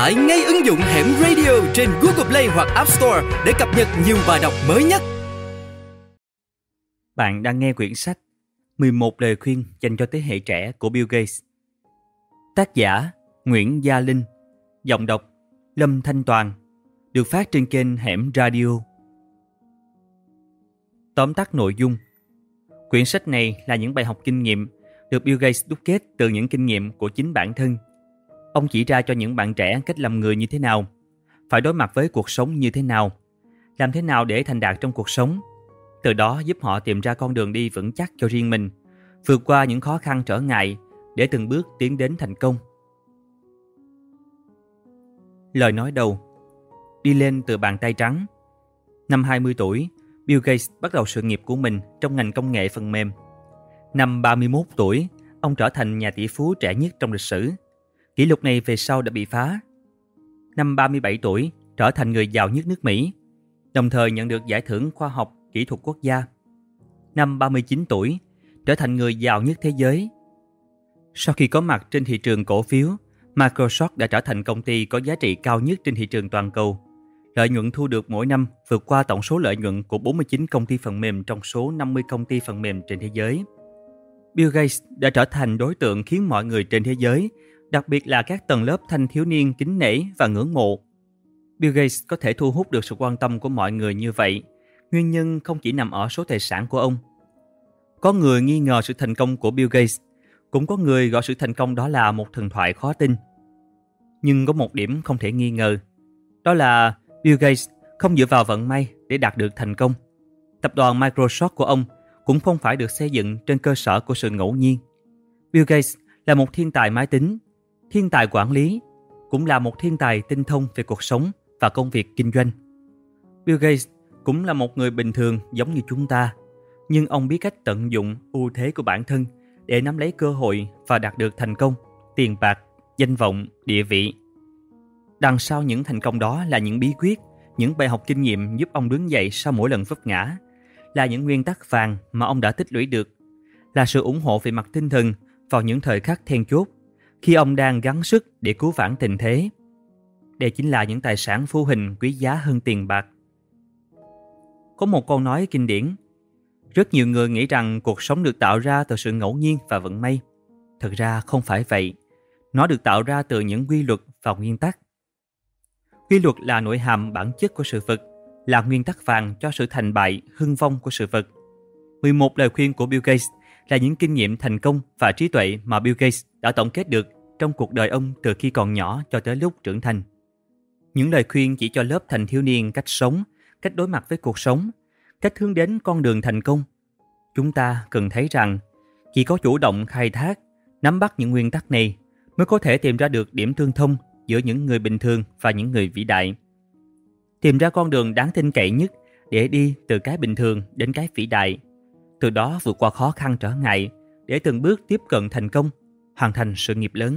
tải ngay ứng dụng Hẻm Radio trên Google Play hoặc App Store để cập nhật nhiều bài đọc mới nhất. Bạn đang nghe quyển sách 11 lời khuyên dành cho thế hệ trẻ của Bill Gates. Tác giả Nguyễn Gia Linh, giọng đọc Lâm Thanh Toàn, được phát trên kênh Hẻm Radio. Tóm tắt nội dung. Quyển sách này là những bài học kinh nghiệm được Bill Gates đúc kết từ những kinh nghiệm của chính bản thân. Ông chỉ ra cho những bạn trẻ cách làm người như thế nào, phải đối mặt với cuộc sống như thế nào, làm thế nào để thành đạt trong cuộc sống. Từ đó giúp họ tìm ra con đường đi vững chắc cho riêng mình, vượt qua những khó khăn trở ngại để từng bước tiến đến thành công. Lời nói đầu. Đi lên từ bàn tay trắng. Năm 20 tuổi, Bill Gates bắt đầu sự nghiệp của mình trong ngành công nghệ phần mềm. Năm 31 tuổi, ông trở thành nhà tỷ phú trẻ nhất trong lịch sử. Kỷ lục này về sau đã bị phá. Năm 37 tuổi, trở thành người giàu nhất nước Mỹ, đồng thời nhận được giải thưởng khoa học kỹ thuật quốc gia. Năm 39 tuổi, trở thành người giàu nhất thế giới. Sau khi có mặt trên thị trường cổ phiếu, Microsoft đã trở thành công ty có giá trị cao nhất trên thị trường toàn cầu. Lợi nhuận thu được mỗi năm vượt qua tổng số lợi nhuận của 49 công ty phần mềm trong số 50 công ty phần mềm trên thế giới. Bill Gates đã trở thành đối tượng khiến mọi người trên thế giới, đặc biệt là các tầng lớp thanh thiếu niên kính nể và ngưỡng mộ. Bill Gates có thể thu hút được sự quan tâm của mọi người như vậy, nguyên nhân không chỉ nằm ở số tài sản của ông. Có người nghi ngờ sự thành công của Bill Gates, cũng có người gọi sự thành công đó là một thần thoại khó tin. Nhưng có một điểm không thể nghi ngờ, đó là Bill Gates không dựa vào vận may để đạt được thành công. Tập đoàn Microsoft của ông cũng không phải được xây dựng trên cơ sở của sự ngẫu nhiên. Bill Gates là một thiên tài máy tính, thiên tài quản lý, cũng là một thiên tài tinh thông về cuộc sống và công việc kinh doanh. Bill Gates cũng là một người bình thường giống như chúng ta, nhưng ông biết cách tận dụng ưu thế của bản thân để nắm lấy cơ hội và đạt được thành công, tiền bạc, danh vọng, địa vị. Đằng sau những thành công đó là những bí quyết, những bài học kinh nghiệm giúp ông đứng dậy sau mỗi lần vấp ngã, là những nguyên tắc vàng mà ông đã tích lũy được, là sự ủng hộ về mặt tinh thần vào những thời khắc then chốt, khi ông đang gắng sức để cứu vãn tình thế. Đây chính là những tài sản vô hình quý giá hơn tiền bạc. Có một câu nói kinh điển: rất nhiều người nghĩ rằng cuộc sống được tạo ra từ sự ngẫu nhiên và vận may. Thực ra không phải vậy. Nó được tạo ra từ những quy luật và nguyên tắc. Quy luật là nội hàm bản chất của sự vật, là nguyên tắc vàng cho sự thành bại, hưng vong của sự vật. 11 lời khuyên của Bill Gates là những kinh nghiệm thành công và trí tuệ mà Bill Gates đã tổng kết được trong cuộc đời ông từ khi còn nhỏ cho tới lúc trưởng thành. Những lời khuyên chỉ cho lớp thanh thiếu niên cách sống, cách đối mặt với cuộc sống, cách hướng đến con đường thành công. Chúng ta cần thấy rằng chỉ có chủ động khai thác, nắm bắt những nguyên tắc này mới có thể tìm ra được điểm tương thông giữa những người bình thường và những người vĩ đại. Tìm ra con đường đáng tin cậy nhất để đi từ cái bình thường đến cái vĩ đại. Từ đó vượt qua khó khăn trở ngại để từng bước tiếp cận thành công, hoàn thành sự nghiệp lớn.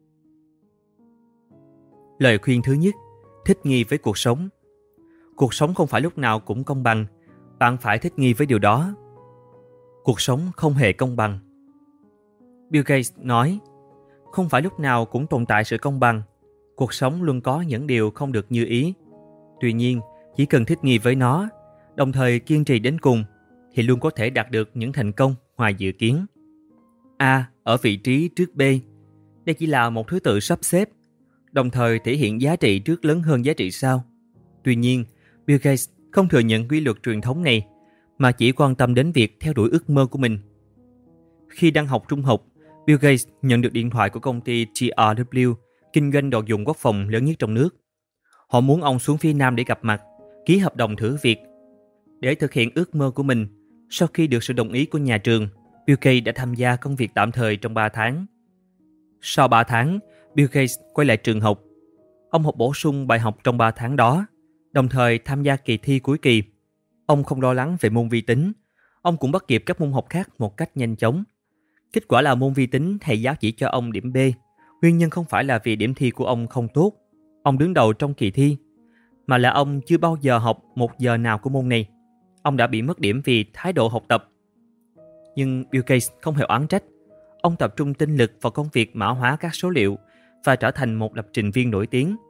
Lời khuyên thứ nhất, thích nghi với cuộc sống. Cuộc sống không phải lúc nào cũng công bằng, bạn phải thích nghi với điều đó. Cuộc sống không hề công bằng. Bill Gates nói, không phải lúc nào cũng tồn tại sự công bằng. Cuộc sống luôn có những điều không được như ý. Tuy nhiên, chỉ cần thích nghi với nó, đồng thời kiên trì đến cùng, thì luôn có thể đạt được những thành công ngoài dự kiến. A ở vị trí trước B. Đây chỉ là một thứ tự sắp xếp, đồng thời thể hiện giá trị trước lớn hơn giá trị sau. Tuy nhiên, Bill Gates không thừa nhận quy luật truyền thống này, mà chỉ quan tâm đến việc theo đuổi ước mơ của mình. Khi đang học trung học, Bill Gates nhận được điện thoại của công ty TRW, kinh doanh đồ dùng quốc phòng lớn nhất trong nước. Họ muốn ông xuống phía Nam để gặp mặt, ký hợp đồng thử việc. Để thực hiện ước mơ của mình, sau khi được sự đồng ý của nhà trường, Bill Gates đã tham gia công việc tạm thời trong 3 tháng. Sau 3 tháng, Bill Gates quay lại trường học. Ông học bổ sung bài học trong 3 tháng đó, đồng thời tham gia kỳ thi cuối kỳ. Ông không lo lắng về môn vi tính. Ông cũng bắt kịp các môn học khác một cách nhanh chóng. Kết quả là môn vi tính thầy giáo chỉ cho ông điểm B. Nguyên nhân không phải là vì điểm thi của ông không tốt, ông đứng đầu trong kỳ thi, mà là ông chưa bao giờ học một giờ nào của môn này. Ông đã bị mất điểm vì thái độ học tập. Nhưng Bill Gates không hề oán trách. Ông tập trung tinh lực vào công việc mã hóa các số liệu và trở thành một lập trình viên nổi tiếng.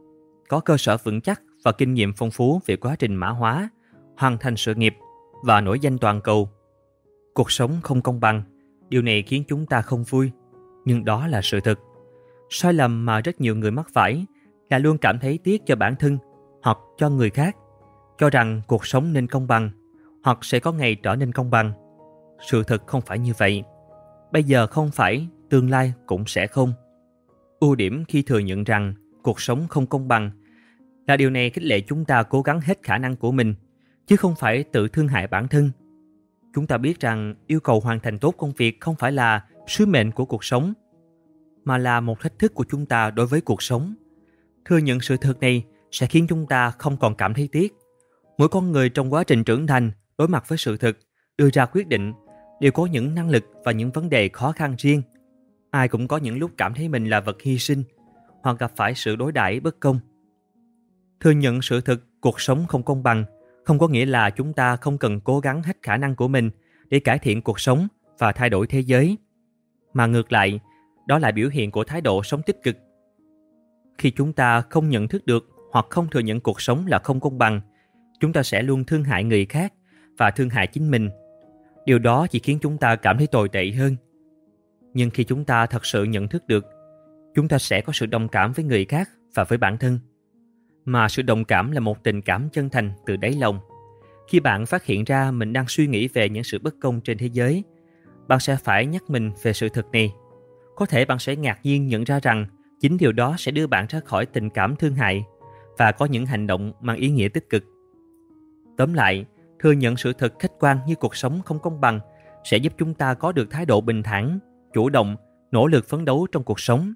có cơ sở vững chắc và kinh nghiệm phong phú về quá trình mã hóa, hoàn thành sự nghiệp và nổi danh toàn cầu. Cuộc sống không công bằng, điều này khiến chúng ta không vui, nhưng đó là sự thật. Sai lầm mà rất nhiều người mắc phải là luôn cảm thấy tiếc cho bản thân hoặc cho người khác, cho rằng cuộc sống nên công bằng hoặc sẽ có ngày trở nên công bằng. Sự thật không phải như vậy. Bây giờ không phải, tương lai cũng sẽ không. Ưu điểm khi thừa nhận rằng cuộc sống không công bằng là điều này khích lệ chúng ta cố gắng hết khả năng của mình, chứ không phải tự thương hại bản thân. Chúng ta biết rằng yêu cầu hoàn thành tốt công việc không phải là sứ mệnh của cuộc sống, mà là một thách thức của chúng ta đối với cuộc sống. Thừa nhận sự thật này sẽ khiến chúng ta không còn cảm thấy tiếc. Mỗi con người trong quá trình trưởng thành, đối mặt với sự thật, đưa ra quyết định, đều có những năng lực và những vấn đề khó khăn riêng. Ai cũng có những lúc cảm thấy mình là vật hy sinh, hoặc gặp phải sự đối đãi bất công. Thừa nhận sự thật cuộc sống không công bằng không có nghĩa là chúng ta không cần cố gắng hết khả năng của mình để cải thiện cuộc sống và thay đổi thế giới. Mà ngược lại, đó là biểu hiện của thái độ sống tích cực. Khi chúng ta không nhận thức được hoặc không thừa nhận cuộc sống là không công bằng, chúng ta sẽ luôn thương hại người khác và thương hại chính mình. Điều đó chỉ khiến chúng ta cảm thấy tồi tệ hơn. Nhưng khi chúng ta thật sự nhận thức được, chúng ta sẽ có sự đồng cảm với người khác và với bản thân. Mà sự đồng cảm là một tình cảm chân thành từ đáy lòng. Khi bạn phát hiện ra mình đang suy nghĩ về những sự bất công trên thế giới, bạn sẽ phải nhắc mình về sự thật này. Có thể bạn sẽ ngạc nhiên nhận ra rằng chính điều đó sẽ đưa bạn ra khỏi tình cảm thương hại và có những hành động mang ý nghĩa tích cực. Tóm lại, thừa nhận sự thật khách quan như cuộc sống không công bằng sẽ giúp chúng ta có được thái độ bình thản, chủ động, nỗ lực phấn đấu trong cuộc sống.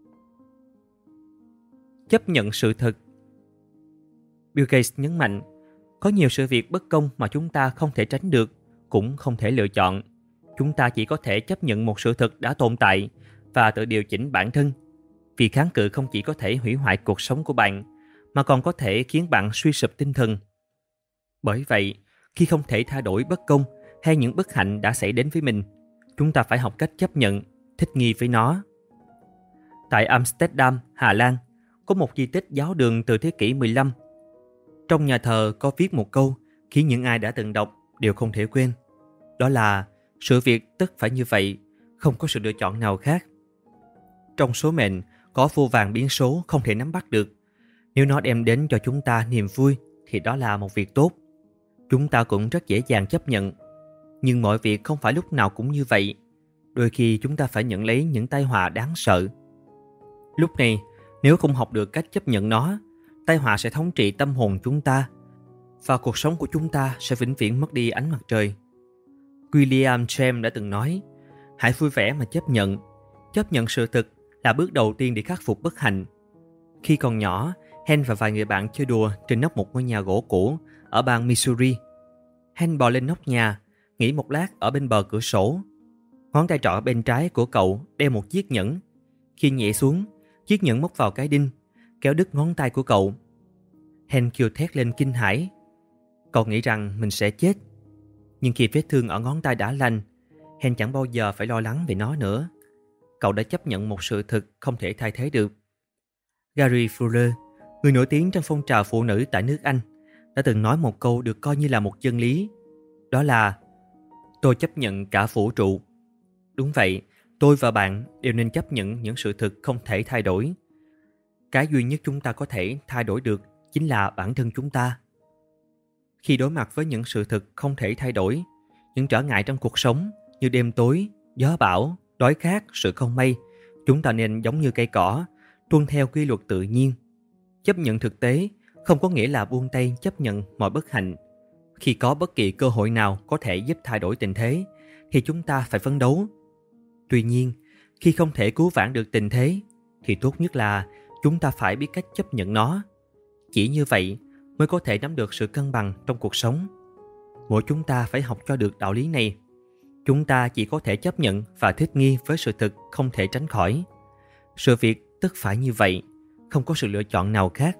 Chấp nhận sự thật. Bill Gates nhấn mạnh, có nhiều sự việc bất công mà chúng ta không thể tránh được, cũng không thể lựa chọn. Chúng ta chỉ có thể chấp nhận một sự thật đã tồn tại và tự điều chỉnh bản thân. Vì kháng cự không chỉ có thể hủy hoại cuộc sống của bạn, mà còn có thể khiến bạn suy sụp tinh thần. Bởi vậy, khi không thể thay đổi bất công hay những bất hạnh đã xảy đến với mình, chúng ta phải học cách chấp nhận, thích nghi với nó. Tại Amsterdam, Hà Lan, có một di tích giáo đường từ thế kỷ 15. Trong nhà thờ có viết một câu khiến những ai đã từng đọc đều không thể quên. Đó là sự việc tất phải như vậy, không có sự lựa chọn nào khác. Trong số mệnh có vô vàn biến số không thể nắm bắt được. Nếu nó đem đến cho chúng ta niềm vui thì đó là một việc tốt. Chúng ta cũng rất dễ dàng chấp nhận. Nhưng mọi việc không phải lúc nào cũng như vậy. Đôi khi chúng ta phải nhận lấy những tai họa đáng sợ. Lúc này, nếu không học được cách chấp nhận nó, tai họa sẽ thống trị tâm hồn chúng ta và cuộc sống của chúng ta sẽ vĩnh viễn mất đi ánh mặt trời. William James đã từng nói, hãy vui vẻ mà chấp nhận sự thật là bước đầu tiên để khắc phục bất hạnh. Khi còn nhỏ, Hen và vài người bạn chơi đùa trên nóc một ngôi nhà gỗ cũ ở bang Missouri. Hen bò lên nóc nhà, nghỉ một lát ở bên bờ cửa sổ. Ngón tay trỏ bên trái của cậu đeo một chiếc nhẫn. Khi nhẹ xuống, chiếc nhẫn móc vào cái đinh, kéo đứt ngón tay của cậu. Hen kêu thét lên kinh hãi. Cậu nghĩ rằng mình sẽ chết. Nhưng khi vết thương ở ngón tay đã lành, Hen chẳng bao giờ phải lo lắng về nó nữa. Cậu đã chấp nhận một sự thực không thể thay thế được. Gary Fuller, người nổi tiếng trong phong trào phụ nữ tại nước Anh, đã từng nói một câu được coi như là một chân lý. Đó là, tôi chấp nhận cả vũ trụ. Đúng vậy, tôi và bạn đều nên chấp nhận những sự thực không thể thay đổi. Cái duy nhất chúng ta có thể thay đổi được chính là bản thân chúng ta. Khi đối mặt với những sự thực không thể thay đổi, những trở ngại trong cuộc sống như đêm tối, gió bão, đói khát, sự không may, chúng ta nên giống như cây cỏ, tuân theo quy luật tự nhiên. Chấp nhận thực tế không có nghĩa là buông tay chấp nhận mọi bất hạnh. Khi có bất kỳ cơ hội nào có thể giúp thay đổi tình thế, thì chúng ta phải phấn đấu. Tuy nhiên, khi không thể cứu vãn được tình thế, thì tốt nhất là chúng ta phải biết cách chấp nhận nó. Chỉ như vậy mới có thể nắm được sự cân bằng trong cuộc sống. Mỗi chúng ta phải học cho được đạo lý này. Chúng ta chỉ có thể chấp nhận và thích nghi với sự thực không thể tránh khỏi. Sự việc tất phải như vậy, không có sự lựa chọn nào khác.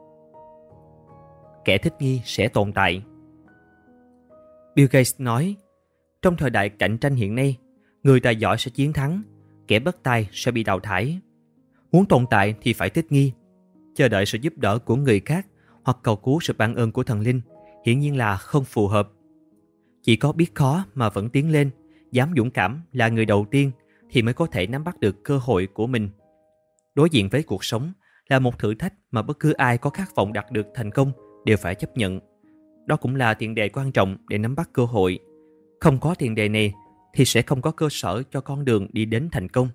Kẻ thích nghi sẽ tồn tại. Bill Gates nói, trong thời đại cạnh tranh hiện nay, người tài giỏi sẽ chiến thắng, kẻ bất tài sẽ bị đào thải. Muốn tồn tại thì phải thích nghi. chờ đợi sự giúp đỡ của người khác hoặc cầu cứu sự ban ơn của thần linh hiển nhiên là không phù hợp. Chỉ có biết khó mà vẫn tiến lên, dám dũng cảm là người đầu tiên thì mới có thể nắm bắt được cơ hội của mình. Đối diện với cuộc sống là một thử thách mà bất cứ ai có khát vọng đạt được thành công đều phải chấp nhận. Đó cũng là tiền đề quan trọng để nắm bắt cơ hội. Không có tiền đề này thì sẽ không có cơ sở cho con đường đi đến thành công.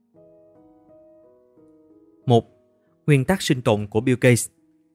1. Nguyên tắc sinh tồn của Bill Gates.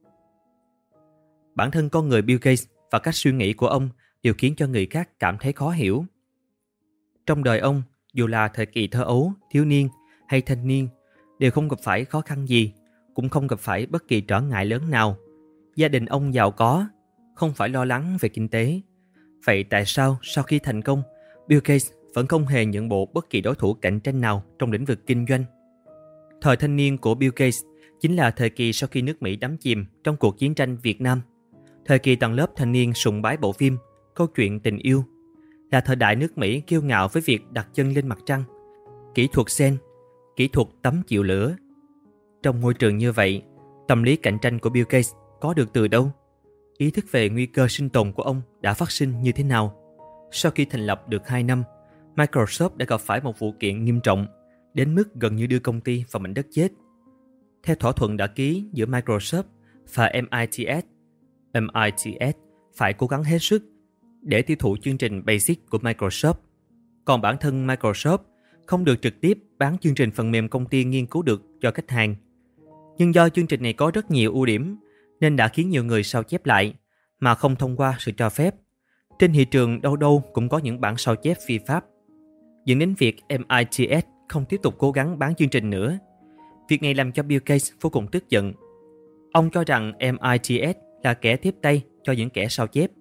Bản thân con người Bill Gates và cách suy nghĩ của ông đều khiến cho người khác cảm thấy khó hiểu. Trong đời ông, dù là thời kỳ thơ ấu, thiếu niên hay thanh niên, đều không gặp phải khó khăn gì, cũng không gặp phải bất kỳ trở ngại lớn nào. Gia đình ông giàu có, không phải lo lắng về kinh tế. Vậy tại sao sau khi thành công, Bill Gates vẫn không hề nhượng bộ bất kỳ đối thủ cạnh tranh nào trong lĩnh vực kinh doanh? Thời thanh niên của Bill Gates chính là thời kỳ sau khi nước Mỹ đắm chìm trong cuộc chiến tranh Việt Nam. Thời kỳ tầng lớp thanh niên sùng bái bộ phim Câu chuyện tình yêu. Là thời đại nước Mỹ kiêu ngạo với việc đặt chân lên mặt trăng, kỹ thuật sen, kỹ thuật tắm chịu lửa. Trong môi trường như vậy, tâm lý cạnh tranh của Bill Gates có được từ đâu? Ý thức về nguy cơ sinh tồn của ông đã phát sinh như thế nào? Sau khi thành lập được 2 năm, Microsoft đã gặp phải một vụ kiện nghiêm trọng, đến mức gần như đưa công ty vào mảnh đất chết. Theo thỏa thuận đã ký giữa Microsoft và MITS phải cố gắng hết sức để tiêu thụ chương trình Basic của Microsoft. Còn bản thân Microsoft không được trực tiếp bán chương trình phần mềm công ty nghiên cứu được cho khách hàng. Nhưng do chương trình này có rất nhiều ưu điểm, nên đã khiến nhiều người sao chép lại mà không thông qua sự cho phép. Trên thị trường đâu đâu cũng có những bản sao chép phi pháp, dẫn đến việc MITS không tiếp tục cố gắng bán chương trình nữa. Việc này làm cho Bill Gates vô cùng tức giận. Ông cho rằng MITS là kẻ tiếp tay cho những kẻ sao chép.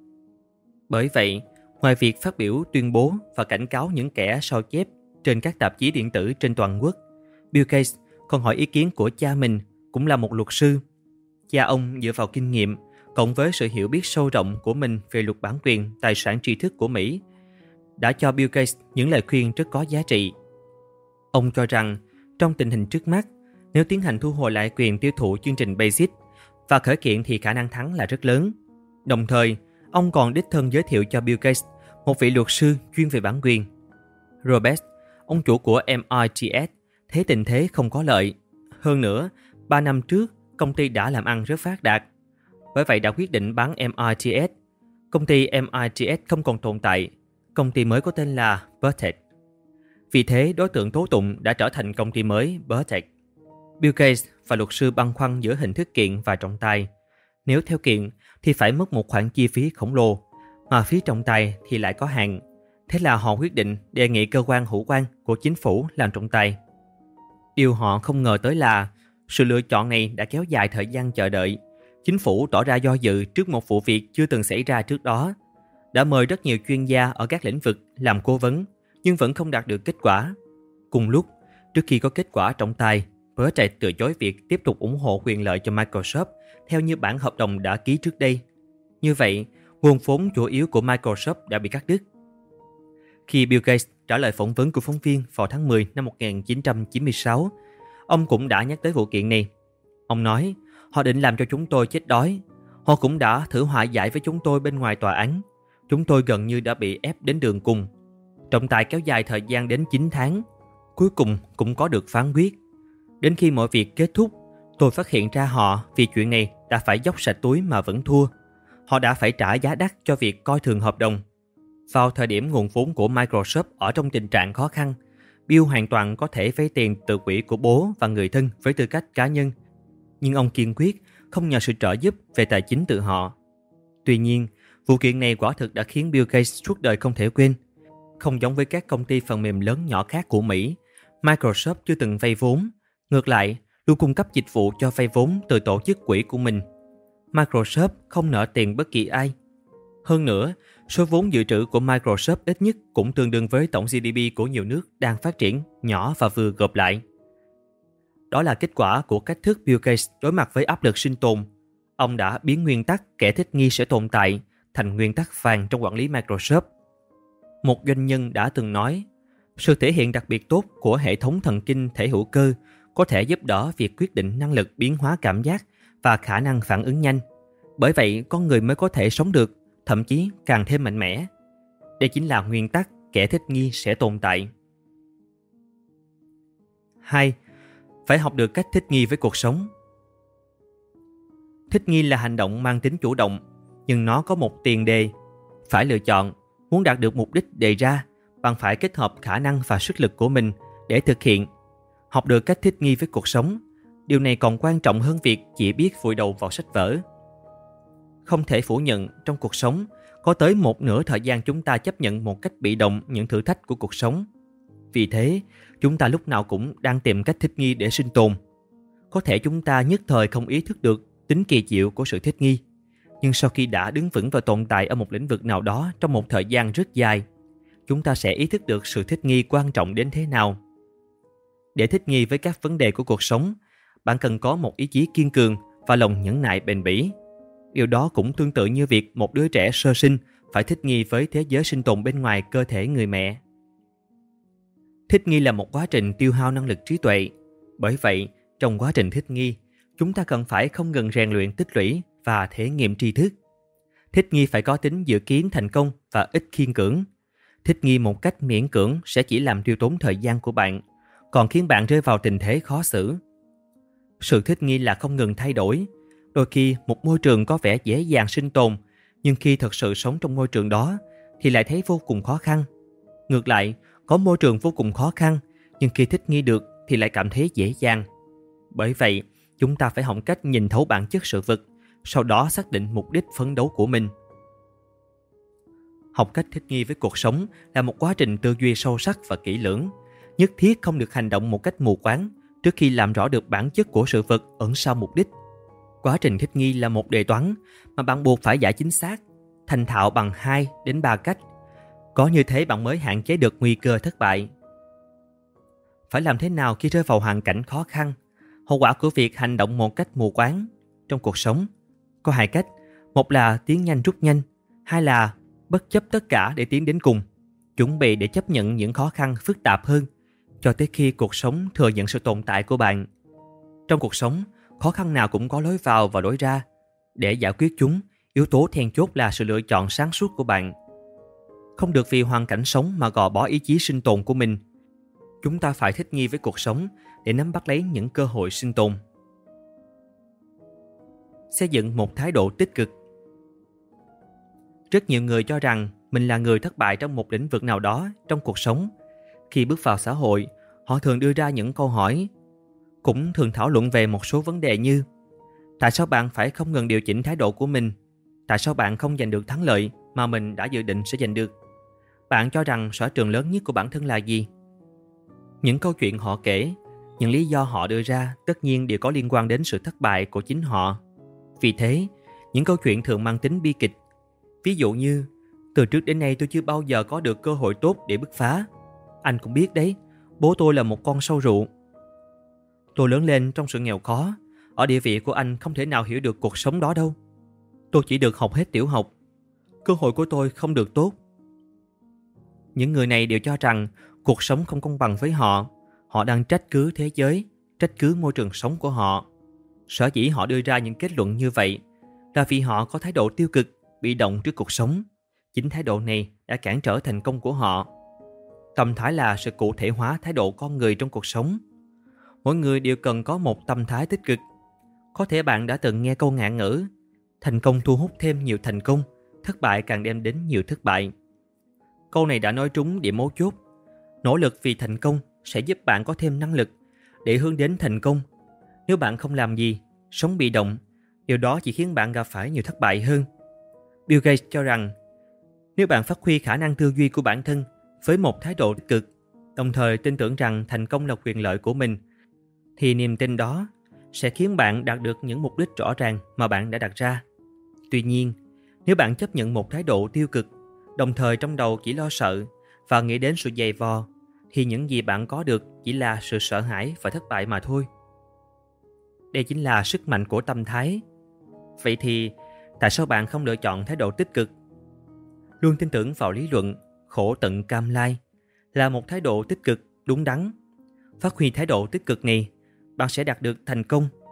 Bởi vậy, ngoài việc phát biểu tuyên bố và cảnh cáo những kẻ sao chép trên các tạp chí điện tử trên toàn quốc, Bill Gates còn hỏi ý kiến của cha mình, cũng là một luật sư. Cha ông dựa vào kinh nghiệm cộng với sự hiểu biết sâu rộng của mình về luật bản quyền tài sản tri thức của Mỹ đã cho Bill Gates những lời khuyên rất có giá trị. Ông cho rằng trong tình hình trước mắt, nếu tiến hành thu hồi lại quyền tiêu thụ chương trình Basic và khởi kiện thì khả năng thắng là rất lớn. Đồng thời, ông còn đích thân giới thiệu cho Bill Gates một vị luật sư chuyên về bản quyền. Robert, ông chủ của MITS, thấy tình thế không có lợi. Hơn nữa, 3 năm trước, công ty đã làm ăn rất phát đạt. Bởi vậy đã quyết định bán MITS. Công ty MITS không còn tồn tại. Công ty mới có tên là Vertex. Vì thế, đối tượng tố tụng đã trở thành công ty mới Vertex. Bill Gates và luật sư băn khoăn giữa hình thức kiện và trọng tài. Nếu theo kiện thì phải mất một khoản chi phí khổng lồ, mà phí trọng tài thì lại có hạn. Thế là họ quyết định đề nghị cơ quan hữu quan của chính phủ làm trọng tài. Điều họ không ngờ tới là sự lựa chọn này đã kéo dài thời gian chờ đợi. Chính phủ tỏ ra do dự trước một vụ việc chưa từng xảy ra trước đó. Đã mời rất nhiều chuyên gia ở các lĩnh vực làm cố vấn, nhưng vẫn không đạt được kết quả. Cùng lúc, trước khi có kết quả trọng tài, Vertex từ chối việc tiếp tục ủng hộ quyền lợi cho Microsoft theo như bản hợp đồng đã ký trước đây. Như vậy, nguồn vốn chủ yếu của Microsoft đã bị cắt đứt. Khi Bill Gates trả lời phỏng vấn của phóng viên vào tháng 10 năm 1996, ông cũng đã nhắc tới vụ kiện này. Ông nói, họ định làm cho chúng tôi chết đói. Họ cũng đã thử hòa giải với chúng tôi bên ngoài tòa án. Chúng tôi gần như đã bị ép đến đường cùng. Trọng tài kéo dài thời gian đến 9 tháng. Cuối cùng cũng có được phán quyết. Đến khi mọi việc kết thúc, tôi phát hiện ra họ vì chuyện này đã phải dốc sạch túi mà vẫn thua. Họ đã phải trả giá đắt cho việc coi thường hợp đồng. Vào thời điểm nguồn vốn của Microsoft ở trong tình trạng khó khăn, Bill hoàn toàn có thể vay tiền từ quỹ của bố và người thân với tư cách cá nhân. Nhưng ông kiên quyết không nhờ sự trợ giúp về tài chính từ họ. Tuy nhiên, vụ kiện này quả thực đã khiến Bill Gates suốt đời không thể quên. Không giống với các công ty phần mềm lớn nhỏ khác của Mỹ, Microsoft chưa từng vay vốn. Ngược lại, luôn cung cấp dịch vụ cho vay vốn từ tổ chức quỹ của mình. Microsoft không nợ tiền bất kỳ ai. Hơn nữa, số vốn dự trữ của Microsoft ít nhất cũng tương đương với tổng GDP của nhiều nước đang phát triển, nhỏ và vừa gộp lại. Đó là kết quả của cách thức Bill Gates đối mặt với áp lực sinh tồn. Ông đã biến nguyên tắc kẻ thích nghi sẽ tồn tại thành nguyên tắc vàng trong quản lý Microsoft. Một doanh nhân đã từng nói, sự thể hiện đặc biệt tốt của hệ thống thần kinh thể hữu cơ có thể giúp đỡ việc quyết định năng lực biến hóa cảm giác và khả năng phản ứng nhanh. Bởi vậy, con người mới có thể sống được, thậm chí càng thêm mạnh mẽ. Đây chính là nguyên tắc kẻ thích nghi sẽ tồn tại. 2. Phải học được cách thích nghi với cuộc sống. Thích nghi là hành động mang tính chủ động, nhưng nó có một tiền đề. Phải lựa chọn, muốn đạt được mục đích đề ra, bạn phải kết hợp khả năng và sức lực của mình để thực hiện. Học được cách thích nghi với cuộc sống, điều này còn quan trọng hơn việc chỉ biết vùi đầu vào sách vở. Không thể phủ nhận, trong cuộc sống, có tới một nửa thời gian chúng ta chấp nhận một cách bị động những thử thách của cuộc sống. Vì thế, chúng ta lúc nào cũng đang tìm cách thích nghi để sinh tồn. Có thể chúng ta nhất thời không ý thức được tính kỳ diệu của sự thích nghi, nhưng sau khi đã đứng vững và tồn tại ở một lĩnh vực nào đó trong một thời gian rất dài, chúng ta sẽ ý thức được sự thích nghi quan trọng đến thế nào. Để thích nghi với các vấn đề của cuộc sống, bạn cần có một ý chí kiên cường và lòng nhẫn nại bền bỉ. Điều đó cũng tương tự như việc một đứa trẻ sơ sinh phải thích nghi với thế giới sinh tồn bên ngoài cơ thể người mẹ. Thích nghi là một quá trình tiêu hao năng lực trí tuệ. Bởi vậy, trong quá trình thích nghi, chúng ta cần phải không ngừng rèn luyện tích lũy và thể nghiệm tri thức. Thích nghi phải có tính dự kiến thành công và ít khiên cưỡng. Thích nghi một cách miễn cưỡng sẽ chỉ làm tiêu tốn thời gian của bạn, còn khiến bạn rơi vào tình thế khó xử. Sự thích nghi là không ngừng thay đổi. Đôi khi một môi trường có vẻ dễ dàng sinh tồn, nhưng khi thật sự sống trong môi trường đó thì lại thấy vô cùng khó khăn. Ngược lại, có môi trường vô cùng khó khăn, nhưng khi thích nghi được thì lại cảm thấy dễ dàng. Bởi vậy, chúng ta phải học cách nhìn thấu bản chất sự vật, sau đó xác định mục đích phấn đấu của mình. Học cách thích nghi với cuộc sống là một quá trình tư duy sâu sắc và kỹ lưỡng, nhất thiết không được hành động một cách mù quáng trước khi làm rõ được bản chất của sự vật ẩn sau mục đích. Quá trình thích nghi là một đề toán mà bạn buộc phải giải chính xác, thành thạo bằng 2 đến 3 cách. Có như thế bạn mới hạn chế được nguy cơ thất bại. Phải làm thế nào khi rơi vào hoàn cảnh khó khăn? Hậu quả của việc hành động một cách mù quáng trong cuộc sống có 2 cách. Một là tiến nhanh rút nhanh, 2 là bất chấp tất cả để tiến đến cùng, chuẩn bị để chấp nhận những khó khăn phức tạp hơn, cho tới khi cuộc sống thừa nhận sự tồn tại của bạn. Trong cuộc sống, khó khăn nào cũng có lối vào và lối ra. Để giải quyết chúng, yếu tố then chốt là sự lựa chọn sáng suốt của bạn. Không được vì hoàn cảnh sống mà gò bó ý chí sinh tồn của mình. Chúng ta phải thích nghi với cuộc sống để nắm bắt lấy những cơ hội sinh tồn. Xây dựng một thái độ tích cực. Rất nhiều người cho rằng mình là người thất bại trong một lĩnh vực nào đó trong cuộc sống. Khi bước vào xã hội, họ thường đưa ra những câu hỏi, cũng thường thảo luận về một số vấn đề như: tại sao bạn phải không ngừng điều chỉnh thái độ của mình? Tại sao bạn không giành được thắng lợi mà mình đã dự định sẽ giành được? Bạn cho rằng sở trường lớn nhất của bản thân là gì? Những câu chuyện họ kể, những lý do họ đưa ra tất nhiên đều có liên quan đến sự thất bại của chính họ. Vì thế, những câu chuyện thường mang tính bi kịch. Ví dụ như: từ trước đến nay tôi chưa bao giờ có được cơ hội tốt để bứt phá. Anh cũng biết đấy, bố tôi là một con sâu rượu. Tôi lớn lên trong sự nghèo khó, ở địa vị của anh không thể nào hiểu được cuộc sống đó đâu. Tôi chỉ được học hết tiểu học. Cơ hội của tôi không được tốt. Những người này đều cho rằng cuộc sống không công bằng với họ. Họ đang trách cứ thế giới, trách cứ môi trường sống của họ. Sở dĩ họ đưa ra những kết luận như vậy là vì họ có thái độ tiêu cực, bị động trước cuộc sống. Chính thái độ này đã cản trở thành công của họ. Tâm thái là sự cụ thể hóa thái độ con người trong cuộc sống. Mỗi người đều cần có một tâm thái tích cực. Có thể bạn đã từng nghe câu ngạn ngữ: thành công thu hút thêm nhiều thành công, thất bại càng đem đến nhiều thất bại. Câu này đã nói trúng điểm mấu chốt. Nỗ lực vì thành công sẽ giúp bạn có thêm năng lực để hướng đến thành công. Nếu bạn không làm gì, sống bị động, điều đó chỉ khiến bạn gặp phải nhiều thất bại hơn. Bill Gates cho rằng nếu bạn phát huy khả năng tư duy của bản thân với một thái độ tích cực, đồng thời tin tưởng rằng thành công là quyền lợi của mình, thì niềm tin đó sẽ khiến bạn đạt được những mục đích rõ ràng mà bạn đã đặt ra. Tuy nhiên, nếu bạn chấp nhận một thái độ tiêu cực, đồng thời trong đầu chỉ lo sợ và nghĩ đến sự dày vò, thì những gì bạn có được chỉ là sự sợ hãi và thất bại mà thôi. Đây chính là sức mạnh của tâm thái. Vậy thì, tại sao bạn không lựa chọn thái độ tích cực? Luôn tin tưởng vào lý luận khổ tận cam lai là một thái độ tích cực đúng đắn. Phát huy thái độ tích cực này, bạn sẽ đạt được thành công.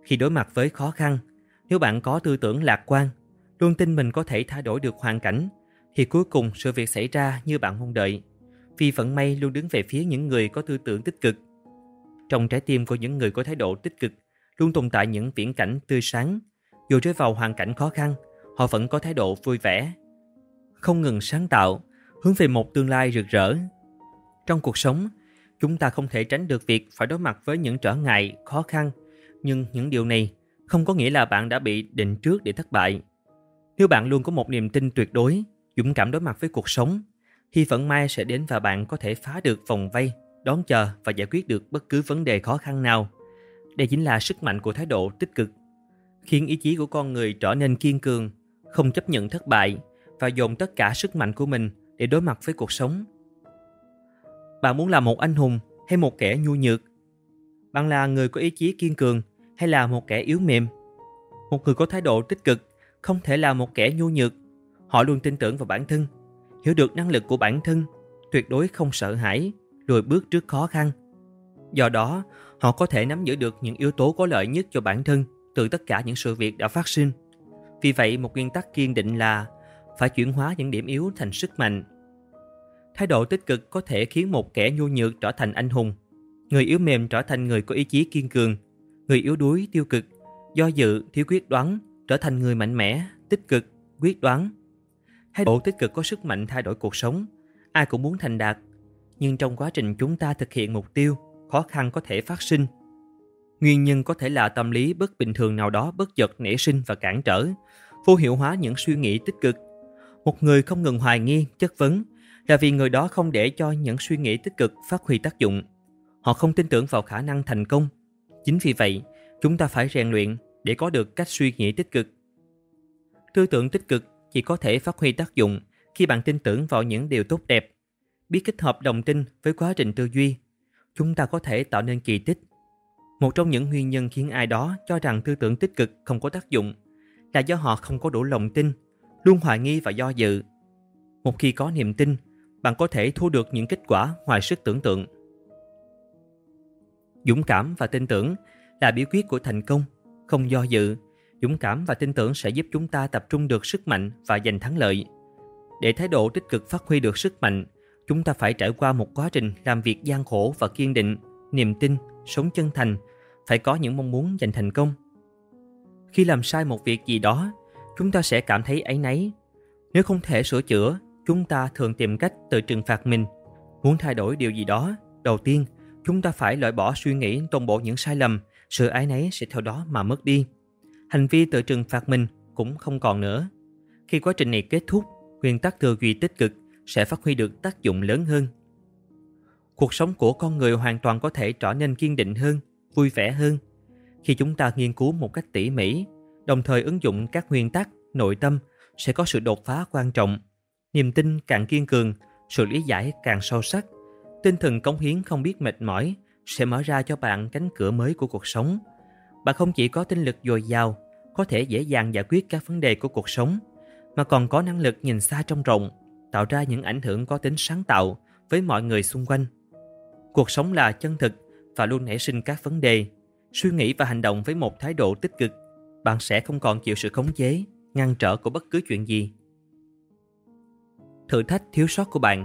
Khi đối mặt với khó khăn, nếu bạn có tư tưởng lạc quan, luôn tin mình có thể thay đổi được hoàn cảnh, thì cuối cùng sự việc xảy ra như bạn mong đợi. Vì vận may luôn đứng về phía những người có tư tưởng tích cực. Trong trái tim của những người có thái độ tích cực, luôn tồn tại những viễn cảnh tươi sáng. Dù rơi vào hoàn cảnh khó khăn, họ vẫn có thái độ vui vẻ, không ngừng sáng tạo, hướng về một tương lai rực rỡ. Trong cuộc sống, chúng ta không thể tránh được việc phải đối mặt với những trở ngại, khó khăn. Nhưng những điều này không có nghĩa là bạn đã bị định trước để thất bại. Nếu bạn luôn có một niềm tin tuyệt đối, dũng cảm đối mặt với cuộc sống, thì vận may sẽ đến và bạn có thể phá được vòng vây, đón chờ và giải quyết được bất cứ vấn đề khó khăn nào. Đây chính là sức mạnh của thái độ tích cực, khiến ý chí của con người trở nên kiên cường, không chấp nhận thất bại và dồn tất cả sức mạnh của mình để đối mặt với cuộc sống. Bạn muốn là một anh hùng hay một kẻ nhu nhược? Bạn là người có ý chí kiên cường hay là một kẻ yếu mềm? Một người có thái độ tích cực không thể là một kẻ nhu nhược. Họ luôn tin tưởng vào bản thân, hiểu được năng lực của bản thân, tuyệt đối không sợ hãi, lùi bước trước khó khăn. Do đó, họ có thể nắm giữ được những yếu tố có lợi nhất cho bản thân từ tất cả những sự việc đã phát sinh. Vì vậy, một nguyên tắc kiên định là phải chuyển hóa những điểm yếu thành sức mạnh. Thái độ tích cực có thể khiến một kẻ nhu nhược trở thành anh hùng, người yếu mềm trở thành người có ý chí kiên cường, người yếu đuối, tiêu cực, do dự, thiếu quyết đoán trở thành người mạnh mẽ, tích cực, quyết đoán. Thái độ tích cực có sức mạnh thay đổi cuộc sống. Ai cũng muốn thành đạt, nhưng trong quá trình chúng ta thực hiện mục tiêu, khó khăn có thể phát sinh. Nguyên nhân có thể là tâm lý bất bình thường nào đó bất chợt nảy sinh và cản trở, vô hiệu hóa những suy nghĩ tích cực. Một người không ngừng hoài nghi, chất vấn là vì người đó không để cho những suy nghĩ tích cực phát huy tác dụng. Họ không tin tưởng vào khả năng thành công. Chính vì vậy, chúng ta phải rèn luyện để có được cách suy nghĩ tích cực. Tư tưởng tích cực chỉ có thể phát huy tác dụng khi bạn tin tưởng vào những điều tốt đẹp. Biết kết hợp đồng tin với quá trình tư duy, chúng ta có thể tạo nên kỳ tích. Một trong những nguyên nhân khiến ai đó cho rằng tư tưởng tích cực không có tác dụng là do họ không có đủ lòng tin, luôn hoài nghi và do dự. Một khi có niềm tin, bạn có thể thu được những kết quả ngoài sức tưởng tượng. Dũng cảm và tin tưởng là bí quyết của thành công, không do dự. Dũng cảm và tin tưởng sẽ giúp chúng ta tập trung được sức mạnh và giành thắng lợi. Để thái độ tích cực phát huy được sức mạnh, chúng ta phải trải qua một quá trình làm việc gian khổ và kiên định, niềm tin, sống chân thành, phải có những mong muốn giành thành công. Khi làm sai một việc gì đó, chúng ta sẽ cảm thấy áy náy. Nếu không thể sửa chữa, chúng ta thường tìm cách tự trừng phạt mình. Muốn thay đổi điều gì đó, đầu tiên, chúng ta phải loại bỏ suy nghĩ toàn bộ những sai lầm, sự áy náy sẽ theo đó mà mất đi. Hành vi tự trừng phạt mình cũng không còn nữa. Khi quá trình này kết thúc, nguyên tắc tư duy tích cực sẽ phát huy được tác dụng lớn hơn. Cuộc sống của con người hoàn toàn có thể trở nên kiên định hơn, vui vẻ hơn. Khi chúng ta nghiên cứu một cách tỉ mỉ, đồng thời ứng dụng các nguyên tắc, nội tâm, sẽ có sự đột phá quan trọng. Niềm tin càng kiên cường, sự lý giải càng sâu sắc. Tinh thần cống hiến không biết mệt mỏi sẽ mở ra cho bạn cánh cửa mới của cuộc sống. Bạn không chỉ có tinh lực dồi dào, có thể dễ dàng giải quyết các vấn đề của cuộc sống, mà còn có năng lực nhìn xa trông rộng, tạo ra những ảnh hưởng có tính sáng tạo với mọi người xung quanh. Cuộc sống là chân thực và luôn nảy sinh các vấn đề. Suy nghĩ và hành động với một thái độ tích cực, bạn sẽ không còn chịu sự khống chế, ngăn trở của bất cứ chuyện gì. Thử thách thiếu sót của bạn.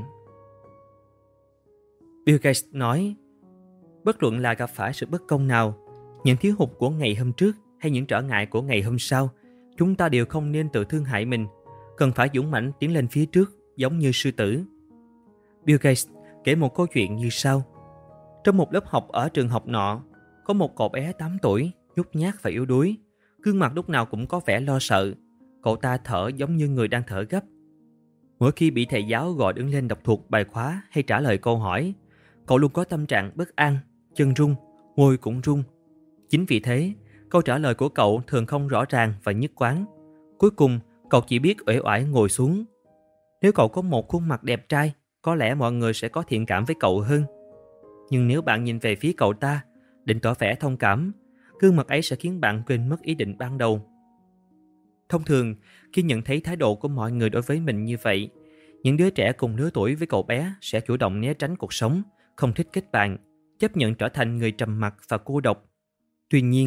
Bill Gates nói, bất luận là gặp phải sự bất công nào, những thiếu hụt của ngày hôm trước hay những trở ngại của ngày hôm sau, chúng ta đều không nên tự thương hại mình, cần phải dũng mãnh tiến lên phía trước giống như sư tử. Bill Gates kể một câu chuyện như sau. Trong một lớp học ở trường học nọ, có một cậu bé 8 tuổi, nhút nhát và yếu đuối. Gương mặt lúc nào cũng có vẻ lo sợ. Cậu ta thở giống như người đang thở gấp. Mỗi khi bị thầy giáo gọi đứng lên đọc thuộc bài khóa hay trả lời câu hỏi, cậu luôn có tâm trạng bất an, chân run, môi cũng run. Chính vì thế, câu trả lời của cậu thường không rõ ràng và nhất quán. Cuối cùng, cậu chỉ biết uể oải ngồi xuống. Nếu cậu có một khuôn mặt đẹp trai, có lẽ mọi người sẽ có thiện cảm với cậu hơn. Nhưng nếu bạn nhìn về phía cậu ta, định tỏ vẻ thông cảm, gương mặt ấy sẽ khiến bạn quên mất ý định ban đầu. Thông thường, khi nhận thấy thái độ của mọi người đối với mình như vậy, những đứa trẻ cùng lứa tuổi với cậu bé sẽ chủ động né tránh cuộc sống, không thích kết bạn, chấp nhận trở thành người trầm mặc và cô độc. Tuy nhiên,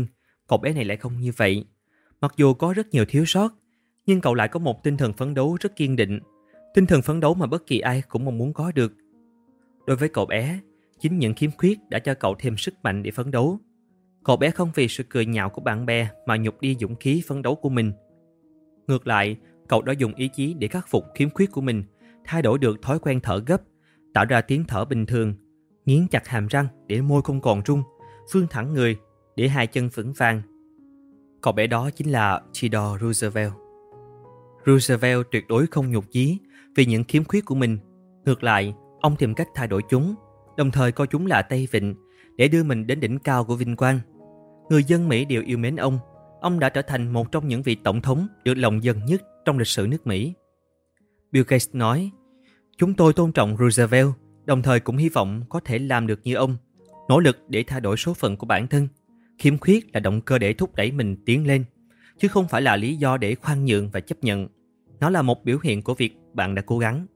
Cậu bé này lại không như vậy. Mặc dù có rất nhiều thiếu sót, nhưng cậu lại có một tinh thần phấn đấu rất kiên định. Tinh thần phấn đấu mà bất kỳ ai cũng mong muốn có được. Đối với cậu bé, chính những khiếm khuyết đã cho cậu thêm sức mạnh để phấn đấu. Cậu bé không vì sự cười nhạo của bạn bè mà nhục đi dũng khí phấn đấu của mình. Ngược lại, cậu đã dùng ý chí để khắc phục khiếm khuyết của mình, thay đổi được thói quen thở gấp, tạo ra tiếng thở bình thường, nghiến chặt hàm răng để môi không còn rung, vươn thẳng người để hai chân vững vàng. Cậu bé đó chính là Theodore Roosevelt. Roosevelt tuyệt đối không nhục chí vì những khiếm khuyết của mình. Ngược lại, ông tìm cách thay đổi chúng, đồng thời coi chúng là tay vịn để đưa mình đến đỉnh cao của vinh quang. Người dân Mỹ đều yêu mến ông. Ông đã trở thành một trong những vị tổng thống được lòng dân nhất trong lịch sử nước Mỹ. Bill Gates nói, chúng tôi tôn trọng Roosevelt, đồng thời cũng hy vọng có thể làm được như ông, nỗ lực để thay đổi số phận của bản thân. Khiếm khuyết là động cơ để thúc đẩy mình tiến lên, chứ không phải là lý do để khoan nhượng và chấp nhận. Nó là một biểu hiện của việc bạn đã cố gắng.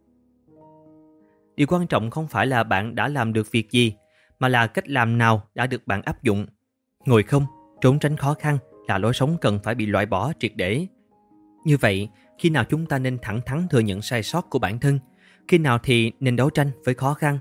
Điều quan trọng không phải là bạn đã làm được việc gì, mà là cách làm nào đã được bạn áp dụng. Ngồi không, trốn tránh khó khăn là lối sống cần phải bị loại bỏ triệt để. Như vậy, khi nào chúng ta nên thẳng thắn thừa nhận sai sót của bản thân, khi nào thì nên đấu tranh với khó khăn.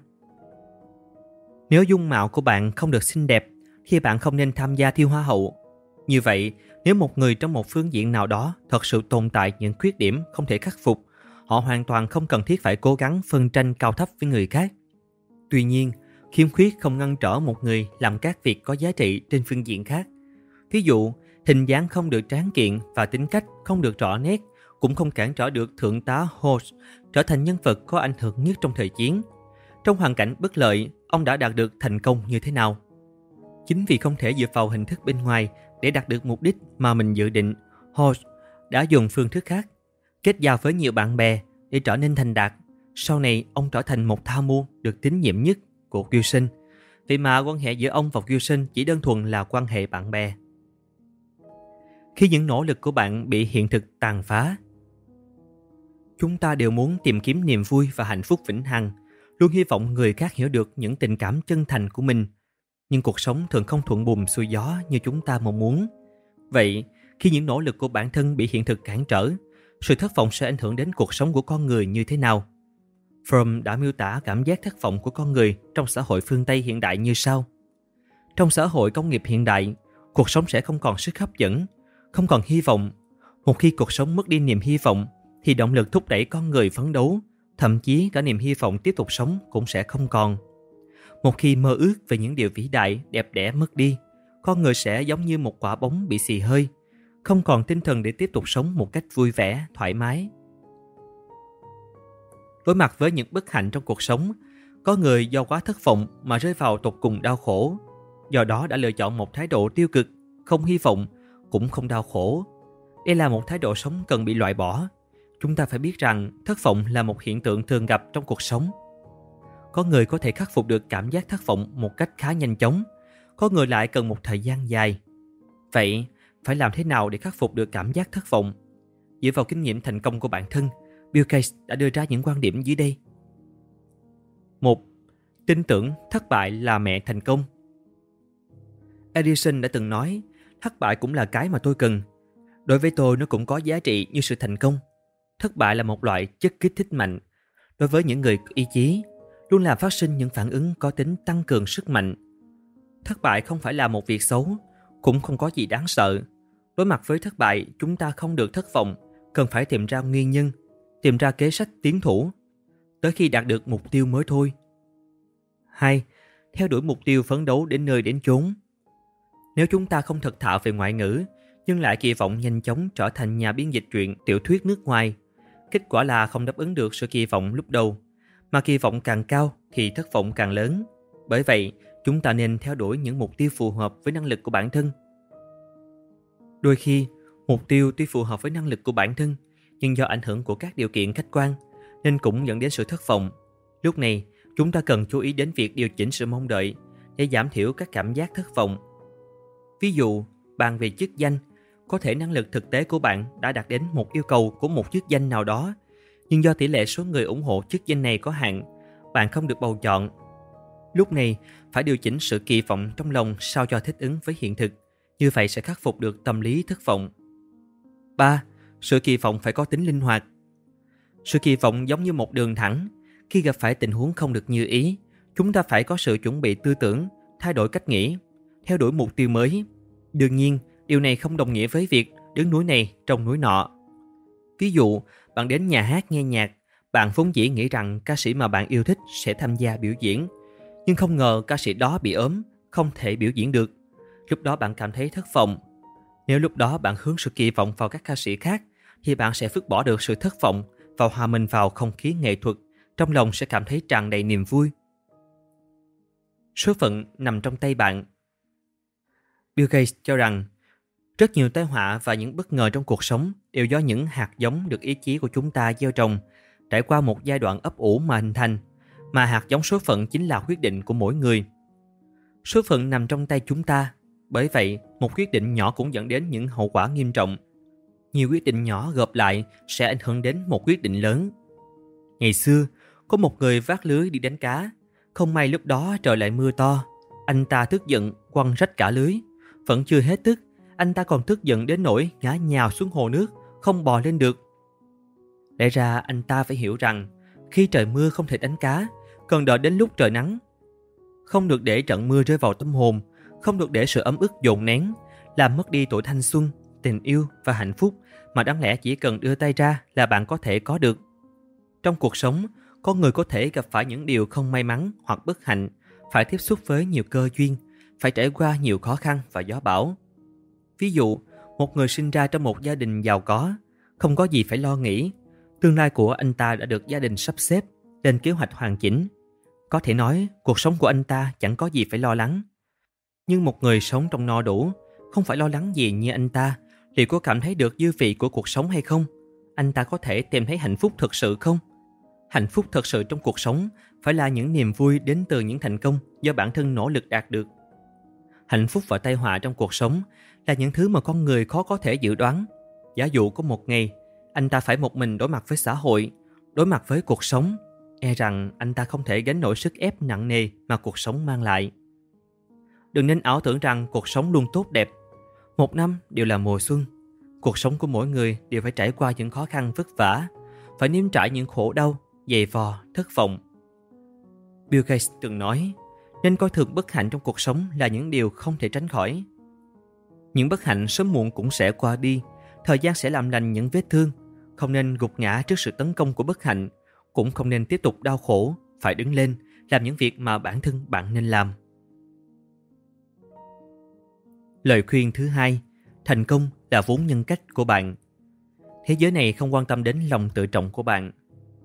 Nếu dung mạo của bạn không được xinh đẹp, thì bạn không nên tham gia thi hoa hậu. Như vậy, nếu một người trong một phương diện nào đó thật sự tồn tại những khuyết điểm không thể khắc phục, họ hoàn toàn không cần thiết phải cố gắng phân tranh cao thấp với người khác. Tuy nhiên, khiếm khuyết không ngăn trở một người làm các việc có giá trị trên phương diện khác. Ví dụ, hình dáng không được tráng kiện và tính cách không được rõ nét cũng không cản trở được Thượng tá Holt trở thành nhân vật có ảnh hưởng nhất trong thời chiến. Trong hoàn cảnh bất lợi, ông đã đạt được thành công như thế nào? Chính vì không thể dựa vào hình thức bên ngoài để đạt được mục đích mà mình dự định, Holt đã dùng phương thức khác, kết giao với nhiều bạn bè để trở nên thành đạt. Sau này, ông trở thành một tham mưu được tín nhiệm nhất của Wilson. Vậy mà quan hệ giữa ông và Wilson chỉ đơn thuần là quan hệ bạn bè. Khi những nỗ lực của bạn bị hiện thực tàn phá, chúng ta đều muốn tìm kiếm niềm vui và hạnh phúc vĩnh hằng, luôn hy vọng người khác hiểu được những tình cảm chân thành của mình. Nhưng cuộc sống thường không thuận buồm xuôi gió như chúng ta mong muốn. Vậy, khi những nỗ lực của bản thân bị hiện thực cản trở, sự thất vọng sẽ ảnh hưởng đến cuộc sống của con người như thế nào? Fromm đã miêu tả cảm giác thất vọng của con người trong xã hội phương Tây hiện đại như sau. Trong xã hội công nghiệp hiện đại, cuộc sống sẽ không còn sức hấp dẫn, không còn hy vọng. Một khi cuộc sống mất đi niềm hy vọng, thì động lực thúc đẩy con người phấn đấu, thậm chí cả niềm hy vọng tiếp tục sống cũng sẽ không còn. Một khi mơ ước về những điều vĩ đại, đẹp đẽ mất đi, con người sẽ giống như một quả bóng bị xì hơi, không còn tinh thần để tiếp tục sống một cách vui vẻ, thoải mái. Đối mặt với những bất hạnh trong cuộc sống, có người do quá thất vọng mà rơi vào tột cùng đau khổ, do đó đã lựa chọn một thái độ tiêu cực, không hy vọng, cũng không đau khổ. Đây là một thái độ sống cần bị loại bỏ. Chúng ta phải biết rằng thất vọng là một hiện tượng thường gặp trong cuộc sống. Có người có thể khắc phục được cảm giác thất vọng một cách khá nhanh chóng, có người lại cần một thời gian dài. Vậy, phải làm thế nào để khắc phục được cảm giác thất vọng? Dựa vào kinh nghiệm thành công của bản thân, Bill Gates đã đưa ra những quan điểm dưới đây. 1. Tin tưởng thất bại là mẹ thành công. Edison đã từng nói, thất bại cũng là cái mà tôi cần. Đối với tôi nó cũng có giá trị như sự thành công. Thất bại là một loại chất kích thích mạnh. Đối với những người có ý chí, luôn làm phát sinh những phản ứng có tính tăng cường sức mạnh. Thất bại không phải là một việc xấu, cũng không có gì đáng sợ. Đối mặt với thất bại, chúng ta không được thất vọng, cần phải tìm ra nguyên nhân, tìm ra kế sách tiến thủ, tới khi đạt được mục tiêu mới thôi. 2. Theo đuổi mục tiêu phấn đấu đến nơi đến chốn. Nếu chúng ta không thật thạo về ngoại ngữ, nhưng lại kỳ vọng nhanh chóng trở thành nhà biên dịch truyện, tiểu thuyết nước ngoài, kết quả là không đáp ứng được sự kỳ vọng lúc đầu, mà kỳ vọng càng cao thì thất vọng càng lớn. Bởi vậy, chúng ta nên theo đuổi những mục tiêu phù hợp với năng lực của bản thân. Đôi khi, mục tiêu tuy phù hợp với năng lực của bản thân, nhưng do ảnh hưởng của các điều kiện khách quan, nên cũng dẫn đến sự thất vọng. Lúc này, chúng ta cần chú ý đến việc điều chỉnh sự mong đợi để giảm thiểu các cảm giác thất vọng. Ví dụ, bàn về chức danh, có thể năng lực thực tế của bạn đã đạt đến một yêu cầu của một chức danh nào đó, nhưng do tỷ lệ số người ủng hộ chức danh này có hạn, bạn không được bầu chọn. Lúc này, phải điều chỉnh sự kỳ vọng trong lòng sao cho thích ứng với hiện thực, Như vậy sẽ khắc phục được tâm lý thất vọng. 3. Sự kỳ vọng phải có tính linh hoạt. Sự kỳ vọng giống như một đường thẳng. Khi gặp phải tình huống không được như ý, chúng ta phải có sự chuẩn bị tư tưởng, thay đổi cách nghĩ, theo đuổi mục tiêu mới. Đương nhiên, điều này không đồng nghĩa với việc đứng núi này trông núi nọ. Ví dụ, bạn đến nhà hát nghe nhạc, bạn vốn dĩ nghĩ rằng ca sĩ mà bạn yêu thích sẽ tham gia biểu diễn, nhưng không ngờ ca sĩ đó bị ốm, không thể biểu diễn được. Lúc đó bạn cảm thấy thất vọng. Nếu lúc đó bạn hướng sự kỳ vọng vào các ca sĩ khác, thì bạn sẽ vứt bỏ được sự thất vọng và hòa mình vào không khí nghệ thuật, trong lòng sẽ cảm thấy tràn đầy niềm vui. Số phận nằm trong tay bạn. Bill Gates cho rằng, rất nhiều tai họa và những bất ngờ trong cuộc sống đều do những hạt giống được ý chí của chúng ta gieo trồng, trải qua một giai đoạn ấp ủ mà hình thành, mà hạt giống số phận chính là quyết định của mỗi người. Số phận nằm trong tay chúng ta, bởi vậy một quyết định nhỏ cũng dẫn đến những hậu quả nghiêm trọng. Nhiều quyết định nhỏ gộp lại sẽ ảnh hưởng đến một quyết định lớn. Ngày xưa, có một người vác lưới đi đánh cá, không may lúc đó trời lại mưa to. Anh ta tức giận quăng rách cả lưới. Vẫn chưa hết tức, anh ta còn tức giận đến nỗi ngã nhào xuống hồ nước, không bò lên được. Lẽ ra anh ta phải hiểu rằng, khi trời mưa không thể đánh cá, cần đợi đến lúc trời nắng. Không được để trận mưa rơi vào tâm hồn, không được để sự ấm ức dồn nén, làm mất đi tuổi thanh xuân, tình yêu và hạnh phúc mà đáng lẽ chỉ cần đưa tay ra là bạn có thể có được. Trong cuộc sống, con người có thể gặp phải những điều không may mắn hoặc bất hạnh, phải tiếp xúc với nhiều cơ duyên, phải trải qua nhiều khó khăn và gió bão. Ví dụ, một người sinh ra trong một gia đình giàu có, không có gì phải lo nghĩ. Tương lai của anh ta đã được gia đình sắp xếp, lên kế hoạch hoàn chỉnh. Có thể nói, cuộc sống của anh ta chẳng có gì phải lo lắng. Nhưng một người sống trong no đủ, không phải lo lắng gì như anh ta, liệu có cảm thấy được dư vị của cuộc sống hay không? Anh ta có thể tìm thấy hạnh phúc thực sự không? Hạnh phúc thực sự trong cuộc sống phải là những niềm vui đến từ những thành công do bản thân nỗ lực đạt được. Hạnh phúc và tai họa trong cuộc sống là những thứ mà con người khó có thể dự đoán. Giả dụ có một ngày, anh ta phải một mình đối mặt với xã hội, đối mặt với cuộc sống, e rằng anh ta không thể gánh nổi sức ép nặng nề mà cuộc sống mang lại. Đừng nên ảo tưởng rằng cuộc sống luôn tốt đẹp. Một năm đều là mùa xuân. Cuộc sống của mỗi người đều phải trải qua những khó khăn vất vả, phải nếm trải những khổ đau, dày vò, thất vọng. Bill Gates từng nói, nên coi thường bất hạnh trong cuộc sống là những điều không thể tránh khỏi. Những bất hạnh sớm muộn cũng sẽ qua đi, thời gian sẽ làm lành những vết thương. Không nên gục ngã trước sự tấn công của bất hạnh, cũng không nên tiếp tục đau khổ, phải đứng lên, làm những việc mà bản thân bạn nên làm. Lời khuyên thứ hai, thành công là vốn nhân cách của bạn. Thế giới này không quan tâm đến lòng tự trọng của bạn.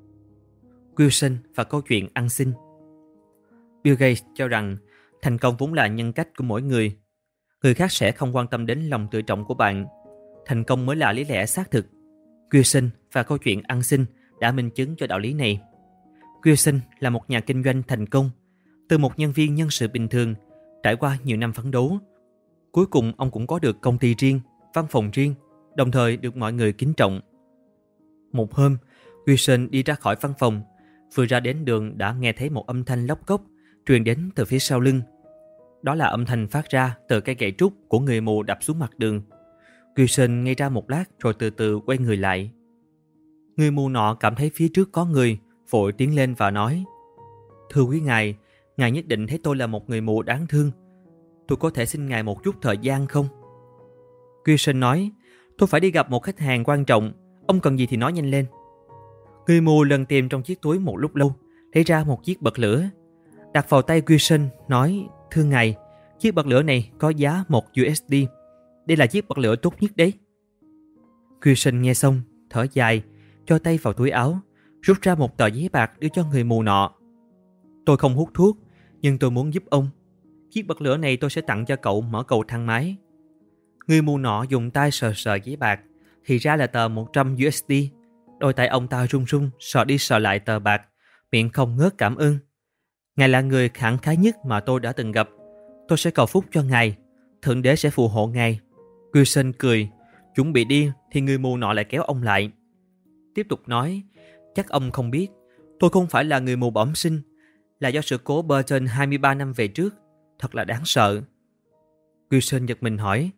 Wilson và câu chuyện ăn xin. Bill Gates cho rằng thành công vốn là nhân cách của mỗi người. Người khác sẽ không quan tâm đến lòng tự trọng của bạn. Thành công mới là lý lẽ xác thực. Wilson và câu chuyện ăn xin đã minh chứng cho đạo lý này. Wilson là một nhà kinh doanh thành công. Từ một nhân viên nhân sự bình thường, trải qua nhiều năm phấn đấu, cuối cùng ông cũng có được công ty riêng, văn phòng riêng, đồng thời được mọi người kính trọng. Một hôm, Wilson đi ra khỏi văn phòng, vừa ra đến đường đã nghe thấy một âm thanh lóc cốc truyền đến từ phía sau lưng. Đó là âm thanh phát ra từ cây gậy trúc của người mù đập xuống mặt đường. Wilson ngây ra một lát rồi từ từ quay người lại. Người mù nọ cảm thấy phía trước có người, vội tiến lên và nói: "Thưa quý ngài nhất định thấy tôi là một người mù đáng thương. Tôi có thể xin ngài một chút thời gian không?" Wilson nói: "Tôi phải đi gặp một khách hàng quan trọng, ông cần gì thì nói nhanh lên." Người mù lần tìm trong chiếc túi một lúc lâu, lấy ra một chiếc bật lửa, đặt vào tay Wilson, nói: "Thưa ngài, chiếc bật lửa này có giá 1 USD. Đây là chiếc bật lửa tốt nhất đấy." Wilson nghe xong, thở dài, cho tay vào túi áo, rút ra một tờ giấy bạc đưa cho người mù nọ. "Tôi không hút thuốc, nhưng tôi muốn giúp ông. Chiếc bật lửa này tôi sẽ tặng cho cậu mở cầu thang máy." Người mù nọ dùng tay sờ sờ giấy bạc, thì ra là tờ 100 USD. Đôi tay ông ta run run, sờ đi sờ lại tờ bạc, miệng không ngớt cảm ơn. "Ngài là người khẳng khái nhất mà tôi đã từng gặp. Tôi sẽ cầu phúc cho ngài. Thượng đế sẽ phù hộ ngài." Wilson cười, chuẩn bị đi thì người mù nọ lại kéo ông lại. Tiếp tục nói: "Chắc ông không biết, tôi không phải là người mù bẩm sinh, là do sự cố Burton 23 năm về trước. Thật là đáng sợ." Wilson giật mình hỏi: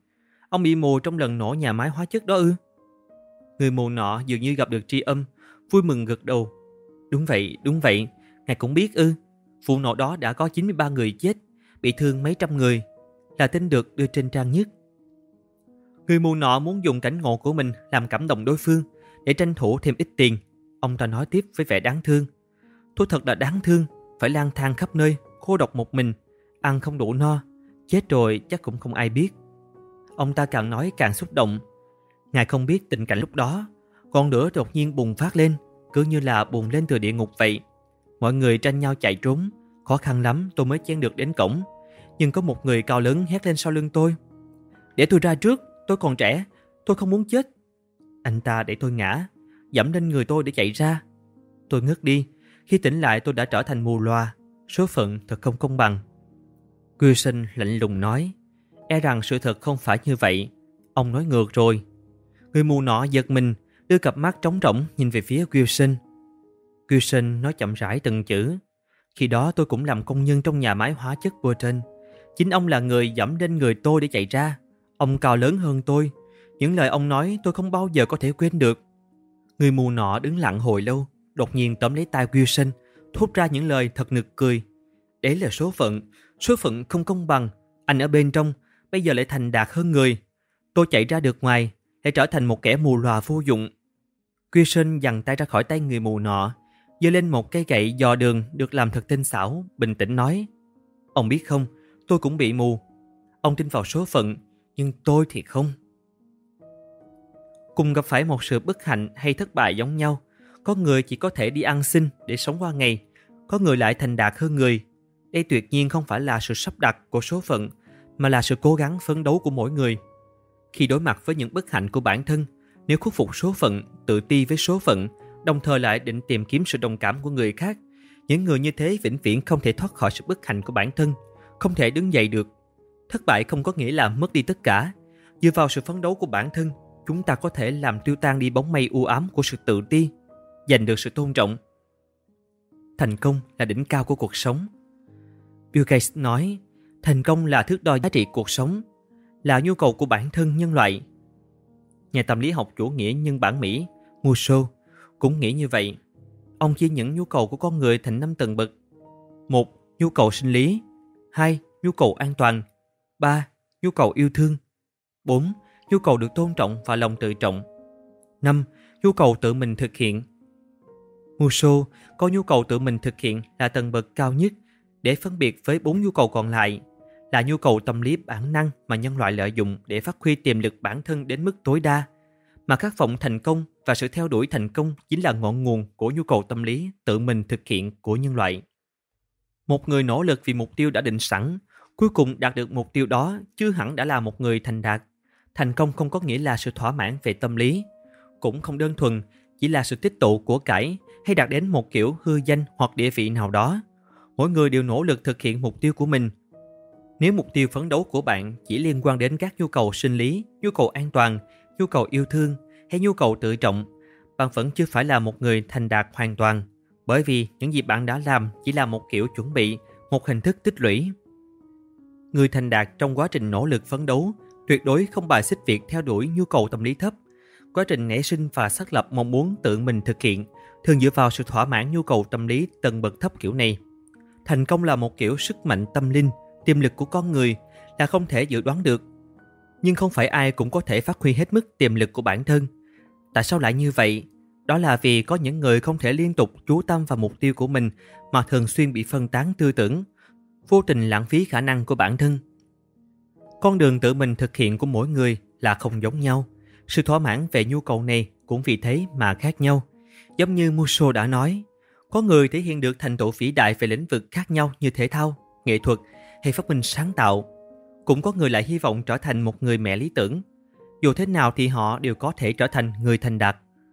Ông bị mù trong lần nổ nhà máy hóa chất đó ư? Người mù nọ dường như gặp được tri âm, vui mừng gật đầu. Đúng vậy, ngài cũng biết ư. Vụ nổ đó đã có 93 người chết, bị thương mấy trăm người, là tin được đưa trên trang nhất. Người mù nọ muốn dùng cảnh ngộ của mình làm cảm động đối phương để tranh thủ thêm ít tiền. Ông ta nói tiếp với vẻ đáng thương. Tôi thật là đáng thương, phải lang thang khắp nơi, cô độc một mình, ăn không đủ no, chết rồi chắc cũng không ai biết. Ông ta càng nói càng xúc động. Ngài không biết tình cảnh lúc đó, ngọn lửa đột nhiên bùng phát lên, cứ như là bùng lên từ địa ngục vậy. Mọi người tranh nhau chạy trốn, khó khăn lắm tôi mới chen được đến cổng. Nhưng có một người cao lớn hét lên sau lưng tôi. Để tôi ra trước, tôi còn trẻ, tôi không muốn chết. Anh ta để tôi ngã, dẫm lên người tôi để chạy ra. Tôi ngất đi, khi tỉnh lại tôi đã trở thành mù loà. Số phận thật không công bằng. Wilson lạnh lùng nói. E rằng sự thật không phải như vậy. Ông nói ngược rồi. Người mù nọ giật mình, đưa cặp mắt trống rỗng nhìn về phía Wilson. Wilson nói chậm rãi từng chữ. Khi đó tôi cũng làm công nhân trong nhà máy hóa chất Burton. Chính ông là người dẫm lên người tôi để chạy ra. Ông cao lớn hơn tôi. Những lời ông nói tôi không bao giờ có thể quên được. Người mù nọ đứng lặng hồi lâu, đột nhiên tóm lấy tay Wilson, thốt ra những lời thật nực cười. Đấy là số phận không công bằng. Anh ở bên trong, bây giờ lại thành đạt hơn người. Tôi chạy ra được ngoài, lại trở thành một kẻ mù lòa vô dụng. Wilson giằng tay ra khỏi tay người mù nọ, giơ lên một cây gậy dò đường được làm thật tinh xảo, bình tĩnh nói. Ông biết không, tôi cũng bị mù. Ông tin vào số phận, nhưng tôi thì không. Cùng gặp phải một sự bất hạnh hay thất bại giống nhau. Có người chỉ có thể đi ăn xin để sống qua ngày, có người lại thành đạt hơn người. Đây tuyệt nhiên không phải là sự sắp đặt của số phận, mà là sự cố gắng phấn đấu của mỗi người. Khi đối mặt với những bất hạnh của bản thân, nếu khuất phục số phận, tự ti với số phận, đồng thời lại định tìm kiếm sự đồng cảm của người khác, những người như thế vĩnh viễn không thể thoát khỏi sự bất hạnh của bản thân, không thể đứng dậy được. Thất bại không có nghĩa là mất đi tất cả. Dựa vào sự phấn đấu của bản thân, chúng ta có thể làm tiêu tan đi bóng mây u ám của sự tự ti, giành được sự tôn trọng. Thành công là đỉnh cao của cuộc sống. Bill Gates nói, thành công là thước đo giá trị cuộc sống, là nhu cầu của bản thân nhân loại. Nhà tâm lý học chủ nghĩa nhân bản Mỹ, Musso, cũng nghĩ như vậy. Ông chia những nhu cầu của con người thành 5 tầng bậc. 1. Nhu cầu sinh lý. 2. Nhu cầu an toàn. 3. Nhu cầu yêu thương. 4. Nhu cầu được tôn trọng và lòng tự trọng. 5. Nhu cầu tự mình thực hiện. Musso coi nhu cầu tự mình thực hiện là tầng bậc cao nhất để phân biệt với 4 nhu cầu còn lại, là nhu cầu tâm lý bản năng mà nhân loại lợi dụng để phát huy tiềm lực bản thân đến mức tối đa, mà khát vọng thành công và sự theo đuổi thành công chính là ngọn nguồn của nhu cầu tâm lý tự mình thực hiện của nhân loại. Một người nỗ lực vì mục tiêu đã định sẵn, cuối cùng đạt được mục tiêu đó chưa hẳn đã là một người thành đạt. Thành công không có nghĩa là sự thỏa mãn về tâm lý, cũng không đơn thuần chỉ là sự tích tụ của cải hay đạt đến một kiểu hư danh hoặc địa vị nào đó. Mỗi người đều nỗ lực thực hiện mục tiêu của mình. Nếu mục tiêu phấn đấu của bạn chỉ liên quan đến các nhu cầu sinh lý, nhu cầu an toàn, nhu cầu yêu thương hay nhu cầu tự trọng, bạn vẫn chưa phải là một người thành đạt hoàn toàn, bởi vì những gì bạn đã làm chỉ là một kiểu chuẩn bị, một hình thức tích lũy. Người thành đạt trong quá trình nỗ lực phấn đấu tuyệt đối không bài xích việc theo đuổi nhu cầu tâm lý thấp. Quá trình nảy sinh và xác lập mong muốn tự mình thực hiện thường dựa vào sự thỏa mãn nhu cầu tâm lý tầng bậc thấp kiểu này. Thành công là một kiểu sức mạnh tâm linh, tiềm lực của con người là không thể dự đoán được. Nhưng không phải ai cũng có thể phát huy hết mức tiềm lực của bản thân. Tại sao lại như vậy? Đó là vì có những người không thể liên tục chú tâm vào mục tiêu của mình mà thường xuyên bị phân tán tư tưởng, vô tình lãng phí khả năng của bản thân. Con đường tự mình thực hiện của mỗi người là không giống nhau. Sự thỏa mãn về nhu cầu này cũng vì thế mà khác nhau. Giống như Musso đã nói, có người thể hiện được thành tựu vĩ đại về lĩnh vực khác nhau như thể thao, nghệ thuật hay phát minh sáng tạo. Cũng có người lại hy vọng trở thành một người mẹ lý tưởng. Dù thế nào thì họ đều có thể trở thành người thành đạt.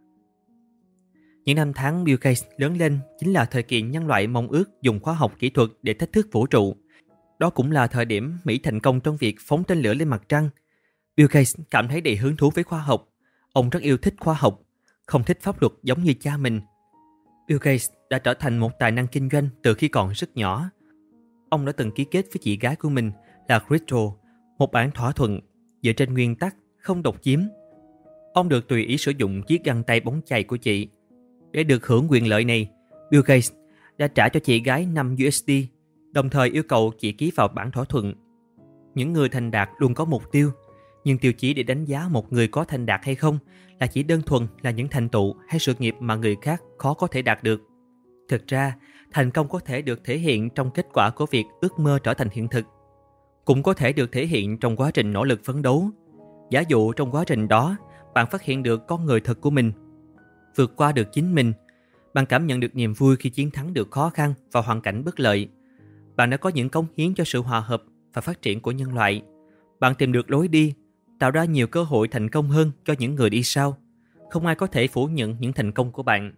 Những năm tháng Bill Gates lớn lên chính là thời kỳ nhân loại mong ước dùng khoa học kỹ thuật để thách thức vũ trụ. Đó cũng là thời điểm Mỹ thành công trong việc phóng tên lửa lên mặt trăng. Bill Gates cảm thấy đầy hứng thú với khoa học. Ông rất yêu thích khoa học, không thích pháp luật giống như cha mình. Bill Gates đã trở thành một tài năng kinh doanh từ khi còn rất nhỏ. Ông đã từng ký kết với chị gái của mình là Crystal một bản thỏa thuận dựa trên nguyên tắc không độc chiếm. Ông được tùy ý sử dụng chiếc găng tay bóng chày của chị. Để được hưởng quyền lợi này, Bill Gates đã trả cho chị gái 5 USD, đồng thời yêu cầu chị ký vào bản thỏa thuận. Những người thành đạt luôn có mục tiêu, nhưng tiêu chí để đánh giá một người có thành đạt hay không là chỉ đơn thuần là những thành tựu hay sự nghiệp mà người khác khó có thể đạt được. Thực ra, thành công có thể được thể hiện trong kết quả của việc ước mơ trở thành hiện thực. Cũng có thể được thể hiện trong quá trình nỗ lực phấn đấu. Giả dụ trong quá trình đó, bạn phát hiện được con người thật của mình, vượt qua được chính mình. Bạn cảm nhận được niềm vui khi chiến thắng được khó khăn và hoàn cảnh bất lợi. Bạn đã có những cống hiến cho sự hòa hợp và phát triển của nhân loại. Bạn tìm được lối đi, tạo ra nhiều cơ hội thành công hơn cho những người đi sau. Không ai có thể phủ nhận những thành công của bạn.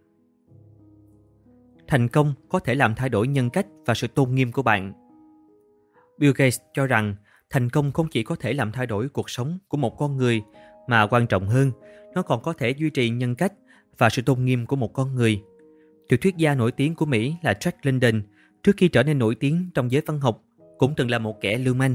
Thành công có thể làm thay đổi nhân cách và sự tôn nghiêm của bạn. Bill Gates cho rằng thành công không chỉ có thể làm thay đổi cuộc sống của một con người, mà quan trọng hơn, nó còn có thể duy trì nhân cách và sự tôn nghiêm của một con người. Tiểu thuyết gia nổi tiếng của Mỹ là Jack London, trước khi trở nên nổi tiếng trong giới văn học, cũng từng là một kẻ lưu manh.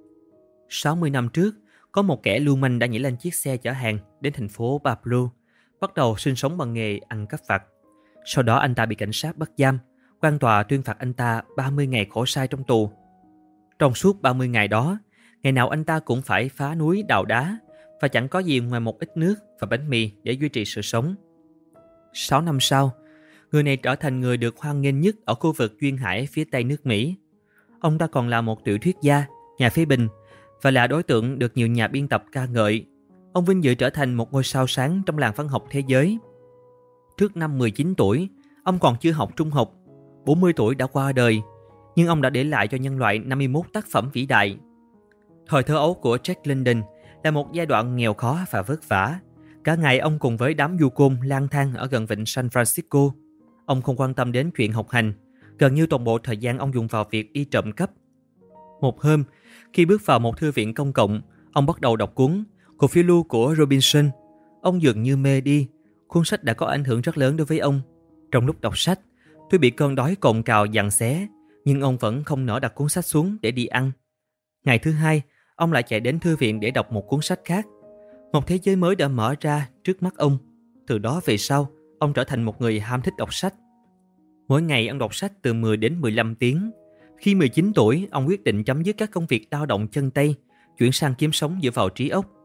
60 năm trước, có một kẻ lưu manh đã nhảy lên chiếc xe chở hàng đến thành phố Pablo, bắt đầu sinh sống bằng nghề ăn cắp vặt. Sau đó anh ta bị cảnh sát bắt giam, quan tòa tuyên phạt anh ta 30 ngày khổ sai trong tù. Trong suốt 30 ngày đó, ngày nào anh ta cũng phải phá núi đào đá và chẳng có gì ngoài một ít nước và bánh mì để duy trì sự sống. 6 năm sau, người này trở thành người được hoan nghênh nhất ở khu vực duyên hải phía tây nước Mỹ. Ông ta còn là một tiểu thuyết gia, nhà phê bình và là đối tượng được nhiều nhà biên tập ca ngợi. Ông vinh dự trở thành một ngôi sao sáng trong làng văn học thế giới. Trước năm 19 tuổi, ông còn chưa học trung học. 40 tuổi đã qua đời, nhưng ông đã để lại cho nhân loại 51 tác phẩm vĩ đại. Thời thơ ấu của Jack London là một giai đoạn nghèo khó và vất vả. Cả ngày ông cùng với đám du côn lang thang ở gần vịnh San Francisco. Ông không quan tâm đến chuyện học hành, gần như toàn bộ thời gian ông dùng vào việc đi trộm cắp. Một hôm, khi bước vào một thư viện công cộng, ông bắt đầu đọc cuốn Cuộc phiêu lưu của Robinson. Ông dường như mê đi. Cuốn sách đã có ảnh hưởng rất lớn đối với ông. Trong lúc đọc sách, tuy bị cơn đói cồn cào giằng xé, nhưng ông vẫn không nỡ đặt cuốn sách xuống để đi ăn. Ngày thứ hai, ông lại chạy đến thư viện để đọc một cuốn sách khác. Một thế giới mới đã mở ra trước mắt ông. Từ đó về sau, ông trở thành một người ham thích đọc sách. Mỗi ngày ông đọc sách từ 10 đến 15 tiếng. Khi 19 tuổi, ông quyết định chấm dứt các công việc lao động chân tay, chuyển sang kiếm sống dựa vào trí óc.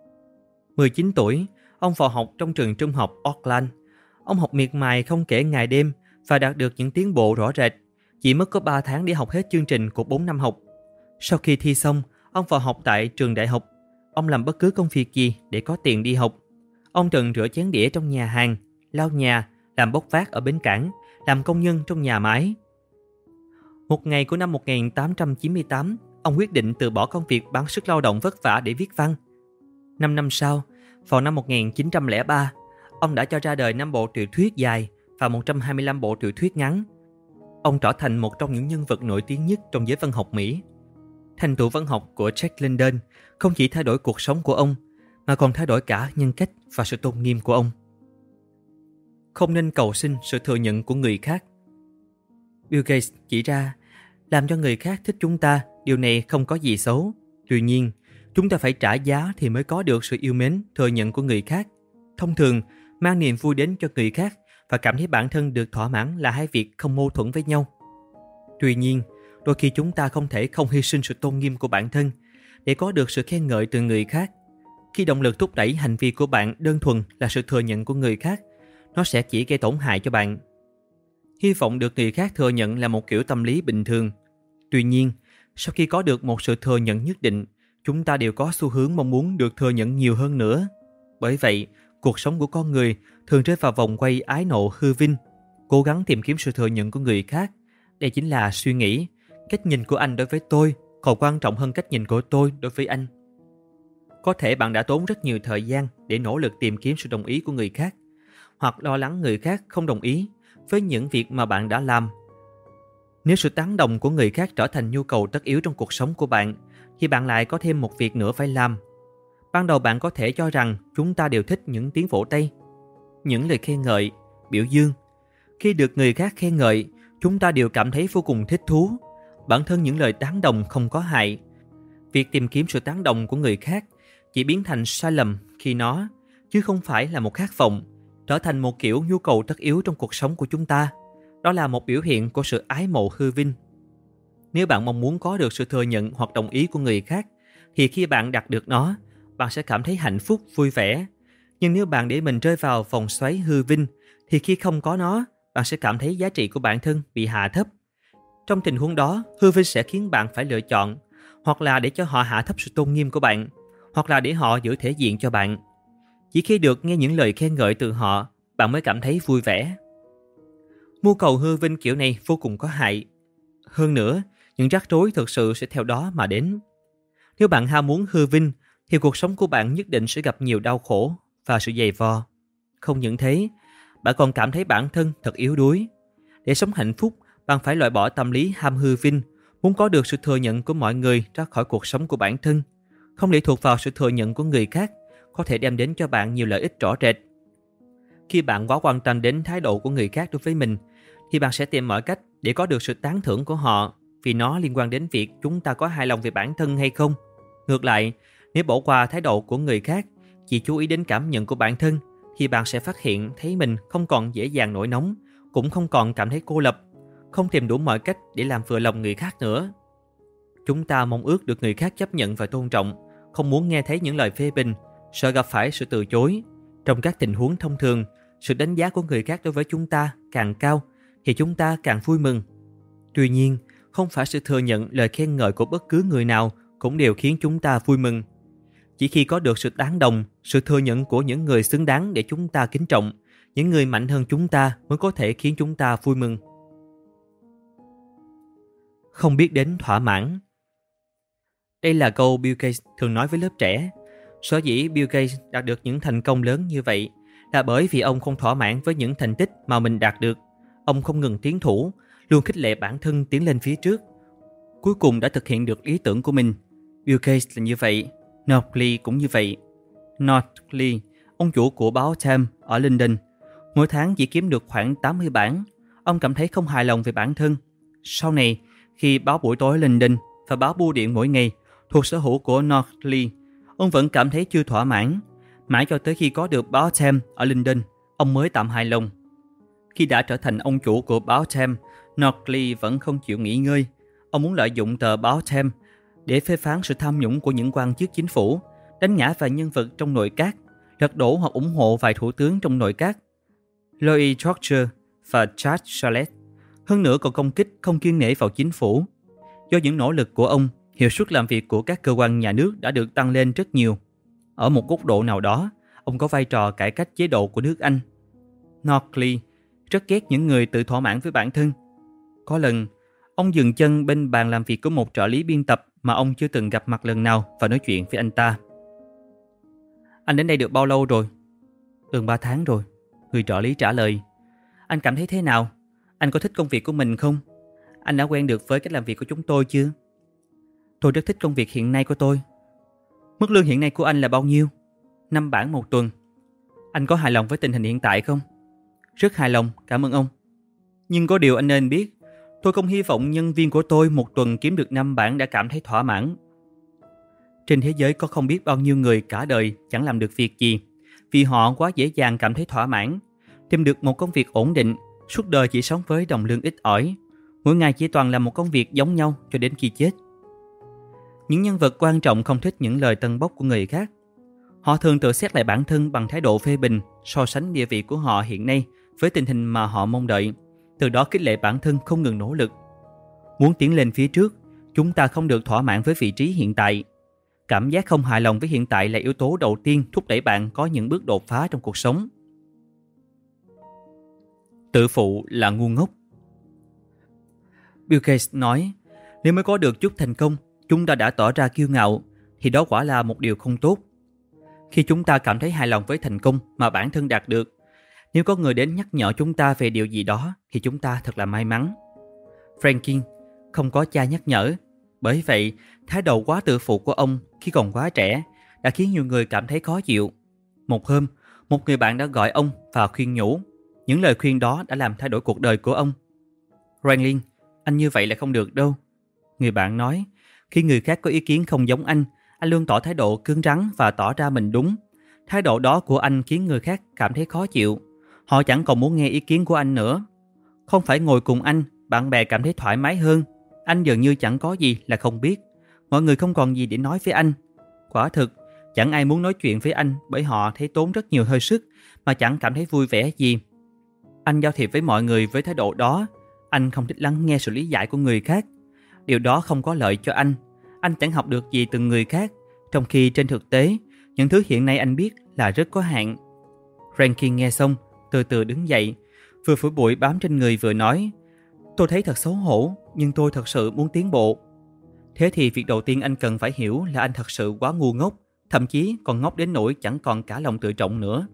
19 tuổi, ông vào học trong trường trung học Oakland. Ông học miệt mài không kể ngày đêm và đạt được những tiến bộ rõ rệt. Chỉ mất có 3 tháng để học hết chương trình của 4 năm học. Sau khi thi xong, ông vào học tại trường đại học. Ông làm bất cứ công việc gì để có tiền đi học. Ông từng rửa chén đĩa trong nhà hàng, lau nhà, làm bốc vác ở bến cảng, làm công nhân trong nhà máy. Một ngày của năm 1898, ông quyết định từ bỏ công việc bán sức lao động vất vả để viết văn. 5 năm sau, vào năm 1903, ông đã cho ra đời 5 bộ tiểu thuyết dài và 125 bộ tiểu thuyết ngắn. Ông trở thành một trong những nhân vật nổi tiếng nhất trong giới văn học Mỹ. Thành tựu văn học của Jack London không chỉ thay đổi cuộc sống của ông, mà còn thay đổi cả nhân cách và sự tôn nghiêm của ông. Không nên cầu xin sự thừa nhận của người khác. Bill Gates chỉ ra, làm cho người khác thích chúng ta, điều này không có gì xấu. Tuy nhiên, chúng ta phải trả giá thì mới có được sự yêu mến, thừa nhận của người khác. Thông thường, mang niềm vui đến cho người khác và cảm thấy bản thân được thỏa mãn là hai việc không mâu thuẫn với nhau. Tuy nhiên, đôi khi chúng ta không thể không hy sinh sự tôn nghiêm của bản thân để có được sự khen ngợi từ người khác. Khi động lực thúc đẩy hành vi của bạn đơn thuần là sự thừa nhận của người khác, nó sẽ chỉ gây tổn hại cho bạn. Hy vọng được người khác thừa nhận là một kiểu tâm lý bình thường. Tuy nhiên, sau khi có được một sự thừa nhận nhất định, chúng ta đều có xu hướng mong muốn được thừa nhận nhiều hơn nữa. Bởi vậy, cuộc sống của con người thường rơi vào vòng quay ái nộ hư vinh, cố gắng tìm kiếm sự thừa nhận của người khác. Đây chính là suy nghĩ, cách nhìn của anh đối với tôi còn quan trọng hơn cách nhìn của tôi đối với anh. Có thể bạn đã tốn rất nhiều thời gian để nỗ lực tìm kiếm sự đồng ý của người khác, hoặc lo lắng người khác không đồng ý với những việc mà bạn đã làm. Nếu sự tán đồng của người khác trở thành nhu cầu tất yếu trong cuộc sống của bạn, thì bạn lại có thêm một việc nữa phải làm. Ban đầu bạn có thể cho rằng chúng ta đều thích những tiếng vỗ tay, những lời khen ngợi, biểu dương. Khi được người khác khen ngợi, chúng ta đều cảm thấy vô cùng thích thú. Bản thân những lời tán đồng không có hại. Việc tìm kiếm sự tán đồng của người khác chỉ biến thành sai lầm khi nó, chứ không phải là một khát vọng, trở thành một kiểu nhu cầu tất yếu trong cuộc sống của chúng ta. Đó là một biểu hiện của sự ái mộ hư vinh. Nếu bạn mong muốn có được sự thừa nhận hoặc đồng ý của người khác, thì khi bạn đạt được nó, bạn sẽ cảm thấy hạnh phúc, vui vẻ. Nhưng nếu bạn để mình rơi vào vòng xoáy hư vinh, thì khi không có nó, bạn sẽ cảm thấy giá trị của bản thân bị hạ thấp. Trong tình huống đó, hư vinh sẽ khiến bạn phải lựa chọn, hoặc là để cho họ hạ thấp sự tôn nghiêm của bạn, hoặc là để họ giữ thể diện cho bạn. Chỉ khi được nghe những lời khen ngợi từ họ, bạn mới cảm thấy vui vẻ. Mưu cầu hư vinh kiểu này vô cùng có hại. Hơn nữa, những rắc rối thực sự sẽ theo đó mà đến. Nếu bạn ham muốn hư vinh, thì cuộc sống của bạn nhất định sẽ gặp nhiều đau khổ và sự dày vò. Không những thế, bạn còn cảm thấy bản thân thật yếu đuối. Để sống hạnh phúc, bạn phải loại bỏ tâm lý ham hư vinh, muốn có được sự thừa nhận của mọi người ra khỏi cuộc sống của bản thân. Không lệ thuộc vào sự thừa nhận của người khác có thể đem đến cho bạn nhiều lợi ích rõ rệt. Khi bạn quá quan tâm đến thái độ của người khác đối với mình, thì bạn sẽ tìm mọi cách để có được sự tán thưởng của họ, vì nó liên quan đến việc chúng ta có hài lòng về bản thân hay không. Ngược lại, nếu bỏ qua thái độ của người khác, chỉ chú ý đến cảm nhận của bản thân, thì bạn sẽ phát hiện thấy mình không còn dễ dàng nổi nóng, cũng không còn cảm thấy cô lập, không tìm đủ mọi cách để làm vừa lòng người khác nữa. Chúng ta mong ước được người khác chấp nhận và tôn trọng, không muốn nghe thấy những lời phê bình, sợ gặp phải sự từ chối. Trong các tình huống thông thường, sự đánh giá của người khác đối với chúng ta càng cao, thì chúng ta càng vui mừng. Tuy nhiên, không phải sự thừa nhận lời khen ngợi của bất cứ người nào cũng đều khiến chúng ta vui mừng. Chỉ khi có được sự tán đồng, sự thừa nhận của những người xứng đáng để chúng ta kính trọng, những người mạnh hơn chúng ta mới có thể khiến chúng ta vui mừng. Không biết đến thỏa mãn. Đây là câu Bill Gates thường nói với lớp trẻ. Sở dĩ Bill Gates đạt được những thành công lớn như vậy là bởi vì ông không thỏa mãn với những thành tích mà mình đạt được. Ông không ngừng tiến thủ, luôn khích lệ bản thân tiến lên phía trước. Cuối cùng đã thực hiện được ý tưởng của mình. Bill Gates là như vậy, Noah Lee cũng như vậy. Noah Lee, ông chủ của báo Time ở London, mỗi tháng chỉ kiếm được khoảng 80 bảng. Ông cảm thấy không hài lòng về bản thân. Sau này, khi báo buổi tối London và báo bưu điện mỗi ngày thuộc sở hữu của Noah Lee, ông vẫn cảm thấy chưa thỏa mãn. Mãi cho tới khi có được báo Time ở London, ông mới tạm hài lòng. Khi đã trở thành ông chủ của báo Time, Noah Lee vẫn không chịu nghỉ ngơi. Ông muốn lợi dụng tờ báo Time để phê phán sự tham nhũng của những quan chức chính phủ, đánh ngã vài nhân vật trong nội các, lật đổ hoặc ủng hộ vài thủ tướng trong nội các, Louis George và Charles Charles. Hơn nữa còn công kích không kiêng nể vào chính phủ. Do những nỗ lực của ông, hiệu suất làm việc của các cơ quan nhà nước đã được tăng lên rất nhiều. Ở một góc độ nào đó, ông có vai trò cải cách chế độ của nước Anh. Noah Lee rất ghét những người tự thỏa mãn với bản thân. Có lần, ông dừng chân bên bàn làm việc của một trợ lý biên tập mà ông chưa từng gặp mặt lần nào và nói chuyện với anh ta. Anh đến đây được bao lâu rồi? 3 tháng rồi, người trợ lý trả lời. Anh cảm thấy thế nào? Anh có thích công việc của mình không? Anh đã quen được với cách làm việc của chúng tôi chưa? Tôi rất thích công việc hiện nay của tôi. Mức lương hiện nay của anh là bao nhiêu? 5 bảng một tuần. Anh có hài lòng với tình hình hiện tại không? Rất hài lòng, cảm ơn ông. Nhưng có điều anh nên biết, tôi không hy vọng nhân viên của tôi một tuần kiếm được 5 bảng đã cảm thấy thỏa mãn. Trên thế giới có không biết bao nhiêu người cả đời chẳng làm được việc gì, vì họ quá dễ dàng cảm thấy thỏa mãn, tìm được một công việc ổn định, suốt đời chỉ sống với đồng lương ít ỏi, mỗi ngày chỉ toàn làm một công việc giống nhau cho đến khi chết. Những nhân vật quan trọng không thích những lời tân bốc của người khác. Họ thường tự xét lại bản thân bằng thái độ phê bình, so sánh địa vị của họ hiện nay với tình hình mà họ mong đợi, từ đó khích lệ bản thân không ngừng nỗ lực. Muốn tiến lên phía trước, chúng ta không được thỏa mãn với vị trí hiện tại. Cảm giác không hài lòng với hiện tại là yếu tố đầu tiên thúc đẩy bạn có những bước đột phá trong cuộc sống. Tự phụ là ngu ngốc. Bill Gates nói, nếu mới có được chút thành công, chúng ta đã tỏ ra kiêu ngạo, thì đó quả là một điều không tốt. Khi chúng ta cảm thấy hài lòng với thành công mà bản thân đạt được, nếu có người đến nhắc nhở chúng ta về điều gì đó thì chúng ta thật là may mắn. Franklin không có cha nhắc nhở, bởi vậy thái độ quá tự phụ của ông khi còn quá trẻ đã khiến nhiều người cảm thấy khó chịu. Một hôm, một người bạn đã gọi ông và khuyên nhủ. Những lời khuyên đó đã làm thay đổi cuộc đời của ông. Franklin, anh như vậy là không được đâu. Người bạn nói, khi người khác có ý kiến không giống anh Anh luôn tỏ thái độ cứng rắn và tỏ ra mình đúng. Thái độ đó của anh khiến người khác cảm thấy khó chịu. Họ chẳng còn muốn nghe ý kiến của anh nữa. Không phải ngồi cùng anh, bạn bè cảm thấy thoải mái hơn. Anh dường như chẳng có gì là không biết. Mọi người không còn gì để nói với anh. Quả thực, chẳng ai muốn nói chuyện với anh bởi họ thấy tốn rất nhiều hơi sức mà chẳng cảm thấy vui vẻ gì. Anh giao thiệp với mọi người với thái độ đó. Anh không thích lắng nghe sự lý giải của người khác. Điều đó không có lợi cho anh. Anh chẳng học được gì từ người khác, trong khi trên thực tế, những thứ hiện nay anh biết là rất có hạn. Rankin nghe xong, từ từ đứng dậy, vừa phủi bụi bám trên người vừa nói: tôi thấy thật xấu hổ, nhưng tôi thật sự muốn tiến bộ. Thế thì việc đầu tiên anh cần phải hiểu là anh thật sự quá ngu ngốc, thậm chí còn ngốc đến nỗi chẳng còn cả lòng tự trọng nữa.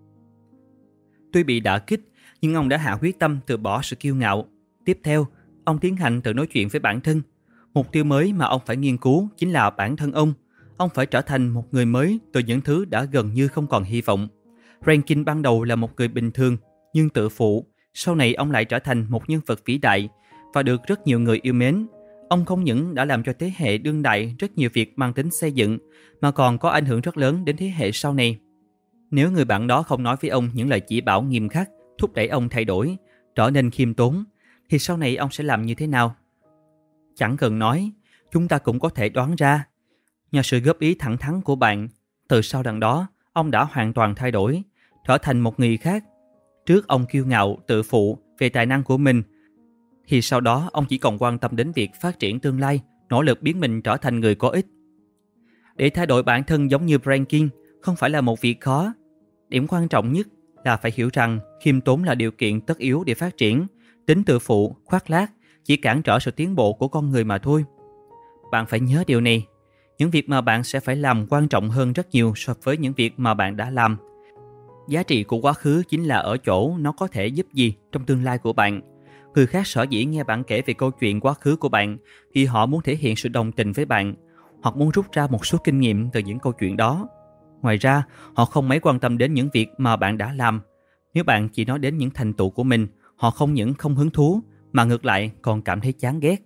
Tuy bị đả kích, nhưng ông đã hạ quyết tâm từ bỏ sự kiêu ngạo. Tiếp theo, ông tiến hành tự nói chuyện với bản thân. Mục tiêu mới mà ông phải nghiên cứu chính là bản thân ông. Ông phải trở thành một người mới từ những thứ đã gần như không còn hy vọng. Rankin ban đầu là một người bình thường, nhưng tự phụ. Sau này ông lại trở thành một nhân vật vĩ đại và được rất nhiều người yêu mến. Ông không những đã làm cho thế hệ đương đại rất nhiều việc mang tính xây dựng, mà còn có ảnh hưởng rất lớn đến thế hệ sau này. Nếu người bạn đó không nói với ông những lời chỉ bảo nghiêm khắc, thúc đẩy ông thay đổi, trở nên khiêm tốn, thì sau này ông sẽ làm như thế nào? Chẳng cần nói, chúng ta cũng có thể đoán ra. Nhờ sự góp ý thẳng thắn của bạn, từ sau đằng đó, ông đã hoàn toàn thay đổi, trở thành một người khác. Trước ông kiêu ngạo, tự phụ về tài năng của mình, thì sau đó ông chỉ còn quan tâm đến việc phát triển tương lai, nỗ lực biến mình trở thành người có ích. Để thay đổi bản thân giống như Rankin không phải là một việc khó. Điểm quan trọng nhất là phải hiểu rằng khiêm tốn là điều kiện tất yếu để phát triển. Tính tự phụ, khoác lác chỉ cản trở sự tiến bộ của con người mà thôi. Bạn phải nhớ điều này. Những việc mà bạn sẽ phải làm quan trọng hơn rất nhiều so với những việc mà bạn đã làm. Giá trị của quá khứ chính là ở chỗ nó có thể giúp gì trong tương lai của bạn. Người khác sở dĩ nghe bạn kể về câu chuyện quá khứ của bạn vì họ muốn thể hiện sự đồng tình với bạn, hoặc muốn rút ra một số kinh nghiệm từ những câu chuyện đó. Ngoài ra, họ không mấy quan tâm đến những việc mà bạn đã làm. Nếu bạn chỉ nói đến những thành tựu của mình, họ không những không hứng thú, mà ngược lại còn cảm thấy chán ghét.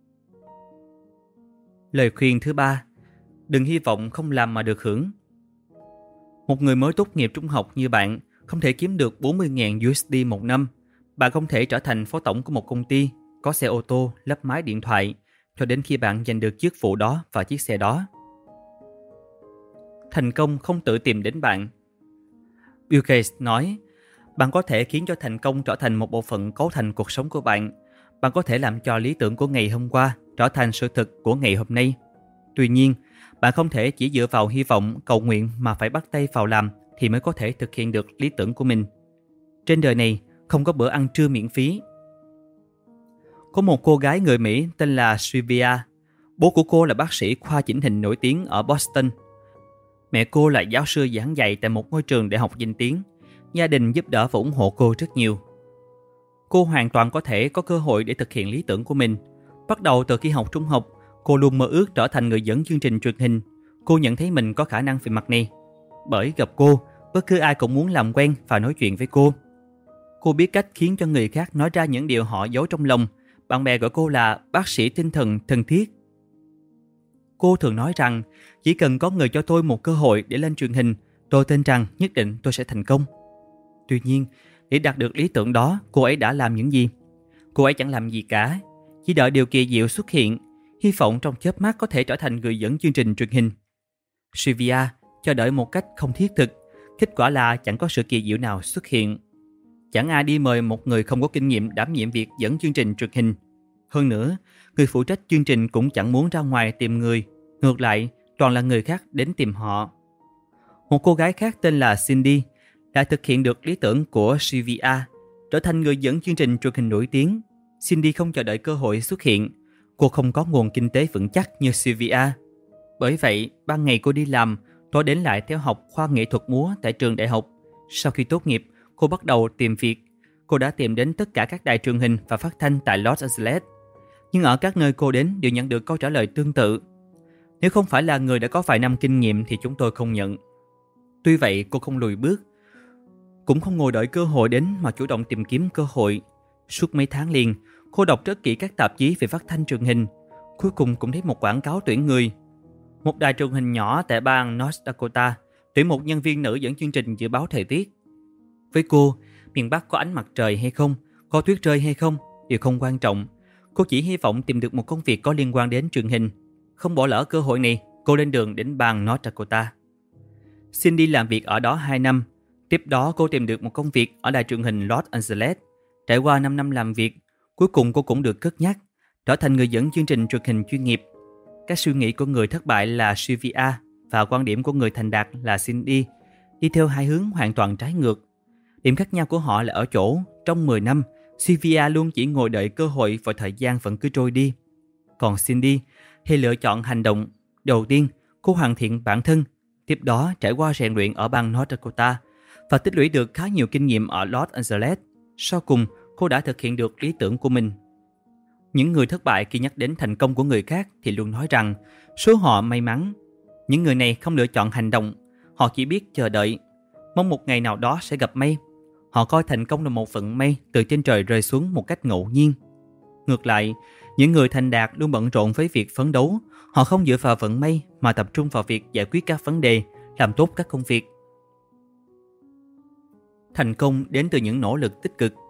Lời khuyên thứ 3: đừng hy vọng không làm mà được hưởng. Một người mới tốt nghiệp trung học như bạn không thể kiếm được 40.000 USD một năm. Bạn không thể trở thành phó tổng của một công ty, có xe ô tô, lắp máy điện thoại, cho đến khi bạn giành được chức vụ đó và chiếc xe đó. Thành công không tự tìm đến bạn. Bill Gates nói, bạn có thể khiến cho thành công trở thành một bộ phận cấu thành cuộc sống của bạn. Bạn có thể làm cho lý tưởng của ngày hôm qua trở thành sự thực của ngày hôm nay. Tuy nhiên, bạn không thể chỉ dựa vào hy vọng, cầu nguyện mà phải bắt tay vào làm thì mới có thể thực hiện được lý tưởng của mình. Trên đời này, không có bữa ăn trưa miễn phí. Có một cô gái người Mỹ tên là Sylvia. Bố của cô là bác sĩ khoa chỉnh hình nổi tiếng ở Boston. Mẹ cô là giáo sư giảng dạy tại một ngôi trường đại học danh tiếng. Gia đình giúp đỡ và ủng hộ cô rất nhiều. Cô hoàn toàn có thể có cơ hội để thực hiện lý tưởng của mình. Bắt đầu từ khi học trung học, cô luôn mơ ước trở thành người dẫn chương trình truyền hình. Cô nhận thấy mình có khả năng về mặt này. Bởi gặp cô, bất cứ ai cũng muốn làm quen và nói chuyện với cô. Cô biết cách khiến cho người khác nói ra những điều họ giấu trong lòng. Bạn bè gọi cô là bác sĩ tinh thần thân thiết. Cô thường nói rằng, chỉ cần có người cho tôi một cơ hội để lên truyền hình, tôi tin rằng nhất định tôi sẽ thành công. Tuy nhiên, để đạt được lý tưởng đó, cô ấy đã làm những gì? Cô ấy chẳng làm gì cả, chỉ đợi điều kỳ diệu xuất hiện, hy vọng trong chớp mắt có thể trở thành người dẫn chương trình truyền hình. Sylvia chờ đợi một cách không thiết thực, kết quả là chẳng có sự kỳ diệu nào xuất hiện. Chẳng ai đi mời một người không có kinh nghiệm đảm nhiệm việc dẫn chương trình truyền hình. Hơn nữa, người phụ trách chương trình cũng chẳng muốn ra ngoài tìm người. Ngược lại, toàn là người khác đến tìm họ. Một cô gái khác tên là Cindy đã thực hiện được lý tưởng của Sylvia, trở thành người dẫn chương trình truyền hình nổi tiếng. Cindy không chờ đợi cơ hội xuất hiện. Cô không có nguồn kinh tế vững chắc như Sylvia. Bởi vậy, ban ngày cô đi làm, tối đến lại theo học khoa nghệ thuật múa tại trường đại học. Sau khi tốt nghiệp, cô bắt đầu tìm việc. Cô đã tìm đến tất cả các đài truyền hình và phát thanh tại Los Angeles. Nhưng ở các nơi cô đến đều nhận được câu trả lời tương tự. Nếu không phải là người đã có vài năm kinh nghiệm thì chúng tôi không nhận. Tuy vậy, cô không lùi bước, cũng không ngồi đợi cơ hội đến mà chủ động tìm kiếm cơ hội. Suốt mấy tháng liền, cô đọc rất kỹ các tạp chí về phát thanh truyền hình. Cuối cùng cũng thấy một quảng cáo tuyển người. Một đài truyền hình nhỏ tại bang North Dakota tuyển một nhân viên nữ dẫn chương trình dự báo thời tiết. Với cô, miền Bắc có ánh mặt trời hay không, có tuyết rơi hay không đều không quan trọng. Cô chỉ hy vọng tìm được một công việc có liên quan đến truyền hình. Không bỏ lỡ cơ hội này, cô lên đường đến bang North Dakota. Cindy làm việc ở đó 2 năm. Tiếp đó cô tìm được một công việc ở đài truyền hình Los Angeles. Trải qua 5 năm làm việc, cuối cùng cô cũng được cất nhắc, trở thành người dẫn chương trình truyền hình chuyên nghiệp. Các suy nghĩ của người thất bại là Sylvia và quan điểm của người thành đạt là Cindy đi theo hai hướng hoàn toàn trái ngược. Điểm khác nhau của họ là ở chỗ, trong 10 năm, Sylvia luôn chỉ ngồi đợi cơ hội và thời gian vẫn cứ trôi đi. Còn Cindy thì lựa chọn hành động. Đầu tiên, cô hoàn thiện bản thân. Tiếp đó, trải qua rèn luyện ở bang North Dakota và tích lũy được khá nhiều kinh nghiệm ở Los Angeles. Sau cùng, cô đã thực hiện được lý tưởng của mình. Những người thất bại khi nhắc đến thành công của người khác thì luôn nói rằng số họ may mắn. Những người này không lựa chọn hành động, họ chỉ biết chờ đợi, mong một ngày nào đó sẽ gặp may. Họ coi thành công là một vận may từ trên trời rơi xuống một cách ngẫu nhiên. Ngược lại, những người thành đạt luôn bận rộn với việc phấn đấu. Họ không dựa vào vận may mà tập trung vào việc giải quyết các vấn đề, làm tốt các công việc. Thành công đến từ những nỗ lực tích cực.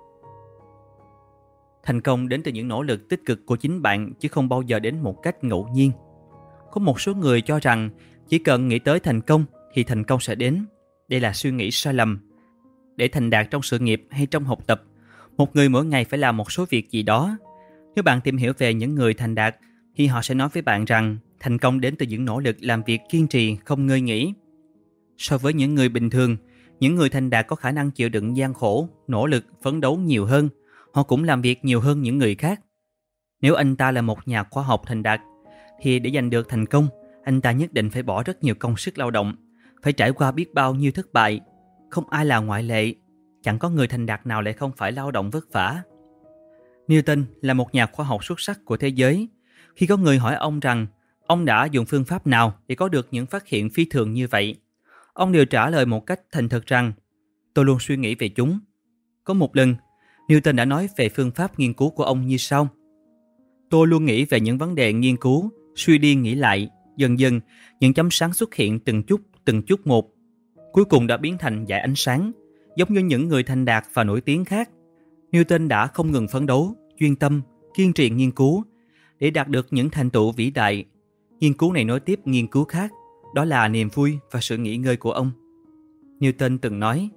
Thành công đến từ những nỗ lực tích cực của chính bạn chứ không bao giờ đến một cách ngẫu nhiên. Có một số người cho rằng chỉ cần nghĩ tới thành công thì thành công sẽ đến. Đây là suy nghĩ sai lầm. Để thành đạt trong sự nghiệp hay trong học tập, một người mỗi ngày phải làm một số việc gì đó. Nếu bạn tìm hiểu về những người thành đạt thì họ sẽ nói với bạn rằng thành công đến từ những nỗ lực làm việc kiên trì, không ngơi nghỉ. So với những người bình thường, những người thành đạt có khả năng chịu đựng gian khổ, nỗ lực, phấn đấu nhiều hơn. Họ cũng làm việc nhiều hơn những người khác. Nếu anh ta là một nhà khoa học thành đạt, thì để giành được thành công, anh ta nhất định phải bỏ rất nhiều công sức lao động, phải trải qua biết bao nhiêu thất bại. Không ai là ngoại lệ, chẳng có người thành đạt nào lại không phải lao động vất vả. Newton là một nhà khoa học xuất sắc của thế giới. Khi có người hỏi ông rằng ông đã dùng phương pháp nào để có được những phát hiện phi thường như vậy, ông đều trả lời một cách thành thật rằng tôi luôn suy nghĩ về chúng. Có một lần, Newton đã nói về phương pháp nghiên cứu của ông như sau: tôi luôn nghĩ về những vấn đề nghiên cứu, suy đi nghĩ lại, dần dần những chấm sáng xuất hiện từng chút một, cuối cùng đã biến thành dải ánh sáng. Giống như những người thành đạt và nổi tiếng khác, Newton đã không ngừng phấn đấu, chuyên tâm, kiên trì nghiên cứu để đạt được những thành tựu vĩ đại. Nghiên cứu này nối tiếp nghiên cứu khác, đó là niềm vui và sự nghỉ ngơi của ông. Newton từng nói: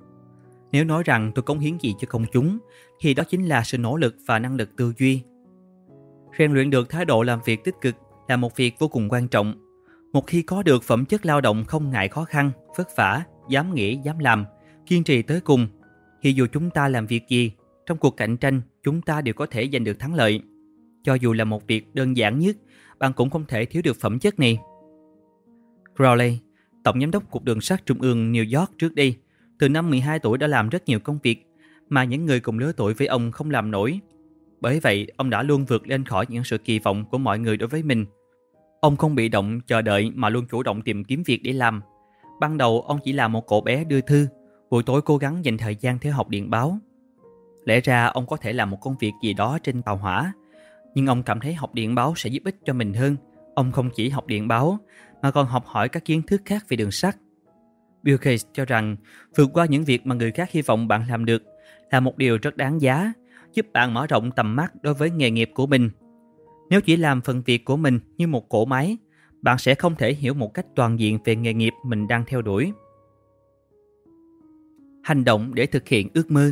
nếu nói rằng tôi cống hiến gì cho công chúng, thì đó chính là sự nỗ lực và năng lực tư duy. Rèn luyện được thái độ làm việc tích cực là một việc vô cùng quan trọng. Một khi có được phẩm chất lao động không ngại khó khăn, vất vả, dám nghĩ, dám làm, kiên trì tới cùng, thì dù chúng ta làm việc gì, trong cuộc cạnh tranh chúng ta đều có thể giành được thắng lợi. Cho dù là một việc đơn giản nhất, bạn cũng không thể thiếu được phẩm chất này. Crowley, tổng giám đốc Cục Đường sắt Trung ương New York trước đây, từ năm 12 tuổi đã làm rất nhiều công việc mà những người cùng lứa tuổi với ông không làm nổi. Bởi vậy, ông đã luôn vượt lên khỏi những sự kỳ vọng của mọi người đối với mình. Ông không bị động chờ đợi mà luôn chủ động tìm kiếm việc để làm. Ban đầu, ông chỉ là một cậu bé đưa thư, buổi tối cố gắng dành thời gian theo học điện báo. Lẽ ra, ông có thể làm một công việc gì đó trên tàu hỏa, nhưng ông cảm thấy học điện báo sẽ giúp ích cho mình hơn. Ông không chỉ học điện báo, mà còn học hỏi các kiến thức khác về đường sắt. Bill Gates cho rằng vượt qua những việc mà người khác hy vọng bạn làm được là một điều rất đáng giá, giúp bạn mở rộng tầm mắt đối với nghề nghiệp của mình. Nếu chỉ làm phần việc của mình như một cỗ máy, bạn sẽ không thể hiểu một cách toàn diện về nghề nghiệp mình đang theo đuổi. Hành động để thực hiện ước mơ.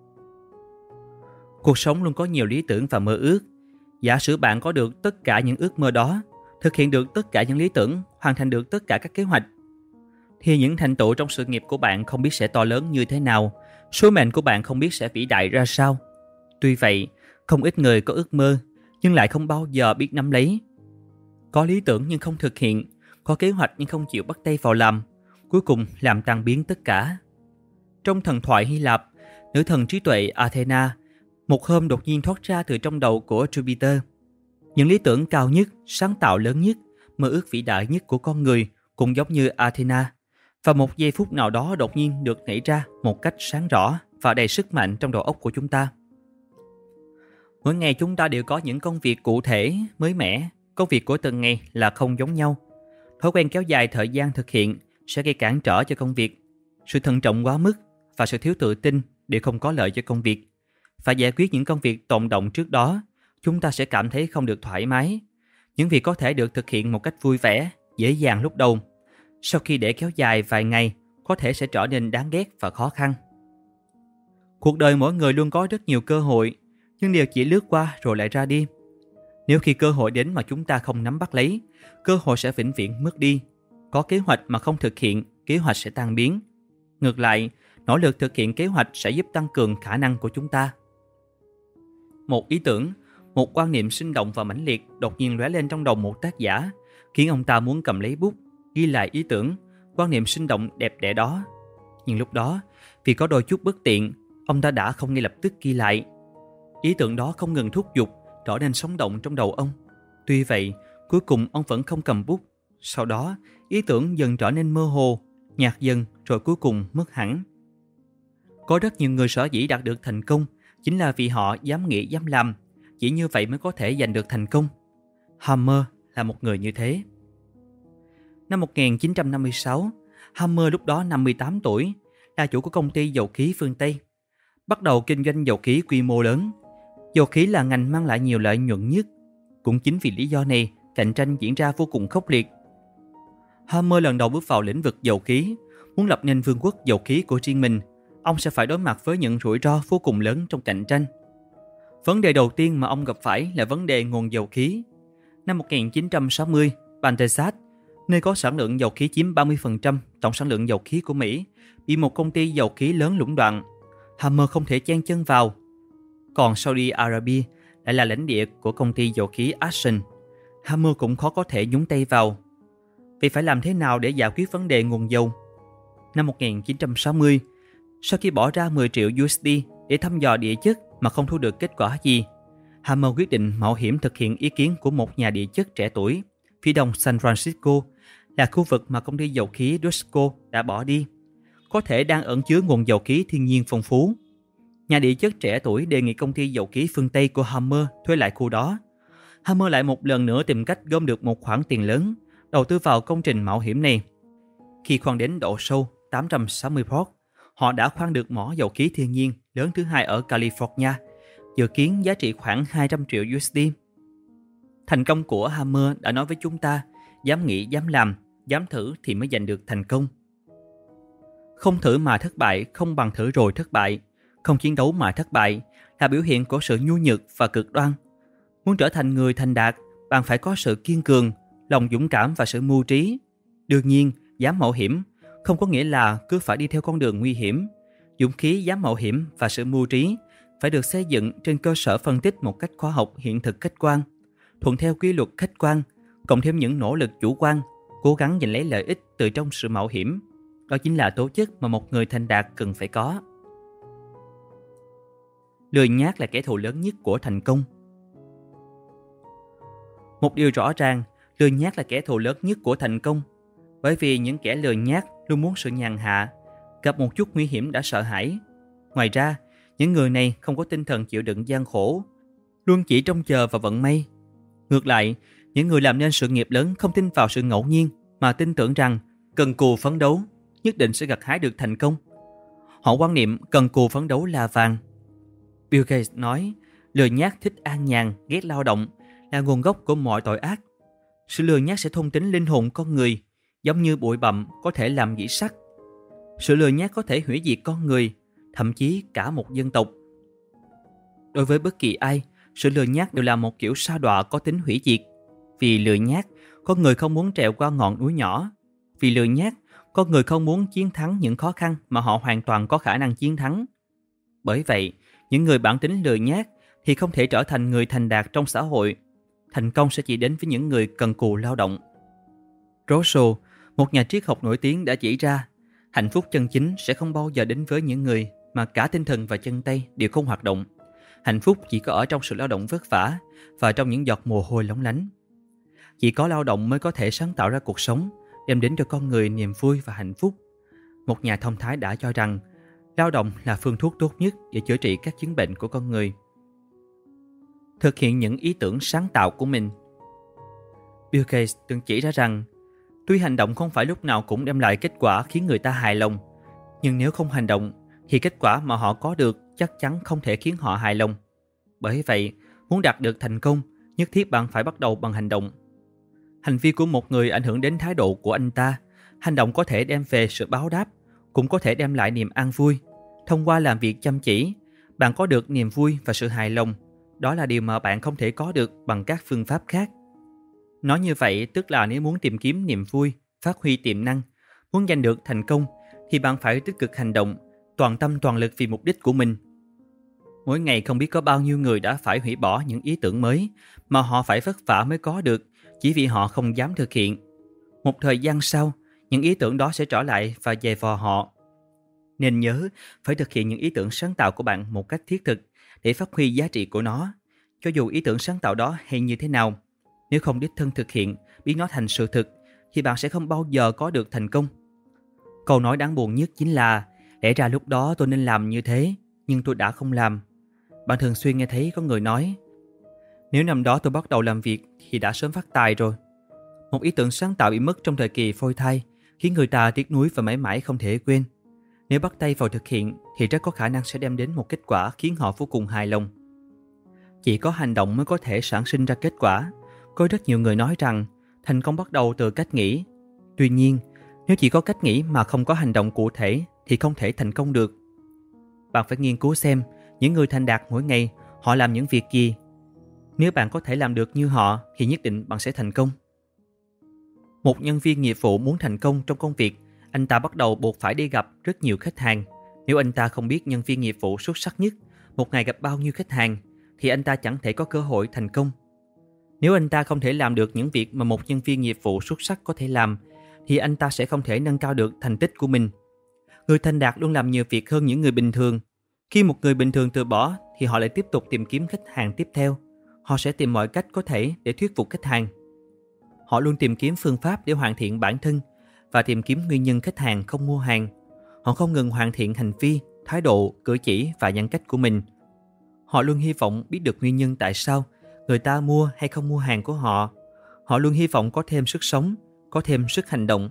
Cuộc sống luôn có nhiều lý tưởng và mơ ước. Giả sử bạn có được tất cả những ước mơ đó, thực hiện được tất cả những lý tưởng, hoàn thành được tất cả các kế hoạch, thì những thành tựu trong sự nghiệp của bạn không biết sẽ to lớn như thế nào, số mệnh của bạn không biết sẽ vĩ đại ra sao. Tuy vậy, không ít người có ước mơ nhưng lại không bao giờ biết nắm lấy. Có lý tưởng nhưng không thực hiện, có kế hoạch nhưng không chịu bắt tay vào làm, cuối cùng làm tan biến tất cả. Trong thần thoại Hy Lạp, nữ thần trí tuệ Athena một hôm đột nhiên thoát ra từ trong đầu của Jupiter. Những lý tưởng cao nhất, sáng tạo lớn nhất, mơ ước vĩ đại nhất của con người cũng giống như Athena, và một giây phút nào đó đột nhiên được nảy ra một cách sáng rõ và đầy sức mạnh trong đầu óc của chúng ta. Mỗi ngày chúng ta đều có những công việc cụ thể, mới mẻ. Công việc của từng ngày là không giống nhau. Thói quen kéo dài thời gian thực hiện sẽ gây cản trở cho công việc. Sự thận trọng quá mức và sự thiếu tự tin đều không có lợi cho công việc. Phải giải quyết những công việc tồn đọng trước đó, chúng ta sẽ cảm thấy không được thoải mái. Những việc có thể được thực hiện một cách vui vẻ, dễ dàng lúc đầu, sau khi để kéo dài vài ngày, có thể sẽ trở nên đáng ghét và khó khăn. Cuộc đời mỗi người luôn có rất nhiều cơ hội, nhưng đều chỉ lướt qua rồi lại ra đi. Nếu khi cơ hội đến mà chúng ta không nắm bắt lấy, cơ hội sẽ vĩnh viễn mất đi. Có kế hoạch mà không thực hiện, kế hoạch sẽ tan biến. Ngược lại, nỗ lực thực hiện kế hoạch sẽ giúp tăng cường khả năng của chúng ta. Một ý tưởng, một quan niệm sinh động và mãnh liệt đột nhiên lóe lên trong đầu một tác giả, khiến ông ta muốn cầm lấy bút, ghi lại ý tưởng, quan niệm sinh động đẹp đẽ đó. Nhưng lúc đó, vì có đôi chút bất tiện, ông ta đã không ngay lập tức ghi lại. Ý tưởng đó không ngừng thúc giục, trở nên sống động trong đầu ông. Tuy vậy, cuối cùng ông vẫn không cầm bút. Sau đó, ý tưởng dần trở nên mơ hồ, nhạt dần rồi cuối cùng mất hẳn. Có rất nhiều người sở dĩ đạt được thành công chính là vì họ dám nghĩ dám làm. Chỉ như vậy mới có thể giành được thành công. Hammer là một người như thế. Năm 1956, Hammer lúc đó 58 tuổi, là chủ của công ty dầu khí phương Tây. Bắt đầu kinh doanh dầu khí quy mô lớn. Dầu khí là ngành mang lại nhiều lợi nhuận nhất. Cũng chính vì lý do này, cạnh tranh diễn ra vô cùng khốc liệt. Hammer lần đầu bước vào lĩnh vực dầu khí, muốn lập nên vương quốc dầu khí của riêng mình, ông sẽ phải đối mặt với những rủi ro vô cùng lớn trong cạnh tranh. Vấn đề đầu tiên mà ông gặp phải là vấn đề nguồn dầu khí. Năm 1960, bang Texas, nơi có sản lượng dầu khí chiếm 30% tổng sản lượng dầu khí của Mỹ, bị một công ty dầu khí lớn lũng đoạn. Hammer không thể chen chân vào. Còn Saudi Arabia lại là lãnh địa của công ty dầu khí Exxon. Hammer cũng khó có thể nhúng tay vào. Vậy phải làm thế nào để giải quyết vấn đề nguồn dầu? Năm 1960, sau khi bỏ ra 10 triệu USD để thăm dò địa chất mà không thu được kết quả gì, Hammer quyết định mạo hiểm thực hiện ý kiến của một nhà địa chất trẻ tuổi. Phía đông San Francisco là khu vực mà công ty dầu khí Dosco đã bỏ đi, có thể đang ẩn chứa nguồn dầu khí thiên nhiên phong phú. Nhà địa chất trẻ tuổi đề nghị công ty dầu khí phương Tây của Hammer thuê lại khu đó. Hammer lại một lần nữa tìm cách gom được một khoản tiền lớn, đầu tư vào công trình mạo hiểm này. Khi khoan đến độ sâu 860 feet, họ đã khoan được mỏ dầu khí thiên nhiên lớn thứ hai ở California, dự kiến giá trị khoảng 200 triệu USD. Thành công của Hammer đã nói với chúng ta, dám nghĩ, dám làm, dám thử thì mới giành được thành công. Không thử mà thất bại không bằng thử rồi thất bại. Không chiến đấu mà thất bại là biểu hiện của sự nhu nhược và cực đoan. Muốn trở thành người thành đạt, bạn phải có sự kiên cường, lòng dũng cảm và sự mưu trí. Đương nhiên, dám mạo hiểm không có nghĩa là cứ phải đi theo con đường nguy hiểm. Dũng khí, dám mạo hiểm và sự mưu trí phải được xây dựng trên cơ sở phân tích một cách khoa học hiện thực khách quan, thuận theo quy luật khách quan, cộng thêm những nỗ lực chủ quan, cố gắng giành lấy lợi ích từ trong sự mạo hiểm. Đó chính là tố chất mà một người thành đạt cần phải có. Lười nhác là kẻ thù lớn nhất của thành công. Một điều rõ ràng, lười nhác là kẻ thù lớn nhất của thành công. Bởi vì những kẻ lười nhác luôn muốn sự nhàn hạ, gặp một chút nguy hiểm đã sợ hãi. Ngoài ra, những người này không có tinh thần chịu đựng gian khổ, luôn chỉ trông chờ vào vận may. Ngược lại, những người làm nên sự nghiệp lớn không tin vào sự ngẫu nhiên, mà tin tưởng rằng cần cù phấn đấu nhất định sẽ gặt hái được thành công. Họ quan niệm cần cù phấn đấu là vàng. Bill Gates nói, lười nhác thích an nhàn, ghét lao động là nguồn gốc của mọi tội ác. Sự lười nhác sẽ thôn tính linh hồn con người, giống như bụi bặm có thể làm dỉ sắt. Sự lười nhác có thể hủy diệt con người, thậm chí cả một dân tộc. Đối với bất kỳ ai, sự lười nhác đều là một kiểu sa đọa có tính hủy diệt. Vì lười nhác, con người không muốn trèo qua ngọn núi nhỏ. Vì lười nhác, con người không muốn chiến thắng những khó khăn mà họ hoàn toàn có khả năng chiến thắng. Bởi vậy, những người bản tính lười nhác thì không thể trở thành người thành đạt trong xã hội. Thành công sẽ chỉ đến với những người cần cù lao động. Rousseau, một nhà triết học nổi tiếng đã chỉ ra, hạnh phúc chân chính sẽ không bao giờ đến với những người mà cả tinh thần và chân tay đều không hoạt động. Hạnh phúc chỉ có ở trong sự lao động vất vả và trong những giọt mồ hôi lóng lánh. Chỉ có lao động mới có thể sáng tạo ra cuộc sống, đem đến cho con người niềm vui và hạnh phúc. Một nhà thông thái đã cho rằng lao động là phương thuốc tốt nhất để chữa trị các chứng bệnh của con người. Thực hiện những ý tưởng sáng tạo của mình. Bill Gates từng chỉ ra rằng Tuy hành động không phải lúc nào cũng đem lại kết quả khiến người ta hài lòng, nhưng nếu không hành động thì kết quả mà họ có được chắc chắn không thể khiến họ hài lòng. Bởi vậy, muốn đạt được thành công, nhất thiết bạn phải bắt đầu bằng hành động. Hành vi của một người ảnh hưởng đến thái độ của anh ta. Hành động có thể đem về sự báo đáp, cũng có thể đem lại niềm an vui. Thông qua làm việc chăm chỉ, bạn có được niềm vui và sự hài lòng. Đó là điều mà bạn không thể có được bằng các phương pháp khác. Nói như vậy tức là nếu muốn tìm kiếm niềm vui, phát huy tiềm năng, muốn giành được thành công thì bạn phải tích cực hành động, toàn tâm toàn lực vì mục đích của mình. Mỗi ngày không biết có bao nhiêu người đã phải hủy bỏ những ý tưởng mới mà họ phải vất vả mới có được chỉ vì họ không dám thực hiện. Một thời gian sau, những ý tưởng đó sẽ trở lại và dày vò họ. Nên nhớ phải thực hiện những ý tưởng sáng tạo của bạn một cách thiết thực để phát huy giá trị của nó. Cho dù ý tưởng sáng tạo đó hay như thế nào, nếu không đích thân thực hiện, biến nó thành sự thực, thì bạn sẽ không bao giờ có được thành công. Câu nói đáng buồn nhất chính là, lẽ ra lúc đó tôi nên làm như thế, nhưng tôi đã không làm. Bạn thường xuyên nghe thấy có người nói, nếu năm đó tôi bắt đầu làm việc thì đã sớm phát tài rồi. Một ý tưởng sáng tạo bị mất trong thời kỳ phôi thai, khiến người ta tiếc nuối và mãi mãi không thể quên. Nếu bắt tay vào thực hiện thì rất có khả năng sẽ đem đến một kết quả khiến họ vô cùng hài lòng. Chỉ có hành động mới có thể sản sinh ra kết quả. Có rất nhiều người nói rằng thành công bắt đầu từ cách nghĩ. Tuy nhiên, nếu chỉ có cách nghĩ mà không có hành động cụ thể thì không thể thành công được. Bạn phải nghiên cứu xem những người thành đạt mỗi ngày họ làm những việc gì. Nếu bạn có thể làm được như họ thì nhất định bạn sẽ thành công. Một nhân viên nghiệp vụ muốn thành công trong công việc, anh ta bắt đầu buộc phải đi gặp rất nhiều khách hàng. Nếu anh ta không biết nhân viên nghiệp vụ xuất sắc nhất một ngày gặp bao nhiêu khách hàng thì anh ta chẳng thể có cơ hội thành công. Nếu anh ta không thể làm được những việc mà một nhân viên nghiệp vụ xuất sắc có thể làm thì anh ta sẽ không thể nâng cao được thành tích của mình. Người thành đạt luôn làm nhiều việc hơn những người bình thường. Khi một người bình thường từ bỏ thì họ lại tiếp tục tìm kiếm khách hàng tiếp theo. Họ sẽ tìm mọi cách có thể để thuyết phục khách hàng. Họ luôn tìm kiếm phương pháp để hoàn thiện bản thân và tìm kiếm nguyên nhân khách hàng không mua hàng. Họ không ngừng hoàn thiện hành vi, thái độ, cử chỉ và nhân cách của mình. Họ luôn hy vọng biết được nguyên nhân tại sao người ta mua hay không mua hàng của họ. Họ luôn hy vọng có thêm sức sống, có thêm sức hành động.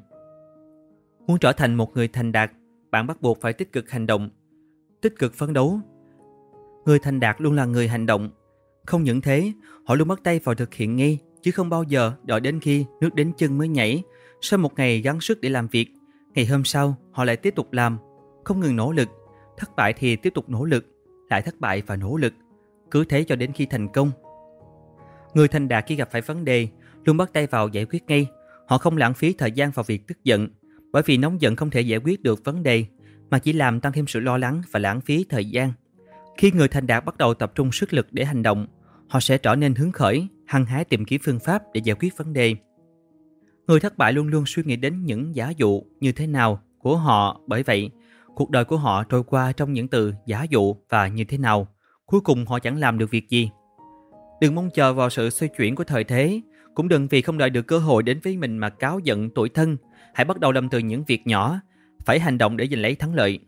Muốn trở thành một người thành đạt, bạn bắt buộc phải tích cực hành động, tích cực phấn đấu. Người thành đạt luôn là người hành động. Không những thế, họ luôn bắt tay vào thực hiện ngay, chứ không bao giờ đợi đến khi nước đến chân mới nhảy. Sau một ngày gắng sức để làm việc, ngày hôm sau họ lại tiếp tục làm, không ngừng nỗ lực. Thất bại thì tiếp tục nỗ lực, lại thất bại và nỗ lực. Cứ thế cho đến khi thành công. Người thành đạt khi gặp phải vấn đề luôn bắt tay vào giải quyết ngay. Họ không lãng phí thời gian vào việc tức giận, bởi vì nóng giận không thể giải quyết được vấn đề, mà chỉ làm tăng thêm sự lo lắng và lãng phí thời gian. Khi người thành đạt bắt đầu tập trung sức lực để hành động, họ sẽ trở nên hứng khởi, hăng hái tìm kiếm phương pháp để giải quyết vấn đề. Người thất bại luôn luôn suy nghĩ đến những giả dụ như thế nào của họ, bởi vậy cuộc đời của họ trôi qua trong những từ giả dụ và như thế nào. Cuối cùng họ chẳng làm được việc gì. Đừng mong chờ vào sự xoay chuyển của thời thế, cũng đừng vì không đợi được cơ hội đến với mình mà cáu giận tủi thân. Hãy bắt đầu làm từ những việc nhỏ, phải hành động để giành lấy thắng lợi.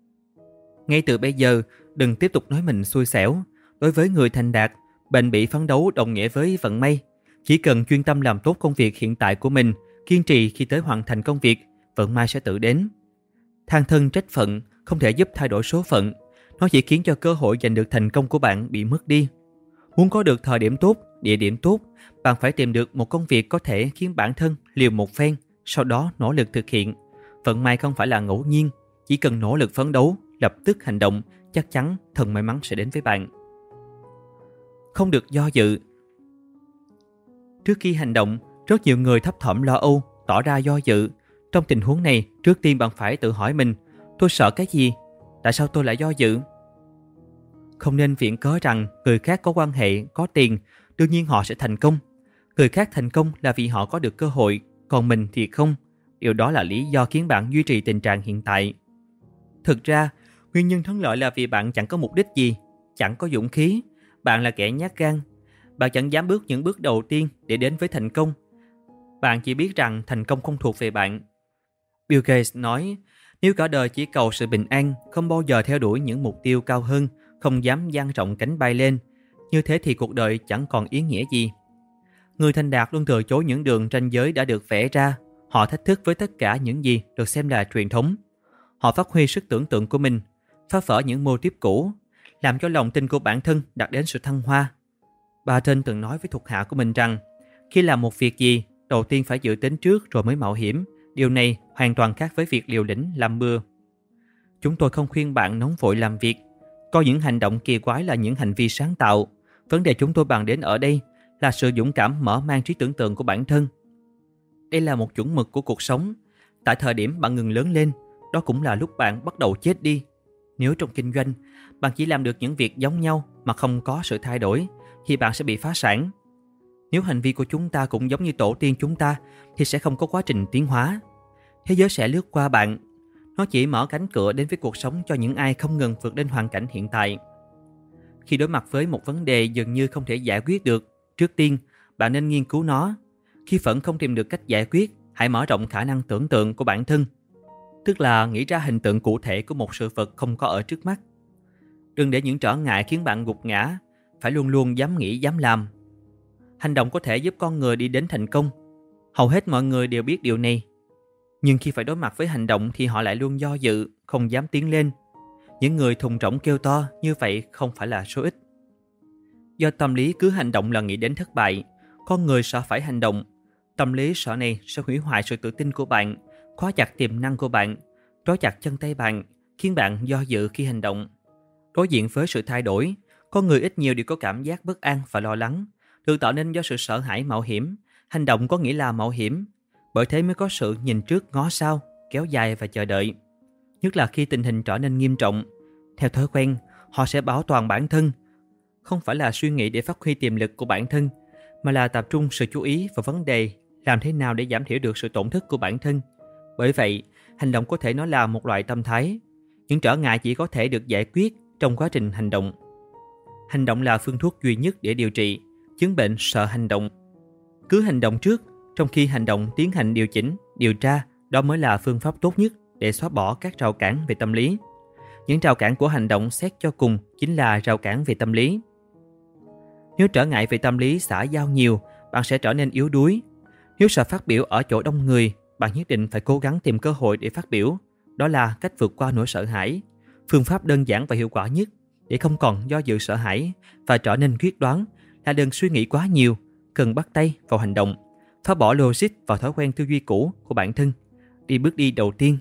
Ngay từ bây giờ, đừng tiếp tục nói mình xui xẻo. Đối với người thành đạt, bền bỉ phấn đấu đồng nghĩa với vận may. Chỉ cần chuyên tâm làm tốt công việc hiện tại của mình, kiên trì khi tới hoàn thành công việc, vận may sẽ tự đến. Than thân trách phận không thể giúp thay đổi số phận. Nó chỉ khiến cho cơ hội giành được thành công của bạn bị mất đi. Muốn có được thời điểm tốt, địa điểm tốt, bạn phải tìm được một công việc có thể khiến bản thân liều một phen, sau đó nỗ lực thực hiện. Vận may không phải là ngẫu nhiên, chỉ cần nỗ lực phấn đấu, lập tức hành động, chắc chắn thần may mắn sẽ đến với bạn. Không được do dự. Trước khi hành động, rất nhiều người thấp thỏm lo âu, tỏ ra do dự. Trong tình huống này, trước tiên bạn phải tự hỏi mình, tôi sợ cái gì? Tại sao tôi lại do dự? Không nên viện cớ rằng người khác có quan hệ, có tiền, đương nhiên họ sẽ thành công. Người khác thành công là vì họ có được cơ hội, còn mình thì không. Điều đó là lý do khiến bạn duy trì tình trạng hiện tại. Thực ra, nguyên nhân thắng lợi là vì bạn chẳng có mục đích gì, chẳng có dũng khí. Bạn là kẻ nhát gan. Bạn chẳng dám bước những bước đầu tiên để đến với thành công. Bạn chỉ biết rằng thành công không thuộc về bạn. Bill Gates nói, nếu cả đời chỉ cầu sự bình an, không bao giờ theo đuổi những mục tiêu cao hơn, không dám dang rộng cánh bay lên, như thế thì cuộc đời chẳng còn ý nghĩa gì. Người thành đạt luôn từ chối những đường ranh giới đã được vẽ ra. Họ thách thức với tất cả những gì được xem là truyền thống. Họ phát huy sức tưởng tượng của mình, phá vỡ những mô típ cũ, làm cho lòng tin của bản thân đạt đến sự thăng hoa. Barton từng nói với thuộc hạ của mình rằng, khi làm một việc gì, đầu tiên phải dự tính trước rồi mới mạo hiểm. Điều này hoàn toàn khác với việc liều lĩnh làm bừa. Chúng tôi không khuyên bạn nóng vội làm việc, coi những hành động kỳ quái là những hành vi sáng tạo. Vấn đề chúng tôi bàn đến ở đây là sự dũng cảm mở mang trí tưởng tượng của bản thân. Đây là một chuẩn mực của cuộc sống. Tại thời điểm bạn ngừng lớn lên, đó cũng là lúc bạn bắt đầu chết đi. Nếu trong kinh doanh, bạn chỉ làm được những việc giống nhau mà không có sự thay đổi, thì bạn sẽ bị phá sản. Nếu hành vi của chúng ta cũng giống như tổ tiên chúng ta, thì sẽ không có quá trình tiến hóa. Thế giới sẽ lướt qua bạn. Nó chỉ mở cánh cửa đến với cuộc sống cho những ai không ngừng vượt lên hoàn cảnh hiện tại. Khi đối mặt với một vấn đề dường như không thể giải quyết được, trước tiên, bạn nên nghiên cứu nó. Khi vẫn không tìm được cách giải quyết, hãy mở rộng khả năng tưởng tượng của bản thân. Tức là nghĩ ra hình tượng cụ thể của một sự vật không có ở trước mắt. Đừng để những trở ngại khiến bạn gục ngã, phải luôn luôn dám nghĩ, dám làm. Hành động có thể giúp con người đi đến thành công. Hầu hết mọi người đều biết điều này. Nhưng khi phải đối mặt với hành động thì họ lại luôn do dự, không dám tiến lên. Những người thùng rỗng kêu to như vậy không phải là số ít. Do tâm lý cứ hành động là nghĩ đến thất bại, con người sợ phải hành động. Tâm lý sợ này sẽ hủy hoại sự tự tin của bạn, khóa chặt tiềm năng của bạn, trói chặt chân tay bạn, khiến bạn do dự khi hành động. Đối diện với sự thay đổi, con người ít nhiều đều có cảm giác bất an và lo lắng, được tạo nên do sự sợ hãi mạo hiểm. Hành động có nghĩa là mạo hiểm, bởi thế mới có sự nhìn trước ngó sau, kéo dài và chờ đợi. Nhất là khi tình hình trở nên nghiêm trọng, theo thói quen, họ sẽ bảo toàn bản thân. Không phải là suy nghĩ để phát huy tiềm lực của bản thân, mà là tập trung sự chú ý vào vấn đề làm thế nào để giảm thiểu được sự tổn thất của bản thân. Bởi vậy, hành động có thể nói là một loại tâm thái. Những trở ngại chỉ có thể được giải quyết trong quá trình hành động. Hành động là phương thuốc duy nhất để điều trị chứng bệnh sợ hành động. Cứ hành động trước, trong khi hành động tiến hành điều chỉnh, điều tra, đó mới là phương pháp tốt nhất để xóa bỏ các rào cản về tâm lý. Những rào cản của hành động xét cho cùng chính là rào cản về tâm lý. Nếu trở ngại về tâm lý xã giao nhiều, bạn sẽ trở nên yếu đuối. Nếu sợ phát biểu ở chỗ đông người, bạn nhất định phải cố gắng tìm cơ hội để phát biểu. Đó là cách vượt qua nỗi sợ hãi. Phương pháp đơn giản và hiệu quả nhất để không còn do dự sợ hãi và trở nên quyết đoán là đừng suy nghĩ quá nhiều, cần bắt tay vào hành động, phá bỏ logic và thói quen tư duy cũ của bản thân, đi bước đi đầu tiên.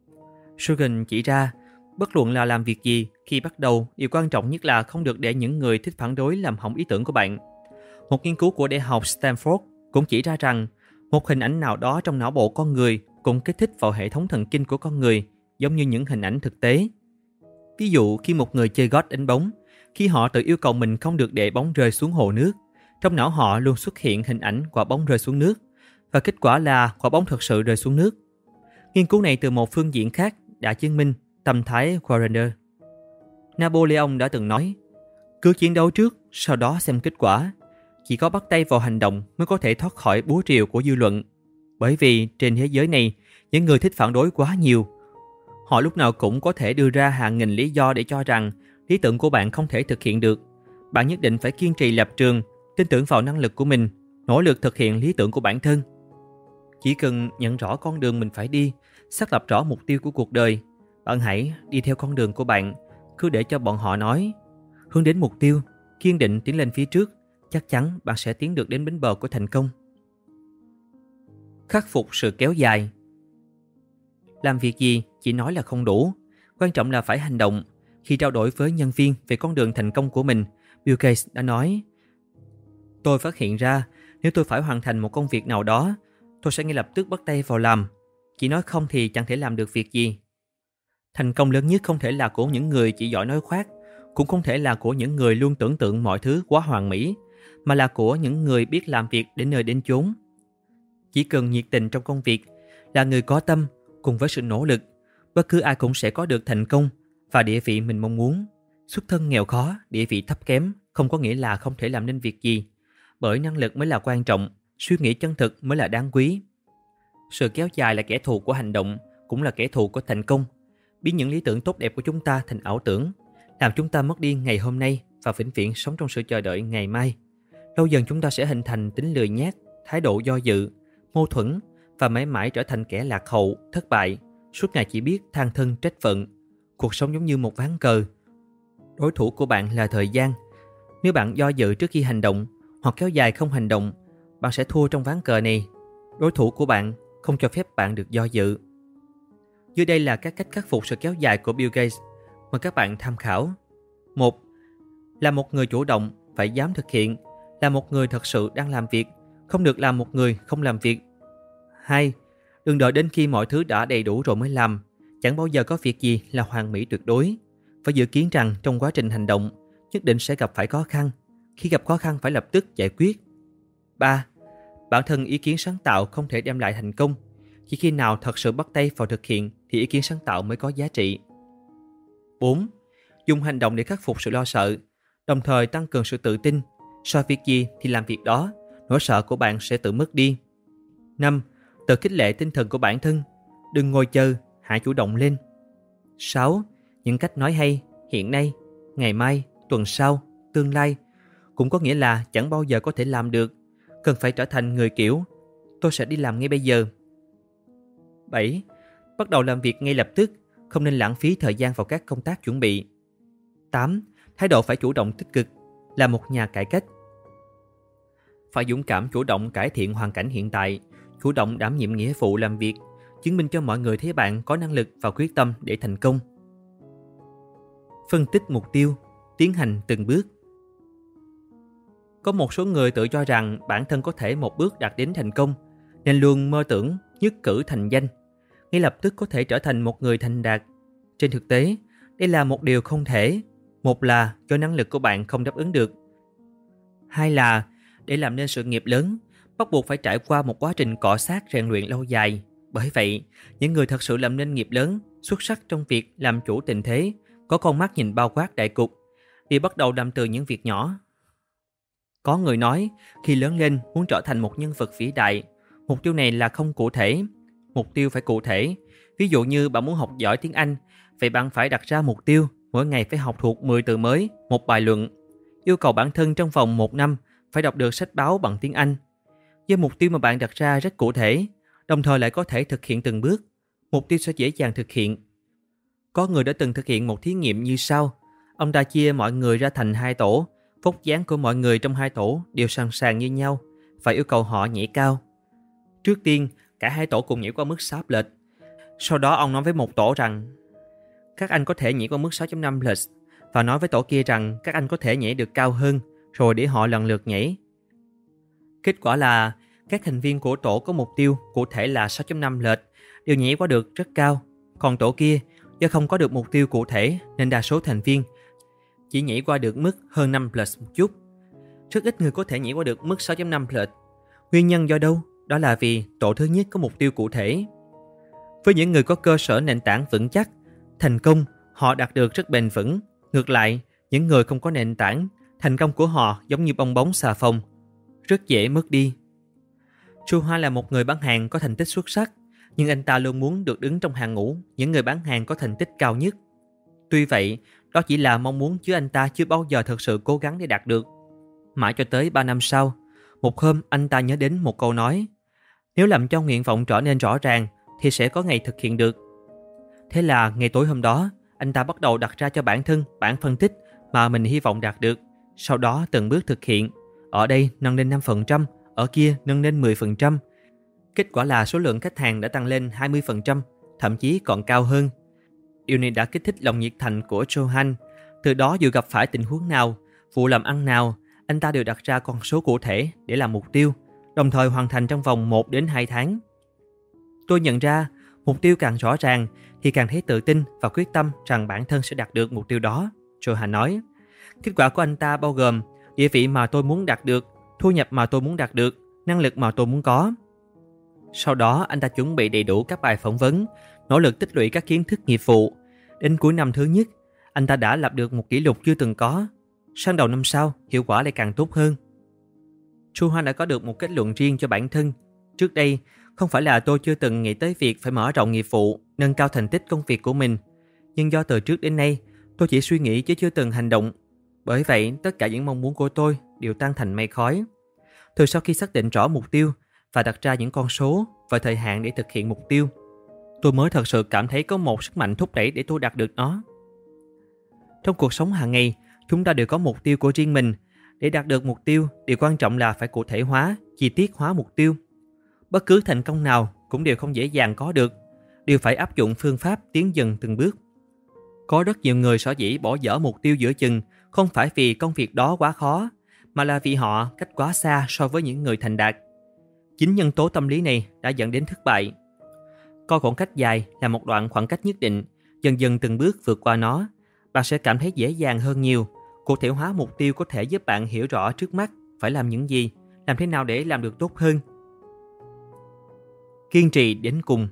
Sugan chỉ ra, bất luận là làm việc gì, khi bắt đầu, điều quan trọng nhất là không được để những người thích phản đối làm hỏng ý tưởng của bạn. Một nghiên cứu của Đại học Stanford cũng chỉ ra rằng, một hình ảnh nào đó trong não bộ con người cũng kích thích vào hệ thống thần kinh của con người, giống như những hình ảnh thực tế. Ví dụ, khi một người chơi golf đánh bóng, khi họ tự yêu cầu mình không được để bóng rơi xuống hồ nước, trong não họ luôn xuất hiện hình ảnh quả bóng rơi xuống nước, và kết quả là quả bóng thực sự rơi xuống nước. Nghiên cứu này từ một phương diện khác đã chứng minh tâm thái Warrender. Napoleon đã từng nói, cứ chiến đấu trước, sau đó xem kết quả. Chỉ có bắt tay vào hành động mới có thể thoát khỏi búa rìu của dư luận. Bởi vì trên thế giới này, những người thích phản đối quá nhiều. Họ lúc nào cũng có thể đưa ra hàng nghìn lý do để cho rằng lý tưởng của bạn không thể thực hiện được. Bạn nhất định phải kiên trì lập trường, tin tưởng vào năng lực của mình, nỗ lực thực hiện lý tưởng của bản thân. Chỉ cần nhận rõ con đường mình phải đi, xác lập rõ mục tiêu của cuộc đời, bạn hãy đi theo con đường của bạn, cứ để cho bọn họ nói. Hướng đến mục tiêu, kiên định tiến lên phía trước, chắc chắn bạn sẽ tiến được đến bến bờ của thành công. Khắc phục sự kéo dài. Làm việc gì chỉ nói là không đủ, quan trọng là phải hành động. Khi trao đổi với nhân viên về con đường thành công của mình, Bill Gates đã nói, tôi phát hiện ra nếu tôi phải hoàn thành một công việc nào đó, tôi sẽ ngay lập tức bắt tay vào làm. Chỉ nói không thì chẳng thể làm được việc gì. Thành công lớn nhất không thể là của những người chỉ giỏi nói khoác, cũng không thể là của những người luôn tưởng tượng mọi thứ quá hoàn mỹ, mà là của những người biết làm việc đến nơi đến chốn. Chỉ cần nhiệt tình trong công việc, là người có tâm, cùng với sự nỗ lực, bất cứ ai cũng sẽ có được thành công và địa vị mình mong muốn. Xuất thân nghèo khó, địa vị thấp kém không có nghĩa là không thể làm nên việc gì, bởi năng lực mới là quan trọng, suy nghĩ chân thực mới là đáng quý. Sự kéo dài là kẻ thù của hành động, cũng là kẻ thù của thành công, biến những lý tưởng tốt đẹp của chúng ta thành ảo tưởng, làm chúng ta mất đi ngày hôm nay và vĩnh viễn sống trong sự chờ đợi ngày mai. Lâu dần chúng ta sẽ hình thành tính lười nhác, thái độ do dự, mâu thuẫn và mãi mãi trở thành kẻ lạc hậu, thất bại, suốt ngày chỉ biết than thân trách phận. Cuộc sống giống như một ván cờ. Đối thủ của bạn là thời gian. Nếu bạn do dự trước khi hành động hoặc kéo dài không hành động, bạn sẽ thua trong ván cờ này. Đối thủ của bạn không cho phép bạn được do dự. Dưới đây là các cách khắc phục sự kéo dài của Bill Gates. Mời các bạn tham khảo. 1. Là một người chủ động, phải dám thực hiện. Là một người thật sự đang làm việc, không được làm một người không làm việc. 2. Đừng đợi đến khi mọi thứ đã đầy đủ rồi mới làm. Chẳng bao giờ có việc gì là hoàn mỹ tuyệt đối. Phải dự kiến rằng trong quá trình hành động, nhất định sẽ gặp phải khó khăn. Khi gặp khó khăn phải lập tức giải quyết. 3. Bản thân ý kiến sáng tạo không thể đem lại thành công. Chỉ khi nào thật sự bắt tay vào thực hiện thì ý kiến sáng tạo mới có giá trị. 4. Dùng hành động để khắc phục sự lo sợ, đồng thời tăng cường sự tự tin. Sợ việc gì thì làm việc đó, nỗi sợ của bạn sẽ tự mất đi. 5. Tự khích lệ tinh thần của bản thân. Đừng ngồi chờ, hãy chủ động lên. 6. Những cách nói hay, hiện nay, ngày mai, tuần sau, tương lai cũng có nghĩa là chẳng bao giờ có thể làm được. Cần phải trở thành người kiểu tôi sẽ đi làm ngay bây giờ. 7. Bắt đầu làm việc ngay lập tức, không nên lãng phí thời gian vào các công tác chuẩn bị. 8. Thái độ phải chủ động tích cực, là một nhà cải cách. Phải dũng cảm chủ động cải thiện hoàn cảnh hiện tại, chủ động đảm nhiệm nghĩa vụ làm việc, chứng minh cho mọi người thấy bạn có năng lực và quyết tâm để thành công. Phân tích mục tiêu, tiến hành từng bước. Có một số người tự cho rằng bản thân có thể một bước đạt đến thành công, nên luôn mơ tưởng nhất cử thành danh, ngay lập tức có thể trở thành một người thành đạt. Trên thực tế, đây là một điều không thể. Một là do năng lực của bạn không đáp ứng được. Hai là để làm nên sự nghiệp lớn, bắt buộc phải trải qua một quá trình cọ xát rèn luyện lâu dài. Bởi vậy, những người thật sự làm nên nghiệp lớn, xuất sắc trong việc làm chủ tình thế, có con mắt nhìn bao quát đại cục, thì bắt đầu làm từ những việc nhỏ. Có người nói, khi lớn lên muốn trở thành một nhân vật vĩ đại, mục tiêu này là không cụ thể. Mục tiêu phải cụ thể. Ví dụ như bạn muốn học giỏi tiếng Anh, vậy bạn phải đặt ra mục tiêu mỗi ngày phải học thuộc 10 từ mới, một bài luận. Yêu cầu bản thân trong vòng 1 năm phải đọc được sách báo bằng tiếng Anh. Do mục tiêu mà bạn đặt ra rất cụ thể, đồng thời lại có thể thực hiện từng bước, mục tiêu sẽ dễ dàng thực hiện. Có người đã từng thực hiện một thí nghiệm như sau. Ông ta chia mọi người ra thành 2 tổ, vóc dáng của mọi người trong 2 tổ đều sẵn sàng như nhau và yêu cầu họ nhảy cao. Trước tiên, cả 2 tổ cùng nhảy qua mức 6 lệch. Sau đó ông nói với một tổ rằng các anh có thể nhảy qua mức 6.5 lệch và nói với tổ kia rằng các anh có thể nhảy được cao hơn, rồi để họ lần lượt nhảy. Kết quả là các thành viên của tổ có mục tiêu cụ thể là 6.5 lệch đều nhảy qua được rất cao, còn tổ kia do không có được mục tiêu cụ thể nên đa số thành viên chỉ nhảy qua được mức hơn 5 lệch một chút. Rất ít người có thể nhảy qua được mức 6.5 lệch. Nguyên nhân do đâu? Đó là vì tổ thứ nhất có mục tiêu cụ thể. Với những người có cơ sở nền tảng vững chắc, thành công họ đạt được rất bền vững. Ngược lại, những người không có nền tảng, thành công của họ giống như bong bóng xà phòng, rất dễ mất đi. Chu Hoa là một người bán hàng có thành tích xuất sắc, nhưng anh ta luôn muốn được đứng trong hàng ngũ những người bán hàng có thành tích cao nhất. Tuy vậy, đó chỉ là mong muốn chứ anh ta chưa bao giờ thật sự cố gắng để đạt được. Mãi cho tới 3 năm sau, một hôm anh ta nhớ đến một câu nói: nếu làm cho nguyện vọng trở nên rõ ràng thì sẽ có ngày thực hiện được. Thế là ngày tối hôm đó, anh ta bắt đầu đặt ra cho bản thân bản phân tích mà mình hy vọng đạt được. Sau đó từng bước thực hiện. Ở đây nâng lên 5%, ở kia nâng lên 10%. Kết quả là số lượng khách hàng đã tăng lên 20%, thậm chí còn cao hơn. Điều này đã kích thích lòng nhiệt thành của Johan. Từ đó dù gặp phải tình huống nào, vụ làm ăn nào, anh ta đều đặt ra con số cụ thể để làm mục tiêu, đồng thời hoàn thành trong vòng 1 đến 2 tháng. Tôi nhận ra, mục tiêu càng rõ ràng thì càng thấy tự tin và quyết tâm rằng bản thân sẽ đạt được mục tiêu đó, Johan nói. Kết quả của anh ta bao gồm địa vị mà tôi muốn đạt được, thu nhập mà tôi muốn đạt được, năng lực mà tôi muốn có. Sau đó anh ta chuẩn bị đầy đủ các bài phỏng vấn, nỗ lực tích lũy các kiến thức nghiệp vụ. Đến cuối năm thứ nhất, anh ta đã lập được một kỷ lục chưa từng có. Sang đầu năm sau, hiệu quả lại càng tốt hơn. Chu Hoa đã có được một kết luận riêng cho bản thân. Trước đây, không phải là tôi chưa từng nghĩ tới việc phải mở rộng nghiệp vụ, nâng cao thành tích công việc của mình. Nhưng do từ trước đến nay, tôi chỉ suy nghĩ chứ chưa từng hành động. Bởi vậy, tất cả những mong muốn của tôi đều tan thành mây khói. Từ sau khi xác định rõ mục tiêu và đặt ra những con số và thời hạn để thực hiện mục tiêu, tôi mới thật sự cảm thấy có một sức mạnh thúc đẩy để tôi đạt được nó. Trong cuộc sống hàng ngày, chúng ta đều có mục tiêu của riêng mình. Để đạt được mục tiêu, điều quan trọng là phải cụ thể hóa, chi tiết hóa mục tiêu. Bất cứ thành công nào cũng đều không dễ dàng có được, đều phải áp dụng phương pháp tiến dần từng bước. Có rất nhiều người sở dĩ bỏ dở mục tiêu giữa chừng không phải vì công việc đó quá khó, mà là vì họ cách quá xa so với những người thành đạt. Chính nhân tố tâm lý này đã dẫn đến thất bại. Coi khoảng cách dài là một đoạn khoảng cách nhất định, dần dần từng bước vượt qua nó, bạn sẽ cảm thấy dễ dàng hơn nhiều. Cụ thể hóa mục tiêu có thể giúp bạn hiểu rõ trước mắt phải làm những gì, làm thế nào để làm được tốt hơn. Kiên trì đến cùng.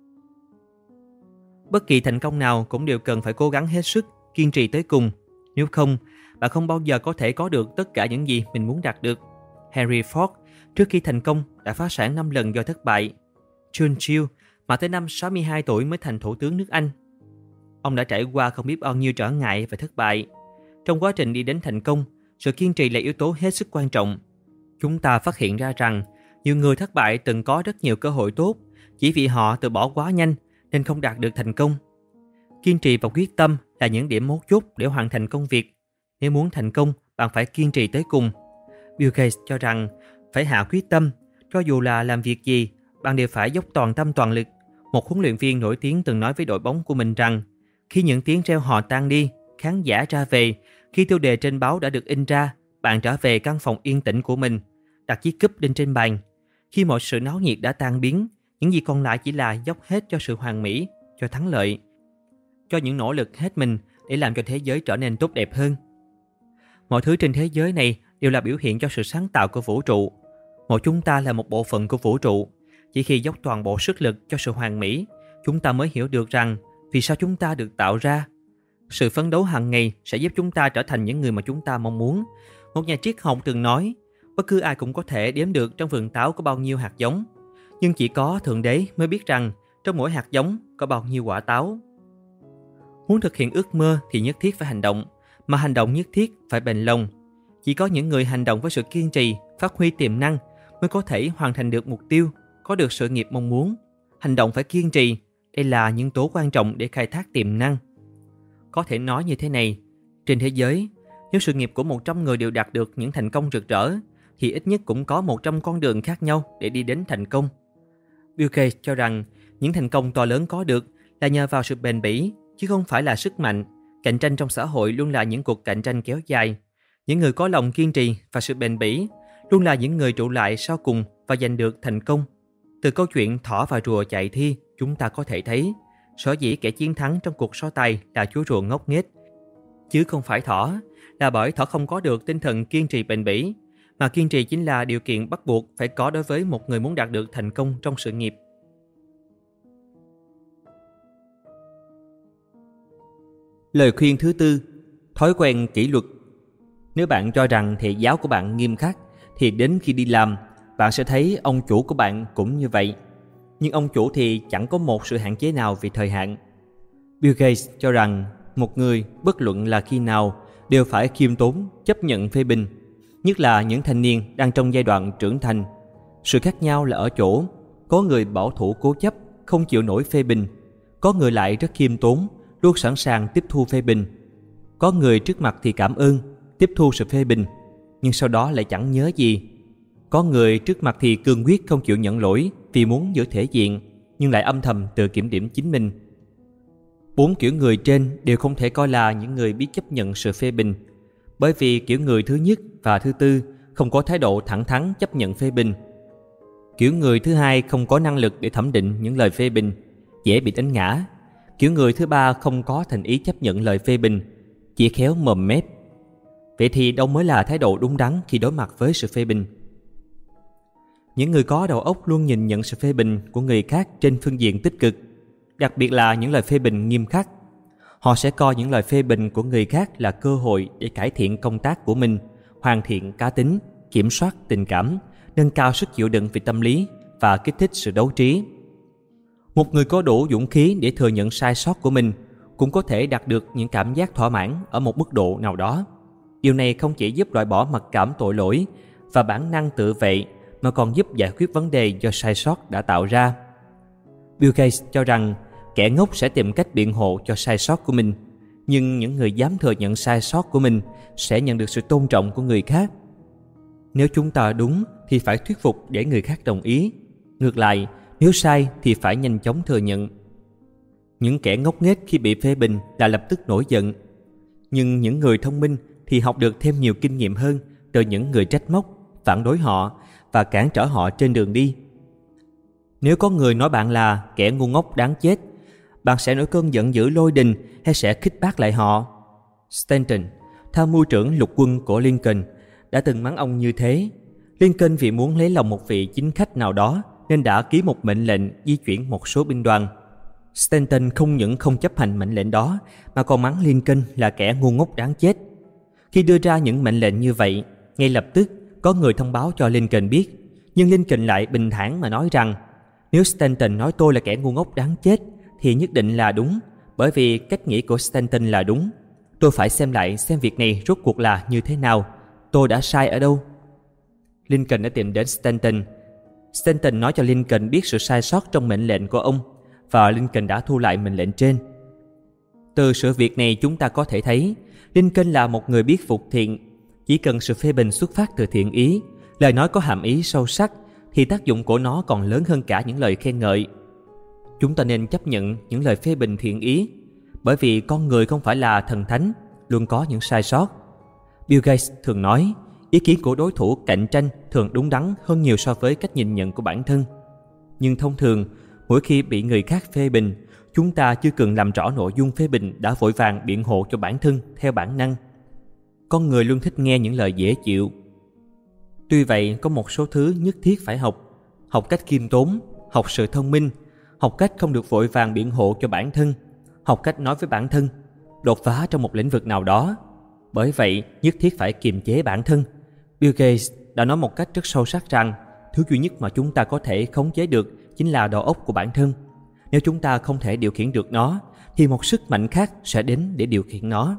Bất kỳ thành công nào cũng đều cần phải cố gắng hết sức, kiên trì tới cùng. Nếu không, bạn không bao giờ có thể có được tất cả những gì mình muốn đạt được. Henry Ford trước khi thành công đã phá sản 5 lần do thất bại. Churchill mà tới năm 62 tuổi mới thành thủ tướng nước Anh. Ông đã trải qua không biết bao nhiêu trở ngại và thất bại. Trong quá trình đi đến thành công, sự kiên trì là yếu tố hết sức quan trọng. Chúng ta phát hiện ra rằng nhiều người thất bại từng có rất nhiều cơ hội tốt, chỉ vì họ từ bỏ quá nhanh nên không đạt được thành công. Kiên trì và quyết tâm là những điểm mấu chốt để hoàn thành công việc. Nếu muốn thành công, bạn phải kiên trì tới cùng. Bill Gates cho rằng phải hạ quyết tâm, cho dù là làm việc gì, bạn đều phải dốc toàn tâm toàn lực. Một huấn luyện viên nổi tiếng từng nói với đội bóng của mình rằng khi những tiếng reo hò tan đi, khán giả ra về, khi tiêu đề trên báo đã được in ra, bạn trở về căn phòng yên tĩnh của mình, đặt chiếc cúp lên trên bàn. Khi mọi sự náo nhiệt đã tan biến, những gì còn lại chỉ là dốc hết cho sự hoàn mỹ, cho thắng lợi, cho những nỗ lực hết mình để làm cho thế giới trở nên tốt đẹp hơn. Mọi thứ trên thế giới này đều là biểu hiện cho sự sáng tạo của vũ trụ. Mỗi chúng ta là một bộ phận của vũ trụ. Chỉ khi dốc toàn bộ sức lực cho sự hoàn mỹ, chúng ta mới hiểu được rằng vì sao chúng ta được tạo ra. Sự phấn đấu hàng ngày sẽ giúp chúng ta trở thành những người mà chúng ta mong muốn. Một nhà triết học từng nói, bất cứ ai cũng có thể đếm được trong vườn táo có bao nhiêu hạt giống, nhưng chỉ có Thượng Đế mới biết rằng trong mỗi hạt giống có bao nhiêu quả táo. Muốn thực hiện ước mơ thì nhất thiết phải hành động, mà hành động nhất thiết phải bền lòng. Chỉ có những người hành động với sự kiên trì, phát huy tiềm năng mới có thể hoàn thành được mục tiêu, có được sự nghiệp mong muốn. Hành động phải kiên trì, đây là nhân tố quan trọng để khai thác tiềm năng. Có thể nói như thế này, trên thế giới, nếu sự nghiệp của 100 người đều đạt được những thành công rực rỡ, thì ít nhất cũng có 100 con đường khác nhau để đi đến thành công. Bill Gates cho rằng những thành công to lớn có được là nhờ vào sự bền bỉ, chứ không phải là sức mạnh. Cạnh tranh trong xã hội luôn là những cuộc cạnh tranh kéo dài. Những người có lòng kiên trì và sự bền bỉ luôn là những người trụ lại sau cùng và giành được thành công. Từ câu chuyện thỏ và rùa chạy thi, chúng ta có thể thấy sở dĩ kẻ chiến thắng trong cuộc so tài là chú rùa ngốc nghếch, chứ không phải thỏ, là bởi thỏ không có được tinh thần kiên trì bền bỉ, mà kiên trì chính là điều kiện bắt buộc phải có đối với một người muốn đạt được thành công trong sự nghiệp. Lời khuyên thứ tư, thói quen kỷ luật. Nếu bạn cho rằng thầy giáo của bạn nghiêm khắc, thì đến khi đi làm, bạn sẽ thấy ông chủ của bạn cũng như vậy. Nhưng ông chủ thì chẳng có một sự hạn chế nào về thời hạn. Bill Gates cho rằng một người bất luận là khi nào đều phải khiêm tốn, chấp nhận phê bình, nhất là những thanh niên đang trong giai đoạn trưởng thành. Sự khác nhau là ở chỗ, có người bảo thủ cố chấp, không chịu nổi phê bình, có người lại rất khiêm tốn, luôn sẵn sàng tiếp thu phê bình. Có người trước mặt thì cảm ơn, tiếp thu sự phê bình, nhưng sau đó lại chẳng nhớ gì. Có người trước mặt thì cương quyết không chịu nhận lỗi vì muốn giữ thể diện, nhưng lại âm thầm tự kiểm điểm chính mình. 4 kiểu người trên đều không thể coi là những người biết chấp nhận sự phê bình, bởi vì kiểu người thứ nhất và thứ tư không có thái độ thẳng thắn chấp nhận phê bình. Kiểu người thứ hai không có năng lực để thẩm định những lời phê bình, dễ bị đánh ngã. Kiểu người thứ ba không có thành ý chấp nhận lời phê bình, chỉ khéo mồm mép. Vậy thì đâu mới là thái độ đúng đắn khi đối mặt với sự phê bình? Những người có đầu óc luôn nhìn nhận sự phê bình của người khác trên phương diện tích cực, đặc biệt là những lời phê bình nghiêm khắc. Họ sẽ coi những lời phê bình của người khác là cơ hội để cải thiện công tác của mình, hoàn thiện cá tính, kiểm soát tình cảm, nâng cao sức chịu đựng về tâm lý và kích thích sự đấu trí. Một người có đủ dũng khí để thừa nhận sai sót của mình cũng có thể đạt được những cảm giác thỏa mãn ở một mức độ nào đó. Điều này không chỉ giúp loại bỏ mặc cảm tội lỗi và bản năng tự vệ, mà còn giúp giải quyết vấn đề do sai sót đã tạo ra. Bill Gates cho rằng kẻ ngốc sẽ tìm cách biện hộ cho sai sót của mình, nhưng những người dám thừa nhận sai sót của mình sẽ nhận được sự tôn trọng của người khác. Nếu chúng ta đúng thì phải thuyết phục để người khác đồng ý. Ngược lại, nếu sai thì phải nhanh chóng thừa nhận. Những kẻ ngốc nghếch khi bị phê bình là lập tức nổi giận. Nhưng những người thông minh thì học được thêm nhiều kinh nghiệm hơn từ những người trách móc, phản đối họ và cản trở họ trên đường đi. Nếu có người nói bạn là kẻ ngu ngốc đáng chết, bạn sẽ nổi cơn giận dữ lôi đình hay sẽ khích bác lại họ? Stanton, tham mưu trưởng lục quân của Lincoln, đã từng mắng ông như thế. Lincoln vì muốn lấy lòng một vị chính khách nào đó nên đã ký một mệnh lệnh di chuyển một số binh đoàn. Stanton không những không chấp hành mệnh lệnh đó mà còn mắng Lincoln là kẻ ngu ngốc đáng chết. Khi đưa ra những mệnh lệnh như vậy, ngay lập tức có người thông báo cho Lincoln biết, nhưng Lincoln lại bình thản mà nói rằng nếu Stanton nói tôi là kẻ ngu ngốc đáng chết thì nhất định là đúng, bởi vì cách nghĩ của Stanton là đúng. Tôi phải xem lại xem việc này rốt cuộc là như thế nào, tôi đã sai ở đâu. Lincoln đã tìm đến Stanton. Stanton nói cho Lincoln biết sự sai sót trong mệnh lệnh của ông, và Lincoln đã thu lại mệnh lệnh trên. Từ sự việc này chúng ta có thể thấy Lincoln là một người biết phục thiện. Chỉ cần sự phê bình xuất phát từ thiện ý, lời nói có hàm ý sâu sắc, thì tác dụng của nó còn lớn hơn cả những lời khen ngợi. Chúng ta nên chấp nhận những lời phê bình thiện ý, bởi vì con người không phải là thần thánh, luôn có những sai sót. Bill Gates thường nói, ý kiến của đối thủ cạnh tranh thường đúng đắn hơn nhiều so với cách nhìn nhận của bản thân. Nhưng thông thường, mỗi khi bị người khác phê bình, chúng ta chưa cần làm rõ nội dung phê bình đã vội vàng biện hộ cho bản thân theo bản năng. Con người luôn thích nghe những lời dễ chịu. Tuy vậy, có một số thứ nhất thiết phải học. Học cách khiêm tốn, học sự thông minh, học cách không được vội vàng biện hộ cho bản thân, học cách nói với bản thân, đột phá trong một lĩnh vực nào đó. Bởi vậy, nhất thiết phải kiềm chế bản thân. Bill Gates đã nói một cách rất sâu sắc rằng thứ duy nhất mà chúng ta có thể khống chế được chính là đầu óc của bản thân. Nếu chúng ta không thể điều khiển được nó, thì một sức mạnh khác sẽ đến để điều khiển nó.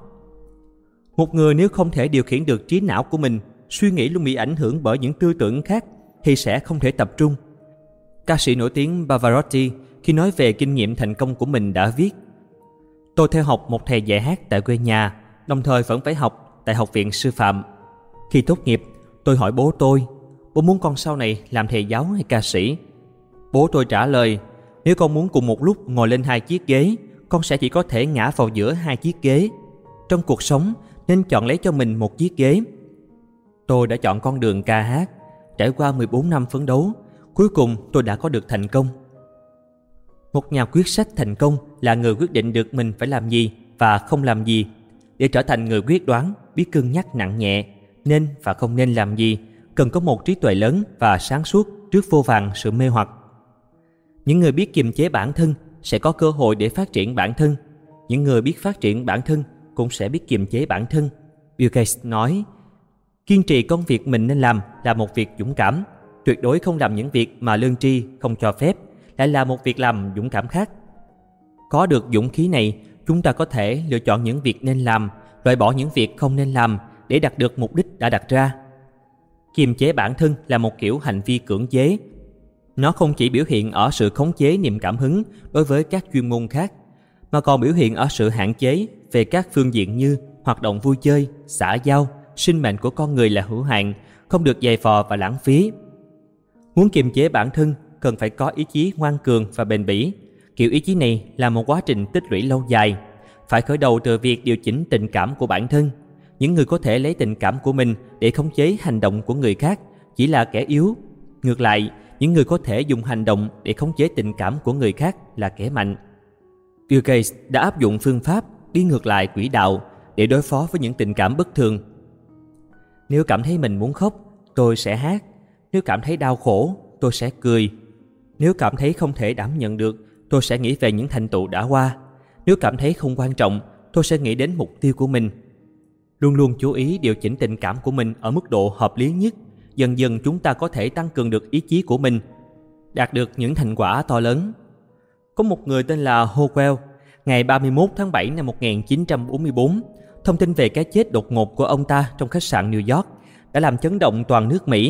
Một người nếu không thể điều khiển được trí não của mình, suy nghĩ luôn bị ảnh hưởng bởi những tư tưởng khác, thì sẽ không thể tập trung. Ca sĩ nổi tiếng Pavarotti khi nói về kinh nghiệm thành công của mình đã viết: tôi theo học một thầy dạy hát tại quê nhà, đồng thời vẫn phải học tại học viện sư phạm. Khi tốt nghiệp, tôi hỏi bố tôi, bố muốn con sau này làm thầy giáo hay ca sĩ? Bố tôi trả lời, nếu con muốn cùng một lúc ngồi lên 2 chiếc ghế, con sẽ chỉ có thể ngã vào giữa 2 chiếc ghế. Trong cuộc sống nên chọn lấy cho mình một chiếc ghế. Tôi đã chọn con đường ca hát. Trải qua 14 năm phấn đấu, cuối cùng tôi đã có được thành công. Một nhà quyết sách thành công là người quyết định được mình phải làm gì và không làm gì. Để trở thành người quyết đoán, biết cân nhắc nặng nhẹ, nên và không nên làm gì, cần có một trí tuệ lớn và sáng suốt trước vô vàn sự mê hoặc. Những người biết kiềm chế bản thân sẽ có cơ hội để phát triển bản thân. Những người biết phát triển bản thân cũng sẽ biết kiềm chế bản thân. Bill Gates nói, kiên trì công việc mình nên làm là một việc dũng cảm. Tuyệt đối không làm những việc mà lương tri không cho phép, lại là một việc làm dũng cảm khác. Có được dũng khí này, chúng ta có thể lựa chọn những việc nên làm, loại bỏ những việc không nên làm để đạt được mục đích đã đặt ra. Kiềm chế bản thân là một kiểu hành vi cưỡng chế. Nó không chỉ biểu hiện ở sự khống chế niềm cảm hứng đối với các chuyên môn khác, mà còn biểu hiện ở sự hạn chế về các phương diện như hoạt động vui chơi, xã giao, sinh mệnh của con người là hữu hạn, không được dày vò và lãng phí. Muốn kiềm chế bản thân cần phải có ý chí ngoan cường và bền bỉ. Kiểu ý chí này là một quá trình tích lũy lâu dài, phải khởi đầu từ việc điều chỉnh tình cảm của bản thân. Những người có thể lấy tình cảm của mình để khống chế hành động của người khác chỉ là kẻ yếu. Ngược lại, những người có thể dùng hành động để khống chế tình cảm của người khác là kẻ mạnh. Bill Gates đã áp dụng phương pháp đi ngược lại quỹ đạo để đối phó với những tình cảm bất thường. Nếu cảm thấy mình muốn khóc, tôi sẽ hát. Nếu cảm thấy đau khổ, tôi sẽ cười. Nếu cảm thấy không thể đảm nhận được, tôi sẽ nghĩ về những thành tựu đã qua. Nếu cảm thấy không quan trọng, tôi sẽ nghĩ đến mục tiêu của mình. Luôn luôn chú ý điều chỉnh tình cảm của mình ở mức độ hợp lý nhất. Dần dần chúng ta có thể tăng cường được ý chí của mình, đạt được những thành quả to lớn. Có một người tên là Howell, ngày 31 tháng 7 năm 1944, thông tin về cái chết đột ngột của ông ta trong khách sạn New York đã làm chấn động toàn nước Mỹ.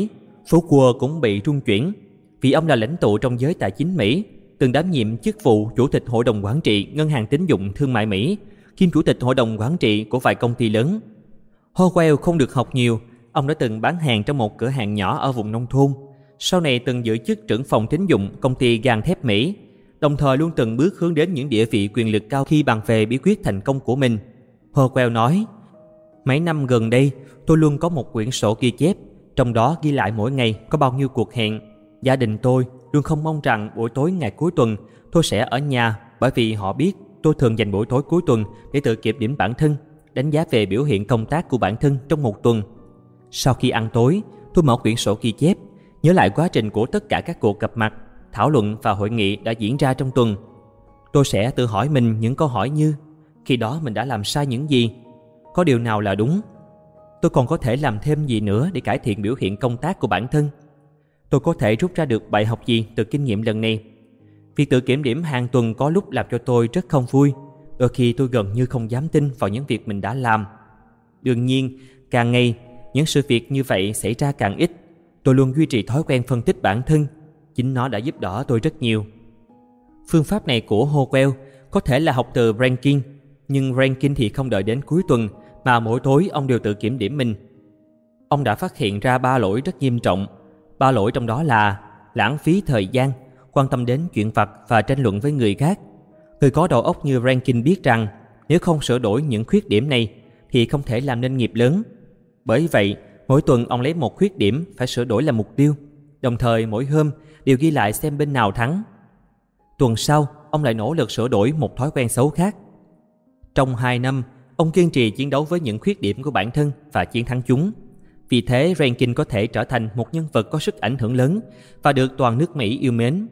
Phú Quơ cũng bị rung chuyển vì ông là lãnh tụ trong giới tài chính Mỹ, từng đảm nhiệm chức vụ chủ tịch hội đồng quản trị ngân hàng tín dụng thương mại Mỹ, kiêm chủ tịch hội đồng quản trị của vài công ty lớn. Howell không được học nhiều, ông đã từng bán hàng trong một cửa hàng nhỏ ở vùng nông thôn, sau này từng giữ chức trưởng phòng tín dụng công ty gang thép Mỹ, đồng thời luôn từng bước hướng đến những địa vị quyền lực cao khi bàn về bí quyết thành công của mình. Howell nói, mấy năm gần đây tôi luôn có một quyển sổ ghi chép, trong đó ghi lại mỗi ngày có bao nhiêu cuộc hẹn. Gia đình tôi luôn không mong rằng buổi tối ngày cuối tuần tôi sẽ ở nhà, bởi vì họ biết tôi thường dành buổi tối cuối tuần để tự kiểm điểm bản thân, đánh giá về biểu hiện công tác của bản thân trong một tuần. Sau khi ăn tối, tôi mở quyển sổ ghi chép, nhớ lại quá trình của tất cả các cuộc gặp mặt, thảo luận và hội nghị đã diễn ra trong tuần. Tôi sẽ tự hỏi mình những câu hỏi như: khi đó mình đã làm sai những gì? Có điều nào là đúng? Tôi còn có thể làm thêm gì nữa để cải thiện biểu hiện công tác của bản thân? Tôi có thể rút ra được bài học gì từ kinh nghiệm lần này? Việc tự kiểm điểm hàng tuần có lúc làm cho tôi rất không vui. Đôi khi tôi gần như không dám tin vào những việc mình đã làm. Đương nhiên, càng ngày, những sự việc như vậy xảy ra càng ít. Tôi luôn duy trì thói quen phân tích bản thân. Chính nó đã giúp đỡ tôi rất nhiều. Phương pháp này của Howell có thể là học từ Rankin, nhưng Rankin thì không đợi đến cuối tuần, mà mỗi tối ông đều tự kiểm điểm mình. Ông đã phát hiện ra 3 lỗi rất nghiêm trọng. 3 lỗi trong đó là lãng phí thời gian, quan tâm đến chuyện vặt và tranh luận với người khác. Người có đầu óc như Rankin biết rằng nếu không sửa đổi những khuyết điểm này thì không thể làm nên nghiệp lớn. Bởi vậy, mỗi tuần ông lấy một khuyết điểm phải sửa đổi làm mục tiêu, đồng thời mỗi hôm đều ghi lại xem bên nào thắng. Tuần sau, ông lại nỗ lực sửa đổi một thói quen xấu khác. Trong 2 năm, ông kiên trì chiến đấu với những khuyết điểm của bản thân và chiến thắng chúng. Vì thế, Rankin có thể trở thành một nhân vật có sức ảnh hưởng lớn và được toàn nước Mỹ yêu mến.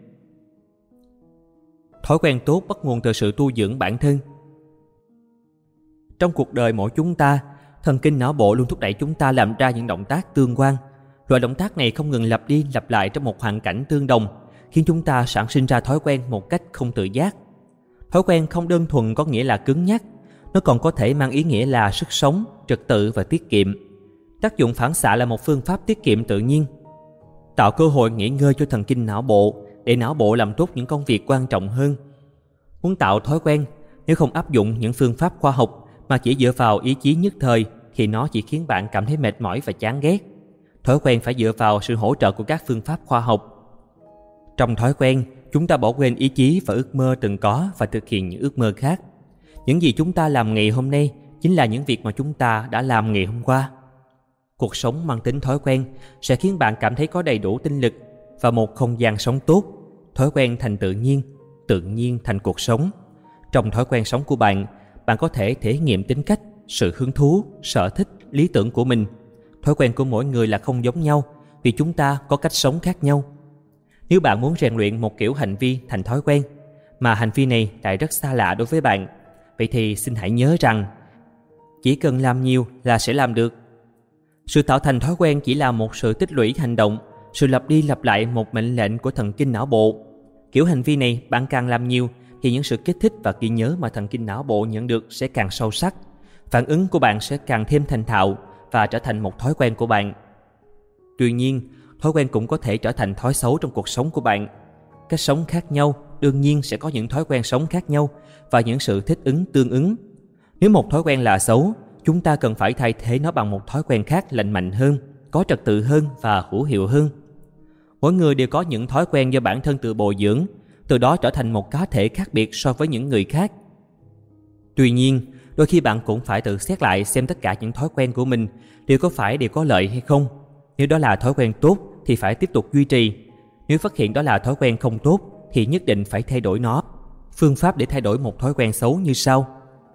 Thói quen tốt bắt nguồn từ sự tu dưỡng bản thân. Trong cuộc đời mỗi chúng ta, thần kinh não bộ luôn thúc đẩy chúng ta làm ra những động tác tương quan. Loại động tác này không ngừng lặp đi lặp lại trong một hoàn cảnh tương đồng, khiến chúng ta sản sinh ra thói quen một cách không tự giác. Thói quen không đơn thuần có nghĩa là cứng nhắc, nó còn có thể mang ý nghĩa là sức sống, trật tự và tiết kiệm. Tác dụng phản xạ là một phương pháp tiết kiệm tự nhiên. Tạo cơ hội nghỉ ngơi cho thần kinh não bộ để não bộ làm tốt những công việc quan trọng hơn. Muốn tạo thói quen, nếu không áp dụng những phương pháp khoa học mà chỉ dựa vào ý chí nhất thời thì nó chỉ khiến bạn cảm thấy mệt mỏi và chán ghét. Thói quen phải dựa vào sự hỗ trợ của các phương pháp khoa học. Trong thói quen, chúng ta bỏ quên ý chí và ước mơ từng có và thực hiện những ước mơ khác. Những gì chúng ta làm ngày hôm nay chính là những việc mà chúng ta đã làm ngày hôm qua. Cuộc sống mang tính thói quen sẽ khiến bạn cảm thấy có đầy đủ tinh lực và một không gian sống tốt. Thói quen thành tự nhiên thành cuộc sống. Trong thói quen sống của bạn, bạn có thể thể nghiệm tính cách, sự hứng thú, sở thích, lý tưởng của mình. Thói quen của mỗi người là không giống nhau vì chúng ta có cách sống khác nhau. Nếu bạn muốn rèn luyện một kiểu hành vi thành thói quen mà hành vi này lại rất xa lạ đối với bạn, vậy thì xin hãy nhớ rằng chỉ cần làm nhiều là sẽ làm được. Sự tạo thành thói quen chỉ là một sự tích lũy hành động, sự lặp đi lặp lại một mệnh lệnh của thần kinh não bộ. Kiểu hành vi này bạn càng làm nhiều thì những sự kích thích và ghi nhớ mà thần kinh não bộ nhận được sẽ càng sâu sắc. Phản ứng của bạn sẽ càng thêm thành thạo và trở thành một thói quen của bạn. Tuy nhiên, thói quen cũng có thể trở thành thói xấu trong cuộc sống của bạn. Cách sống khác nhau đương nhiên sẽ có những thói quen sống khác nhau và những sự thích ứng tương ứng. Nếu một thói quen là xấu, chúng ta cần phải thay thế nó bằng một thói quen khác lành mạnh hơn, có trật tự hơn và hữu hiệu hơn. Mỗi người đều có những thói quen do bản thân tự bồi dưỡng, từ đó trở thành một cá thể khác biệt so với những người khác. Tuy nhiên, đôi khi bạn cũng phải tự xét lại xem tất cả những thói quen của mình đều có lợi hay không. Nếu đó là thói quen tốt thì phải tiếp tục duy trì. Nếu phát hiện đó là thói quen không tốt thì nhất định phải thay đổi nó. Phương pháp để thay đổi một thói quen xấu như sau.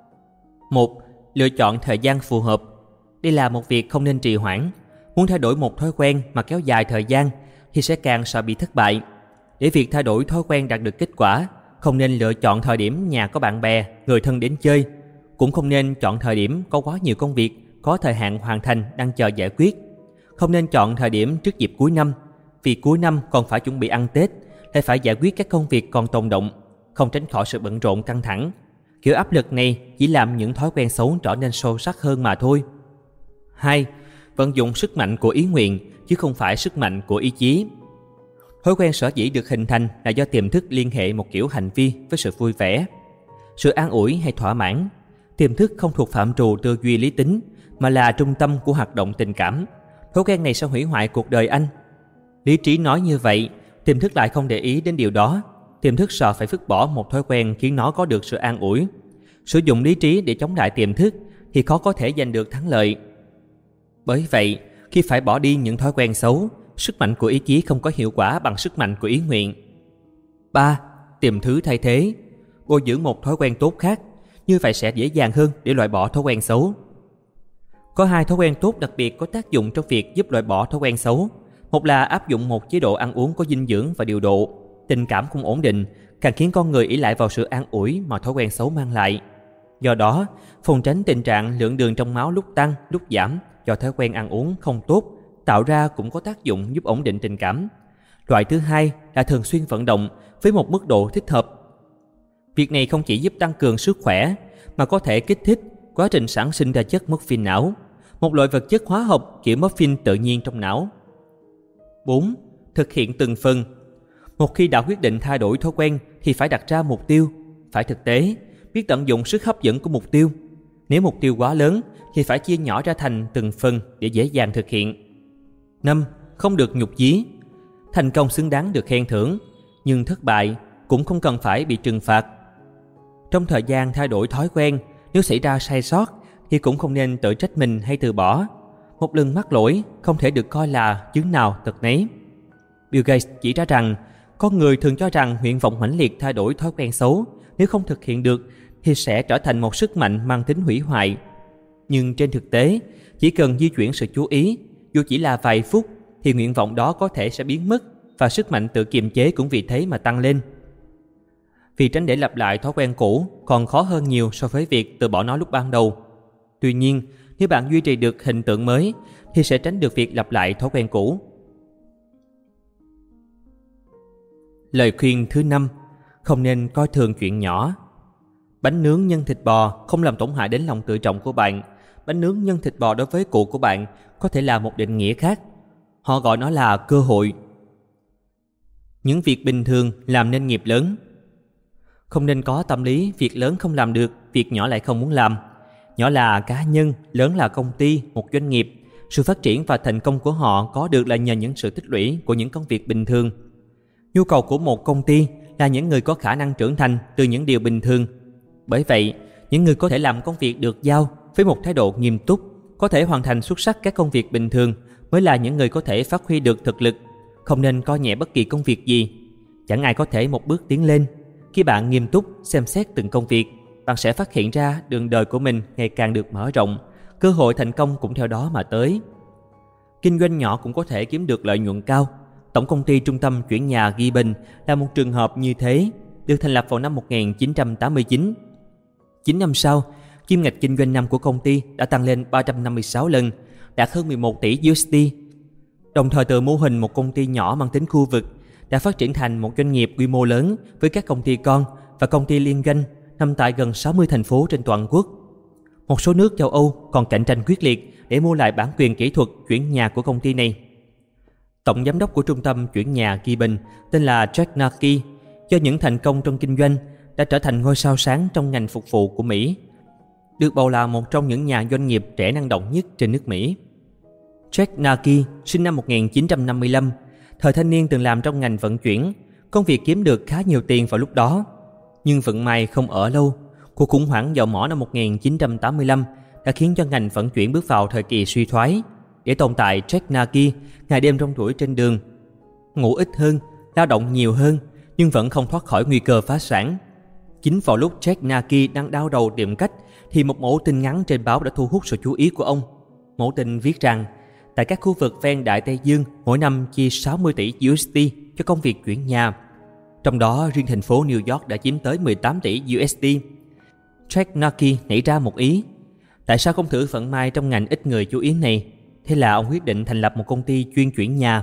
1. Lựa chọn thời gian phù hợp. Đây là một việc không nên trì hoãn. Muốn thay đổi một thói quen mà kéo dài thời gian thì sẽ càng sợ bị thất bại. Để việc thay đổi thói quen đạt được kết quả, không nên lựa chọn thời điểm nhà có bạn bè, người thân đến chơi. Cũng không nên chọn thời điểm có quá nhiều công việc, có thời hạn hoàn thành đang chờ giải quyết. Không nên chọn thời điểm trước dịp cuối năm, vì cuối năm còn phải chuẩn bị ăn Tết, lại phải giải quyết các công việc còn tồn động, không tránh khỏi sự bận rộn căng thẳng. Kiểu áp lực này chỉ làm những thói quen xấu trở nên sâu sắc hơn mà thôi. 2. Vận dụng sức mạnh của ý nguyện chứ không phải sức mạnh của ý chí. Thói quen sở dĩ được hình thành là do tiềm thức liên hệ một kiểu hành vi với sự vui vẻ, sự an ủi hay thỏa mãn. Tiềm thức không thuộc phạm trù tư duy lý tính, mà là trung tâm của hoạt động tình cảm. Thói quen này sẽ hủy hoại cuộc đời anh. Lý trí nói như vậy, tiềm thức lại không để ý đến điều đó. Tiềm thức sợ phải vứt bỏ một thói quen khiến nó có được sự an ủi. Sử dụng lý trí để chống lại tiềm thức thì khó có thể giành được thắng lợi. Bởi vậy, khi phải bỏ đi những thói quen xấu, sức mạnh của ý chí không có hiệu quả bằng sức mạnh của ý nguyện. 3. Tìm thứ thay thế. Bồi dưỡng một thói quen tốt khác, như vậy sẽ dễ dàng hơn để loại bỏ thói quen xấu. Có 2 thói quen tốt đặc biệt có tác dụng trong việc giúp loại bỏ thói quen xấu. Một là áp dụng một chế độ ăn uống có dinh dưỡng và điều độ. Tình cảm không ổn định càng khiến con người ỷ lại vào sự an ủi mà thói quen xấu mang lại. Do đó, phòng tránh tình trạng lượng đường trong máu lúc tăng, lúc giảm do thói quen ăn uống không tốt tạo ra cũng có tác dụng giúp ổn định tình cảm. Loại thứ hai là thường xuyên vận động với một mức độ thích hợp. Việc này không chỉ giúp tăng cường sức khỏe mà có thể kích thích quá trình sản sinh ra chất morphine não, một loại vật chất hóa học kiểu morphine tự nhiên trong não. 4. Thực hiện từng phần. Một khi đã quyết định thay đổi thói quen thì phải đặt ra mục tiêu, phải thực tế, biết tận dụng sức hấp dẫn của mục tiêu. Nếu mục tiêu quá lớn thì phải chia nhỏ ra thành từng phần để dễ dàng thực hiện. 5. Không được nhục chí. Thành công xứng đáng được khen thưởng, nhưng thất bại cũng không cần phải bị trừng phạt. Trong thời gian thay đổi thói quen, nếu xảy ra sai sót thì cũng không nên tự trách mình hay từ bỏ. Một lần mắc lỗi không thể được coi là chứng nào tật nấy. Bill Gates chỉ ra rằng con người thường cho rằng nguyện vọng mãnh liệt thay đổi thói quen xấu nếu không thực hiện được thì sẽ trở thành một sức mạnh mang tính hủy hoại. Nhưng trên thực tế, chỉ cần di chuyển sự chú ý, dù chỉ là vài phút, thì nguyện vọng đó có thể sẽ biến mất và sức mạnh tự kiềm chế cũng vì thế mà tăng lên. Vì tránh để lặp lại thói quen cũ còn khó hơn nhiều so với việc từ bỏ nó lúc ban đầu. Tuy nhiên, nếu bạn duy trì được hình tượng mới thì sẽ tránh được việc lặp lại thói quen cũ. Lời khuyên thứ 5, không nên coi thường chuyện nhỏ. Bánh nướng nhân thịt bò không làm tổn hại đến lòng tự trọng của bạn. Bánh nướng nhân thịt bò đối với cụ của bạn có thể là một định nghĩa khác. Họ gọi nó là cơ hội. Những việc bình thường làm nên nghiệp lớn. Không nên có tâm lý việc lớn không làm được, việc nhỏ lại không muốn làm. Nhỏ là cá nhân, lớn là công ty, một doanh nghiệp. Sự phát triển và thành công của họ có được là nhờ những sự tích lũy của những công việc bình thường. Nhu cầu của một công ty là những người có khả năng trưởng thành từ những điều bình thường. Bởi vậy, những người có thể làm công việc được giao với một thái độ nghiêm túc, có thể hoàn thành xuất sắc các công việc bình thường mới là những người có thể phát huy được thực lực. Không nên coi nhẹ bất kỳ công việc gì. Chẳng ai có thể một bước tiến lên. Khi bạn nghiêm túc xem xét từng công việc, bạn sẽ phát hiện ra đường đời của mình ngày càng được mở rộng, cơ hội thành công cũng theo đó mà tới. Kinh doanh nhỏ cũng có thể kiếm được lợi nhuận cao. Tổng công ty trung tâm chuyển nhà Gibbon là một trường hợp như thế, được thành lập vào năm 1989. 9 năm sau, kim ngạch kinh doanh năm của công ty đã tăng lên 356 lần, đạt hơn 11 tỷ USD. Đồng thời từ mô hình một công ty nhỏ mang tính khu vực đã phát triển thành một doanh nghiệp quy mô lớn với các công ty con và công ty liên doanh nằm tại gần 60 thành phố trên toàn quốc. Một số nước châu Âu còn cạnh tranh quyết liệt để mua lại bản quyền kỹ thuật chuyển nhà của công ty này. Tổng giám đốc của trung tâm chuyển nhà Gibbon tên là Jack Naki, do những thành công trong kinh doanh đã trở thành ngôi sao sáng trong ngành phục vụ của Mỹ, được bầu là một trong những nhà doanh nghiệp trẻ năng động nhất trên nước Mỹ. Jack Naki sinh năm 1955, thời thanh niên từng làm trong ngành vận chuyển, công việc kiếm được khá nhiều tiền vào lúc đó. Nhưng vận may không ở lâu, cuộc khủng hoảng dầu mỏ năm 1985 đã khiến cho ngành vận chuyển bước vào thời kỳ suy thoái. Để tồn tại, Jack Naki ngày đêm rong ruổi trên đường, ngủ ít hơn, lao động nhiều hơn, nhưng vẫn không thoát khỏi nguy cơ phá sản. Chính vào lúc Jack Naki đang đau đầu tìm cách, thì một mẫu tin ngắn trên báo đã thu hút sự chú ý của ông. Mẫu tin viết rằng, tại các khu vực ven Đại Tây Dương, mỗi năm chi 60 tỷ USD cho công việc chuyển nhà. Trong đó, riêng thành phố New York đã chiếm tới 18 tỷ USD. Jack Naki nảy ra một ý. Tại sao không thử vận may trong ngành ít người chú ý này? Thế là ông quyết định thành lập một công ty chuyên chuyển nhà.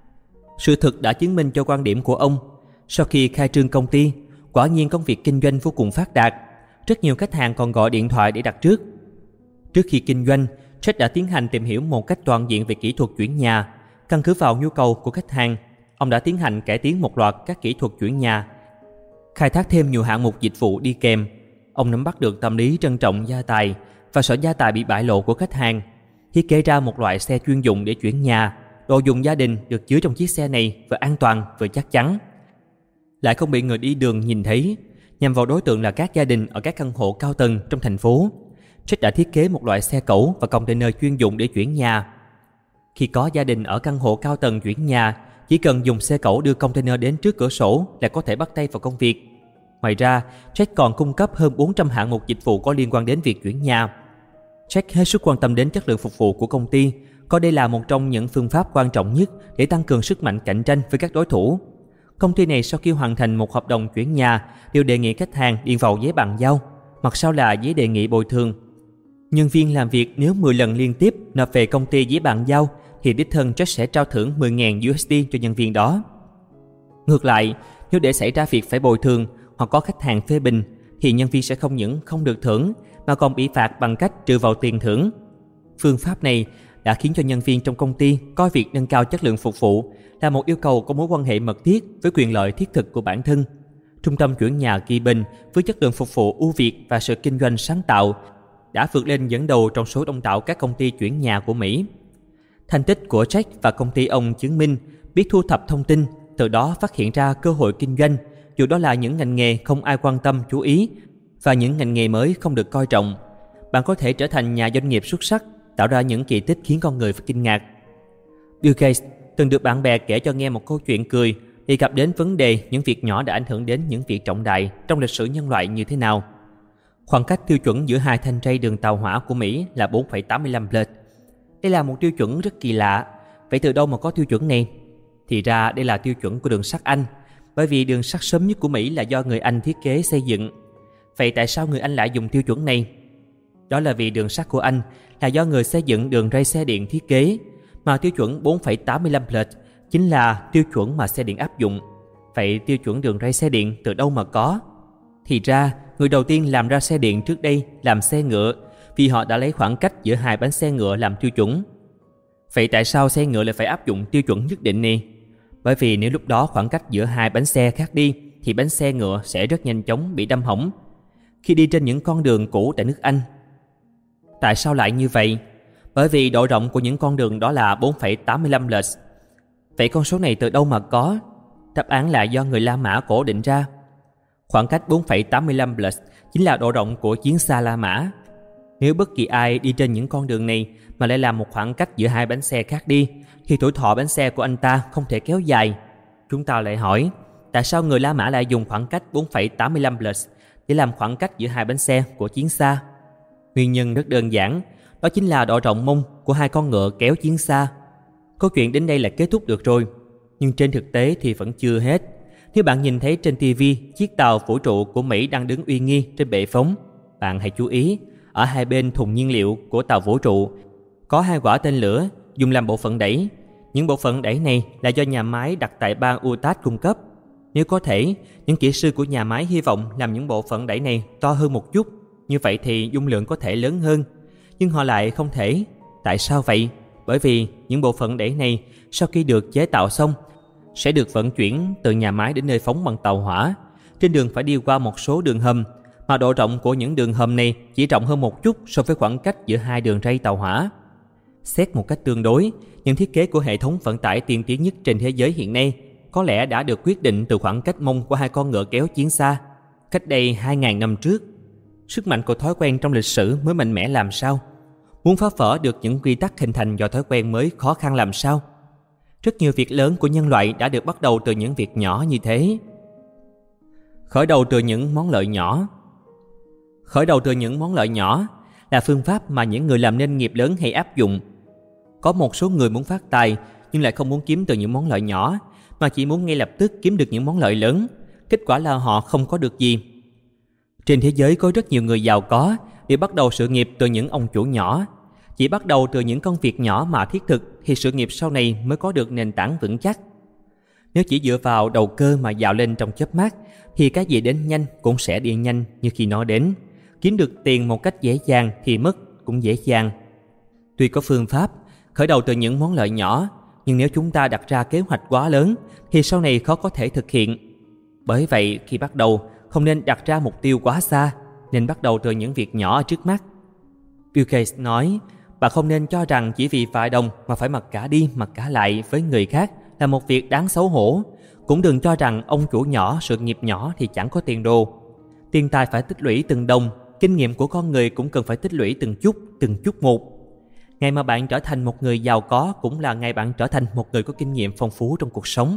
Sự thực đã chứng minh cho quan điểm của ông. Sau khi khai trương công ty, quả nhiên công việc kinh doanh vô cùng phát đạt. Rất nhiều khách hàng còn gọi điện thoại để đặt trước. Trước khi kinh doanh, Jack đã tiến hành tìm hiểu một cách toàn diện về kỹ thuật chuyển nhà Căn cứ vào nhu cầu của khách hàng, ông đã tiến hành cải tiến một loạt các kỹ thuật chuyển nhà, khai thác thêm nhiều hạng mục dịch vụ đi kèm. Ông nắm bắt được tâm lý trân trọng gia tài và sợ gia tài bị bại lộ của khách hàng, thiết kế ra một loại xe chuyên dụng để chuyển nhà. Đồ dùng gia đình được chứa trong chiếc xe này vừa an toàn vừa chắc chắn, lại không bị người đi đường nhìn thấy. Nhằm vào đối tượng là các gia đình ở các căn hộ cao tầng trong thành phố, Jack đã thiết kế một loại xe cẩu và container chuyên dụng để chuyển nhà. Khi có gia đình ở căn hộ cao tầng chuyển nhà, chỉ cần dùng xe cẩu đưa container đến trước cửa sổ là có thể bắt tay vào công việc. Ngoài ra, Jack còn cung cấp hơn 400 hạng mục dịch vụ có liên quan đến việc chuyển nhà. Jack hết sức quan tâm đến chất lượng phục vụ của công ty, coi đây là một trong những phương pháp quan trọng nhất để tăng cường sức mạnh cạnh tranh với các đối thủ. Công ty này sau khi hoàn thành một hợp đồng chuyển nhà đều đề nghị khách hàng điền vào giấy bàn giao, mặt sau là giấy đề nghị bồi thường. Nhân viên làm việc nếu 10 lần liên tiếp nộp về công ty giấy bàn giao thì đích thân Jack sẽ trao thưởng 10.000 USD cho nhân viên đó. Ngược lại, nếu để xảy ra việc phải bồi thường hoặc có khách hàng phê bình thì nhân viên sẽ không những không được thưởng mà còn bị phạt bằng cách trừ vào tiền thưởng. Phương pháp này đã khiến cho nhân viên trong công ty coi việc nâng cao chất lượng phục vụ là một yêu cầu có mối quan hệ mật thiết với quyền lợi thiết thực của bản thân. Trung tâm chuyển nhà Kỳ Bình với chất lượng phục vụ ưu việt và sự kinh doanh sáng tạo đã vượt lên dẫn đầu trong số đông đảo các công ty chuyển nhà của Mỹ. Thành tích của Jack và công ty ông chứng minh biết thu thập thông tin, từ đó phát hiện ra cơ hội kinh doanh, dù đó là những ngành nghề không ai quan tâm chú ý và những ngành nghề mới không được coi trọng. Bạn có thể trở thành nhà doanh nghiệp xuất sắc, tạo ra những kỳ tích khiến con người phải kinh ngạc. Bill Gates từng được bạn bè kể cho nghe một câu chuyện cười đề cập đến vấn đề những việc nhỏ đã ảnh hưởng đến những việc trọng đại trong lịch sử nhân loại như thế nào. Khoảng cách tiêu chuẩn giữa hai thanh ray đường tàu hỏa của Mỹ là 4,85 blade. Đây là một tiêu chuẩn rất kỳ lạ. Vậy từ đâu mà có tiêu chuẩn này? Thì ra đây là tiêu chuẩn của đường sắt Anh, bởi vì đường sắt sớm nhất của Mỹ là do người Anh thiết kế xây dựng. Vậy tại sao người Anh lại dùng tiêu chuẩn này? Đó là vì đường sắt của Anh là do người xây dựng đường ray xe điện thiết kế, mà tiêu chuẩn 4,85 blade chính là tiêu chuẩn mà xe điện áp dụng. Vậy tiêu chuẩn đường ray xe điện từ đâu mà có? Thì ra, người đầu tiên làm ra xe điện trước đây làm xe ngựa, vì họ đã lấy khoảng cách giữa hai bánh xe ngựa làm tiêu chuẩn. Vậy tại sao xe ngựa lại phải áp dụng tiêu chuẩn nhất định này? Bởi vì nếu lúc đó khoảng cách giữa hai bánh xe khác đi thì bánh xe ngựa sẽ rất nhanh chóng bị đâm hỏng khi đi trên những con đường cũ tại nước Anh. Tại sao lại như vậy? Bởi vì độ rộng của những con đường đó là 4,85 blade. Vậy con số này từ đâu mà có? Đáp án là do người La Mã cổ định ra. Khoảng cách 4,85 blade chính là độ rộng của chiến xa La Mã. Nếu bất kỳ ai đi trên những con đường này mà lại làm một khoảng cách giữa hai bánh xe khác đi thì tuổi thọ bánh xe của anh ta không thể kéo dài. Chúng ta lại hỏi, tại sao người La Mã lại dùng khoảng cách 4,85 blade để làm khoảng cách giữa hai bánh xe của chiến xa? Nguyên nhân rất đơn giản, đó chính là độ rộng mông của hai con ngựa kéo chiến xa. Câu chuyện đến đây là kết thúc được rồi, nhưng trên thực tế thì vẫn chưa hết. Nếu bạn nhìn thấy trên TV chiếc tàu vũ trụ của Mỹ đang đứng uy nghi trên bệ phóng, bạn hãy chú ý, ở hai bên thùng nhiên liệu của tàu vũ trụ có hai quả tên lửa dùng làm bộ phận đẩy. Những bộ phận đẩy này là do nhà máy đặt tại bang Utah cung cấp. Nếu có thể, những kỹ sư của nhà máy hy vọng làm những bộ phận đẩy này to hơn một chút, như vậy thì dung lượng có thể lớn hơn. Nhưng họ lại không thể. Tại sao vậy? Bởi vì những bộ phận đẩy này sau khi được chế tạo xong sẽ được vận chuyển từ nhà máy đến nơi phóng bằng tàu hỏa. Trên đường phải đi qua một số đường hầm, mà độ rộng của những đường hầm này chỉ rộng hơn một chút so với khoảng cách giữa hai đường ray tàu hỏa. Xét một cách tương đối, những thiết kế của hệ thống vận tải tiên tiến nhất trên thế giới hiện nay có lẽ đã được quyết định từ khoảng cách mông của hai con ngựa kéo chiến xa cách đây 2.000 năm trước. Sức mạnh của thói quen trong lịch sử mới mạnh mẽ làm sao? Muốn phá vỡ được những quy tắc hình thành do thói quen mới khó khăn làm sao? Rất nhiều việc lớn của nhân loại đã được bắt đầu từ những việc nhỏ như thế. Khởi đầu từ những món lợi nhỏ. Khởi đầu từ những món lợi nhỏ là phương pháp mà những người làm nên nghiệp lớn hay áp dụng. Có một số người muốn phát tài nhưng lại không muốn kiếm từ những món lợi nhỏ, mà chỉ muốn ngay lập tức kiếm được những món lợi lớn. Kết quả là họ không có được gì. Trên thế giới có rất nhiều người giàu có để bắt đầu sự nghiệp từ những ông chủ nhỏ. Chỉ bắt đầu từ những công việc nhỏ mà thiết thực thì sự nghiệp sau này mới có được nền tảng vững chắc. Nếu chỉ dựa vào đầu cơ mà dạo lên trong chớp mắt thì cái gì đến nhanh cũng sẽ đi nhanh như khi nó đến. Kiếm được tiền một cách dễ dàng thì mất cũng dễ dàng. Tuy có phương pháp khởi đầu từ những món lợi nhỏ, Nhưng nếu chúng ta đặt ra kế hoạch quá lớn thì sau này khó có thể thực hiện. Bởi vậy, khi bắt đầu, không nên đặt ra mục tiêu quá xa, nên bắt đầu từ những việc nhỏ ở trước mắt. Bill Gates nói, bạn không nên cho rằng chỉ vì vài đồng mà phải mặc cả đi mặc cả lại với người khác là một việc đáng xấu hổ. Cũng đừng cho rằng ông chủ nhỏ, sự nghiệp nhỏ thì chẳng có tiền đồ. Tiền tài phải tích lũy từng đồng, kinh nghiệm của con người cũng cần phải tích lũy từng chút một. Ngày mà bạn trở thành một người giàu có cũng là ngày bạn trở thành một người có kinh nghiệm phong phú trong cuộc sống.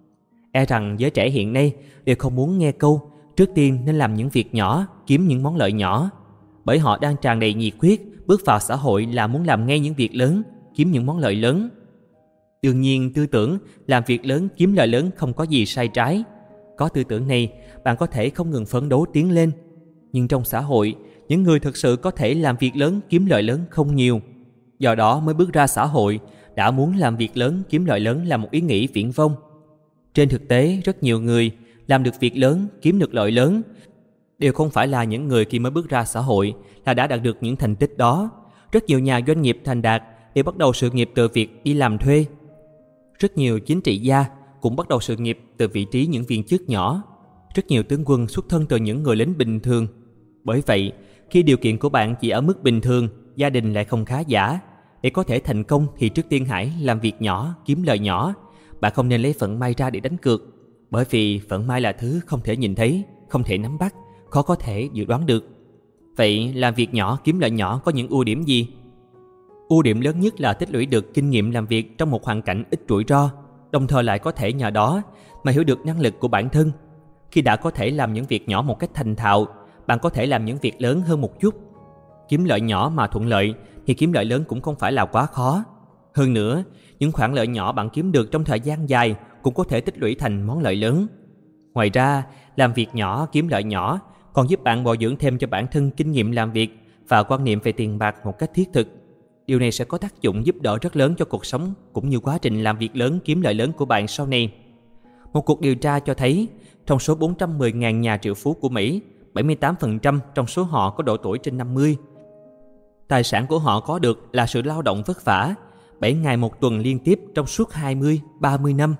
E rằng giới trẻ hiện nay đều không muốn nghe câu trước tiên nên làm những việc nhỏ, kiếm những món lợi nhỏ. Bởi họ đang tràn đầy nhiệt huyết, bước vào xã hội là muốn làm ngay những việc lớn, kiếm những món lợi lớn. Đương nhiên, tư tưởng làm việc lớn, kiếm lợi lớn không có gì sai trái. Có tư tưởng này, bạn có thể không ngừng phấn đấu tiến lên. Nhưng trong xã hội, những người thực sự có thể làm việc lớn, kiếm lợi lớn không nhiều. Do đó mới bước ra xã hội, đã muốn làm việc lớn, kiếm lợi lớn là một ý nghĩ viển vông. Trên thực tế, rất nhiều người làm được việc lớn, kiếm được lợi lớn đều không phải là những người khi mới bước ra xã hội là đã đạt được những thành tích đó. Rất nhiều nhà doanh nghiệp thành đạt đều bắt đầu sự nghiệp từ việc đi làm thuê. Rất nhiều chính trị gia cũng bắt đầu sự nghiệp từ vị trí những viên chức nhỏ. Rất nhiều tướng quân xuất thân từ những người lính bình thường. Bởi vậy, khi điều kiện của bạn chỉ ở mức bình thường, gia đình lại không khá giả, để có thể thành công thì trước tiên hãy làm việc nhỏ, kiếm lợi nhỏ. Bạn không nên lấy vận may ra để đánh cược, bởi vì vận may là thứ không thể nhìn thấy, không thể nắm bắt, khó có thể dự đoán được. Vậy làm việc nhỏ, kiếm lợi nhỏ có những ưu điểm gì? Ưu điểm lớn nhất là tích lũy được kinh nghiệm làm việc trong một hoàn cảnh ít rủi ro, đồng thời lại có thể nhờ đó mà hiểu được năng lực của bản thân. Khi đã có thể làm những việc nhỏ một cách thành thạo, bạn có thể làm những việc lớn hơn một chút. Kiếm lợi nhỏ mà thuận lợi thì kiếm lợi lớn cũng không phải là quá khó. Hơn nữa, những khoản lợi nhỏ bạn kiếm được trong thời gian dài cũng có thể tích lũy thành món lợi lớn. Ngoài ra, làm việc nhỏ, kiếm lợi nhỏ còn giúp bạn bồi dưỡng thêm cho bản thân kinh nghiệm làm việc và quan niệm về tiền bạc một cách thiết thực. Điều này sẽ có tác dụng giúp đỡ rất lớn cho cuộc sống cũng như quá trình làm việc lớn, kiếm lợi lớn của bạn sau này. Một cuộc điều tra cho thấy, trong số 410.000 nhà triệu phú của Mỹ, 78% trong số họ có độ tuổi trên 50. Tài sản của họ có được là sự lao động vất vả, 7 ngày một tuần liên tiếp trong suốt 20-30 năm.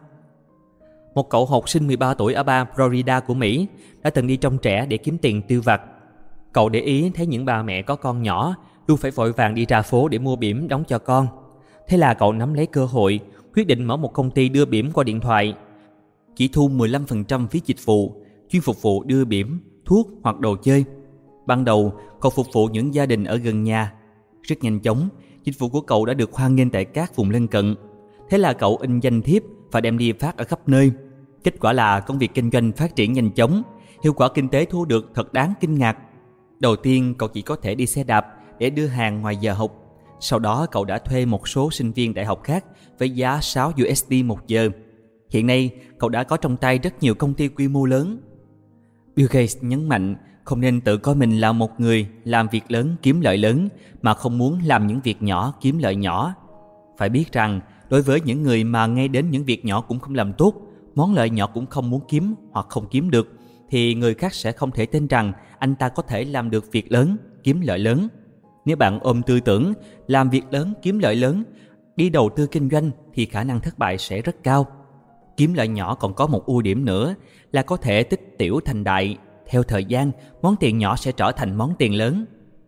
Một cậu học sinh 13 tuổi ở bang Florida của Mỹ đã từng đi trông trẻ để kiếm tiền tiêu vặt. Cậu để ý thấy những bà mẹ có con nhỏ luôn phải vội vàng đi ra phố để mua bỉm đóng cho con. Thế là cậu nắm lấy cơ hội, quyết định mở một công ty đưa bỉm qua điện thoại. Chỉ thu 15% phí dịch vụ, chuyên phục vụ đưa bỉm, thuốc hoặc đồ chơi. Ban đầu, cậu phục vụ những gia đình ở gần nhà. Rất nhanh chóng, dịch vụ của cậu đã được hoan nghênh tại các vùng lân cận. Thế là cậu in danh thiếp và đem đi phát ở khắp nơi. Kết quả là công việc kinh doanh phát triển nhanh chóng, hiệu quả kinh tế thu được thật đáng kinh ngạc. Đầu tiên, cậu chỉ có thể đi xe đạp để đưa hàng ngoài giờ học. Sau đó, cậu đã thuê một số sinh viên đại học khác với giá 6 USD một giờ. Hiện nay, cậu đã có trong tay rất nhiều công ty quy mô lớn. Bill Gates nhấn mạnh không nên tự coi mình là một người làm việc lớn kiếm lợi lớn mà không muốn làm những việc nhỏ kiếm lợi nhỏ. Phải biết rằng, đối với những người mà ngay đến những việc nhỏ cũng không làm tốt, món lợi nhỏ cũng không muốn kiếm hoặc không kiếm được, thì người khác sẽ không thể tin rằng anh ta có thể làm được việc lớn, kiếm lợi lớn. Nếu bạn ôm tư tưởng làm việc lớn, kiếm lợi lớn, đi đầu tư kinh doanh thì khả năng thất bại sẽ rất cao. Kiếm lợi nhỏ còn có một ưu điểm nữa là có thể tích tiểu thành đại. Theo thời gian, món tiền nhỏ sẽ trở thành món tiền lớn.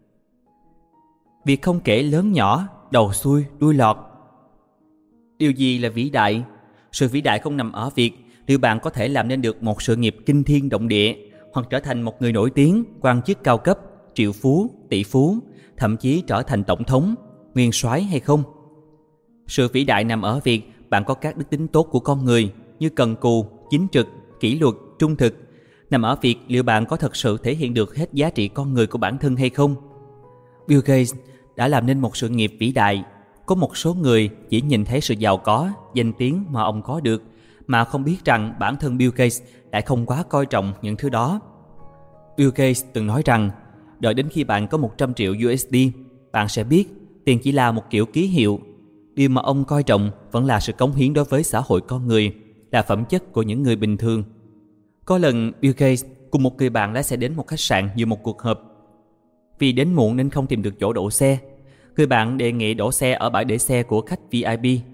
Việc không kể lớn nhỏ, đầu xuôi, đuôi lọt. Điều gì là vĩ đại? Sự vĩ đại không nằm ở việc liệu bạn có thể làm nên được một sự nghiệp kinh thiên động địa hoặc trở thành một người nổi tiếng, quan chức cao cấp, triệu phú, tỷ phú, thậm chí trở thành tổng thống, nguyên soái hay không. Sự vĩ đại nằm ở việc bạn có các đức tính tốt của con người như cần cù, chính trực, kỷ luật, trung thực. Nằm ở việc liệu bạn có thật sự thể hiện được hết giá trị con người của bản thân hay không. Bill Gates đã làm nên một sự nghiệp vĩ đại. Có một số người chỉ nhìn thấy sự giàu có, danh tiếng mà ông có được, mà không biết rằng bản thân Bill Gates lại không quá coi trọng những thứ đó. Bill Gates từng nói rằng, đợi đến khi bạn có 100 triệu USD, bạn sẽ biết tiền chỉ là một kiểu ký hiệu. Điều mà ông coi trọng vẫn là sự cống hiến đối với xã hội con người, là phẩm chất của những người bình thường. Có lần Bill Gates cùng một người bạn lái xe đến một khách sạn dự một cuộc họp. Vì đến muộn nên không tìm được chỗ đổ xe. Người bạn đề nghị đổ xe ở bãi để xe của khách VIP.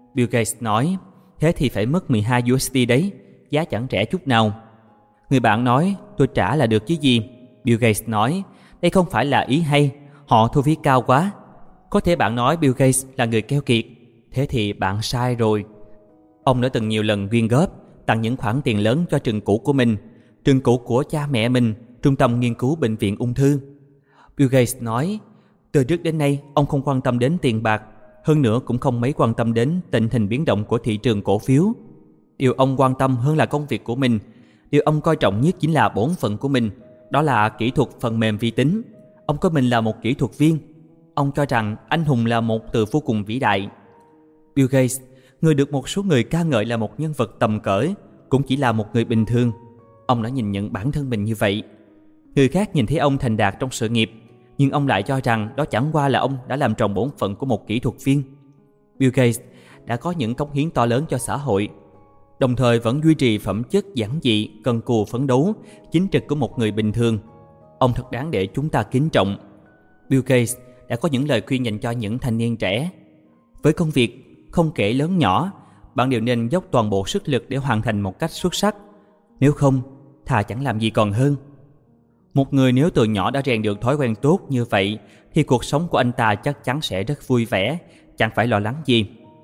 Bill Gates nói, thế thì phải mất 12 USD đấy, giá chẳng rẻ chút nào. Người bạn nói, tôi trả là được chứ gì. Bill Gates nói, đây không phải là ý hay, họ thu phí cao quá. Có thể bạn nói Bill Gates là người keo kiệt, thế thì bạn sai rồi. Ông đã từng nhiều lần quyên góp, tặng những khoản tiền lớn cho trường cũ của mình, trường cũ của cha mẹ mình, trung tâm nghiên cứu bệnh viện ung thư. Bill Gates nói, từ trước đến nay ông không quan tâm đến tiền bạc, hơn nữa cũng không mấy quan tâm đến tình hình biến động của thị trường cổ phiếu. Điều ông quan tâm hơn là công việc của mình. Điều ông coi trọng nhất chính là bổn phận của mình, đó là kỹ thuật phần mềm vi tính. Ông coi mình là một kỹ thuật viên. Ông cho rằng anh hùng là một từ vô cùng vĩ đại. Bill Gates, người được một số người ca ngợi là một nhân vật tầm cỡ, cũng chỉ là một người bình thường. Ông đã nhìn nhận bản thân mình như vậy. Người khác nhìn thấy ông thành đạt trong sự nghiệp, nhưng ông lại cho rằng đó chẳng qua là ông đã làm tròn bổn phận của một kỹ thuật viên. Bill Gates đã có những cống hiến to lớn cho xã hội, đồng thời vẫn duy trì phẩm chất giản dị, cần cù phấn đấu, chính trực của một người bình thường. Ông thật đáng để chúng ta kính trọng. Bill Gates đã có những lời khuyên dành cho những thanh niên trẻ. Với công việc, không kể lớn nhỏ, bạn đều nên dốc toàn bộ sức lực để hoàn thành một cách xuất sắc. Nếu không, thà chẳng làm gì còn hơn. Một người nếu từ nhỏ đã rèn được thói quen tốt như vậy, thì cuộc sống của anh ta chắc chắn sẽ rất vui vẻ, chẳng phải lo lắng gì.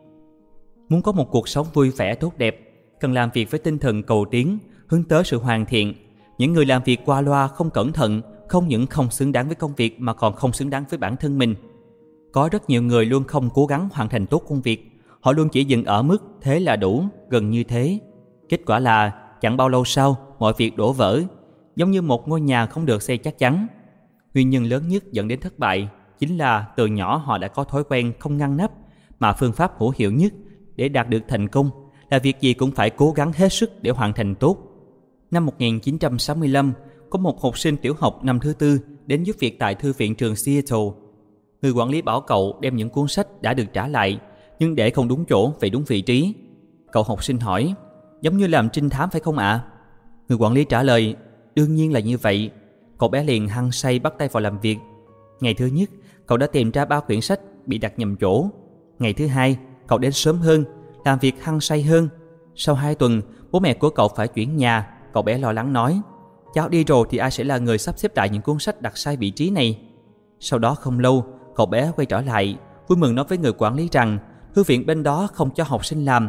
Muốn có một cuộc sống vui vẻ tốt đẹp, cần làm việc với tinh thần cầu tiến, hướng tới sự hoàn thiện. Những người làm việc qua loa, không cẩn thận, không những không xứng đáng với công việc mà còn không xứng đáng với bản thân mình. Có rất nhiều người luôn không cố gắng hoàn thành tốt công việc, họ luôn chỉ dừng ở mức thế là đủ, gần như thế. Kết quả là chẳng bao lâu sau, mọi việc đổ vỡ, giống như một ngôi nhà không được xây chắc chắn. Nguyên nhân lớn nhất dẫn đến thất bại chính là từ nhỏ họ đã có thói quen không ngăn nắp, mà phương pháp hữu hiệu nhất để đạt được thành công là việc gì cũng phải cố gắng hết sức để hoàn thành tốt. Năm 1965, có một học sinh tiểu học năm thứ tư đến giúp việc tại thư viện trường Seattle. Người quản lý bảo cậu đem những cuốn sách đã được trả lại, nhưng để không đúng chỗ về đúng vị trí. Cậu học sinh hỏi, giống như làm trinh thám phải không ạ? Người quản lý trả lời, đương nhiên là như vậy. Cậu bé liền hăng say bắt tay vào làm việc. Ngày thứ nhất, cậu đã tìm ra 3 quyển sách bị đặt nhầm chỗ. Ngày thứ hai, cậu đến sớm hơn, làm việc hăng say hơn. Sau 2 tuần, bố mẹ của cậu phải chuyển nhà. Cậu bé lo lắng nói, cháu đi rồi thì ai sẽ là người sắp xếp lại những cuốn sách đặt sai vị trí này? Sau đó không lâu, cậu bé quay trở lại, vui mừng nói với người quản lý rằng thư viện bên đó không cho học sinh làm.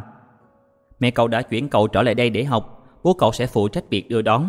Mẹ cậu đã chuyển cậu trở lại đây để học, bố cậu sẽ phụ trách việc đưa đón.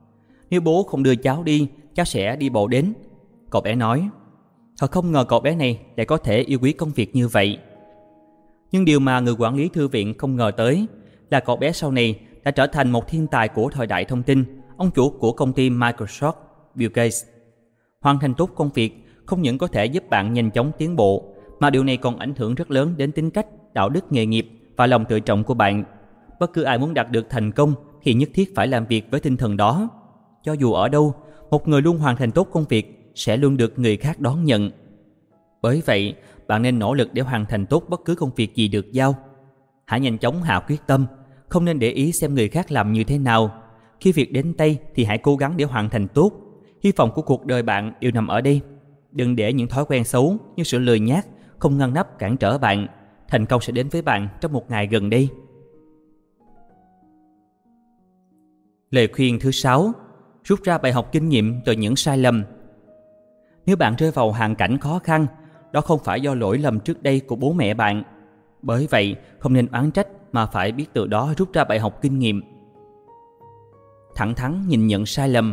Nếu bố không đưa cháu đi, cháu sẽ đi bộ đến. Cậu bé nói, thật không ngờ cậu bé này lại có thể yêu quý công việc như vậy. Nhưng điều mà người quản lý thư viện không ngờ tới là cậu bé sau này đã trở thành một thiên tài của thời đại thông tin, ông chủ của công ty Microsoft, Bill Gates. Hoàn thành tốt công việc không những có thể giúp bạn nhanh chóng tiến bộ, mà điều này còn ảnh hưởng rất lớn đến tính cách, đạo đức nghề nghiệp và lòng tự trọng của bạn. Bất cứ ai muốn đạt được thành công thì nhất thiết phải làm việc với tinh thần đó. Cho dù ở đâu, một người luôn hoàn thành tốt công việc sẽ luôn được người khác đón nhận. Bởi vậy, bạn nên nỗ lực để hoàn thành tốt bất cứ công việc gì được giao. Hãy nhanh chóng hạ quyết tâm, không nên để ý xem người khác làm như thế nào. Khi việc đến tay thì hãy cố gắng để hoàn thành tốt. Hy vọng của cuộc đời bạn đều nằm ở đây. Đừng để những thói quen xấu như sự lười nhác, không ngăn nắp cản trở bạn. Thành công sẽ đến với bạn trong một ngày gần đây. Lời khuyên thứ 6, rút ra bài học kinh nghiệm từ những sai lầm. Nếu bạn rơi vào hoàn cảnh khó khăn, đó không phải do lỗi lầm trước đây của bố mẹ bạn. Bởi vậy, không nên oán trách mà phải biết từ đó rút ra bài học kinh nghiệm. Thẳng thắn nhìn nhận sai lầm.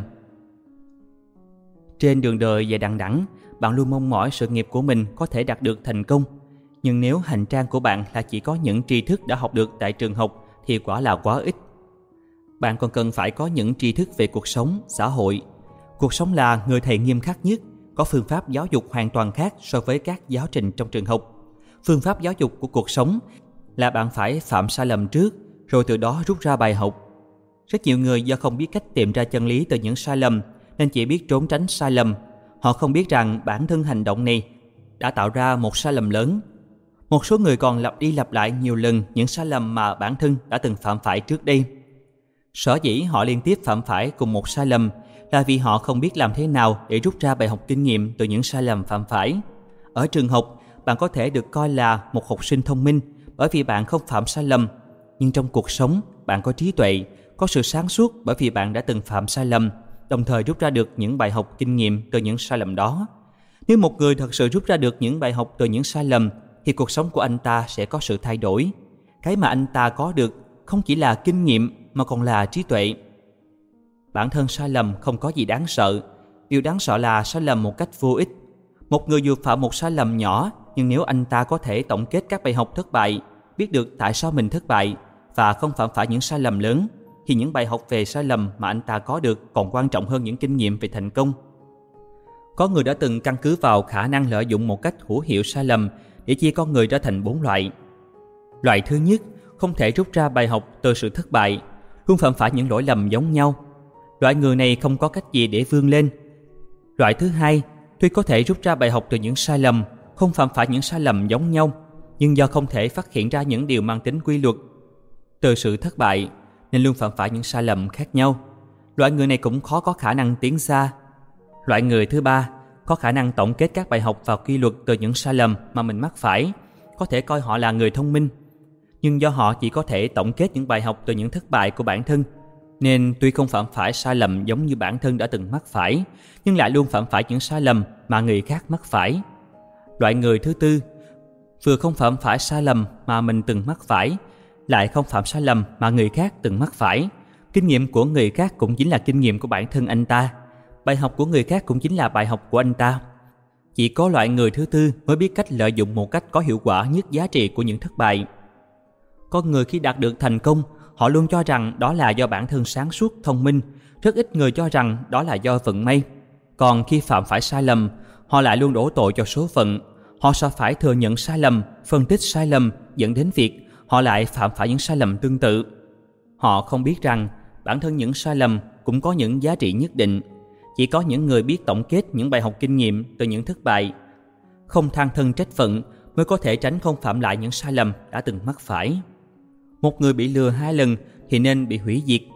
Trên đường đời dài đằng đẵng, bạn luôn mong mỏi sự nghiệp của mình có thể đạt được thành công. Nhưng nếu hành trang của bạn là chỉ có những tri thức đã học được tại trường học thì quả là quá ít. Bạn còn cần phải có những tri thức về cuộc sống, xã hội. Cuộc sống là người thầy nghiêm khắc nhất, có phương pháp giáo dục hoàn toàn khác so với các giáo trình trong trường học. Phương pháp giáo dục của cuộc sống là bạn phải phạm sai lầm trước, rồi từ đó rút ra bài học. Rất nhiều người do không biết cách tìm ra chân lý từ những sai lầm, nên chỉ biết trốn tránh sai lầm. Họ không biết rằng bản thân hành động này đã tạo ra một sai lầm lớn. Một số người còn lặp đi lặp lại nhiều lần những sai lầm mà bản thân đã từng phạm phải trước đây. Sở dĩ họ liên tiếp phạm phải cùng một sai lầm là vì họ không biết làm thế nào để rút ra bài học kinh nghiệm từ những sai lầm phạm phải. Ở trường học, bạn có thể được coi là một học sinh thông minh bởi vì bạn không phạm sai lầm. Nhưng trong cuộc sống, bạn có trí tuệ, có sự sáng suốt bởi vì bạn đã từng phạm sai lầm, đồng thời rút ra được những bài học kinh nghiệm từ những sai lầm đó. Nếu một người thật sự rút ra được những bài học từ những sai lầm, thì cuộc sống của anh ta sẽ có sự thay đổi. Cái mà anh ta có được không chỉ là kinh nghiệm mà còn là trí tuệ. Bản thân sai lầm không có gì đáng sợ. Điều đáng sợ là sai lầm một cách vô ích. Một người dù phạm một sai lầm nhỏ, nhưng nếu anh ta có thể tổng kết các bài học thất bại, biết được tại sao mình thất bại và không phạm phải những sai lầm lớn, thì những bài học về sai lầm mà anh ta có được còn quan trọng hơn những kinh nghiệm về thành công. Có người đã từng căn cứ vào khả năng lợi dụng một cách hữu hiệu sai lầm để chia con người ra thành 4 loại. Loại thứ nhất, không thể rút ra bài học từ sự thất bại, luôn phạm phải những lỗi lầm giống nhau. Loại người này không có cách gì để vươn lên. Loại thứ hai, tuy có thể rút ra bài học từ những sai lầm, không phạm phải những sai lầm giống nhau, nhưng do không thể phát hiện ra những điều mang tính quy luật từ sự thất bại, nên luôn phạm phải những sai lầm khác nhau. Loại người này cũng khó có khả năng tiến xa. Loại người thứ ba, có khả năng tổng kết các bài học và quy luật từ những sai lầm mà mình mắc phải, có thể coi họ là người thông minh. Nhưng do họ chỉ có thể tổng kết những bài học từ những thất bại của bản thân, nên tuy không phạm phải sai lầm giống như bản thân đã từng mắc phải, nhưng lại luôn phạm phải những sai lầm mà người khác mắc phải. Loại người thứ tư, vừa không phạm phải sai lầm mà mình từng mắc phải, lại không phạm sai lầm mà người khác từng mắc phải. Kinh nghiệm của người khác cũng chính là kinh nghiệm của bản thân anh ta. Bài học của người khác cũng chính là bài học của anh ta. Chỉ có loại người thứ tư mới biết cách lợi dụng một cách có hiệu quả nhất giá trị của những thất bại. Con người khi đạt được thành công, họ luôn cho rằng đó là do bản thân sáng suốt, thông minh. Rất ít người cho rằng đó là do vận may. Còn khi phạm phải sai lầm, họ lại luôn đổ tội cho số phận. Họ sẽ phải thừa nhận sai lầm, phân tích sai lầm, dẫn đến việc họ lại phạm phải những sai lầm tương tự. Họ không biết rằng bản thân những sai lầm cũng có những giá trị nhất định. Chỉ có những người biết tổng kết những bài học kinh nghiệm từ những thất bại, không than thân trách phận, mới có thể tránh không phạm lại những sai lầm đã từng mắc phải. Một người bị lừa 2 lần thì nên bị hủy diệt.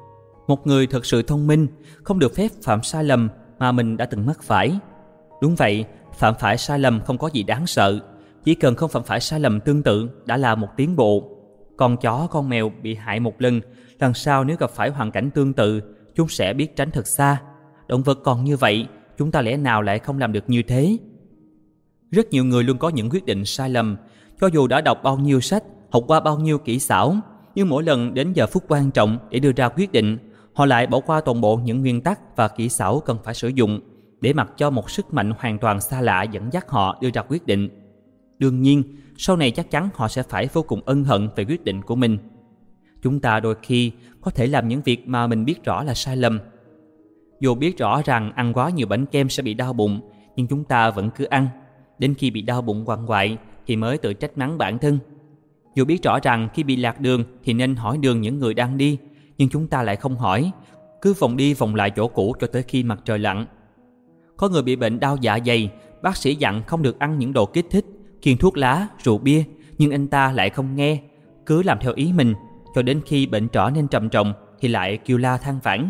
Một người thật sự thông minh không được phép phạm sai lầm mà mình đã từng mắc phải. Đúng vậy, phạm phải sai lầm không có gì đáng sợ. Chỉ cần không phạm phải sai lầm tương tự đã là một tiến bộ. Con chó, con mèo bị hại một lần, lần sau nếu gặp phải hoàn cảnh tương tự, chúng sẽ biết tránh thật xa. Động vật còn như vậy, chúng ta lẽ nào lại không làm được như thế? Rất nhiều người luôn có những quyết định sai lầm. Cho dù đã đọc bao nhiêu sách, học qua bao nhiêu kỹ xảo, nhưng mỗi lần đến giờ phút quan trọng để đưa ra quyết định, họ lại bỏ qua toàn bộ những nguyên tắc và kỹ xảo cần phải sử dụng, để mặc cho một sức mạnh hoàn toàn xa lạ dẫn dắt họ đưa ra quyết định. Đương nhiên, sau này chắc chắn họ sẽ phải vô cùng ân hận về quyết định của mình. Chúng ta đôi khi có thể làm những việc mà mình biết rõ là sai lầm. Dù biết rõ rằng ăn quá nhiều bánh kem sẽ bị đau bụng, nhưng chúng ta vẫn cứ ăn. Đến khi bị đau bụng quằn quại thì mới tự trách mắng bản thân. Dù biết rõ rằng khi bị lạc đường thì nên hỏi đường những người đang đi, nhưng chúng ta lại không hỏi, cứ vòng đi vòng lại chỗ cũ cho tới khi mặt trời lặn. Có người bị bệnh đau dạ dày, bác sĩ dặn không được ăn những đồ kích thích, kiêng thuốc lá, rượu bia, nhưng anh ta lại không nghe, cứ làm theo ý mình, cho đến khi bệnh trở nên trầm trọng thì lại kêu la than vãn.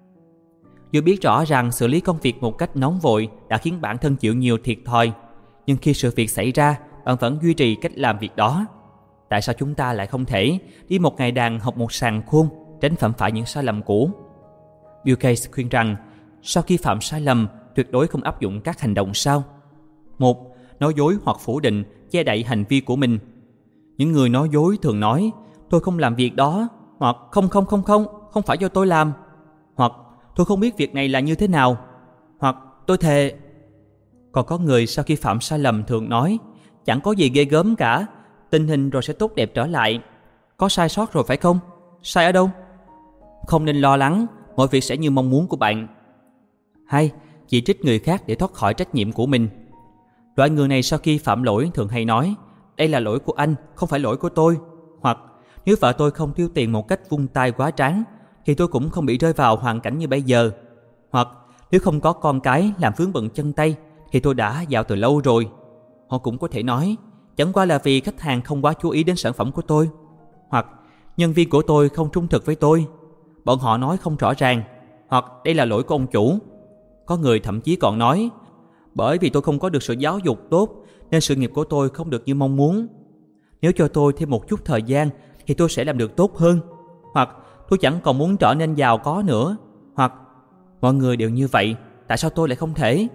Dù biết rõ rằng xử lý công việc một cách nóng vội đã khiến bản thân chịu nhiều thiệt thòi, nhưng khi sự việc xảy ra, bạn vẫn duy trì cách làm việc đó. Tại sao chúng ta lại không thể đi một ngày đàn học một sàng khôn, tránh phạm phải những sai lầm cũ? Bill Gates khuyên rằng, sau khi phạm sai lầm, tuyệt đối không áp dụng các hành động sau. 1. Nói dối hoặc phủ định, che đậy hành vi của mình. Những người nói dối thường nói, tôi không làm việc đó, hoặc không phải do tôi làm, hoặc tôi không biết việc này là như thế nào, hoặc tôi thề. Còn có người sau khi phạm sai lầm thường nói, chẳng có gì ghê gớm cả, tình hình rồi sẽ tốt đẹp trở lại. Có sai sót rồi phải không? Sai ở đâu? Không nên lo lắng, mọi việc sẽ như mong muốn của bạn. 2. Chỉ trích người khác để thoát khỏi trách nhiệm của mình. Loại người này sau khi phạm lỗi thường hay nói, đây là lỗi của anh, không phải lỗi của tôi. Hoặc, nếu vợ tôi không tiêu tiền một cách vung tay quá tráng, thì tôi cũng không bị rơi vào hoàn cảnh như bây giờ. Hoặc, nếu không có con cái làm vướng bận chân tay, thì tôi đã giàu từ lâu rồi. Họ cũng có thể nói, chẳng qua là vì khách hàng không quá chú ý đến sản phẩm của tôi. Hoặc, nhân viên của tôi không trung thực với tôi. Bọn họ nói không rõ ràng. Hoặc, đây là lỗi của ông chủ. Có người thậm chí còn nói, bởi vì tôi không có được sự giáo dục tốt, nên sự nghiệp của tôi không được như mong muốn. Nếu cho tôi thêm một chút thời gian thì tôi sẽ làm được tốt hơn. Hoặc tôi chẳng còn muốn trở nên giàu có nữa. Hoặc mọi người đều như vậy, tại sao tôi lại không thể?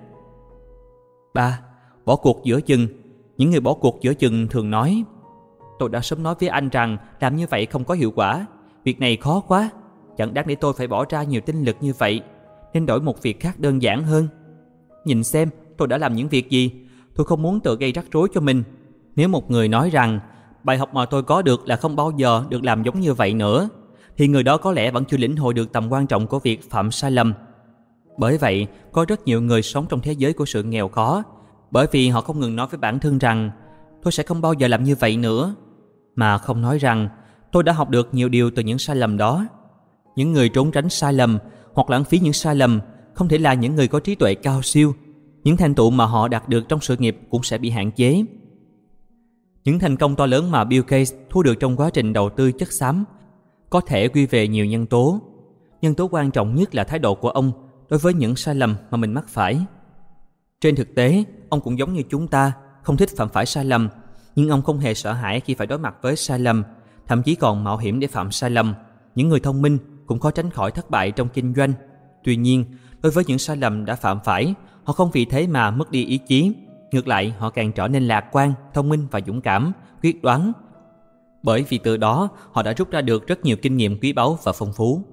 3. Bỏ cuộc giữa chừng. Những người bỏ cuộc giữa chừng thường nói: tôi đã sớm nói với anh rằng làm như vậy không có hiệu quả. Việc này khó quá, chẳng đáng để tôi phải bỏ ra nhiều tinh lực như vậy, nên đổi một việc khác đơn giản hơn. Nhìn xem tôi đã làm những việc gì. Tôi không muốn tự gây rắc rối cho mình. Nếu một người nói rằng bài học mà tôi có được là không bao giờ được làm giống như vậy nữa, thì người đó có lẽ vẫn chưa lĩnh hội được tầm quan trọng của việc phạm sai lầm. Bởi vậy, có rất nhiều người sống trong thế giới của sự nghèo khó, bởi vì họ không ngừng nói với bản thân rằng tôi sẽ không bao giờ làm như vậy nữa, mà không nói rằng tôi đã học được nhiều điều từ những sai lầm đó. Những người trốn tránh sai lầm hoặc lãng phí những sai lầm không thể là những người có trí tuệ cao siêu. Những thành tựu mà họ đạt được trong sự nghiệp cũng sẽ bị hạn chế. Những thành công to lớn mà Bill Gates thu được trong quá trình đầu tư chất xám có thể quy về nhiều nhân tố. Nhân tố quan trọng nhất là thái độ của ông đối với những sai lầm mà mình mắc phải. Trên thực tế, ông cũng giống như chúng ta, không thích phạm phải sai lầm, nhưng ông không hề sợ hãi khi phải đối mặt với sai lầm, thậm chí còn mạo hiểm để phạm sai lầm. Những người thông minh cũng khó tránh khỏi thất bại trong kinh doanh. Tuy nhiên, đối với những sai lầm đã phạm phải, họ không vì thế mà mất đi ý chí. Ngược lại, họ càng trở nên lạc quan, thông minh và dũng cảm, quyết đoán. Bởi vì từ đó, họ đã rút ra được rất nhiều kinh nghiệm quý báu và phong phú.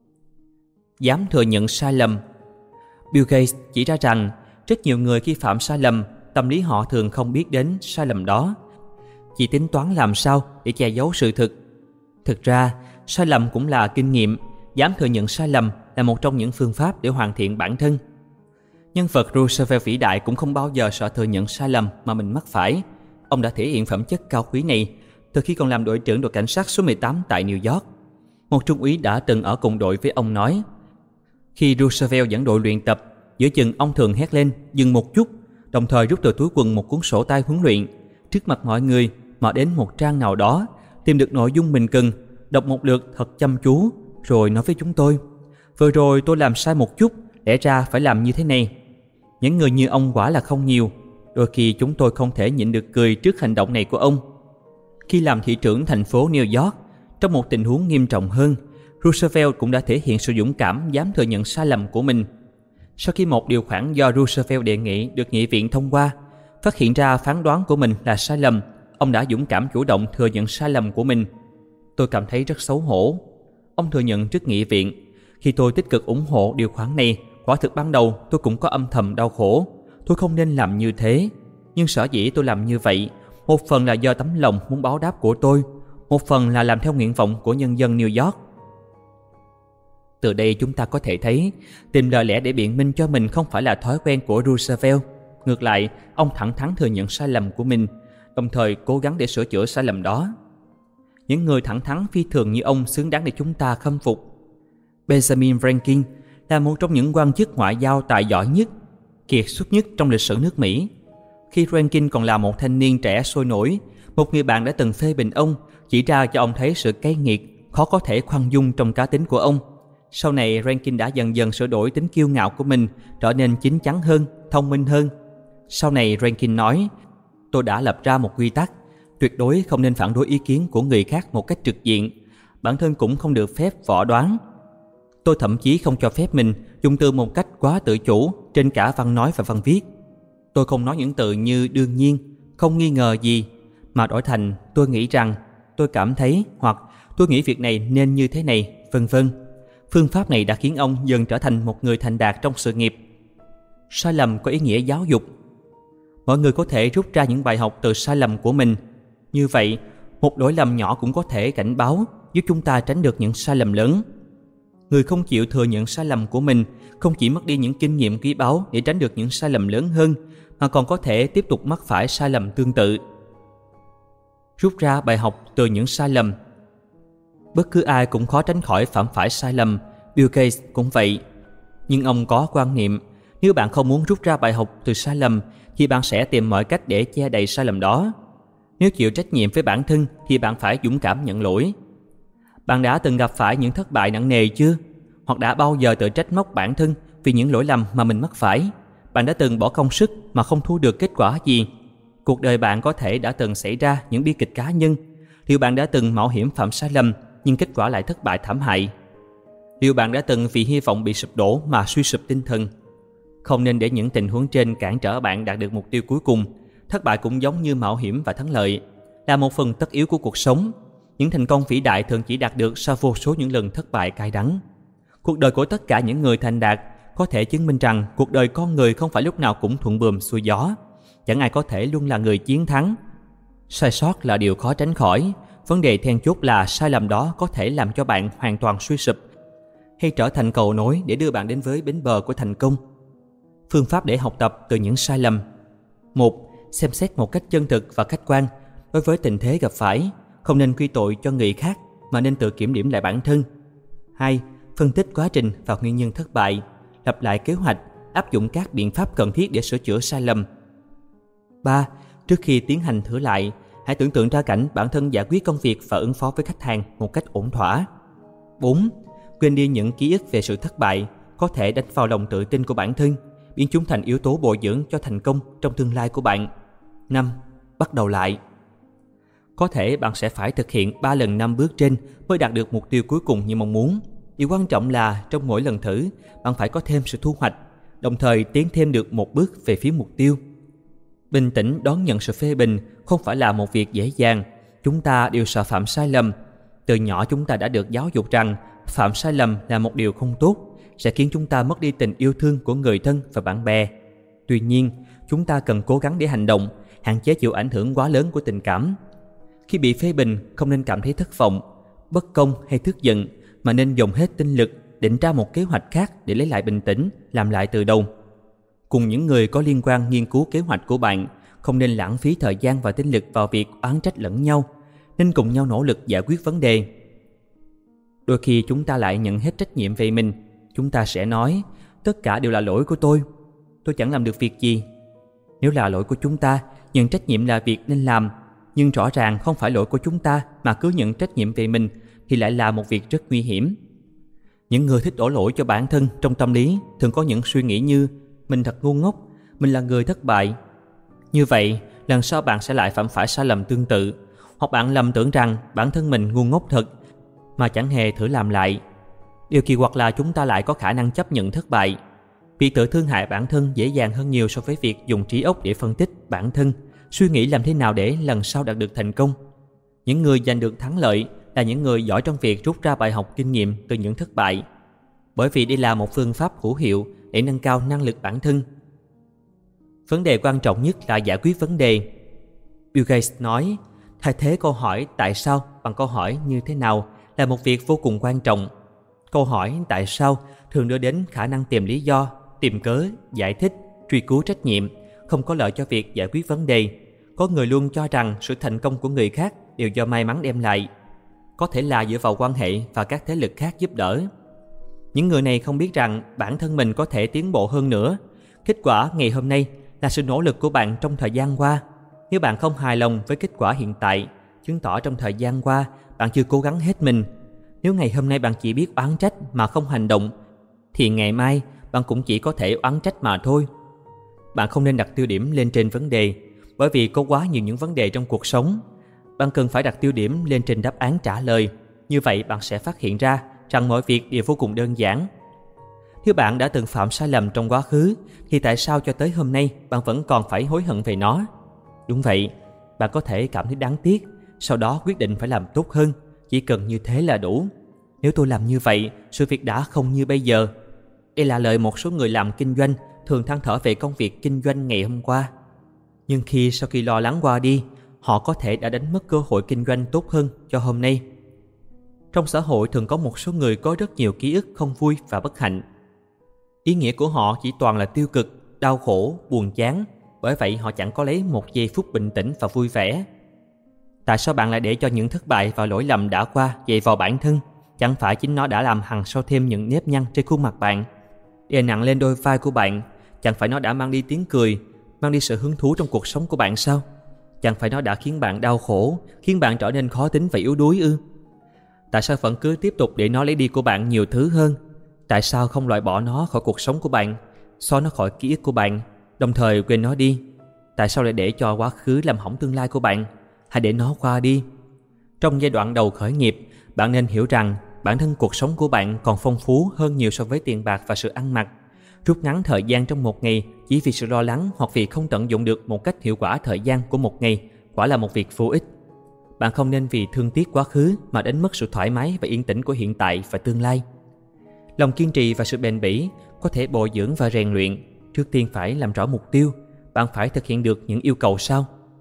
Dám thừa nhận sai lầm. Bill Gates chỉ ra rằng rất nhiều người khi phạm sai lầm, tâm lý họ thường không biết đến sai lầm đó, chỉ tính toán làm sao để che giấu sự thực. Thực ra, sai lầm cũng là kinh nghiệm. Dám thừa nhận sai lầm là một trong những phương pháp để hoàn thiện bản thân. Nhân vật Roosevelt vĩ đại cũng không bao giờ sợ thừa nhận sai lầm mà mình mắc phải. Ông đã thể hiện phẩm chất cao quý này từ khi còn làm đội trưởng đội cảnh sát số 18 tại New York. Một trung úy đã từng ở cùng đội với ông nói, khi Roosevelt dẫn đội luyện tập, giữa chừng ông thường hét lên dừng một chút, đồng thời rút từ túi quần một cuốn sổ tay huấn luyện. Trước mặt mọi người, mở đến một trang nào đó, tìm được nội dung mình cần, đọc một lượt thật chăm chú, rồi nói với chúng tôi: vừa rồi tôi làm sai một chút, lẽ ra phải làm như thế này. Những người như ông quả là không nhiều. Đôi khi chúng tôi không thể nhịn được cười trước hành động này của ông. Khi làm thị trưởng thành phố New York, trong một tình huống nghiêm trọng hơn, Roosevelt cũng đã thể hiện sự dũng cảm dám thừa nhận sai lầm của mình. Sau khi một điều khoản do Roosevelt đề nghị được nghị viện thông qua, phát hiện ra phán đoán của mình là sai lầm, ông đã dũng cảm chủ động thừa nhận sai lầm của mình. Tôi cảm thấy rất xấu hổ. Ông thừa nhận trước nghị viện. Khi tôi tích cực ủng hộ điều khoản này, quả thực ban đầu tôi cũng có âm thầm đau khổ. Tôi không nên làm như thế. Nhưng sở dĩ tôi làm như vậy, một phần là do tấm lòng muốn báo đáp của tôi, một phần là làm theo nguyện vọng của nhân dân New York. Từ đây chúng ta có thể thấy, tìm lời lẽ để biện minh cho mình không phải là thói quen của Roosevelt. Ngược lại, ông thẳng thắn thừa nhận sai lầm của mình, đồng thời cố gắng để sửa chữa sai lầm đó. Những người thẳng thắn phi thường như ông xứng đáng để chúng ta khâm phục. Benjamin Franklin là một trong những quan chức ngoại giao tài giỏi nhất, kiệt xuất nhất trong lịch sử nước Mỹ. Khi Franklin còn là một thanh niên trẻ sôi nổi, một người bạn đã từng phê bình ông, chỉ ra cho ông thấy sự cay nghiệt, khó có thể khoan dung trong cá tính của ông. Sau này, Franklin đã dần dần sửa đổi tính kiêu ngạo của mình, trở nên chín chắn hơn, thông minh hơn. Sau này, Franklin nói, tôi đã lập ra một quy tắc, tuyệt đối không nên phản đối ý kiến của người khác một cách trực diện. Bản thân cũng không được phép võ đoán. Tôi thậm chí không cho phép mình dùng từ một cách quá tự chủ trên cả văn nói và văn viết. Tôi không nói những từ như đương nhiên, không nghi ngờ gì, mà đổi thành tôi nghĩ rằng, tôi cảm thấy hoặc tôi nghĩ việc này nên như thế này, vân vân. Phương pháp này đã khiến ông dần trở thành một người thành đạt trong sự nghiệp. Sai lầm có ý nghĩa giáo dục. Mọi người có thể rút ra những bài học từ sai lầm của mình. Như vậy, một lỗi lầm nhỏ cũng có thể cảnh báo, giúp chúng ta tránh được những sai lầm lớn. Người không chịu thừa nhận sai lầm của mình không chỉ mất đi những kinh nghiệm quý báu để tránh được những sai lầm lớn hơn, mà còn có thể tiếp tục mắc phải sai lầm tương tự. Rút ra bài học từ những sai lầm. Bất cứ ai cũng khó tránh khỏi phạm phải sai lầm, Bill Gates cũng vậy. Nhưng ông có quan niệm, nếu bạn không muốn rút ra bài học từ sai lầm, thì bạn sẽ tìm mọi cách để che đậy sai lầm đó. Nếu chịu trách nhiệm với bản thân, thì bạn phải dũng cảm nhận lỗi. Bạn đã từng gặp phải những thất bại nặng nề chưa? Hoặc đã bao giờ tự trách móc bản thân vì những lỗi lầm mà mình mắc phải? Bạn đã từng bỏ công sức mà không thu được kết quả gì? Cuộc đời bạn có thể đã từng xảy ra những bi kịch cá nhân. Liệu bạn đã từng mạo hiểm phạm sai lầm nhưng kết quả lại thất bại thảm hại? Liệu bạn đã từng vì hy vọng bị sụp đổ mà suy sụp tinh thần? Không nên để những tình huống trên cản trở bạn đạt được mục tiêu cuối cùng. Thất bại cũng giống như mạo hiểm và thắng lợi, là một phần tất yếu của cuộc sống. Những thành công vĩ đại thường chỉ đạt được sau vô số những lần thất bại cay đắng. Cuộc đời của tất cả những người thành đạt có thể chứng minh rằng cuộc đời con người không phải lúc nào cũng thuận buồm xuôi gió. Chẳng ai có thể luôn là người chiến thắng. Sai sót là điều khó tránh khỏi. Vấn đề then chốt là sai lầm đó có thể làm cho bạn hoàn toàn suy sụp hay trở thành cầu nối để đưa bạn đến với bến bờ của thành công. Phương pháp để học tập từ những sai lầm: 1. Xem xét một cách chân thực và khách quan đối với tình thế gặp phải. Không nên quy tội cho người khác mà nên tự kiểm điểm lại bản thân. 2. Phân tích quá trình và nguyên nhân thất bại, lập lại kế hoạch, áp dụng các biện pháp cần thiết để sửa chữa sai lầm. 3. Trước khi tiến hành thử lại, hãy tưởng tượng ra cảnh bản thân giải quyết công việc và ứng phó với khách hàng một cách ổn thỏa. 4. Quên đi những ký ức về sự thất bại có thể đánh vào lòng tự tin của bản thân, biến chúng thành yếu tố bồi dưỡng cho thành công trong tương lai của bạn. 5. Bắt đầu lại. Có thể bạn sẽ phải thực hiện 3 lần 5 bước trên mới đạt được mục tiêu cuối cùng như mong muốn. Điều quan trọng là trong mỗi lần thử, bạn phải có thêm sự thu hoạch, đồng thời tiến thêm được một bước về phía mục tiêu. Bình tĩnh đón nhận sự phê bình không phải là một việc dễ dàng. Chúng ta đều sợ phạm sai lầm. Từ nhỏ chúng ta đã được giáo dục rằng phạm sai lầm là một điều không tốt, sẽ khiến chúng ta mất đi tình yêu thương của người thân và bạn bè. Tuy nhiên, chúng ta cần cố gắng để hành động, hạn chế chịu ảnh hưởng quá lớn của tình cảm. Khi bị phê bình, không nên cảm thấy thất vọng, bất công hay tức giận, mà nên dồn hết tinh lực, định ra một kế hoạch khác để lấy lại bình tĩnh, làm lại từ đầu. Cùng những người có liên quan nghiên cứu kế hoạch của bạn, không nên lãng phí thời gian và tinh lực vào việc oán trách lẫn nhau, nên cùng nhau nỗ lực giải quyết vấn đề. Đôi khi chúng ta lại nhận hết trách nhiệm về mình. Chúng ta sẽ nói, tất cả đều là lỗi của tôi chẳng làm được việc gì. Nếu là lỗi của chúng ta, nhận trách nhiệm là việc nên làm, nhưng rõ ràng không phải lỗi của chúng ta mà cứ nhận trách nhiệm về mình thì lại là một việc rất nguy hiểm. Những người thích đổ lỗi cho bản thân trong tâm lý thường có những suy nghĩ như mình thật ngu ngốc, mình là người thất bại. Như vậy, lần sau bạn sẽ lại phạm phải sai lầm tương tự, hoặc bạn lầm tưởng rằng bản thân mình ngu ngốc thật mà chẳng hề thử làm lại. Điều kỳ quặc là chúng ta lại có khả năng chấp nhận thất bại. Việc tự thương hại bản thân dễ dàng hơn nhiều so với việc dùng trí óc để phân tích bản thân, suy nghĩ làm thế nào để lần sau đạt được thành công. Những người giành được thắng lợi là những người giỏi trong việc rút ra bài học kinh nghiệm từ những thất bại, bởi vì đây là một phương pháp hữu hiệu để nâng cao năng lực bản thân. Vấn đề quan trọng nhất là giải quyết vấn đề. Bill Gates nói, thay thế câu hỏi tại sao bằng câu hỏi như thế nào là một việc vô cùng quan trọng. Câu hỏi tại sao thường đưa đến khả năng tìm lý do, tìm cớ, giải thích, truy cứu trách nhiệm, không có lợi cho việc giải quyết vấn đề. Có người luôn cho rằng sự thành công của người khác đều do may mắn đem lại, có thể là dựa vào quan hệ và các thế lực khác giúp đỡ. Những người này không biết rằng bản thân mình có thể tiến bộ hơn nữa. Kết quả ngày hôm nay là sự nỗ lực của bạn trong thời gian qua. Nếu bạn không hài lòng với kết quả hiện tại, chứng tỏ trong thời gian qua bạn chưa cố gắng hết mình. Nếu ngày hôm nay bạn chỉ biết oán trách mà không hành động, thì ngày mai bạn cũng chỉ có thể oán trách mà thôi. Bạn không nên đặt tiêu điểm lên trên vấn đề, bởi vì có quá nhiều những vấn đề trong cuộc sống. Bạn cần phải đặt tiêu điểm lên trên đáp án trả lời. Như vậy bạn sẽ phát hiện ra rằng mọi việc đều vô cùng đơn giản. Nếu bạn đã từng phạm sai lầm trong quá khứ, thì tại sao cho tới hôm nay bạn vẫn còn phải hối hận về nó? Đúng vậy, bạn có thể cảm thấy đáng tiếc, sau đó quyết định phải làm tốt hơn. Chỉ cần như thế là đủ. Nếu tôi làm như vậy, sự việc đã không như bây giờ. Đây là lời một số người làm kinh doanh thường than thở về công việc kinh doanh ngày hôm qua. Nhưng sau khi lo lắng qua đi, họ có thể đã đánh mất cơ hội kinh doanh tốt hơn cho hôm nay. Trong xã hội thường có một số người có rất nhiều ký ức không vui và bất hạnh. Ý nghĩa của họ chỉ toàn là tiêu cực, đau khổ, buồn chán. Bởi vậy họ chẳng có lấy một giây phút bình tĩnh và vui vẻ. Tại sao bạn lại để cho những thất bại và lỗi lầm đã qua dày vào bản thân? Chẳng phải chính nó đã làm hằn sâu thêm những nếp nhăn trên khuôn mặt bạn, đè nặng lên đôi vai của bạn? Chẳng phải nó đã mang đi tiếng cười, mang đi sự hứng thú trong cuộc sống của bạn sao? Chẳng phải nó đã khiến bạn đau khổ, khiến bạn trở nên khó tính và yếu đuối ư? Tại sao vẫn cứ tiếp tục để nó lấy đi của bạn nhiều thứ hơn? Tại sao không loại bỏ nó khỏi cuộc sống của bạn, xóa nó khỏi ký ức của bạn, đồng thời quên nó đi? Tại sao lại để cho quá khứ làm hỏng tương lai của bạn? Hãy để nó qua đi. Trong giai đoạn đầu khởi nghiệp, bạn nên hiểu rằng bản thân cuộc sống của bạn còn phong phú hơn nhiều so với tiền bạc và sự ăn mặc. Rút ngắn thời gian trong một ngày chỉ vì sự lo lắng hoặc vì không tận dụng được một cách hiệu quả thời gian của một ngày quả là một việc vô ích. Bạn không nên vì thương tiếc quá khứ mà đánh mất sự thoải mái và yên tĩnh của hiện tại và tương lai. Lòng kiên trì và sự bền bỉ có thể bồi dưỡng và rèn luyện. Trước tiên phải làm rõ mục tiêu. Bạn phải thực hiện được những yêu cầu sau.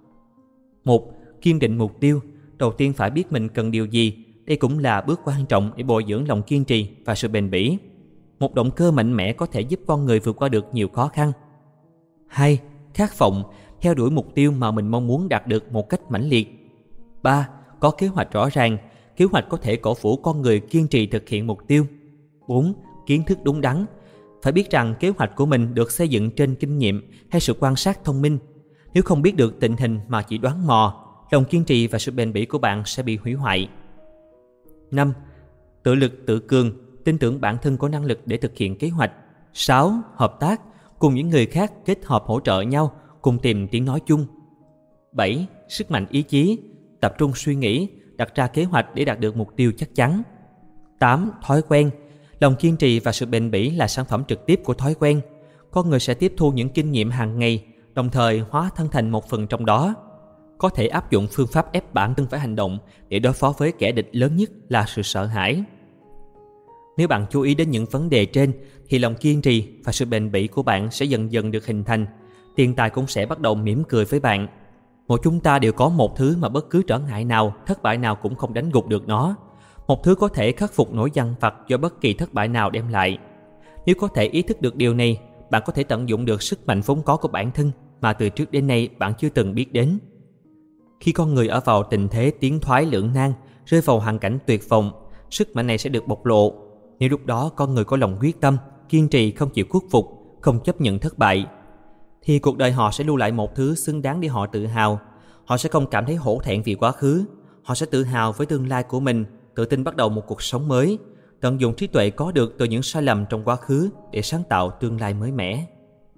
1. Kiên định mục tiêu. Đầu tiên phải biết mình cần điều gì. Đây cũng là bước quan trọng để bồi dưỡng lòng kiên trì và sự bền bỉ. Một động cơ mạnh mẽ có thể giúp con người vượt qua được nhiều khó khăn. 2. Khát vọng. Theo đuổi mục tiêu mà mình mong muốn đạt được một cách mãnh liệt. 3. Có kế hoạch rõ ràng. Kế hoạch có thể cổ vũ con người kiên trì thực hiện mục tiêu. 4. Kiến thức đúng đắn. Phải biết rằng kế hoạch của mình được xây dựng trên kinh nghiệm hay sự quan sát thông minh. Nếu không biết được tình hình mà chỉ đoán mò, lòng kiên trì và sự bền bỉ của bạn sẽ bị hủy hoại. 5. Tự lực tự cường. Tin tưởng bản thân có năng lực để thực hiện kế hoạch. 6. Hợp tác. Cùng những người khác kết hợp hỗ trợ nhau, cùng tìm tiếng nói chung. 7. Sức mạnh ý chí. Tập trung suy nghĩ, đặt ra kế hoạch để đạt được mục tiêu chắc chắn. 8. Thói quen. Lòng kiên trì và sự bền bỉ là sản phẩm trực tiếp của thói quen. Con người sẽ tiếp thu những kinh nghiệm hàng ngày, đồng thời hóa thân thành một phần trong đó. Có thể áp dụng phương pháp ép bản thân phải hành động để đối phó với kẻ địch lớn nhất là sự sợ hãi. Nếu bạn chú ý đến những vấn đề trên, thì lòng kiên trì và sự bền bỉ của bạn sẽ dần dần được hình thành. Tiền tài cũng sẽ bắt đầu mỉm cười với bạn. Mỗi chúng ta đều có một thứ mà bất cứ trở ngại nào, thất bại nào cũng không đánh gục được nó. Một thứ có thể khắc phục nỗi dằn vặt do bất kỳ thất bại nào đem lại. Nếu có thể ý thức được điều này, bạn có thể tận dụng được sức mạnh vốn có của bản thân mà từ trước đến nay bạn chưa từng biết đến. Khi con người ở vào tình thế tiến thoái lưỡng nan, rơi vào hoàn cảnh tuyệt vọng, sức mạnh này sẽ được bộc lộ. Nếu lúc đó con người có lòng quyết tâm, kiên trì, không chịu khuất phục, không chấp nhận thất bại, thì cuộc đời họ sẽ lưu lại một thứ xứng đáng để họ tự hào. Họ sẽ không cảm thấy hổ thẹn vì quá khứ. Họ sẽ tự hào với tương lai của mình, tự tin bắt đầu một cuộc sống mới, tận dụng trí tuệ có được từ những sai lầm trong quá khứ để sáng tạo tương lai mới mẻ.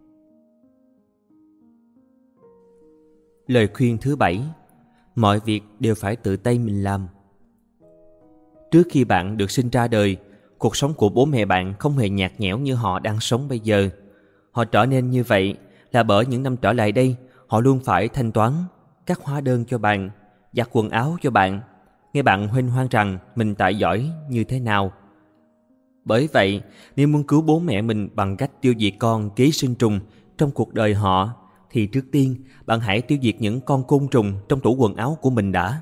Lời khuyên thứ 7. Mọi việc đều phải tự tay mình làm. Trước khi bạn được sinh ra đời, cuộc sống của bố mẹ bạn không hề nhạt nhẽo như họ đang sống bây giờ. Họ trở nên như vậy là bởi những năm trở lại đây, họ luôn phải thanh toán các hóa đơn cho bạn, giặt quần áo cho bạn, nghe bạn huênh hoang rằng mình tài giỏi như thế nào. Bởi vậy, nếu muốn cứu bố mẹ mình bằng cách tiêu diệt con ký sinh trùng trong cuộc đời họ, thì trước tiên bạn hãy tiêu diệt những con côn trùng trong tủ quần áo của mình đã.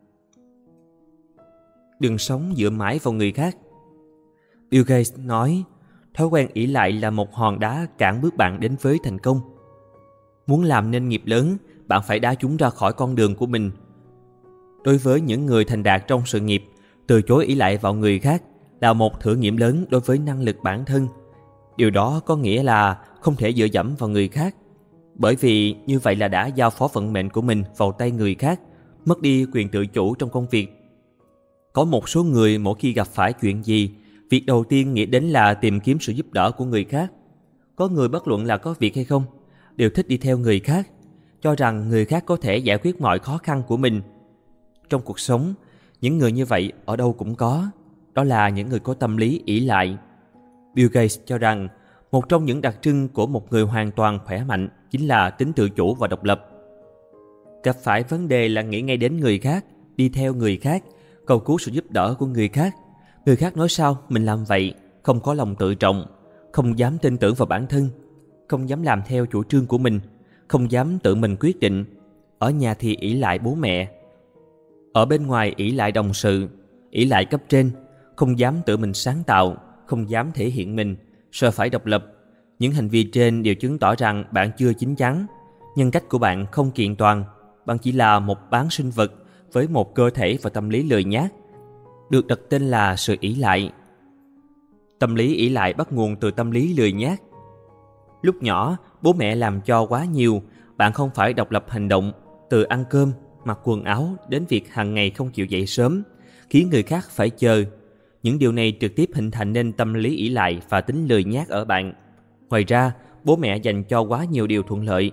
Đừng sống dựa mãi vào người khác. Bill Gates nói, thói quen ỷ lại là một hòn đá cản bước bạn đến với thành công. Muốn làm nên nghiệp lớn, bạn phải đá chúng ra khỏi con đường của mình. Đối với những người thành đạt trong sự nghiệp, từ chối ỷ lại vào người khác là một thử nghiệm lớn đối với năng lực bản thân. Điều đó có nghĩa là không thể dựa dẫm vào người khác, bởi vì như vậy là đã giao phó vận mệnh của mình vào tay người khác, mất đi quyền tự chủ trong công việc. Có một số người mỗi khi gặp phải chuyện gì, việc đầu tiên nghĩ đến là tìm kiếm sự giúp đỡ của người khác. Có người bất luận là có việc hay không, đều thích đi theo người khác, cho rằng người khác có thể giải quyết mọi khó khăn của mình. Trong cuộc sống, những người như vậy ở đâu cũng có, đó là những người có tâm lý ỷ lại. Bill Gates cho rằng một trong những đặc trưng của một người hoàn toàn khỏe mạnh chính là tính tự chủ và độc lập. Gặp phải vấn đề là nghĩ ngay đến người khác, đi theo người khác, cầu cứu sự giúp đỡ của người khác. Người khác nói sao mình làm vậy, không có lòng tự trọng, không dám tin tưởng vào bản thân, không dám làm theo chủ trương của mình, không dám tự mình quyết định. Ở nhà thì ỷ lại bố mẹ, ở bên ngoài ỷ lại đồng sự, ỷ lại cấp trên, không dám tự mình sáng tạo, không dám thể hiện mình, sợ phải độc lập. Những hành vi trên đều chứng tỏ rằng bạn chưa chín chắn, nhân cách của bạn không kiện toàn, bạn chỉ là một bán sinh vật với một cơ thể và tâm lý lười nhác, được đặt tên là sự ỷ lại. Tâm lý ỷ lại bắt nguồn từ tâm lý lười nhác. Lúc nhỏ, bố mẹ làm cho quá nhiều, bạn không phải độc lập hành động, từ ăn cơm, mặc quần áo đến việc hàng ngày không chịu dậy sớm, khiến người khác phải chờ. Những điều này trực tiếp hình thành nên tâm lý ỷ lại và tính lười nhác ở bạn. Ngoài ra, bố mẹ dành cho quá nhiều điều thuận lợi,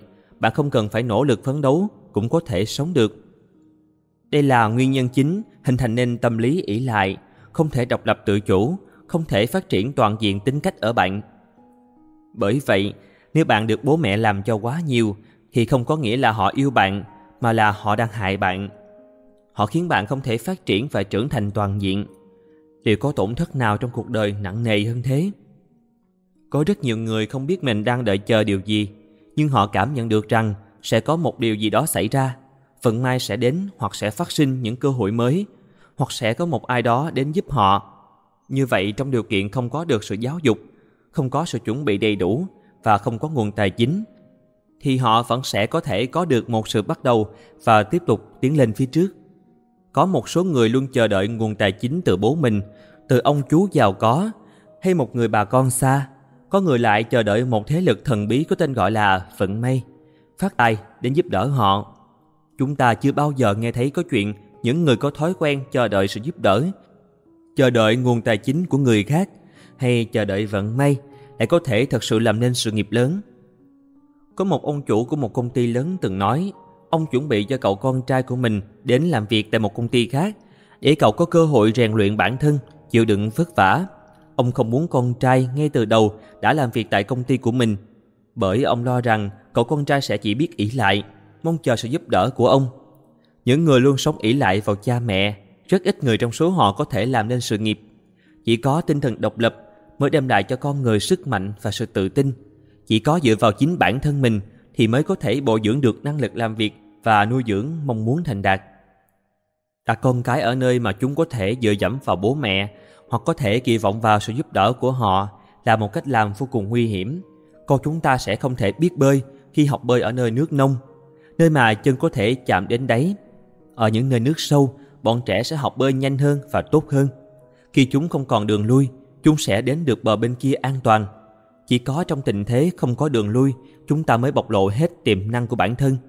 bạn không cần phải nỗ lực phấn đấu cũng có thể sống được. Đây là nguyên nhân chính hình thành nên tâm lý ỷ lại, không thể độc lập tự chủ, không thể phát triển toàn diện tính cách ở bạn. Bởi vậy, nếu bạn được bố mẹ làm cho quá nhiều thì không có nghĩa là họ yêu bạn, mà là họ đang hại bạn. Họ khiến bạn không thể phát triển và trưởng thành toàn diện. Liệu có tổn thất nào trong cuộc đời nặng nề hơn thế? Có rất nhiều người không biết mình đang đợi chờ điều gì, nhưng họ cảm nhận được rằng sẽ có một điều gì đó xảy ra. Vận may sẽ đến, hoặc sẽ phát sinh những cơ hội mới, hoặc sẽ có một ai đó đến giúp họ. Như vậy, trong điều kiện không có được sự giáo dục, không có sự chuẩn bị đầy đủ và không có nguồn tài chính, thì họ vẫn sẽ có thể có được một sự bắt đầu và tiếp tục tiến lên phía trước. Có một số người luôn chờ đợi nguồn tài chính từ bố mình, từ ông chú giàu có, hay một người bà con xa. Có người lại chờ đợi một thế lực thần bí có tên gọi là vận may, phát tài đến giúp đỡ họ. Chúng ta chưa bao giờ nghe thấy có chuyện những người có thói quen chờ đợi sự giúp đỡ, chờ đợi nguồn tài chính của người khác, hay chờ đợi vận may lại có thể thật sự làm nên sự nghiệp lớn. Có một ông chủ của một công ty lớn từng nói, ông chuẩn bị cho cậu con trai của mình đến làm việc tại một công ty khác để cậu có cơ hội rèn luyện bản thân, chịu đựng vất vả. Ông không muốn con trai ngay từ đầu đã làm việc tại công ty của mình, bởi ông lo rằng cậu con trai sẽ chỉ biết ỷ lại, mong chờ sự giúp đỡ của ông. Những người luôn sống ỷ lại vào cha mẹ, rất ít người trong số họ có thể làm nên sự nghiệp. Chỉ có tinh thần độc lập mới đem lại cho con người sức mạnh và sự tự tin. Chỉ có dựa vào chính bản thân mình thì mới có thể bồi dưỡng được năng lực làm việc và nuôi dưỡng mong muốn thành đạt. Đặt con cái ở nơi mà chúng có thể dựa dẫm vào bố mẹ hoặc có thể kỳ vọng vào sự giúp đỡ của họ là một cách làm vô cùng nguy hiểm. Con chúng ta sẽ không thể biết bơi khi học bơi ở nơi nước nông, nơi mà chân có thể chạm đến đáy. Ở những nơi nước sâu, bọn trẻ sẽ học bơi nhanh hơn và tốt hơn. Khi chúng không còn đường lui, chúng sẽ đến được bờ bên kia an toàn. Chỉ có trong tình thế không có đường lui, chúng ta mới bộc lộ hết tiềm năng của bản thân.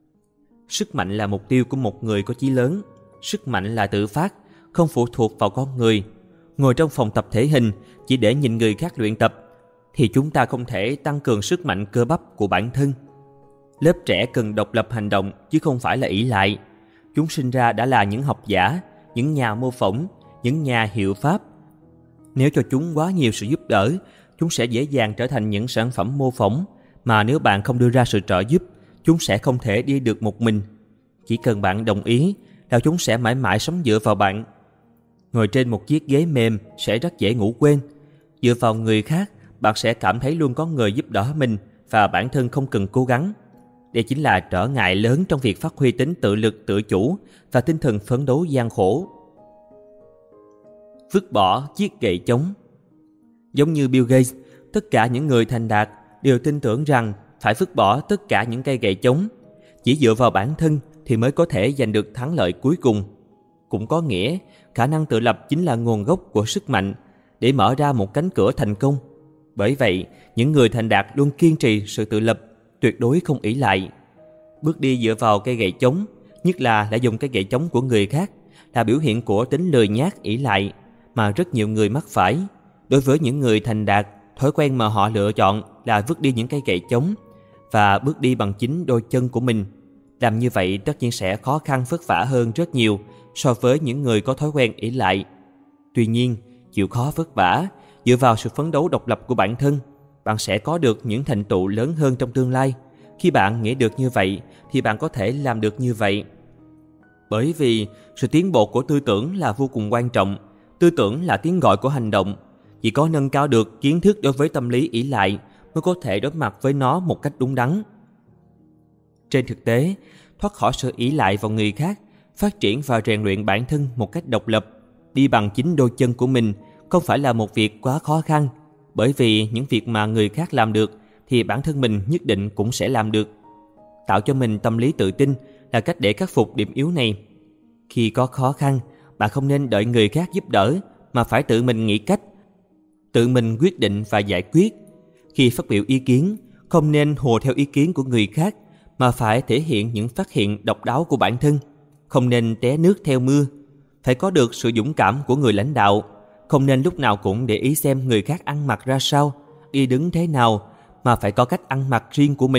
Sức mạnh là mục tiêu của một người có chí lớn. Sức mạnh là tự phát, không phụ thuộc vào con người. Ngồi trong phòng tập thể hình chỉ để nhìn người khác luyện tập thì chúng ta không thể tăng cường sức mạnh cơ bắp của bản thân. Lớp trẻ cần độc lập hành động chứ không phải là ỷ lại. Chúng sinh ra đã là những học giả, những nhà mô phỏng, những nhà hiệu pháp. Nếu cho chúng quá nhiều sự giúp đỡ, chúng sẽ dễ dàng trở thành những sản phẩm mô phỏng, mà nếu bạn không đưa ra sự trợ giúp, chúng sẽ không thể đi được một mình. Chỉ cần bạn đồng ý là chúng sẽ mãi mãi sống dựa vào bạn. Ngồi trên một chiếc ghế mềm sẽ rất dễ ngủ quên. Dựa vào người khác, bạn sẽ cảm thấy luôn có người giúp đỡ mình và bản thân không cần cố gắng. Đây chính là trở ngại lớn trong việc phát huy tính tự lực tự chủ và tinh thần phấn đấu gian khổ. Vứt bỏ chiếc gậy chống. Giống như Bill Gates, tất cả những người thành đạt đều tin tưởng rằng phải vứt bỏ tất cả những cây gậy chống. Chỉ dựa vào bản thân thì mới có thể giành được thắng lợi cuối cùng. Cũng có nghĩa, khả năng tự lập chính là nguồn gốc của sức mạnh để mở ra một cánh cửa thành công. Bởi vậy, những người thành đạt luôn kiên trì sự tự lập, tuyệt đối không ỷ lại. Bước đi dựa vào cây gậy chống, nhất là lại dùng cây gậy chống của người khác, là biểu hiện của tính lười nhác ỷ lại mà rất nhiều người mắc phải. Đối với những người thành đạt, thói quen mà họ lựa chọn là vứt đi những cây gậy chống và bước đi bằng chính đôi chân của mình. Làm như vậy tất nhiên sẽ khó khăn vất vả hơn rất nhiều so với những người có thói quen ỷ lại. Tuy nhiên, chịu khó vất vả, dựa vào sự phấn đấu độc lập của bản thân, bạn sẽ có được những thành tựu lớn hơn trong tương lai. Khi bạn nghĩ được như vậy, thì bạn có thể làm được như vậy. Bởi vì sự tiến bộ của tư tưởng là vô cùng quan trọng. Tư tưởng là tiếng gọi của hành động. Chỉ có nâng cao được kiến thức đối với tâm lý ỷ lại mới có thể đối mặt với nó một cách đúng đắn. Trên thực tế, thoát khỏi sự ỷ lại vào người khác, phát triển và rèn luyện bản thân một cách độc lập, đi bằng chính đôi chân của mình không phải là một việc quá khó khăn. Bởi vì những việc mà người khác làm được thì bản thân mình nhất định cũng sẽ làm được. Tạo cho mình tâm lý tự tin là cách để khắc phục điểm yếu này. Khi có khó khăn, bạn không nên đợi người khác giúp đỡ mà phải tự mình nghĩ cách, tự mình quyết định và giải quyết. Khi phát biểu ý kiến, không nên hùa theo ý kiến của người khác mà phải thể hiện những phát hiện độc đáo của bản thân. Không nên té nước theo mưa. Phải có được sự dũng cảm của người lãnh đạo. Không nên lúc nào cũng để ý xem người khác ăn mặc ra sao, đi đứng thế nào, mà phải có cách ăn mặc riêng của mình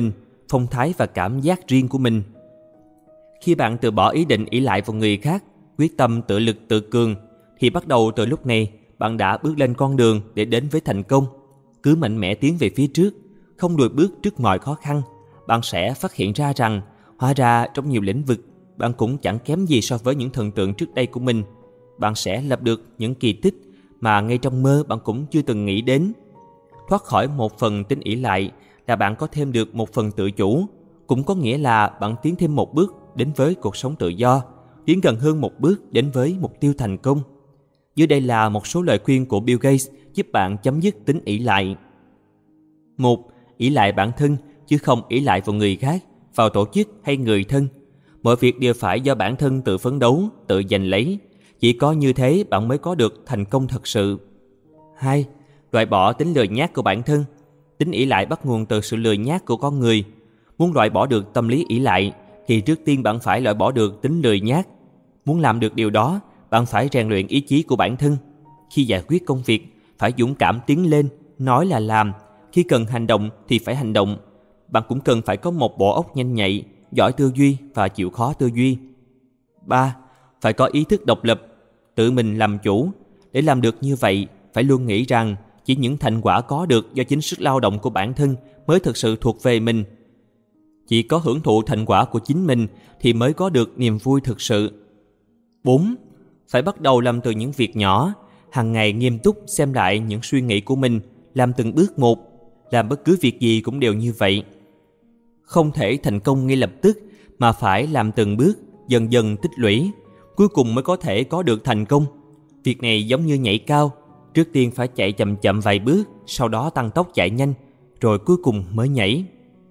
phong thái và cảm giác riêng của mình. Khi bạn từ bỏ ý định ỷ lại vào người khác, quyết tâm tự lực tự cường, thì bắt đầu từ lúc này bạn đã bước lên con đường để đến với thành công. Cứ mạnh mẽ tiến về phía trước, không lùi bước trước mọi khó khăn. Bạn sẽ phát hiện ra rằng hóa ra trong nhiều lĩnh vực bạn cũng chẳng kém gì so với những thần tượng trước đây của mình. Bạn sẽ lập được những kỳ tích mà ngay trong mơ bạn cũng chưa từng nghĩ đến. Thoát khỏi một phần tính ỷ lại là bạn có thêm được một phần tự chủ, cũng có nghĩa là bạn tiến thêm một bước đến với cuộc sống tự do, tiến gần hơn một bước đến với mục tiêu thành công. Dưới đây là một số lời khuyên của Bill Gates giúp bạn chấm dứt tính ỷ lại. 1. Ỷ lại bản thân chứ không ỷ lại vào người khác, vào tổ chức hay người thân. Mọi việc đều phải do bản thân tự phấn đấu, tự giành lấy. Chỉ có như thế bạn mới có được thành công thật sự. 2. Loại bỏ tính lười nhác của bản thân. Tính ỷ lại bắt nguồn từ sự lười nhác của con người. Muốn loại bỏ được tâm lý ỷ lại thì trước tiên bạn phải loại bỏ được tính lười nhác. Muốn làm được điều đó, bạn phải rèn luyện ý chí của bản thân. Khi giải quyết công việc, phải dũng cảm tiến lên, nói là làm. Khi cần hành động thì phải hành động. Bạn cũng cần phải có một bộ óc nhanh nhạy, giỏi tư duy và chịu khó tư duy. 3. Phải có ý thức độc lập, tự mình làm chủ. Để làm được như vậy, phải luôn nghĩ rằng chỉ những thành quả có được do chính sức lao động của bản thân mới thực sự thuộc về mình. Chỉ có hưởng thụ thành quả của chính mình thì mới có được niềm vui thực sự. 4. Phải bắt đầu làm từ những việc nhỏ, hàng ngày nghiêm túc xem lại những suy nghĩ của mình, làm từng bước một. Làm bất cứ việc gì cũng đều như vậy. Không thể thành công ngay lập tức, mà phải làm từng bước, dần dần tích lũy, cuối cùng mới có thể có được thành công. Việc này giống như nhảy cao, trước tiên phải chạy chậm chậm vài bước, sau đó tăng tốc chạy nhanh, rồi cuối cùng mới nhảy.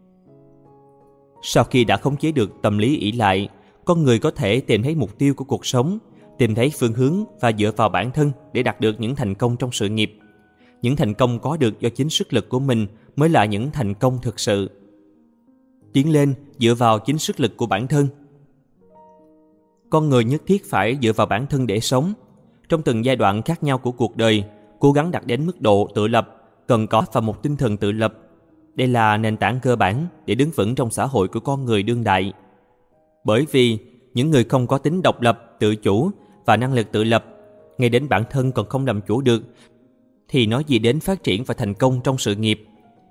Sau khi đã khống chế được tâm lý ỷ lại, con người có thể tìm thấy mục tiêu của cuộc sống, tìm thấy phương hướng và dựa vào bản thân để đạt được những thành công trong sự nghiệp. Những thành công có được do chính sức lực của mình mới là những thành công thực sự. Tiến lên dựa vào chính sức lực của bản thân. Con người nhất thiết phải dựa vào bản thân để sống. Trong từng giai đoạn khác nhau của cuộc đời, cố gắng đạt đến mức độ tự lập, cần có và một tinh thần tự lập. Đây là nền tảng cơ bản để đứng vững trong xã hội của con người đương đại. Bởi vì những người không có tính độc lập, tự chủ và năng lực tự lập, ngay đến bản thân còn không làm chủ được, thì nói gì đến phát triển và thành công trong sự nghiệp.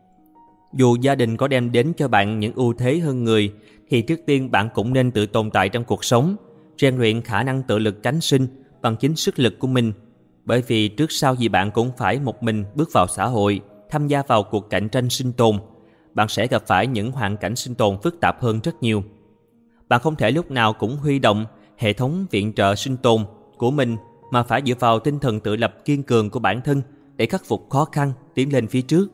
Dù gia đình có đem đến cho bạn những ưu thế hơn người, thì trước tiên bạn cũng nên tự tồn tại trong cuộc sống, rèn luyện khả năng tự lực cánh sinh bằng chính sức lực của mình. Bởi vì trước sau gì bạn cũng phải một mình bước vào xã hội, tham gia vào cuộc cạnh tranh sinh tồn. Bạn sẽ gặp phải những hoàn cảnh sinh tồn phức tạp hơn rất nhiều. Bạn không thể lúc nào cũng huy động hệ thống viện trợ sinh tồn của mình, mà phải dựa vào tinh thần tự lập kiên cường của bản thân để khắc phục khó khăn, tiến lên phía trước.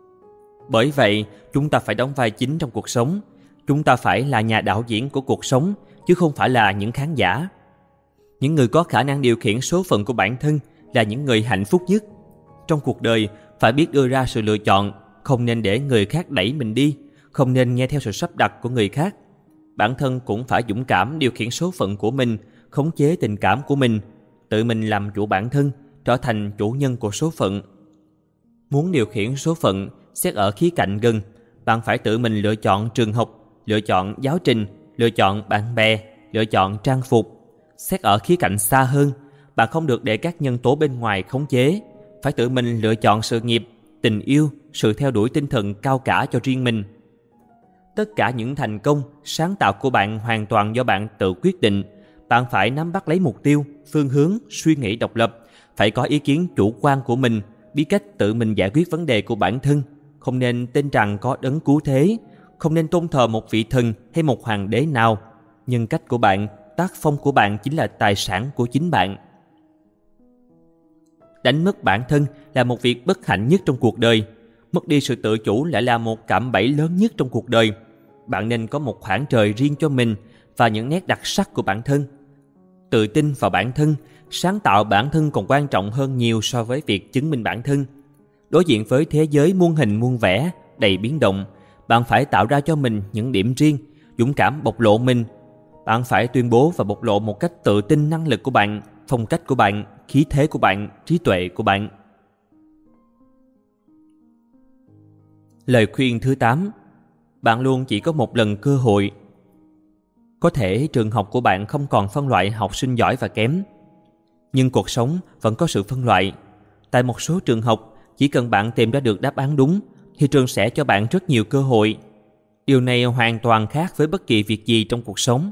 Bởi vậy, chúng ta phải đóng vai chính trong cuộc sống. Chúng ta phải là nhà đạo diễn của cuộc sống, chứ không phải là những khán giả. Những người có khả năng điều khiển số phận của bản thân là những người hạnh phúc nhất. Trong cuộc đời, phải biết đưa ra sự lựa chọn, không nên để người khác đẩy mình đi, không nên nghe theo sự sắp đặt của người khác. Bản thân cũng phải dũng cảm điều khiển số phận của mình, khống chế tình cảm của mình, tự mình làm chủ bản thân, trở thành chủ nhân của số phận. Muốn điều khiển số phận, xét ở khía cạnh gần, bạn phải tự mình lựa chọn trường học, lựa chọn giáo trình, lựa chọn bạn bè, lựa chọn trang phục. Xét ở khía cạnh xa hơn, bạn không được để các nhân tố bên ngoài khống chế, phải tự mình lựa chọn sự nghiệp, tình yêu, sự theo đuổi tinh thần cao cả cho riêng mình. Tất cả những thành công, sáng tạo của bạn hoàn toàn do bạn tự quyết định. Bạn phải nắm bắt lấy mục tiêu, phương hướng, suy nghĩ độc lập, phải có ý kiến chủ quan của mình, biết cách tự mình giải quyết vấn đề của bản thân. Không nên tin rằng có đấng cứu thế, không nên tôn thờ một vị thần hay một hoàng đế nào. Nhân cách của bạn, tác phong của bạn chính là tài sản của chính bạn. Đánh mất bản thân là một việc bất hạnh nhất trong cuộc đời. Mất đi sự tự chủ lại là một cạm bẫy lớn nhất trong cuộc đời. Bạn nên có một khoảng trời riêng cho mình và những nét đặc sắc của bản thân. Tự tin vào bản thân, sáng tạo bản thân còn quan trọng hơn nhiều so với việc chứng minh bản thân. Đối diện với thế giới muôn hình muôn vẻ, đầy biến động, bạn phải tạo ra cho mình những điểm riêng, dũng cảm bộc lộ mình. Bạn phải tuyên bố và bộc lộ một cách tự tin năng lực của bạn, phong cách của bạn, khí thế của bạn, trí tuệ của bạn. Lời khuyên thứ 8. Bạn luôn chỉ có một lần cơ hội. Có thể trường học của bạn không còn phân loại học sinh giỏi và kém, nhưng cuộc sống vẫn có sự phân loại. Tại một số trường học, chỉ cần bạn tìm ra được đáp án đúng thì trường sẽ cho bạn rất nhiều cơ hội. Điều này hoàn toàn khác với bất kỳ việc gì trong cuộc sống.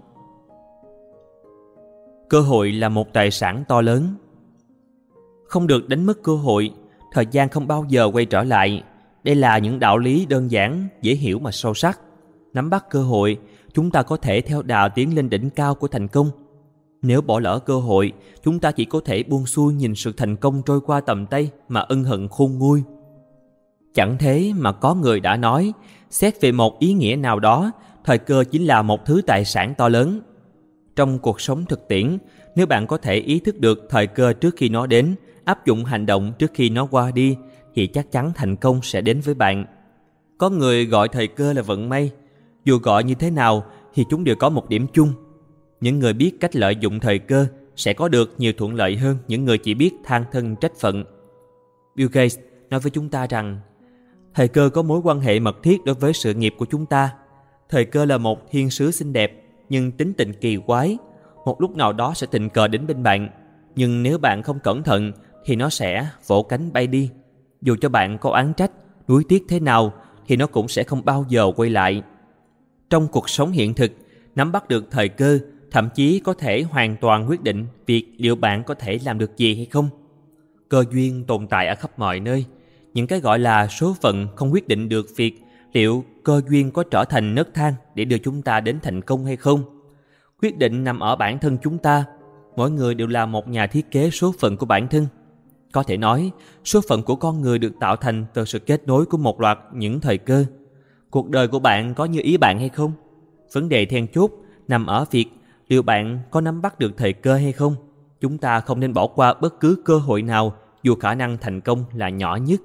Cơ hội là một tài sản to lớn. Không được đánh mất cơ hội, thời gian không bao giờ quay trở lại. Đây là những đạo lý đơn giản, dễ hiểu mà sâu sắc. Nắm bắt cơ hội, chúng ta có thể theo đà tiến lên đỉnh cao của thành công. Nếu bỏ lỡ cơ hội, chúng ta chỉ có thể buông xuôi nhìn sự thành công trôi qua tầm tay mà ân hận khôn nguôi. Chẳng thế mà có người đã nói, xét về một ý nghĩa nào đó, thời cơ chính là một thứ tài sản to lớn. Trong cuộc sống thực tiễn, nếu bạn có thể ý thức được thời cơ trước khi nó đến, áp dụng hành động trước khi nó qua đi, thì chắc chắn thành công sẽ đến với bạn. Có người gọi thời cơ là vận may. Dù gọi như thế nào thì chúng đều có một điểm chung. Những người biết cách lợi dụng thời cơ sẽ có được nhiều thuận lợi hơn những người chỉ biết than thân trách phận. Bill Gates nói với chúng ta rằng, thời cơ có mối quan hệ mật thiết đối với sự nghiệp của chúng ta. Thời cơ là một thiên sứ xinh đẹp, nhưng tính tình kỳ quái. Một lúc nào đó sẽ tình cờ đến bên bạn, nhưng nếu bạn không cẩn thận thì nó sẽ vỗ cánh bay đi. Dù cho bạn có oán trách, nuối tiếc thế nào thì nó cũng sẽ không bao giờ quay lại. Trong cuộc sống hiện thực, nắm bắt được thời cơ thậm chí có thể hoàn toàn quyết định việc liệu bạn có thể làm được gì hay không. Cơ duyên tồn tại ở khắp mọi nơi. Những cái gọi là số phận không quyết định được việc liệu cơ duyên có trở thành nấc thang để đưa chúng ta đến thành công hay không. Quyết định nằm ở bản thân chúng ta. Mỗi người đều là một nhà thiết kế số phận của bản thân. Có thể nói, số phận của con người được tạo thành từ sự kết nối của một loạt những thời cơ. Cuộc đời của bạn có như ý bạn hay không? Vấn đề then chốt nằm ở việc liệu bạn có nắm bắt được thời cơ hay không. Chúng ta không nên bỏ qua bất cứ cơ hội nào dù khả năng thành công là nhỏ nhất.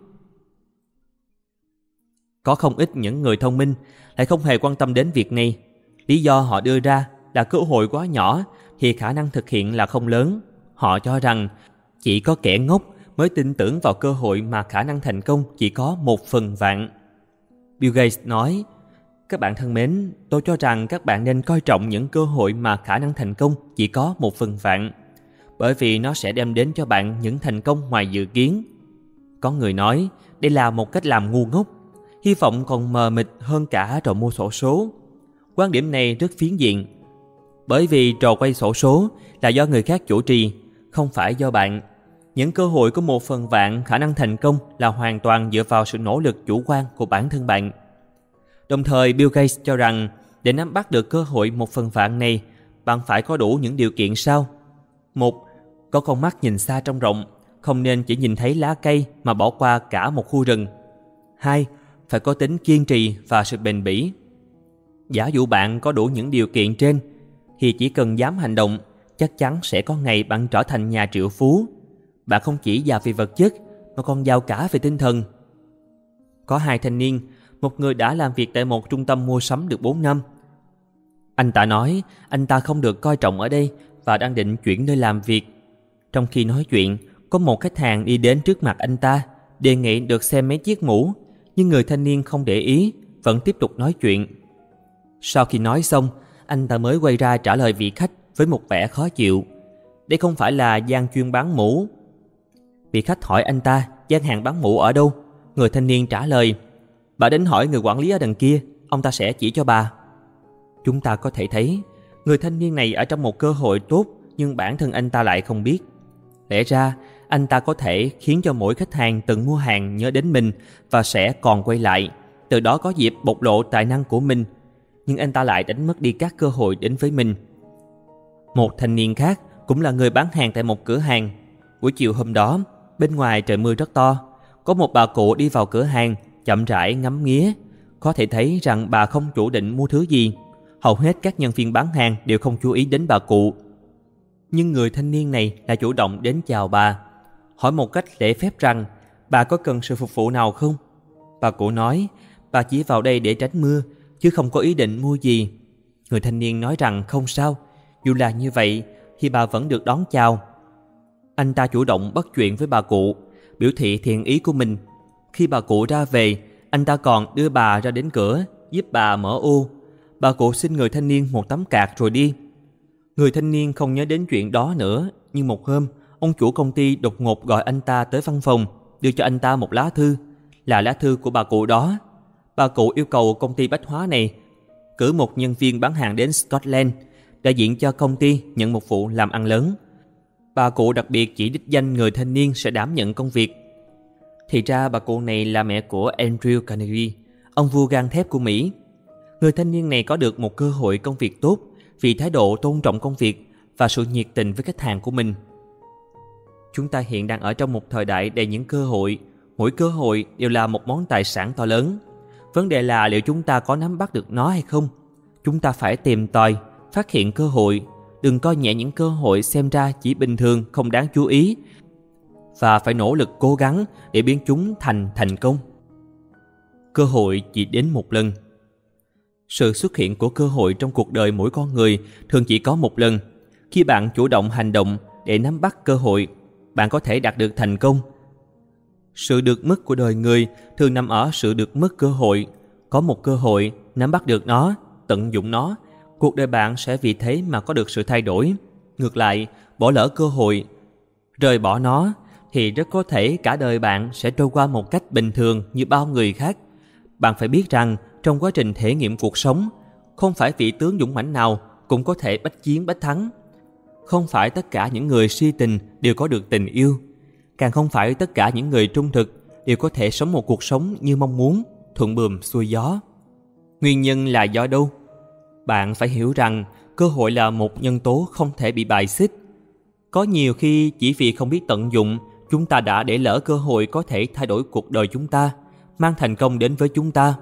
Có không ít những người thông minh lại không hề quan tâm đến việc này. Lý do họ đưa ra là cơ hội quá nhỏ thì khả năng thực hiện là không lớn. Họ cho rằng chỉ có kẻ ngốc mới tin tưởng vào cơ hội mà khả năng thành công chỉ có 1/1000. Bill Gates nói, các bạn thân mến, tôi cho rằng các bạn nên coi trọng những cơ hội mà khả năng thành công chỉ có 1/1000, bởi vì nó sẽ đem đến cho bạn những thành công ngoài dự kiến. Có người nói, đây là một cách làm ngu ngốc, hy vọng còn mờ mịt hơn cả trò mua xổ số. Quan điểm này rất phiến diện, bởi vì trò quay xổ số là do người khác chủ trì, không phải do bạn. Những cơ hội của 1/1000 khả năng thành công là hoàn toàn dựa vào sự nỗ lực chủ quan của bản thân bạn. Đồng thời, Bill Gates cho rằng để nắm bắt được cơ hội 1/1000 này, bạn phải có đủ những điều kiện sau. 1. Có con mắt nhìn xa trông rộng, không nên chỉ nhìn thấy lá cây mà bỏ qua cả một khu rừng. 2. Phải có tính kiên trì và sự bền bỉ. Giả dụ bạn có đủ những điều kiện trên, thì chỉ cần dám hành động, chắc chắn sẽ có ngày bạn trở thành nhà triệu phú. Bạn không chỉ giàu về vật chất, mà còn giàu cả về tinh thần. Có 2 thanh niên, một người đã làm việc tại một trung tâm mua sắm được 4 năm. Anh ta nói anh ta không được coi trọng ở đây và đang định chuyển nơi làm việc. Trong khi nói chuyện, có một khách hàng đi đến trước mặt anh ta, đề nghị được xem mấy chiếc mũ, nhưng người thanh niên không để ý, vẫn tiếp tục nói chuyện. Sau khi nói xong, anh ta mới quay ra trả lời vị khách với một vẻ khó chịu. Đây không phải là gian chuyên bán mũ. Vị khách hỏi anh ta gian hàng bán mũ ở đâu. Người thanh niên trả lời, bà đến hỏi người quản lý ở đằng kia, ông ta sẽ chỉ cho bà. Chúng ta có thể thấy, người thanh niên này ở trong một cơ hội tốt, nhưng bản thân anh ta lại không biết. Lẽ ra, anh ta có thể khiến cho mỗi khách hàng từng mua hàng nhớ đến mình và sẽ còn quay lại, từ đó có dịp bộc lộ tài năng của mình. Nhưng anh ta lại đánh mất đi các cơ hội đến với mình. Một thanh niên khác cũng là người bán hàng tại một cửa hàng. Buổi chiều hôm đó, bên ngoài trời mưa rất to. Có một bà cụ đi vào cửa hàng, chậm rãi ngắm nghía. Có thể thấy rằng bà không chủ định mua thứ gì. Hầu hết các nhân viên bán hàng đều không chú ý đến bà cụ. Nhưng người thanh niên này đã chủ động đến chào bà, hỏi một cách lễ phép rằng bà có cần sự phục vụ nào không. Bà cụ nói bà chỉ vào đây để tránh mưa, chứ không có ý định mua gì. Người thanh niên nói rằng không sao, dù là như vậy thì bà vẫn được đón chào. Anh ta chủ động bắt chuyện với bà cụ, biểu thị thiện ý của mình. Khi bà cụ ra về, anh ta còn đưa bà ra đến cửa, giúp bà mở ô. Bà cụ xin người thanh niên một tấm cạc rồi đi. Người thanh niên không nhớ đến chuyện đó nữa, nhưng một hôm, ông chủ công ty đột ngột gọi anh ta tới văn phòng, đưa cho anh ta một lá thư, là lá thư của bà cụ đó. Bà cụ yêu cầu công ty bách hóa này cử một nhân viên bán hàng đến Scotland, đại diện cho công ty nhận một vụ làm ăn lớn. Bà cụ đặc biệt chỉ đích danh người thanh niên sẽ đảm nhận công việc. Thì ra bà cụ này là mẹ của Andrew Carnegie, ông vua gang thép của Mỹ. Người thanh niên này có được một cơ hội công việc tốt vì thái độ tôn trọng công việc và sự nhiệt tình với khách hàng của mình. Chúng ta hiện đang ở trong một thời đại đầy những cơ hội. Mỗi cơ hội đều là một món tài sản to lớn. Vấn đề là liệu chúng ta có nắm bắt được nó hay không? Chúng ta phải tìm tòi, phát hiện cơ hội. Đừng coi nhẹ những cơ hội xem ra chỉ bình thường, không đáng chú ý. Và phải nỗ lực cố gắng để biến chúng thành công. Cơ hội chỉ đến một lần. Sự xuất hiện của cơ hội trong cuộc đời mỗi con người thường chỉ có một lần. Khi bạn chủ động hành động để nắm bắt cơ hội, bạn có thể đạt được thành công. Sự được mất của đời người thường nằm ở sự được mất cơ hội. Có một cơ hội, nắm bắt được nó, tận dụng nó, cuộc đời bạn sẽ vì thế mà có được sự thay đổi. Ngược lại, bỏ lỡ cơ hội, rời bỏ nó, thì rất có thể cả đời bạn sẽ trôi qua một cách bình thường như bao người khác. Bạn phải biết rằng, trong quá trình thể nghiệm cuộc sống, không phải vị tướng dũng mãnh nào cũng có thể bách chiến bách thắng. Không phải tất cả những người si tình đều có được tình yêu. Càng không phải tất cả những người trung thực đều có thể sống một cuộc sống như mong muốn, thuận buồm xuôi gió. Nguyên nhân là do đâu? Bạn phải hiểu rằng cơ hội là một nhân tố không thể bị bài xích. Có nhiều khi chỉ vì không biết tận dụng, chúng ta đã để lỡ cơ hội có thể thay đổi cuộc đời chúng ta, mang thành công đến với chúng ta.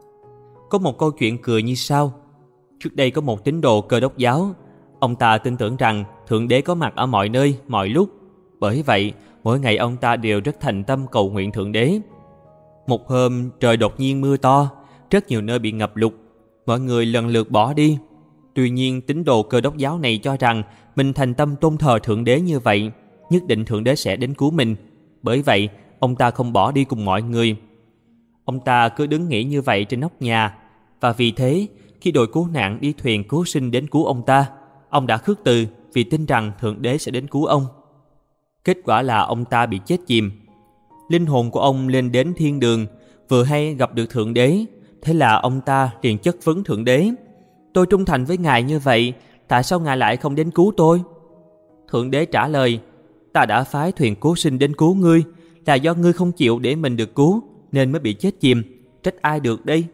Có một câu chuyện cười như sau. Trước đây có một tín đồ Cơ đốc giáo. Ông ta tin tưởng rằng Thượng Đế có mặt ở mọi nơi, mọi lúc. Bởi vậy, mỗi ngày ông ta đều rất thành tâm cầu nguyện Thượng Đế. Một hôm, trời đột nhiên mưa to, rất nhiều nơi bị ngập lụt. Mọi người lần lượt bỏ đi. Tuy nhiên, tín đồ Cơ đốc giáo này cho rằng mình thành tâm tôn thờ Thượng Đế như vậy, nhất định Thượng Đế sẽ đến cứu mình. Bởi vậy, ông ta không bỏ đi cùng mọi người. Ông ta cứ đứng nghỉ như vậy trên nóc nhà. Và vì thế, khi đội cứu nạn đi thuyền cứu sinh đến cứu ông đã khước từ vì tin rằng Thượng Đế sẽ đến cứu ông. Kết quả là ông ta bị chết chìm. Linh hồn của ông lên đến thiên đường, vừa hay gặp được Thượng Đế. Thế là ông ta liền chất vấn Thượng Đế. Tôi trung thành với Ngài như vậy, tại sao Ngài lại không đến cứu tôi? Thượng Đế trả lời, ta đã phái thuyền cứu sinh đến cứu ngươi, là do ngươi không chịu để mình được cứu, nên mới bị chết chìm. Trách ai được đây?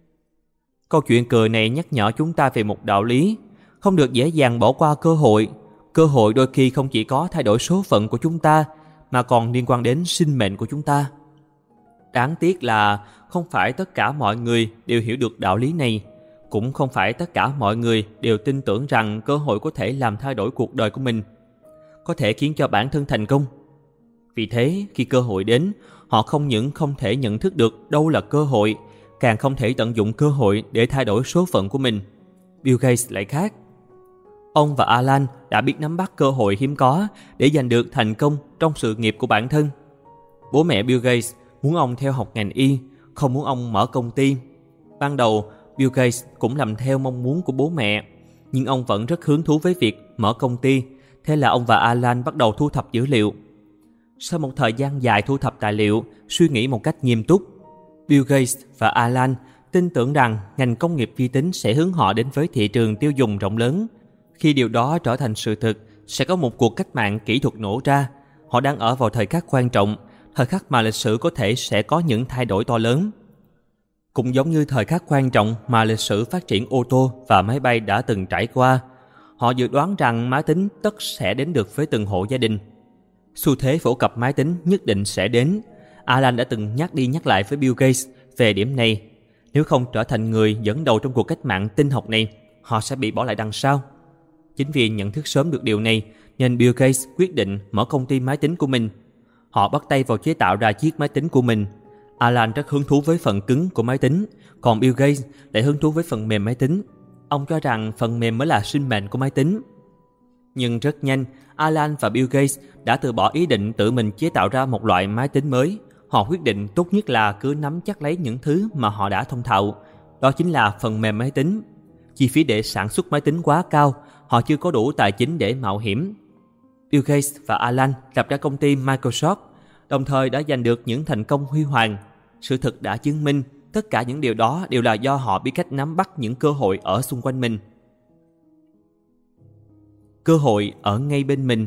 Câu chuyện cười này nhắc nhở chúng ta về một đạo lý. Không được dễ dàng bỏ qua cơ hội. Cơ hội đôi khi không chỉ có thay đổi số phận của chúng ta, mà còn liên quan đến sinh mệnh của chúng ta. Đáng tiếc là không phải tất cả mọi người đều hiểu được đạo lý này. Cũng không phải tất cả mọi người đều tin tưởng rằng cơ hội có thể làm thay đổi cuộc đời của mình, có thể khiến cho bản thân thành công. Vì thế, khi cơ hội đến, họ không những không thể nhận thức được đâu là cơ hội, càng không thể tận dụng cơ hội để thay đổi số phận của mình. Bill Gates lại khác. Ông và Alan đã biết nắm bắt cơ hội hiếm có để giành được thành công trong sự nghiệp của bản thân. Bố mẹ Bill Gates muốn ông theo học ngành y, không muốn ông mở công ty. Ban đầu, Bill Gates cũng làm theo mong muốn của bố mẹ, nhưng ông vẫn rất hứng thú với việc mở công ty. Thế là ông và Alan bắt đầu thu thập dữ liệu. Sau một thời gian dài thu thập tài liệu, suy nghĩ một cách nghiêm túc, Bill Gates và Alan tin tưởng rằng ngành công nghiệp vi tính sẽ hướng họ đến với thị trường tiêu dùng rộng lớn. Khi điều đó trở thành sự thực, sẽ có một cuộc cách mạng kỹ thuật nổ ra. Họ đang ở vào thời khắc quan trọng, thời khắc mà lịch sử có thể sẽ có những thay đổi to lớn. Cũng giống như thời khắc quan trọng mà lịch sử phát triển ô tô và máy bay đã từng trải qua, họ dự đoán rằng máy tính tất sẽ đến được với từng hộ gia đình. Xu thế phổ cập máy tính nhất định sẽ đến. Alan đã từng nhắc đi nhắc lại với Bill Gates về điểm này. Nếu không trở thành người dẫn đầu trong cuộc cách mạng tin học này, họ sẽ bị bỏ lại đằng sau. Chính vì nhận thức sớm được điều này, nên Bill Gates quyết định mở công ty máy tính của mình. Họ bắt tay vào chế tạo ra chiếc máy tính của mình. Alan rất hứng thú với phần cứng của máy tính, còn Bill Gates lại hứng thú với phần mềm máy tính. Ông cho rằng phần mềm mới là sinh mệnh của máy tính. Nhưng rất nhanh, Alan và Bill Gates đã từ bỏ ý định tự mình chế tạo ra một loại máy tính mới. Họ quyết định tốt nhất là cứ nắm chắc lấy những thứ mà họ đã thông thạo. đó chính là phần mềm máy tính. Chi phí để sản xuất máy tính quá cao, họ chưa có đủ tài chính để mạo hiểm. Bill Gates và Alan lập ra công ty Microsoft, đồng thời đã giành được những thành công huy hoàng. Sự thật đã chứng minh tất cả những điều đó đều là do họ biết cách nắm bắt những cơ hội ở xung quanh mình. Cơ hội ở ngay bên mình.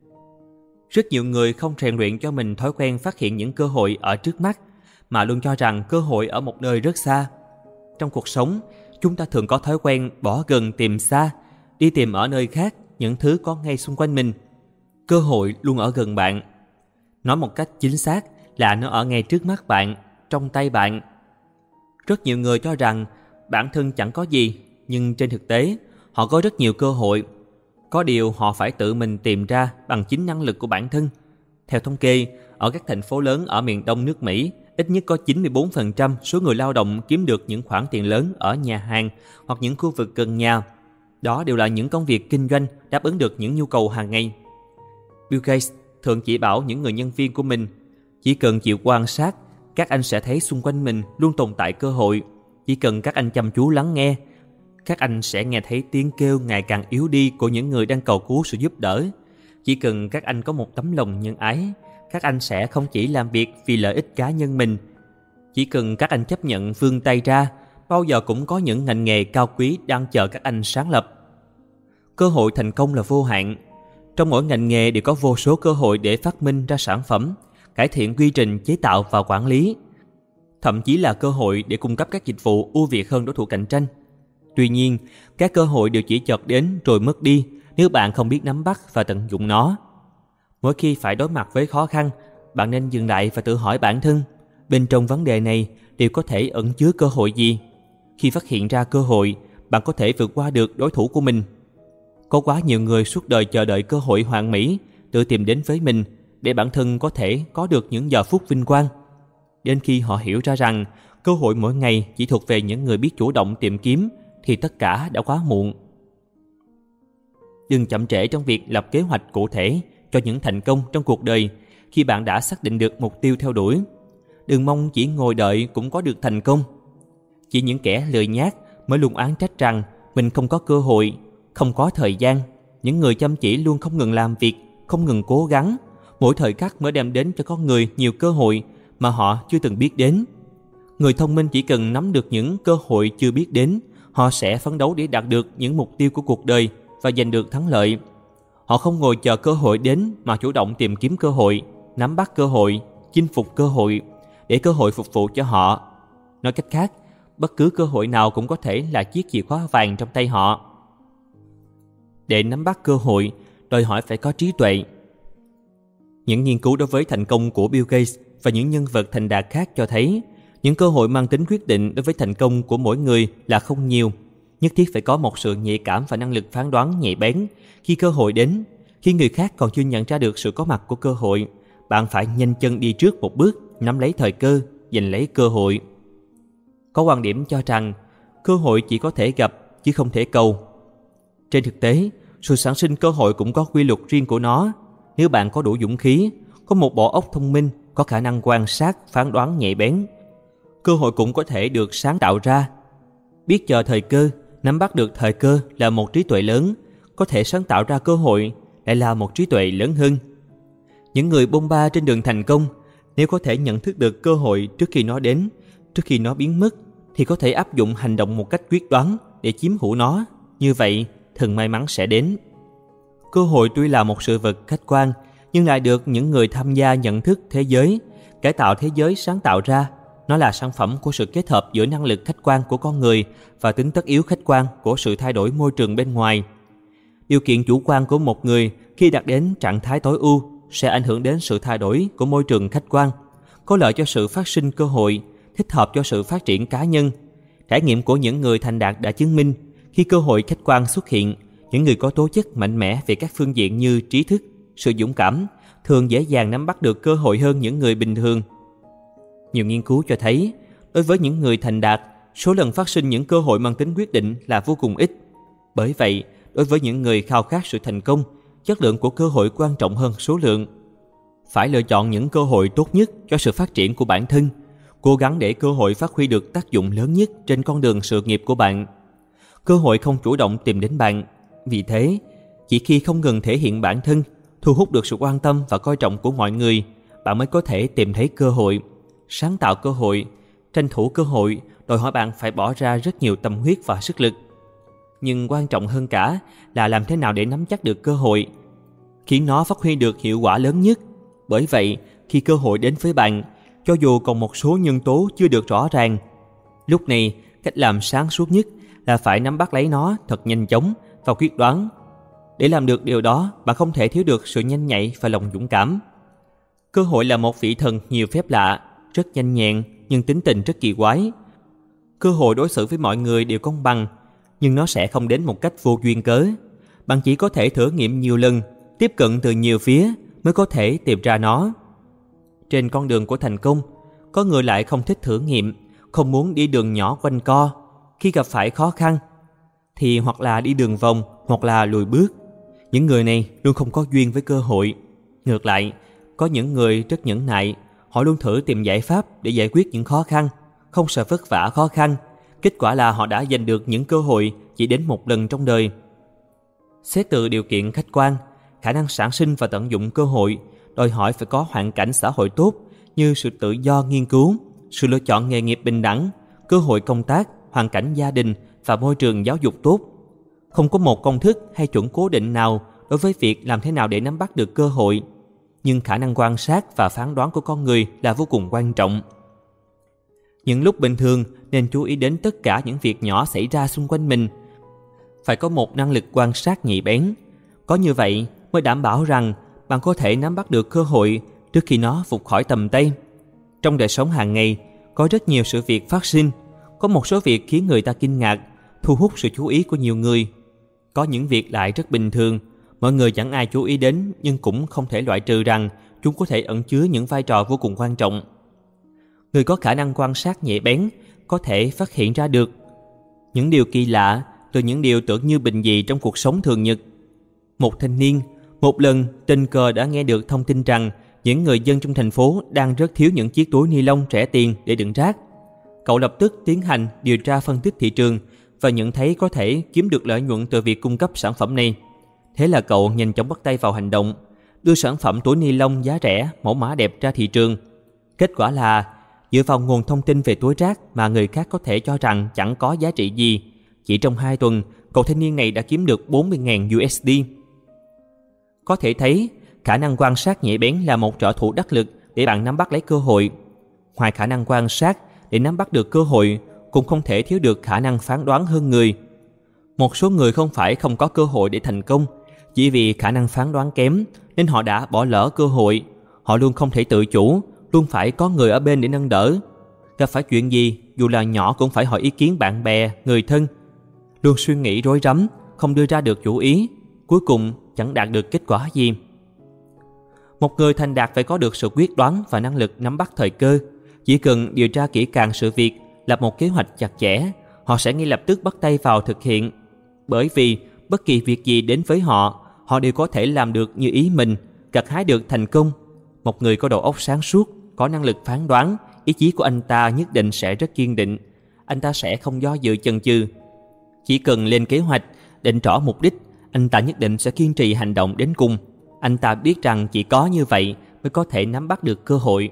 Rất nhiều người không rèn luyện cho mình thói quen phát hiện những cơ hội ở trước mắt, mà luôn cho rằng cơ hội ở một nơi rất xa. Trong cuộc sống, chúng ta thường có thói quen bỏ gần tìm xa, đi tìm ở nơi khác những thứ có ngay xung quanh mình. Cơ hội luôn ở gần bạn. Nói một cách chính xác là nó ở ngay trước mắt bạn, trong tay bạn. Rất nhiều người cho rằng bản thân chẳng có gì, nhưng trên thực tế, họ có rất nhiều cơ hội. Có điều họ phải tự mình tìm ra bằng chính năng lực của bản thân. Theo thống kê, ở các thành phố lớn ở miền đông nước Mỹ, ít nhất có 94% số người lao động kiếm được những khoản tiền lớn ở nhà hàng hoặc những khu vực gần nhà. Đó đều là những công việc kinh doanh đáp ứng được những nhu cầu hàng ngày. Bill Gates thường chỉ bảo những người nhân viên của mình, chỉ cần chịu quan sát, các anh sẽ thấy xung quanh mình luôn tồn tại cơ hội. Chỉ cần các anh chăm chú lắng nghe, các anh sẽ nghe thấy tiếng kêu ngày càng yếu đi của những người đang cầu cứu sự giúp đỡ. Chỉ cần các anh có một tấm lòng nhân ái, các anh sẽ không chỉ làm việc vì lợi ích cá nhân mình. Chỉ cần các anh chấp nhận vươn tay ra, bao giờ cũng có những ngành nghề cao quý đang chờ các anh sáng lập. Cơ hội thành công là vô hạn. Trong mỗi ngành nghề đều có vô số cơ hội để phát minh ra sản phẩm, cải thiện quy trình chế tạo và quản lý. Thậm chí là cơ hội để cung cấp các dịch vụ ưu việt hơn đối thủ cạnh tranh. Tuy nhiên, các cơ hội đều chỉ chợt đến rồi mất đi nếu bạn không biết nắm bắt và tận dụng nó. Mỗi khi phải đối mặt với khó khăn, bạn nên dừng lại và tự hỏi bản thân, bên trong vấn đề này đều có thể ẩn chứa cơ hội gì? Khi phát hiện ra cơ hội, bạn có thể vượt qua được đối thủ của mình. Có quá nhiều người suốt đời chờ đợi cơ hội hoàn mỹ tự tìm đến với mình để bản thân có thể có được những giờ phút vinh quang. Đến khi họ hiểu ra rằng cơ hội mỗi ngày chỉ thuộc về những người biết chủ động tìm kiếm thì tất cả đã quá muộn. Đừng chậm trễ trong việc lập kế hoạch cụ thể cho những thành công trong cuộc đời khi bạn đã xác định được mục tiêu theo đuổi. Đừng mong chỉ ngồi đợi cũng có được thành công. Chỉ những kẻ lười nhác mới luôn oán trách rằng mình không có cơ hội, không có thời gian. Những người chăm chỉ luôn không ngừng làm việc, không ngừng cố gắng. Mỗi thời khắc mới đem đến cho con người nhiều cơ hội mà họ chưa từng biết đến. Người thông minh chỉ cần nắm được những cơ hội chưa biết đến, họ sẽ phấn đấu để đạt được những mục tiêu của cuộc đời và giành được thắng lợi. Họ không ngồi chờ cơ hội đến mà chủ động tìm kiếm cơ hội, nắm bắt cơ hội, chinh phục cơ hội, để cơ hội phục vụ cho họ. Nói cách khác, bất cứ cơ hội nào cũng có thể là chiếc chìa khóa vàng trong tay họ. Để nắm bắt cơ hội, đòi hỏi phải có trí tuệ. Những nghiên cứu đối với thành công của Bill Gates và những nhân vật thành đạt khác cho thấy những cơ hội mang tính quyết định đối với thành công của mỗi người là không nhiều. Nhất thiết phải có một sự nhạy cảm và năng lực phán đoán nhạy bén khi cơ hội đến. Khi người khác còn chưa nhận ra được sự có mặt của cơ hội, bạn phải nhanh chân đi trước một bước, nắm lấy thời cơ, giành lấy cơ hội. Có quan điểm cho rằng cơ hội chỉ có thể gặp chứ không thể cầu. Trên thực tế, sự sản sinh cơ hội cũng có quy luật riêng của nó. Nếu bạn có đủ dũng khí, có một bộ óc thông minh, có khả năng quan sát, phán đoán nhạy bén, cơ hội cũng có thể được sáng tạo ra. Biết chờ thời cơ, nắm bắt được thời cơ là một trí tuệ lớn, có thể sáng tạo ra cơ hội lại là một trí tuệ lớn hơn. Những người bôn ba trên đường thành công, nếu có thể nhận thức được cơ hội trước khi nó đến, trước khi nó biến mất, thì có thể áp dụng hành động một cách quyết đoán để chiếm hữu nó. Như vậy, thần may mắn sẽ đến. Cơ hội tuy là một sự vật khách quan, nhưng lại được những người tham gia nhận thức thế giới, cải tạo thế giới sáng tạo ra. Nó là sản phẩm của sự kết hợp giữa năng lực khách quan của con người và tính tất yếu khách quan của sự thay đổi môi trường bên ngoài. Điều kiện chủ quan của một người khi đạt đến trạng thái tối ưu sẽ ảnh hưởng đến sự thay đổi của môi trường khách quan, có lợi cho sự phát sinh cơ hội, thích hợp cho sự phát triển cá nhân. Trải nghiệm của những người thành đạt đã chứng minh, khi cơ hội khách quan xuất hiện, những người có tố chất mạnh mẽ về các phương diện như trí thức, sự dũng cảm, thường dễ dàng nắm bắt được cơ hội hơn những người bình thường. Nhiều nghiên cứu cho thấy, đối với những người thành đạt, số lần phát sinh những cơ hội mang tính quyết định là vô cùng ít. Bởi vậy, đối với những người khao khát sự thành công, chất lượng của cơ hội quan trọng hơn số lượng. Phải lựa chọn những cơ hội tốt nhất cho sự phát triển của bản thân. Cố gắng để cơ hội phát huy được tác dụng lớn nhất trên con đường sự nghiệp của bạn. Cơ hội không chủ động tìm đến bạn. Vì thế, chỉ khi không ngừng thể hiện bản thân, thu hút được sự quan tâm và coi trọng của mọi người, bạn mới có thể tìm thấy cơ hội. Sáng tạo cơ hội, tranh thủ cơ hội đòi hỏi bạn phải bỏ ra rất nhiều tâm huyết và sức lực. Nhưng quan trọng hơn cả là làm thế nào để nắm chắc được cơ hội, khiến nó phát huy được hiệu quả lớn nhất. Bởi vậy, khi cơ hội đến với bạn, cho dù còn một số nhân tố chưa được rõ ràng, lúc này cách làm sáng suốt nhất là phải nắm bắt lấy nó thật nhanh chóng và quyết đoán. Để làm được điều đó, bạn không thể thiếu được sự nhanh nhạy và lòng dũng cảm. Cơ hội là một vị thần nhiều phép lạ, rất nhanh nhẹn nhưng tính tình rất kỳ quái. Cơ hội đối xử với mọi người đều công bằng, nhưng nó sẽ không đến một cách vô duyên cớ. Bạn chỉ có thể thử nghiệm nhiều lần, tiếp cận từ nhiều phía mới có thể tìm ra nó. Trên con đường của thành công, có người lại không thích thử nghiệm, không muốn đi đường nhỏ quanh co. Khi gặp phải khó khăn thì hoặc là đi đường vòng hoặc là lùi bước. Những người này luôn không có duyên với cơ hội. Ngược lại, có những người rất nhẫn nại, họ luôn thử tìm giải pháp để giải quyết những khó khăn, không sợ vất vả khó khăn. Kết quả là họ đã giành được những cơ hội chỉ đến một lần trong đời. Xét từ điều kiện khách quan, khả năng sản sinh và tận dụng cơ hội đòi hỏi phải có hoàn cảnh xã hội tốt như sự tự do nghiên cứu, sự lựa chọn nghề nghiệp bình đẳng, cơ hội công tác, hoàn cảnh gia đình và môi trường giáo dục tốt. Không có một công thức hay chuẩn cố định nào đối với việc làm thế nào để nắm bắt được cơ hội, nhưng khả năng quan sát và phán đoán của con người là vô cùng quan trọng. Những lúc bình thường nên chú ý đến tất cả những việc nhỏ xảy ra xung quanh mình. Phải có một năng lực quan sát nhạy bén. Có như vậy mới đảm bảo rằng bạn có thể nắm bắt được cơ hội trước khi nó vụt khỏi tầm tay. Trong đời sống hàng ngày, có rất nhiều sự việc phát sinh. Có một số việc khiến người ta kinh ngạc, thu hút sự chú ý của nhiều người. Có những việc lại rất bình thường, mọi người chẳng ai chú ý đến, nhưng cũng không thể loại trừ rằng chúng có thể ẩn chứa những vai trò vô cùng quan trọng. Người có khả năng quan sát nhạy bén có thể phát hiện ra được những điều kỳ lạ từ những điều tưởng như bình dị trong cuộc sống thường nhật. Một thanh niên một lần tình cờ đã nghe được thông tin rằng những người dân trong thành phố đang rất thiếu những chiếc túi ni lông rẻ tiền để đựng rác. Cậu lập tức tiến hành điều tra phân tích thị trường và nhận thấy có thể kiếm được lợi nhuận từ việc cung cấp sản phẩm này. Thế là cậu nhanh chóng bắt tay vào hành động, đưa sản phẩm túi ni lông giá rẻ, mẫu mã đẹp ra thị trường. Kết quả là dựa vào nguồn thông tin về túi rác mà người khác có thể cho rằng chẳng có giá trị gì, chỉ trong 2 tuần, cậu thanh niên này đã kiếm được 40.000 USD. Có thể thấy, khả năng quan sát nhạy bén là một trợ thủ đắc lực để bạn nắm bắt lấy cơ hội. Ngoài khả năng quan sát để nắm bắt được cơ hội, cũng không thể thiếu được khả năng phán đoán hơn người. Một số người không phải không có cơ hội để thành công, chỉ vì khả năng phán đoán kém nên họ đã bỏ lỡ cơ hội. Họ luôn không thể tự chủ, luôn phải có người ở bên để nâng đỡ. Gặp phải chuyện gì, dù là nhỏ cũng phải hỏi ý kiến bạn bè, người thân. Luôn suy nghĩ rối rắm, không đưa ra được chủ ý, cuối cùng chẳng đạt được kết quả gì. Một người thành đạt phải có được sự quyết đoán và năng lực nắm bắt thời cơ. Chỉ cần điều tra kỹ càng sự việc, lập một kế hoạch chặt chẽ, họ sẽ ngay lập tức bắt tay vào thực hiện. Bởi vì bất kỳ việc gì đến với họ, họ đều có thể làm được như ý mình, gặt hái được thành công. Một người có đầu óc sáng suốt, có năng lực phán đoán, ý chí của anh ta nhất định sẽ rất kiên định. Anh ta sẽ không do dự chần chừ. Chỉ cần lên kế hoạch, định rõ mục đích, anh ta nhất định sẽ kiên trì hành động đến cùng. Anh ta biết rằng chỉ có như vậy mới có thể nắm bắt được cơ hội.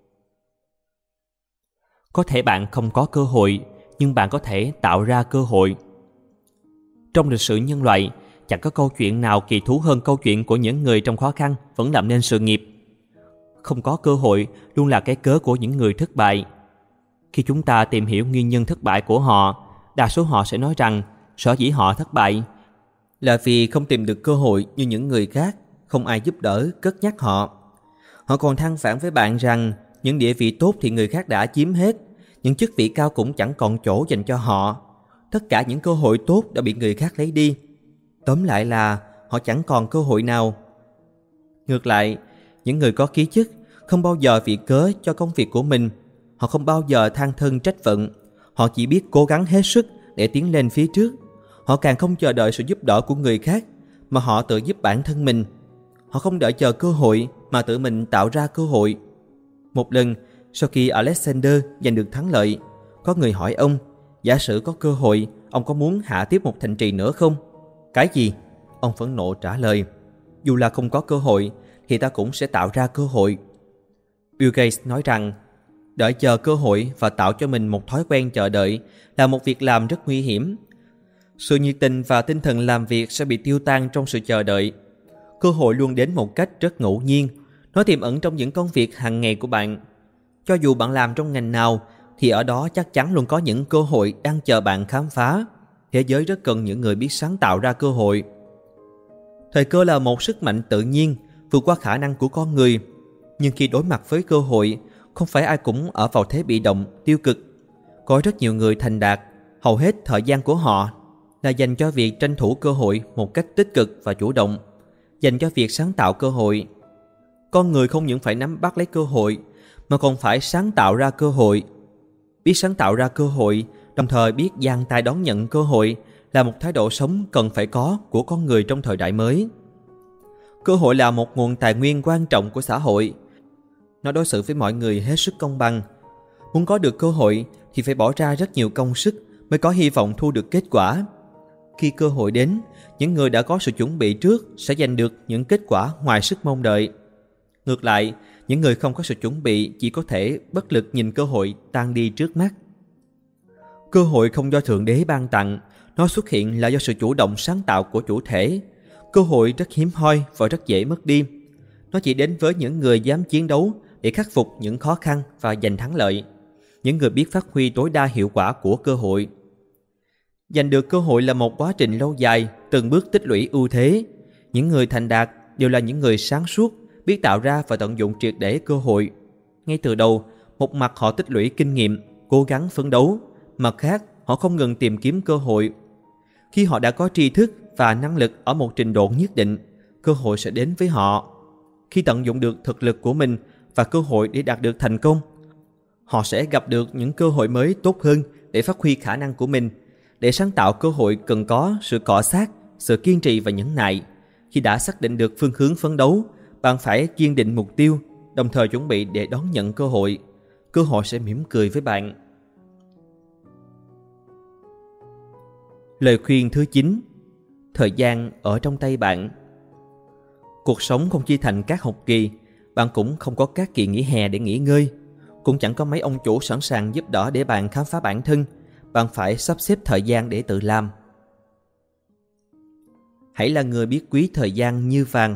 Có thể bạn không có cơ hội, nhưng bạn có thể tạo ra cơ hội. Trong lịch sử nhân loại, chẳng có câu chuyện nào kỳ thú hơn câu chuyện của những người trong khó khăn vẫn làm nên sự nghiệp. Không có cơ hội luôn là cái cớ của những người thất bại. Khi chúng ta tìm hiểu nguyên nhân thất bại của họ, đa số họ sẽ nói rằng sở dĩ họ thất bại là vì không tìm được cơ hội như những người khác, không ai giúp đỡ, cất nhắc họ. Họ còn than vãn với bạn rằng những địa vị tốt thì người khác đã chiếm hết, những chức vị cao cũng chẳng còn chỗ dành cho họ. Tất cả những cơ hội tốt đã bị người khác lấy đi. Tóm lại là họ chẳng còn cơ hội nào. Ngược lại, những người có khí chất không bao giờ viện cớ cho công việc của mình. Họ không bao giờ than thân trách phận. Họ chỉ biết cố gắng hết sức để tiến lên phía trước. Họ càng không chờ đợi sự giúp đỡ của người khác, mà họ tự giúp bản thân mình. Họ không đợi chờ cơ hội mà tự mình tạo ra cơ hội. Một lần, Sau khi Alexander giành được thắng lợi, có người hỏi ông, giả sử có cơ hội, ông có muốn hạ tiếp một thành trì nữa không? Cái gì? Ông phẫn nộ trả lời, dù là không có cơ hội thì ta cũng sẽ tạo ra cơ hội. Bill Gates nói rằng, đợi chờ cơ hội và tạo cho mình một thói quen chờ đợi là một việc làm rất nguy hiểm. Sự nhiệt tình và tinh thần làm việc sẽ bị tiêu tan trong sự chờ đợi. Cơ hội luôn đến một cách rất ngẫu nhiên. Nó tiềm ẩn trong những công việc hàng ngày của bạn. Cho dù bạn làm trong ngành nào, thì ở đó chắc chắn luôn có những cơ hội đang chờ bạn khám phá. Thế giới rất cần những người biết sáng tạo ra cơ hội. Thời cơ là một sức mạnh tự nhiên, vượt qua khả năng của con người. Nhưng khi đối mặt với cơ hội, không phải ai cũng ở vào thế bị động, tiêu cực. Có rất nhiều người thành đạt, hầu hết thời gian của họ là dành cho việc tranh thủ cơ hội một cách tích cực và chủ động, dành cho việc sáng tạo cơ hội. Con người không những phải nắm bắt lấy cơ hội, mà còn phải sáng tạo ra cơ hội. Biết sáng tạo ra cơ hội, đồng thời biết dang tay đón nhận cơ hội là một thái độ sống cần phải có của con người trong thời đại mới. Cơ hội là một nguồn tài nguyên quan trọng của xã hội. Nó đối xử với mọi người hết sức công bằng. Muốn có được cơ hội thì phải bỏ ra rất nhiều công sức mới có hy vọng thu được kết quả. Khi cơ hội đến, những người đã có sự chuẩn bị trước sẽ giành được những kết quả ngoài sức mong đợi. Ngược lại, những người không có sự chuẩn bị chỉ có thể bất lực nhìn cơ hội tan đi trước mắt. Cơ hội không do Thượng Đế ban tặng, nó xuất hiện là do sự chủ động sáng tạo của chủ thể. Cơ hội rất hiếm hoi và rất dễ mất đi. Nó chỉ đến với những người dám chiến đấu để khắc phục những khó khăn và giành thắng lợi. Những người biết phát huy tối đa hiệu quả của cơ hội. Giành được cơ hội là một quá trình lâu dài, từng bước tích lũy ưu thế. Những người thành đạt đều là những người sáng suốt, biết tạo ra và tận dụng triệt để cơ hội. Ngay từ đầu, một mặt họ tích lũy kinh nghiệm, cố gắng phấn đấu, mặt khác họ không ngừng tìm kiếm cơ hội. Khi họ đã có tri thức và năng lực ở một trình độ nhất định, cơ hội sẽ đến với họ. Khi tận dụng được thực lực của mình và cơ hội để đạt được thành công, họ sẽ gặp được những cơ hội mới tốt hơn để phát huy khả năng của mình. Để sáng tạo cơ hội cần có sự cọ xát, sự kiên trì và nhẫn nại. Khi đã xác định được phương hướng phấn đấu, bạn phải kiên định mục tiêu, đồng thời chuẩn bị để đón nhận cơ hội. Cơ hội sẽ mỉm cười với bạn. Lời khuyên thứ 9. Thời gian ở trong tay bạn. Cuộc sống không chia thành các học kỳ, bạn cũng không có các kỳ nghỉ hè để nghỉ ngơi. Cũng chẳng có mấy ông chủ sẵn sàng giúp đỡ để bạn khám phá bản thân. Bạn phải sắp xếp thời gian để tự làm. Hãy là người biết quý thời gian như vàng.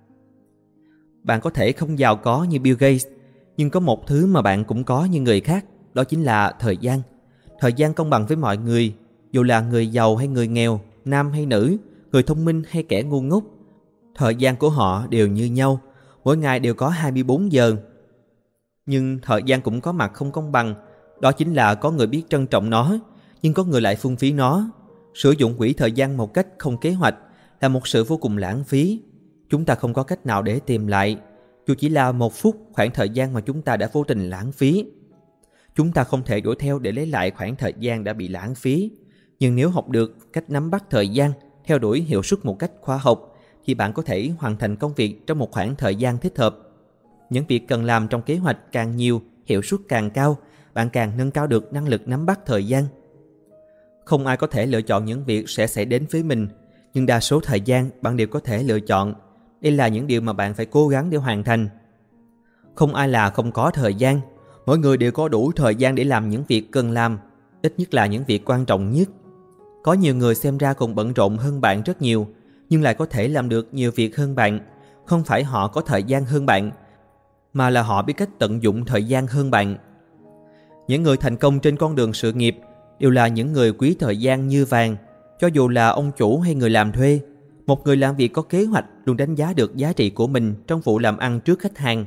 Bạn có thể không giàu có như Bill Gates, nhưng có một thứ mà bạn cũng có như người khác, đó chính là thời gian. Thời gian công bằng với mọi người, dù là người giàu hay người nghèo, nam hay nữ, người thông minh hay kẻ ngu ngốc. Thời gian của họ đều như nhau, mỗi ngày đều có 24 giờ. Nhưng thời gian cũng có mặt không công bằng, đó chính là có người biết trân trọng nó, nhưng có người lại phung phí nó. Sử dụng quỹ thời gian một cách không kế hoạch là một sự vô cùng lãng phí. Chúng ta không có cách nào để tìm lại, dù chỉ là 1 phút khoảng thời gian mà chúng ta đã vô tình lãng phí. Chúng ta không thể đuổi theo để lấy lại khoảng thời gian đã bị lãng phí. Nhưng nếu học được cách nắm bắt thời gian, theo đuổi hiệu suất một cách khoa học, thì bạn có thể hoàn thành công việc trong một khoảng thời gian thích hợp. Những việc cần làm trong kế hoạch càng nhiều, hiệu suất càng cao, bạn càng nâng cao được năng lực nắm bắt thời gian. Không ai có thể lựa chọn những việc sẽ xảy đến với mình, nhưng đa số thời gian bạn đều có thể lựa chọn. Đây là những điều mà bạn phải cố gắng để hoàn thành. Không ai là không có thời gian. Mỗi người đều có đủ thời gian để làm những việc cần làm, ít nhất là những việc quan trọng nhất. Có nhiều người xem ra còn bận rộn hơn bạn rất nhiều, nhưng lại có thể làm được nhiều việc hơn bạn. Không phải họ có thời gian hơn bạn, mà là họ biết cách tận dụng thời gian hơn bạn. Những người thành công trên con đường sự nghiệp đều là những người quý thời gian như vàng. Cho dù là ông chủ hay người làm thuê, một người làm việc có kế hoạch luôn đánh giá được giá trị của mình trong vụ làm ăn trước khách hàng.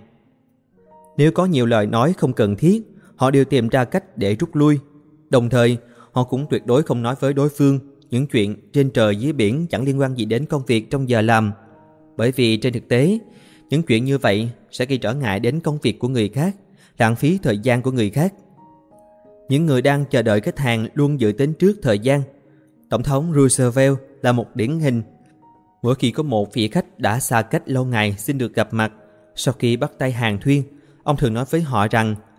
Nếu có nhiều lời nói không cần thiết, họ đều tìm ra cách để rút lui. Đồng thời, họ cũng tuyệt đối không nói với đối phương những chuyện trên trời dưới biển chẳng liên quan gì đến công việc trong giờ làm. Bởi vì trên thực tế, những chuyện như vậy sẽ gây trở ngại đến công việc của người khác, lãng phí thời gian của người khác. Những người đang chờ đợi khách hàng luôn dự tính trước thời gian. Tổng thống Roosevelt là một điển hình. Mỗi khi có một vị khách đã xa cách lâu ngày xin được gặp mặt, sau khi bắt tay hàng thuyên, ông thường nói với họ rằng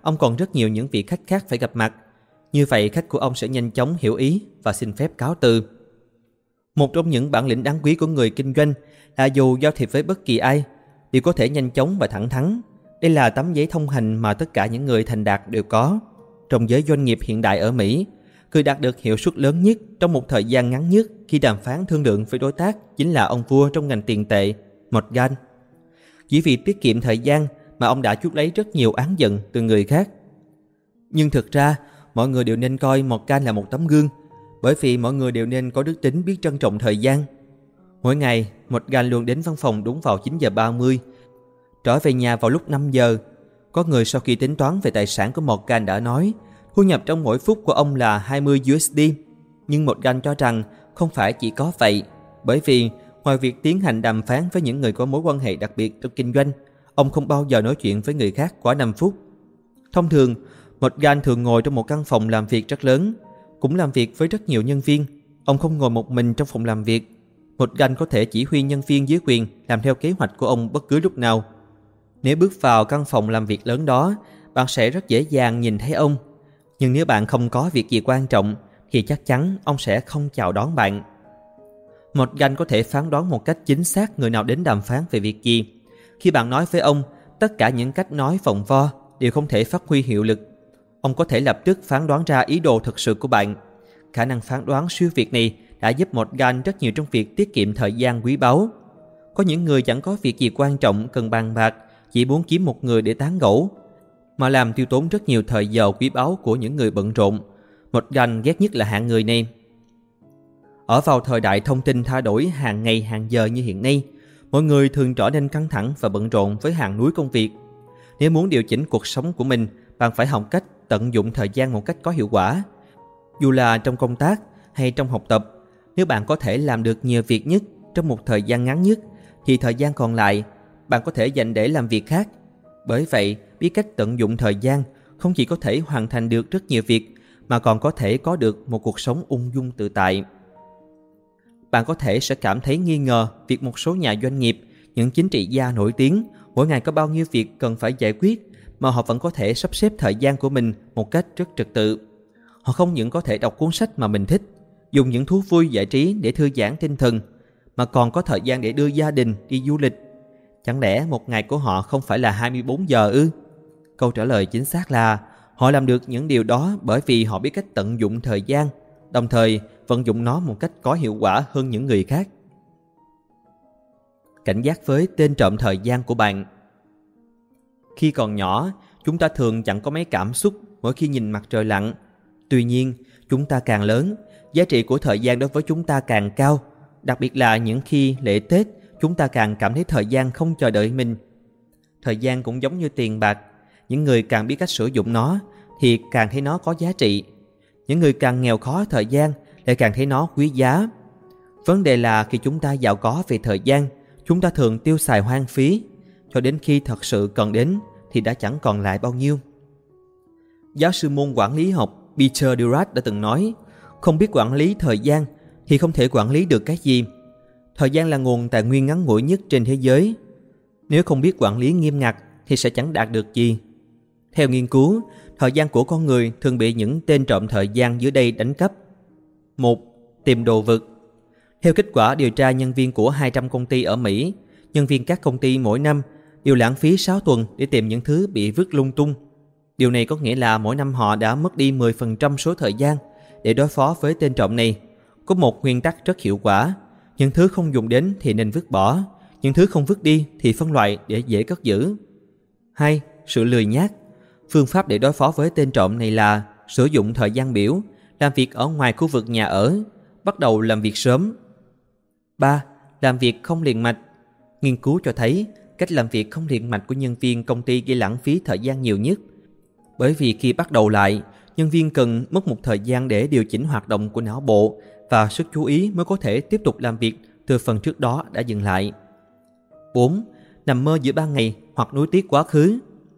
ông còn rất nhiều những vị khách khác phải gặp mặt. Như vậy khách của ông sẽ nhanh chóng hiểu ý và xin phép cáo từ. Một trong những bản lĩnh đáng quý của người kinh doanh là dù giao thiệp với bất kỳ ai đều có thể nhanh chóng và thẳng thắn. Đây là tấm giấy thông hành mà tất cả những người thành đạt đều có. Trong giới doanh nghiệp hiện đại ở Mỹ, người đạt được hiệu suất lớn nhất trong một thời gian ngắn nhất khi đàm phán thương lượng với đối tác chính là ông vua trong ngành tiền tệ, Morgan. Chỉ vì tiết kiệm thời gian mà ông đã chuốc lấy rất nhiều án giận từ người khác. Nhưng thực ra, mọi người đều nên coi Morgan là một tấm gương, bởi vì mọi người đều nên có đức tính biết trân trọng thời gian. Mỗi ngày, Morgan luôn đến văn phòng đúng vào 9 giờ 30, trở về nhà vào lúc 5 giờ. Có người sau khi tính toán về tài sản của Morgan đã nói, thu nhập trong mỗi phút của ông là 20 USD. Nhưng Morgan cho rằng không phải chỉ có vậy, bởi vì ngoài việc tiến hành đàm phán với những người có mối quan hệ đặc biệt trong kinh doanh, ông không bao giờ nói chuyện với người khác quá 5 phút. Thông thường, Morgan thường ngồi trong một căn phòng làm việc rất lớn, cũng làm việc với rất nhiều nhân viên. Ông không ngồi một mình trong phòng làm việc. Morgan có thể chỉ huy nhân viên dưới quyền làm theo kế hoạch của ông bất cứ lúc nào. Nếu bước vào căn phòng làm việc lớn đó, bạn sẽ rất dễ dàng nhìn thấy ông. Nhưng nếu bạn không có việc gì quan trọng, thì chắc chắn ông sẽ không chào đón bạn. Morgan có thể phán đoán một cách chính xác người nào đến đàm phán về việc gì. Khi bạn nói với ông, tất cả những cách nói vòng vo đều không thể phát huy hiệu lực. Ông có thể lập tức phán đoán ra ý đồ thực sự của bạn. Khả năng phán đoán siêu việt này đã giúp Morgan rất nhiều trong việc tiết kiệm thời gian quý báu. Có những người chẳng có việc gì quan trọng cần bàn bạc, chỉ muốn kiếm một người để tán gẫu, mà làm tiêu tốn rất nhiều thời giờ quý báu của những người bận rộn. Morgan ghét nhất là hạng người này. Ở vào thời đại thông tin thay đổi hàng ngày hàng giờ như hiện nay, mọi người thường trở nên căng thẳng và bận rộn với hàng núi công việc. Nếu muốn điều chỉnh cuộc sống của mình, bạn phải học cách tận dụng thời gian một cách có hiệu quả. Dù là trong công tác hay trong học tập, nếu bạn có thể làm được nhiều việc nhất trong một thời gian ngắn nhất, thì thời gian còn lại bạn có thể dành để làm việc khác. Bởi vậy, biết cách tận dụng thời gian không chỉ có thể hoàn thành được rất nhiều việc, mà còn có thể có được một cuộc sống ung dung tự tại. Bạn có thể sẽ cảm thấy nghi ngờ việc một số nhà doanh nghiệp, những chính trị gia nổi tiếng, mỗi ngày có bao nhiêu việc cần phải giải quyết, mà họ vẫn có thể sắp xếp thời gian của mình một cách rất trật tự. Họ không những có thể đọc cuốn sách mà mình thích, dùng những thú vui giải trí để thư giãn tinh thần, mà còn có thời gian để đưa gia đình đi du lịch. Chẳng lẽ một ngày của họ không phải là 24 giờ ư? Câu trả lời chính xác là họ làm được những điều đó bởi vì họ biết cách tận dụng thời gian, đồng thời vận dụng nó một cách có hiệu quả hơn những người khác. Cảnh giác với tên trộm thời gian của bạn. Khi còn nhỏ, chúng ta thường chẳng có mấy cảm xúc mỗi khi nhìn mặt trời lặn. Tuy nhiên, chúng ta càng lớn, giá trị của thời gian đối với chúng ta càng cao. Đặc biệt là những khi lễ Tết, chúng ta càng cảm thấy thời gian không chờ đợi mình. Thời gian cũng giống như tiền bạc. Những người càng biết cách sử dụng nó thì càng thấy nó có giá trị. Những người càng nghèo khó thời gian lại càng thấy nó quý giá. Vấn đề là khi chúng ta giàu có về thời gian, chúng ta thường tiêu xài hoang phí, cho đến khi thật sự cần đến thì đã chẳng còn lại bao nhiêu. Giáo sư môn quản lý học Peter Durat đã từng nói, không biết quản lý thời gian thì không thể quản lý được cái gì. Thời gian là nguồn tài nguyên ngắn ngủi nhất trên thế giới. Nếu không biết quản lý nghiêm ngặt thì sẽ chẳng đạt được gì. Theo nghiên cứu, thời gian của con người thường bị những tên trộm thời gian dưới đây đánh cắp. 1. Tìm đồ vật. Theo kết quả điều tra nhân viên của 200 công ty ở Mỹ, nhân viên các công ty mỗi năm đều lãng phí 6 tuần để tìm những thứ bị vứt lung tung. Điều này có nghĩa là mỗi năm họ đã mất đi 10% số thời gian để đối phó với tên trộm này. Có một nguyên tắc rất hiệu quả: những thứ không dùng đến thì nên vứt bỏ, những thứ không vứt đi thì phân loại để dễ cất giữ. 2. Sự lười nhác. Phương pháp để đối phó với tên trộm này là sử dụng thời gian biểu, làm việc ở ngoài khu vực nhà ở, bắt đầu làm việc sớm. 3. Làm việc không liền mạch. Nghiên cứu cho thấy cách làm việc không liền mạch của nhân viên công ty gây lãng phí thời gian nhiều nhất. Bởi vì khi bắt đầu lại, nhân viên cần mất một thời gian để điều chỉnh hoạt động của não bộ và sức chú ý mới có thể tiếp tục làm việc từ phần trước đó đã dừng lại. 4. Nằm mơ giữa ban ngày hoặc nuối tiếc quá khứ.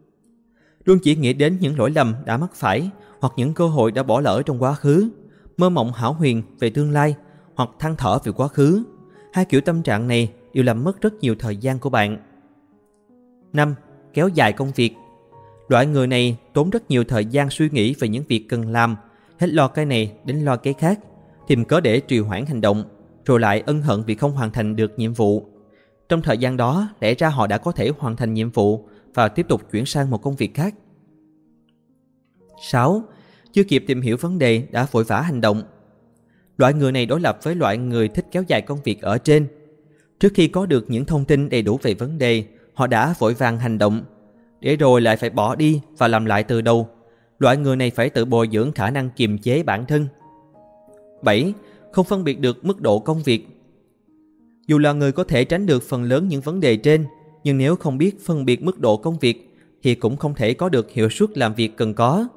Luôn chỉ nghĩ đến những lỗi lầm đã mắc phải hoặc những cơ hội đã bỏ lỡ trong quá khứ, mơ mộng hão huyền về tương lai hoặc than thở về quá khứ. Hai kiểu tâm trạng này đều làm mất rất nhiều thời gian của bạn. 5. Kéo dài công việc. Loại người này tốn rất nhiều thời gian suy nghĩ về những việc cần làm, hết lo cái này đến lo cái khác, tìm cớ để trì hoãn hành động, rồi lại ân hận vì không hoàn thành được nhiệm vụ. Trong thời gian đó, lẽ ra họ đã có thể hoàn thành nhiệm vụ và tiếp tục chuyển sang một công việc khác. 6. Chưa kịp tìm hiểu vấn đề đã vội vã hành động. Loại người này đối lập với loại người thích kéo dài công việc ở trên. Trước khi có được những thông tin đầy đủ về vấn đề, họ đã vội vàng hành động, để rồi lại phải bỏ đi và làm lại từ đầu. Loại người này phải tự bồi dưỡng khả năng kiềm chế bản thân. 7. Không phân biệt được mức độ công việc. Dù là người có thể tránh được phần lớn những vấn đề trên, nhưng nếu không biết phân biệt mức độ công việc thì cũng không thể có được hiệu suất làm việc cần có.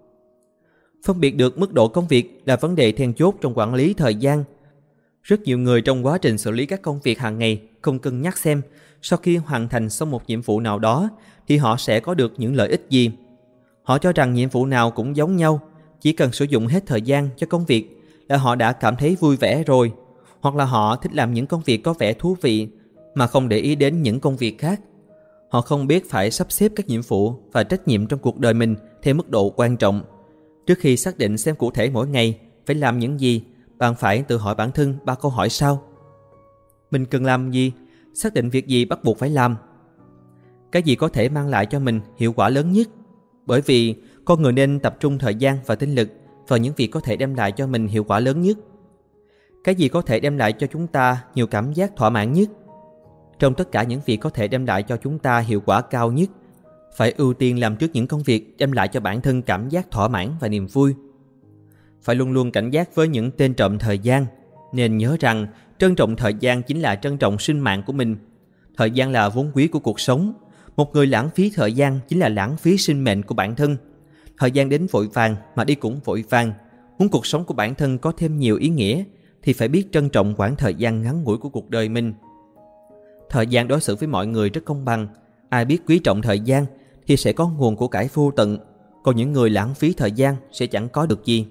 Phân biệt được mức độ công việc là vấn đề then chốt trong quản lý thời gian. Rất nhiều người trong quá trình xử lý các công việc hàng ngày không cân nhắc xem sau khi hoàn thành xong một nhiệm vụ nào đó thì họ sẽ có được những lợi ích gì. Họ cho rằng nhiệm vụ nào cũng giống nhau, chỉ cần sử dụng hết thời gian cho công việc là họ đã cảm thấy vui vẻ rồi, hoặc là họ thích làm những công việc có vẻ thú vị mà không để ý đến những công việc khác. Họ không biết phải sắp xếp các nhiệm vụ và trách nhiệm trong cuộc đời mình theo mức độ quan trọng. Trước khi xác định xem cụ thể mỗi ngày phải làm những gì, bạn phải tự hỏi bản thân 3 câu hỏi sau. Mình cần làm gì? Xác định việc gì bắt buộc phải làm? Cái gì có thể mang lại cho mình hiệu quả lớn nhất? Bởi vì con người nên tập trung thời gian và tinh lực vào những việc có thể đem lại cho mình hiệu quả lớn nhất. Cái gì có thể đem lại cho chúng ta nhiều cảm giác thỏa mãn nhất? Trong tất cả những việc có thể đem lại cho chúng ta hiệu quả cao nhất, phải ưu tiên làm trước những công việc đem lại cho bản thân cảm giác thỏa mãn và niềm vui. Phải luôn luôn cảnh giác với những tên trộm thời gian, nên nhớ rằng trân trọng thời gian chính là trân trọng sinh mạng của mình. Thời gian là vốn quý của cuộc sống. Một người lãng phí thời gian chính là lãng phí sinh mệnh của bản thân. Thời gian đến vội vàng mà đi cũng vội vàng. Muốn cuộc sống của bản thân có thêm nhiều ý nghĩa thì phải biết trân trọng quãng thời gian ngắn ngủi của cuộc đời mình. Thời gian đối xử với mọi người rất công bằng. Ai biết quý trọng thời gian thì sẽ có nguồn của cải vô tận, còn những người lãng phí thời gian sẽ chẳng có được gì.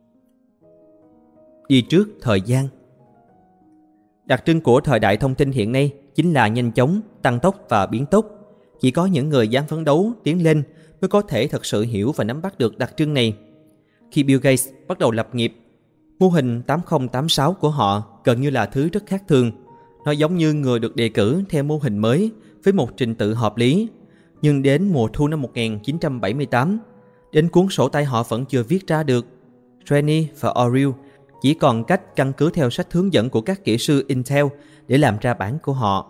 Đi trước thời gian. Đặc trưng của thời đại thông tin hiện nay chính là nhanh chóng, tăng tốc và biến tốc. Chỉ có những người dám phấn đấu, tiến lên mới có thể thật sự hiểu và nắm bắt được đặc trưng này. Khi Bill Gates bắt đầu lập nghiệp, mô hình 8086 của họ gần như là thứ rất khác thường. Nó giống như người được đề cử theo mô hình mới với một trình tự hợp lý. Nhưng đến mùa thu năm 1978, đến cuốn sổ tay họ vẫn chưa viết ra được. Rennie và Oriel chỉ còn cách căn cứ theo sách hướng dẫn của các kỹ sư Intel để làm ra bản của họ.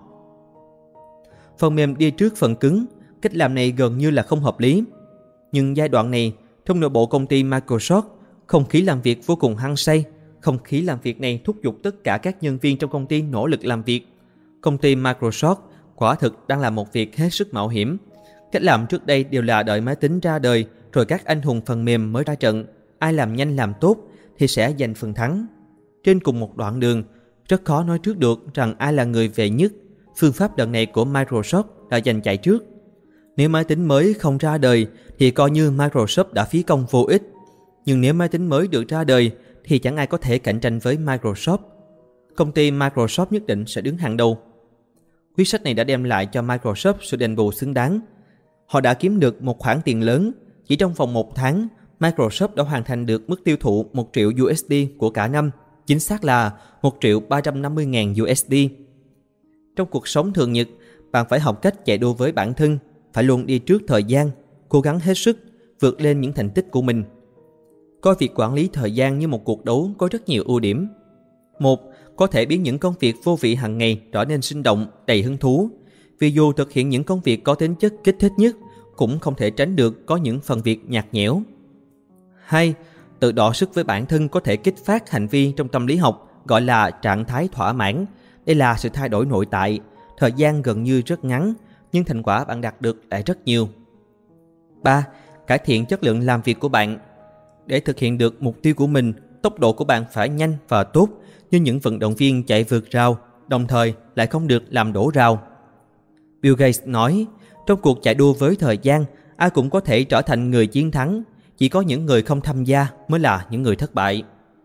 Phần mềm đi trước phần cứng, cách làm này gần như là không hợp lý. Nhưng giai đoạn này, trong nội bộ công ty Microsoft, không khí làm việc vô cùng hăng say. Không khí làm việc này thúc giục tất cả các nhân viên trong công ty nỗ lực làm việc. Công ty Microsoft quả thực đang làm một việc hết sức mạo hiểm. Cách làm trước đây đều là đợi máy tính ra đời rồi các anh hùng phần mềm mới ra trận. Ai làm nhanh làm tốt thì sẽ giành phần thắng. Trên cùng một đoạn đường, rất khó nói trước được rằng ai là người về nhất. Phương pháp đợt này của Microsoft là giành chạy trước. Nếu máy tính mới không ra đời thì coi như Microsoft đã phí công vô ích. Nhưng nếu máy tính mới được ra đời thì chẳng ai có thể cạnh tranh với Microsoft. Công ty Microsoft nhất định sẽ đứng hàng đầu. Quyết sách này đã đem lại cho Microsoft sự đền bù xứng đáng. Họ đã kiếm được một khoản tiền lớn. Chỉ trong vòng 1 tháng, Microsoft đã hoàn thành được mức tiêu thụ 1 triệu USD của cả năm. Chính xác là 1.350.000 USD. Trong cuộc sống thường nhật, bạn phải học cách chạy đua với bản thân, phải luôn đi trước thời gian, cố gắng hết sức, vượt lên những thành tích của mình. Coi việc quản lý thời gian như một cuộc đấu có rất nhiều ưu điểm. 1. Có thể biến những công việc vô vị hàng ngày trở nên sinh động, đầy hứng thú. Vì dù thực hiện những công việc có tính chất kích thích nhất, cũng không thể tránh được có những phần việc nhạt nhẽo. 2. Tự đọ sức với bản thân có thể kích phát hành vi trong tâm lý học gọi là trạng thái thỏa mãn. Đây là sự thay đổi nội tại, thời gian gần như rất ngắn, nhưng thành quả bạn đạt được lại rất nhiều. 3. Cải thiện chất lượng làm việc của bạn. Để thực hiện được mục tiêu của mình, tốc độ của bạn phải nhanh và tốt như những vận động viên chạy vượt rào, đồng thời lại không được làm đổ rào. Bill Gates nói, trong cuộc chạy đua với thời gian, ai cũng có thể trở thành người chiến thắng, chỉ có những người không tham gia mới là những người thất bại.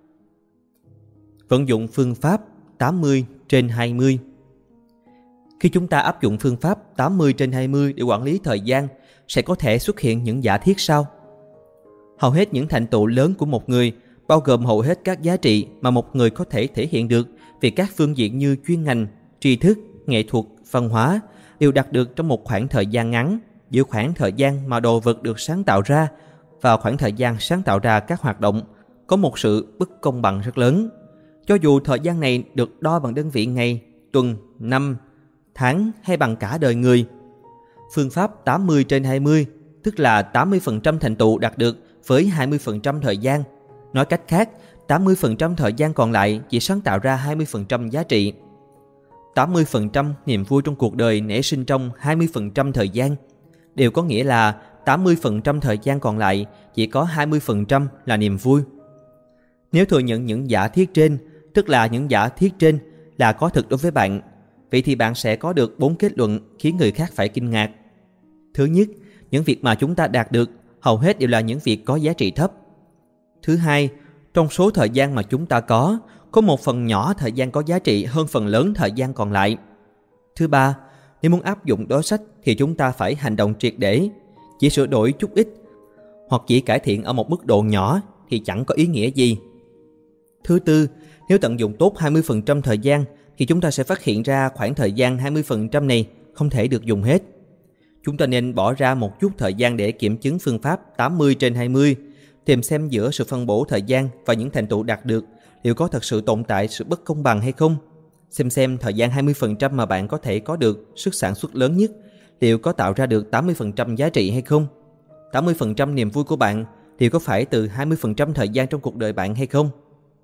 Vận dụng phương pháp 80/20. Khi chúng ta áp dụng phương pháp 80/20 để quản lý thời gian, sẽ có thể xuất hiện những giả thiết sau. Hầu hết những thành tựu lớn của một người, bao gồm hầu hết các giá trị mà một người có thể thể hiện được về các phương diện như chuyên ngành, tri thức, nghệ thuật, văn hóa, đều đạt được trong một khoảng thời gian ngắn, giữa khoảng thời gian mà đồ vật được sáng tạo ra và khoảng thời gian sáng tạo ra các hoạt động, có một sự bất công bằng rất lớn. Cho dù thời gian này được đo bằng đơn vị ngày, tuần, năm, tháng hay bằng cả đời người. Phương pháp 80/20, tức là 80% thành tựu đạt được với 20% thời gian. Nói cách khác, 80% thời gian còn lại chỉ sáng tạo ra 20% giá trị. 80% niềm vui trong cuộc đời nảy sinh trong 20% thời gian. Điều có nghĩa là 80% thời gian còn lại chỉ có 20% là niềm vui. Nếu thừa nhận những giả thiết trên, tức là những giả thiết trên là có thực đối với bạn, vậy thì bạn sẽ có được 4 kết luận khiến người khác phải kinh ngạc. Thứ nhất, những việc mà chúng ta đạt được hầu hết đều là những việc có giá trị thấp. Thứ hai, trong số thời gian mà chúng ta có một phần nhỏ thời gian có giá trị hơn phần lớn thời gian còn lại. Thứ ba, nếu muốn áp dụng đối sách thì chúng ta phải hành động triệt để. Chỉ sửa đổi chút ít hoặc chỉ cải thiện ở một mức độ nhỏ thì chẳng có ý nghĩa gì. Thứ tư, nếu tận dụng tốt 20% thời gian thì chúng ta sẽ phát hiện ra khoảng thời gian 20% này không thể được dùng hết. Chúng ta nên bỏ ra một chút thời gian để kiểm chứng phương pháp 80/20, tìm xem giữa sự phân bổ thời gian và những thành tựu đạt được liệu có thật sự tồn tại sự bất công bằng hay không. Xem thời gian 20% mà bạn có thể có được sức sản xuất lớn nhất liệu có tạo ra được 80% giá trị hay không. 80% niềm vui của bạn liệu có phải từ 20% thời gian trong cuộc đời bạn hay không.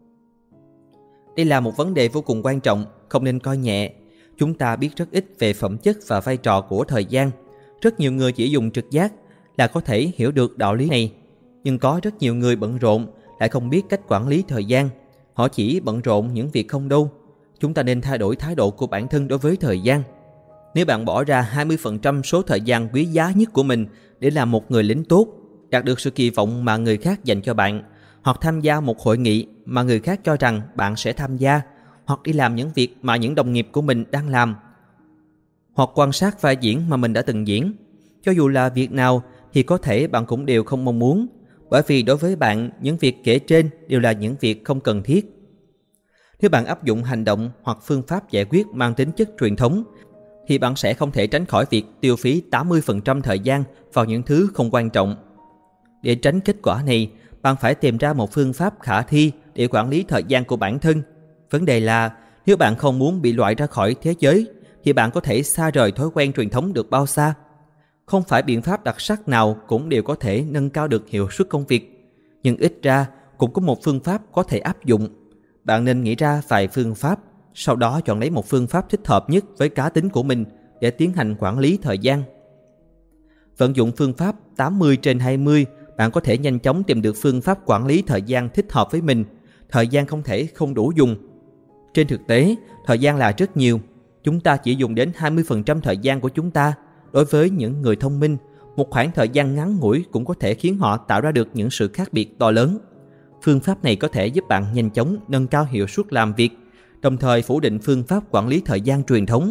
Đây là một vấn đề vô cùng quan trọng, không nên coi nhẹ. Chúng ta biết rất ít về phẩm chất và vai trò của thời gian. Rất nhiều người chỉ dùng trực giác là có thể hiểu được đạo lý này. Nhưng có rất nhiều người bận rộn lại không biết cách quản lý thời gian. Họ chỉ bận rộn những việc không đâu. Chúng ta nên thay đổi thái độ của bản thân đối với thời gian. Nếu bạn bỏ ra 20% số thời gian quý giá nhất của mình để làm một người lính tốt, đạt được sự kỳ vọng mà người khác dành cho bạn, hoặc tham gia một hội nghị mà người khác cho rằng bạn sẽ tham gia, hoặc đi làm những việc mà những đồng nghiệp của mình đang làm, hoặc quan sát vai diễn mà mình đã từng diễn. Cho dù là việc nào thì có thể bạn cũng đều không mong muốn, bởi vì đối với bạn, những việc kể trên đều là những việc không cần thiết. Nếu bạn áp dụng hành động hoặc phương pháp giải quyết mang tính chất truyền thống, thì bạn sẽ không thể tránh khỏi việc tiêu phí 80% thời gian vào những thứ không quan trọng. Để tránh kết quả này, bạn phải tìm ra một phương pháp khả thi để quản lý thời gian của bản thân. Vấn đề là, nếu bạn không muốn bị loại ra khỏi thế giới, thì bạn có thể xa rời thói quen truyền thống được bao xa? Không phải biện pháp đặc sắc nào cũng đều có thể nâng cao được hiệu suất công việc, nhưng ít ra cũng có một phương pháp có thể áp dụng. Bạn nên nghĩ ra vài phương pháp, sau đó chọn lấy một phương pháp thích hợp nhất với cá tính của mình để tiến hành quản lý thời gian. Vận dụng phương pháp 80/20, bạn có thể nhanh chóng tìm được phương pháp quản lý thời gian thích hợp với mình. Thời gian không thể không đủ dùng. Trên thực tế, thời gian là rất nhiều. Chúng ta chỉ dùng đến 20% thời gian của chúng ta. Đối với những người thông minh, một khoảng thời gian ngắn ngủi cũng có thể khiến họ tạo ra được những sự khác biệt to lớn. Phương pháp này có thể giúp bạn nhanh chóng nâng cao hiệu suất làm việc, đồng thời phủ định phương pháp quản lý thời gian truyền thống.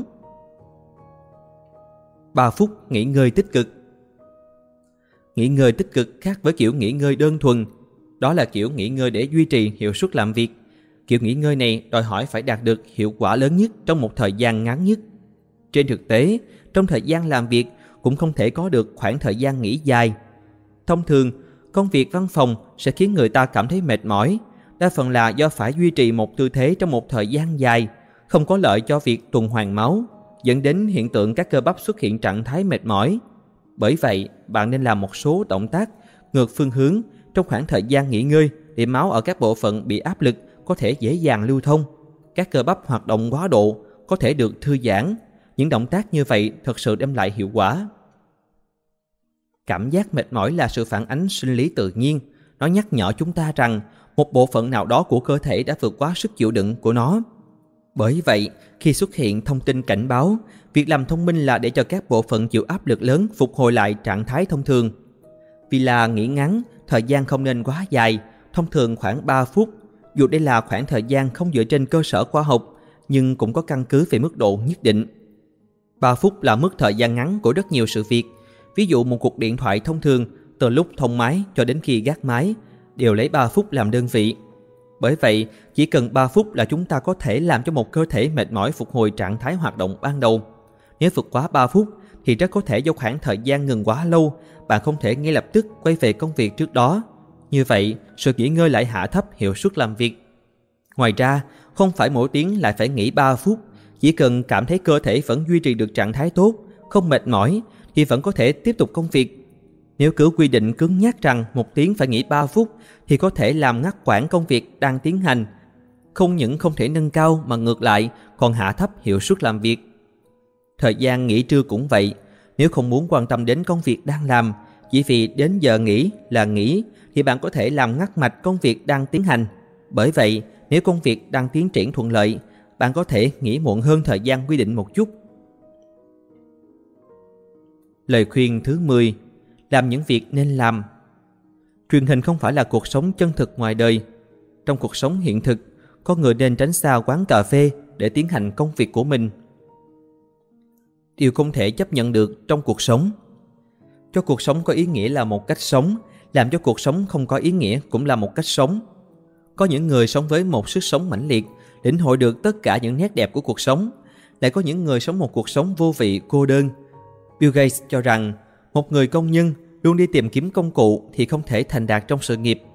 3 phút nghỉ ngơi tích cực. Nghỉ ngơi tích cực khác với kiểu nghỉ ngơi đơn thuần. Đó là kiểu nghỉ ngơi để duy trì hiệu suất làm việc. Kiểu nghỉ ngơi này đòi hỏi phải đạt được hiệu quả lớn nhất trong một thời gian ngắn nhất. Trên thực tế, trong thời gian làm việc cũng không thể có được khoảng thời gian nghỉ dài. Thông thường, công việc văn phòng sẽ khiến người ta cảm thấy mệt mỏi, đa phần là do phải duy trì một tư thế trong một thời gian dài, không có lợi cho việc tuần hoàn máu, dẫn đến hiện tượng các cơ bắp xuất hiện trạng thái mệt mỏi. Bởi vậy, bạn nên làm một số động tác ngược phương hướng trong khoảng thời gian nghỉ ngơi để máu ở các bộ phận bị áp lực có thể dễ dàng lưu thông. Các cơ bắp hoạt động quá độ có thể được thư giãn. Những động tác như vậy thật sự đem lại hiệu quả. Cảm giác mệt mỏi là sự phản ánh sinh lý tự nhiên. Nó nhắc nhở chúng ta rằng một bộ phận nào đó của cơ thể đã vượt quá sức chịu đựng của nó. Bởi vậy, khi xuất hiện thông tin cảnh báo, việc làm thông minh là để cho các bộ phận chịu áp lực lớn phục hồi lại trạng thái thông thường. Vì là nghỉ ngắn, thời gian không nên quá dài, thông thường khoảng 3 phút. Dù đây là khoảng thời gian không dựa trên cơ sở khoa học, nhưng cũng có căn cứ về mức độ nhất định. 3 phút là mức thời gian ngắn của rất nhiều sự việc. Ví dụ một cuộc điện thoại thông thường, từ lúc thông máy cho đến khi gác máy, đều lấy 3 phút làm đơn vị. Bởi vậy, chỉ cần 3 phút là chúng ta có thể làm cho một cơ thể mệt mỏi phục hồi trạng thái hoạt động ban đầu. Nếu vượt quá 3 phút thì rất có thể do khoảng thời gian ngừng quá lâu, bạn không thể ngay lập tức quay về công việc trước đó. Như vậy, sự nghỉ ngơi lại hạ thấp hiệu suất làm việc. Ngoài ra, không phải mỗi tiếng lại phải nghỉ 3 phút, chỉ cần cảm thấy cơ thể vẫn duy trì được trạng thái tốt, không mệt mỏi thì vẫn có thể tiếp tục công việc. Nếu cứ quy định cứng nhắc rằng 1 tiếng phải nghỉ 3 phút thì có thể làm ngắt quãng công việc đang tiến hành. Không những không thể nâng cao mà ngược lại còn hạ thấp hiệu suất làm việc. Thời gian nghỉ trưa cũng vậy, nếu không muốn quan tâm đến công việc đang làm, chỉ vì đến giờ nghỉ là nghỉ thì bạn có thể làm ngắt mạch công việc đang tiến hành. Bởi vậy, nếu công việc đang tiến triển thuận lợi, bạn có thể nghỉ muộn hơn thời gian quy định một chút. Lời khuyên thứ 10. Làm những việc nên làm. Truyền hình không phải là cuộc sống chân thực ngoài đời. Trong cuộc sống hiện thực, con người nên tránh xa quán cà phê để tiến hành công việc của mình. Điều không thể chấp nhận được trong cuộc sống. Cho cuộc sống có ý nghĩa là một cách sống, làm cho cuộc sống không có ý nghĩa cũng là một cách sống. Có những người sống với một sức sống mãnh liệt, lĩnh hội được tất cả những nét đẹp của cuộc sống. Lại có những người sống một cuộc sống vô vị, cô đơn. Bill Gates cho rằng, một người công nhân luôn đi tìm kiếm công cụ thì không thể thành đạt trong sự nghiệp.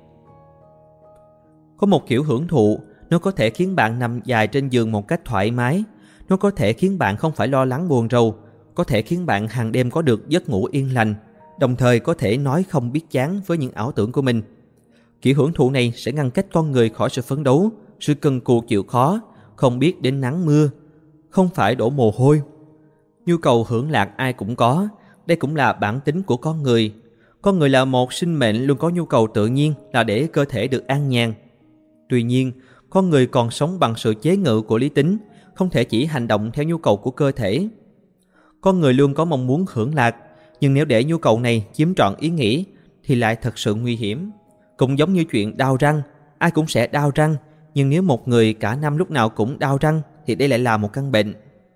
Có một kiểu hưởng thụ, nó có thể khiến bạn nằm dài trên giường một cách thoải mái. Nó có thể khiến bạn không phải lo lắng buồn rầu, có thể khiến bạn hàng đêm có được giấc ngủ yên lành, đồng thời có thể nói không biết chán với những ảo tưởng của mình. Kiểu hưởng thụ này sẽ ngăn cách con người khỏi sự phấn đấu, sự cần cù chịu khó, không biết đến nắng mưa, không phải đổ mồ hôi. Nhu cầu hưởng lạc ai cũng có, đây cũng là bản tính của con người. Con người là một sinh mệnh luôn có nhu cầu tự nhiên là để cơ thể được an nhàn. Tuy nhiên, con người còn sống bằng sự chế ngự của lý tính, không thể chỉ hành động theo nhu cầu của cơ thể. Con người luôn có mong muốn hưởng lạc, nhưng nếu để nhu cầu này chiếm trọn ý nghĩ thì lại thật sự nguy hiểm. Cũng giống như chuyện đau răng, ai cũng sẽ đau răng, nhưng nếu một người cả năm lúc nào cũng đau răng thì đây lại là một căn bệnh.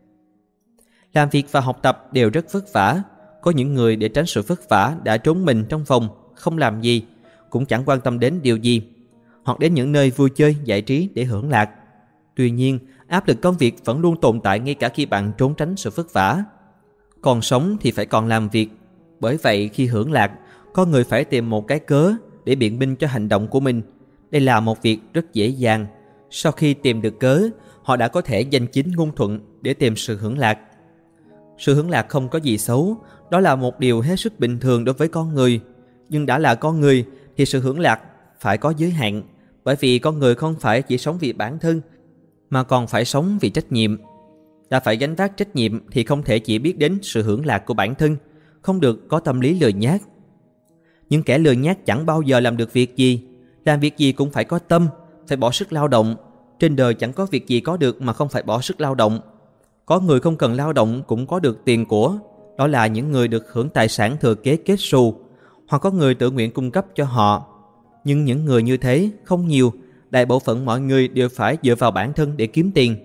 Làm việc và học tập đều rất vất vả. Có những người để tránh sự vất vả đã trốn mình trong phòng, không làm gì, cũng chẳng quan tâm đến điều gì, hoặc đến những nơi vui chơi, giải trí để hưởng lạc. Tuy nhiên, áp lực công việc vẫn luôn tồn tại ngay cả khi bạn trốn tránh sự vất vả. Còn sống thì phải còn làm việc. Bởi vậy khi hưởng lạc, con người phải tìm một cái cớ để biện minh cho hành động của mình. Đây là một việc rất dễ dàng. Sau khi tìm được cớ, họ đã có thể danh chính ngôn thuận để tìm sự hưởng lạc. Sự hưởng lạc không có gì xấu, đó là một điều hết sức bình thường đối với con người. Nhưng đã là con người thì sự hưởng lạc phải có giới hạn, bởi vì con người không phải chỉ sống vì bản thân, mà còn phải sống vì trách nhiệm. Đã phải gánh vác trách nhiệm thì không thể chỉ biết đến sự hưởng lạc của bản thân, không được có tâm lý lười nhác. Những kẻ lười nhác chẳng bao giờ làm được việc gì. Làm việc gì cũng phải có tâm, phải bỏ sức lao động. Trên đời chẳng có việc gì có được mà không phải bỏ sức lao động. Có người không cần lao động cũng có được tiền của, đó là những người được hưởng tài sản thừa kế kết xù, hoặc có người tự nguyện cung cấp cho họ. Nhưng những người như thế không nhiều, đại bộ phận mọi người đều phải dựa vào bản thân để kiếm tiền.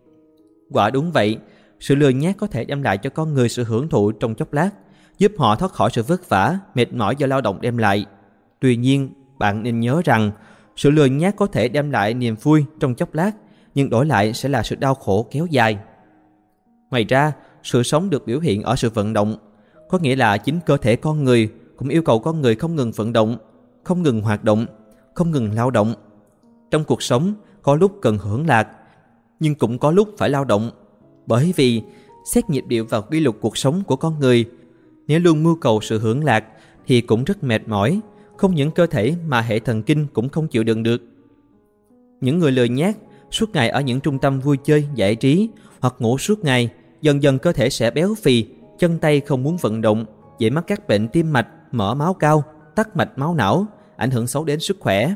Quả đúng vậy, sự lười nhác có thể đem lại cho con người sự hưởng thụ trong chốc lát, giúp họ thoát khỏi sự vất vả, mệt mỏi do lao động đem lại. Tuy nhiên, bạn nên nhớ rằng, sự lười nhác có thể đem lại niềm vui trong chốc lát, nhưng đổi lại sẽ là sự đau khổ kéo dài. Ngoài ra, sự sống được biểu hiện ở sự vận động, có nghĩa là chính cơ thể con người cũng yêu cầu con người không ngừng vận động, không ngừng hoạt động, không ngừng lao động. Trong cuộc sống, có lúc cần hưởng lạc, nhưng cũng có lúc phải lao động. Bởi vì, xét nhịp điệu vào quy luật cuộc sống của con người, nếu luôn mưu cầu sự hưởng lạc thì cũng rất mệt mỏi, không những cơ thể mà hệ thần kinh cũng không chịu đựng được. Những người lười nhác suốt ngày ở những trung tâm vui chơi, giải trí hoặc ngủ suốt ngày, dần dần cơ thể sẽ béo phì, chân tay không muốn vận động, dễ mắc các bệnh tim mạch, mỡ máu cao, tắc mạch máu não, ảnh hưởng xấu đến sức khỏe.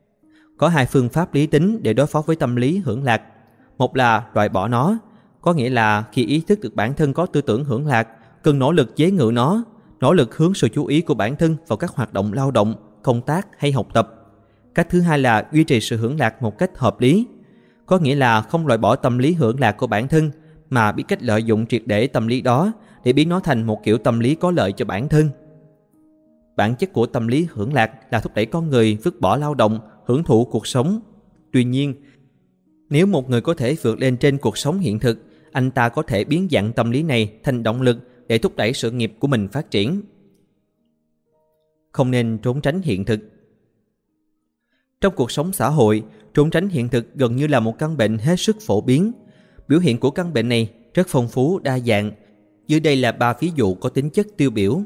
Có 2 phương pháp lý tính để đối phó với tâm lý hưởng lạc. Một là loại bỏ nó, có nghĩa là khi ý thức được bản thân có tư tưởng hưởng lạc, cần nỗ lực chế ngự nó, nỗ lực hướng sự chú ý của bản thân vào các hoạt động lao động, công tác hay học tập. Cách thứ hai là duy trì sự hưởng lạc một cách hợp lý, có nghĩa là không loại bỏ tâm lý hưởng lạc của bản thân, mà biết cách lợi dụng triệt để tâm lý đó để biến nó thành một kiểu tâm lý có lợi cho bản thân. Bản chất của tâm lý hưởng lạc là thúc đẩy con người vứt bỏ lao động, hưởng thụ cuộc sống. Tuy nhiên, nếu một người có thể vượt lên trên cuộc sống hiện thực, anh ta có thể biến dạng tâm lý này thành động lực để thúc đẩy sự nghiệp của mình phát triển. Không nên trốn tránh hiện thực. Trong cuộc sống xã hội, trốn tránh hiện thực gần như là một căn bệnh hết sức phổ biến. Biểu hiện của căn bệnh này rất phong phú, đa dạng. Dưới đây là 3 ví dụ có tính chất tiêu biểu.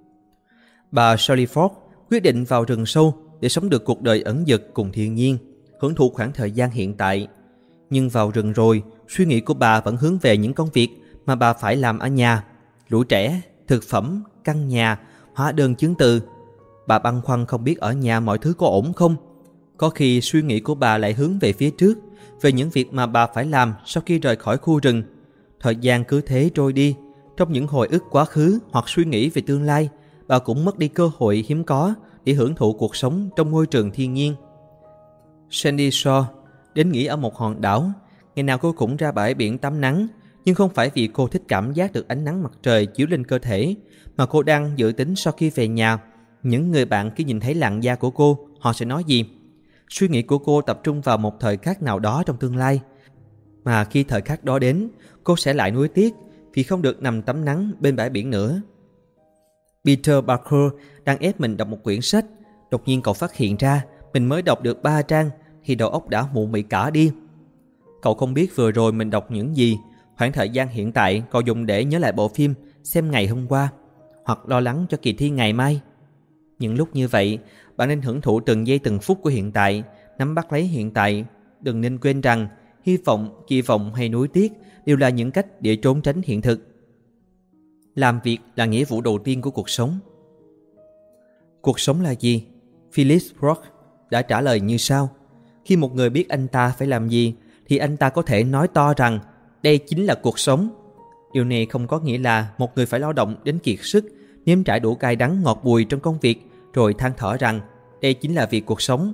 Bà Sally Ford quyết định vào rừng sâu để sống được cuộc đời ẩn dật cùng thiên nhiên, hưởng thụ khoảng thời gian hiện tại. Nhưng vào rừng rồi, suy nghĩ của bà vẫn hướng về những công việc mà bà phải làm ở nhà: lũ trẻ, thực phẩm, căn nhà, hóa đơn chứng từ. Bà băn khoăn không biết ở nhà mọi thứ có ổn không. Có khi suy nghĩ của bà lại hướng về phía trước, về những việc mà bà phải làm sau khi rời khỏi khu rừng. Thời gian cứ thế trôi đi. Trong những hồi ức quá khứ hoặc suy nghĩ về tương lai, bà cũng mất đi cơ hội hiếm có để hưởng thụ cuộc sống trong môi trường thiên nhiên. Sandy Shaw đến nghỉ ở một hòn đảo. Ngày nào cô cũng ra bãi biển tắm nắng, nhưng không phải vì cô thích cảm giác được ánh nắng mặt trời chiếu lên cơ thể, mà cô đang dự tính sau khi về nhà, những người bạn khi nhìn thấy làn da của cô, họ sẽ nói gì. Suy nghĩ của cô tập trung vào một thời khắc nào đó trong tương lai, mà khi thời khắc đó đến, cô sẽ lại nuối tiếc vì không được nằm tắm nắng bên bãi biển nữa. Peter Parker đang ép mình đọc một quyển sách. Đột nhiên cậu phát hiện ra mình mới đọc được 3 trang thì đầu óc đã mụ mị cả đi. Cậu không biết vừa rồi mình đọc những gì. Khoảng thời gian hiện tại cậu dùng để nhớ lại bộ phim, xem ngày hôm qua, hoặc lo lắng cho kỳ thi ngày mai. Những lúc như vậy, bạn nên hưởng thụ từng giây từng phút của hiện tại, nắm bắt lấy hiện tại. Đừng nên quên rằng hy vọng, kỳ vọng hay nuối tiếc đều là những cách để trốn tránh hiện thực. Làm việc là nghĩa vụ đầu tiên của cuộc sống. Cuộc sống là gì? Philip Roth đã trả lời như sau: khi một người biết anh ta phải làm gì, thì anh ta có thể nói to rằng đây chính là cuộc sống. Điều này không có nghĩa là một người phải lao động đến kiệt sức, nếm trải đủ cay đắng ngọt bùi trong công việc, rồi than thở rằng đây chính là việc cuộc sống.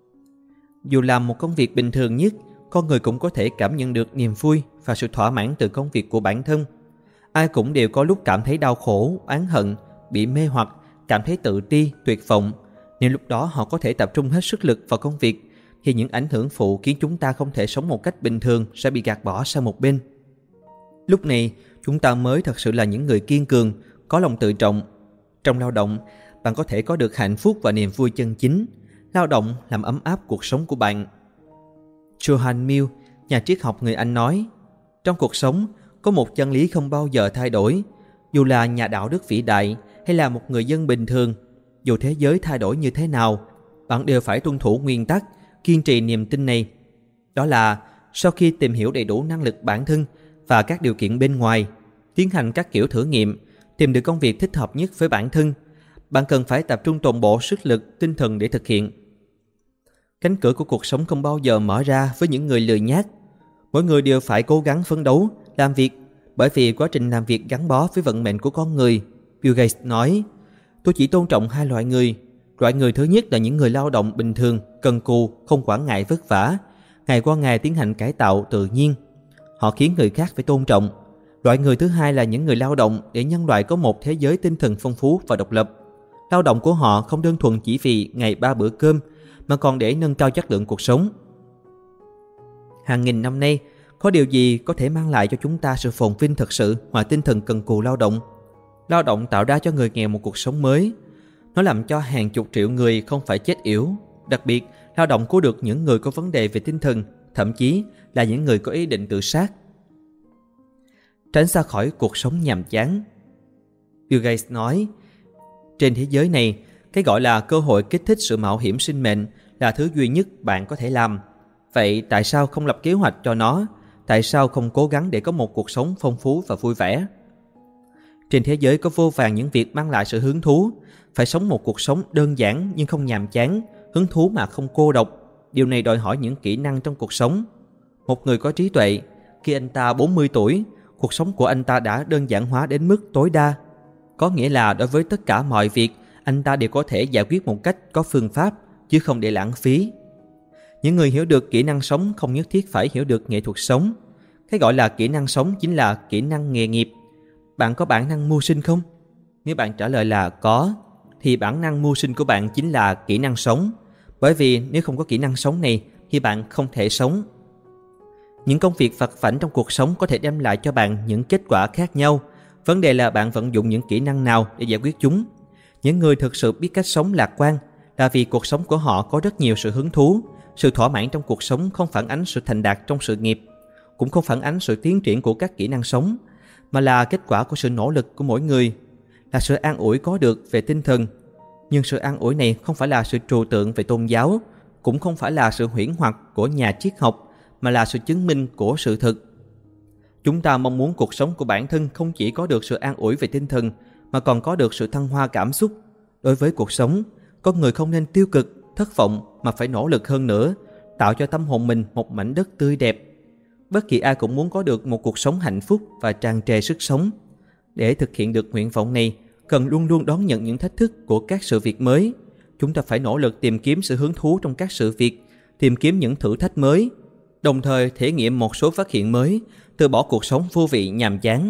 Dù làm một công việc bình thường nhất, con người cũng có thể cảm nhận được niềm vui và sự thỏa mãn từ công việc của bản thân. Ai cũng đều có lúc cảm thấy đau khổ, oán hận, bị mê hoặc, cảm thấy tự ti, tuyệt vọng. Nếu lúc đó họ có thể tập trung hết sức lực vào công việc, thì những ảnh hưởng phụ khiến chúng ta không thể sống một cách bình thường sẽ bị gạt bỏ sang một bên. Lúc này, chúng ta mới thật sự là những người kiên cường, có lòng tự trọng. Trong lao động, bạn có thể có được hạnh phúc và niềm vui chân chính. Lao động làm ấm áp cuộc sống của bạn. Johann Mill, nhà triết học người Anh nói, trong cuộc sống có một chân lý không bao giờ thay đổi. Dù là nhà đạo đức vĩ đại hay là một người dân bình thường, dù thế giới thay đổi như thế nào, bạn đều phải tuân thủ nguyên tắc, kiên trì niềm tin này. Đó là sau khi tìm hiểu đầy đủ năng lực bản thân và các điều kiện bên ngoài, tiến hành các kiểu thử nghiệm, tìm được công việc thích hợp nhất với bản thân, bạn cần phải tập trung toàn bộ sức lực, tinh thần để thực hiện. Cánh cửa của cuộc sống không bao giờ mở ra với những người lười nhác. Mỗi người đều phải cố gắng phấn đấu, làm việc, bởi vì quá trình làm việc gắn bó với vận mệnh của con người. Bill Gates nói, tôi chỉ tôn trọng 2 loại người. Loại người thứ nhất là những người lao động bình thường, cần cù, không quản ngại vất vả, ngày qua ngày tiến hành cải tạo tự nhiên. Họ khiến người khác phải tôn trọng. Loại người thứ hai là những người lao động để nhân loại có một thế giới tinh thần phong phú và độc lập. Lao động của họ không đơn thuần chỉ vì ngày 3 bữa cơm, mà còn để nâng cao chất lượng cuộc sống. Hàng nghìn năm nay, có điều gì có thể mang lại cho chúng ta sự phồn vinh thật sự ngoài tinh thần cần cù lao động? Lao động tạo ra cho người nghèo một cuộc sống mới. Nó làm cho hàng chục triệu người không phải chết yểu. Đặc biệt, lao động cứu được những người có vấn đề về tinh thần, thậm chí là những người có ý định tự sát. Tránh xa khỏi cuộc sống nhàm chán. Bill Gates nói, trên thế giới này, cái gọi là cơ hội kích thích sự mạo hiểm sinh mệnh là thứ duy nhất bạn có thể làm. Vậy tại sao không lập kế hoạch cho nó? Tại sao không cố gắng để có một cuộc sống phong phú và vui vẻ? Trên thế giới có vô vàn những việc mang lại sự hứng thú. Phải sống một cuộc sống đơn giản nhưng không nhàm chán, hứng thú mà không cô độc. Điều này đòi hỏi những kỹ năng trong cuộc sống. Một người có trí tuệ, khi anh ta 40 tuổi, cuộc sống của anh ta đã đơn giản hóa đến mức tối đa. Có nghĩa là đối với tất cả mọi việc, anh ta đều có thể giải quyết một cách có phương pháp, chứ không để lãng phí. Những người hiểu được kỹ năng sống không nhất thiết phải hiểu được nghệ thuật sống. Cái gọi là kỹ năng sống chính là kỹ năng nghề nghiệp. Bạn có bản năng mưu sinh không? Nếu bạn trả lời là có, thì bản năng mưu sinh của bạn chính là kỹ năng sống. Bởi vì nếu không có kỹ năng sống này thì bạn không thể sống. Những công việc vặt vãnh trong cuộc sống có thể đem lại cho bạn những kết quả khác nhau. Vấn đề là bạn vận dụng những kỹ năng nào để giải quyết chúng. Những người thực sự biết cách sống lạc quan là vì cuộc sống của họ có rất nhiều sự hứng thú. Sự thỏa mãn trong cuộc sống không phản ánh sự thành đạt trong sự nghiệp, cũng không phản ánh sự tiến triển của các kỹ năng sống, mà là kết quả của sự nỗ lực của mỗi người, là sự an ủi có được về tinh thần. Nhưng sự an ủi này không phải là sự trừu tượng về tôn giáo, cũng không phải là sự huyễn hoặc của nhà triết học, mà là sự chứng minh của sự thực. Chúng ta mong muốn cuộc sống của bản thân không chỉ có được sự an ủi về tinh thần, mà còn có được sự thăng hoa cảm xúc. Đối với cuộc sống, con người không nên tiêu cực, thất vọng, mà phải nỗ lực hơn nữa, tạo cho tâm hồn mình một mảnh đất tươi đẹp. Bất kỳ ai cũng muốn có được một cuộc sống hạnh phúc và tràn trề sức sống. Để thực hiện được nguyện vọng này, cần luôn luôn đón nhận những thách thức của các sự việc mới. Chúng ta phải nỗ lực tìm kiếm sự hứng thú trong các sự việc, tìm kiếm những thử thách mới, đồng thời thể nghiệm một số phát hiện mới, từ bỏ cuộc sống vô vị nhàm chán.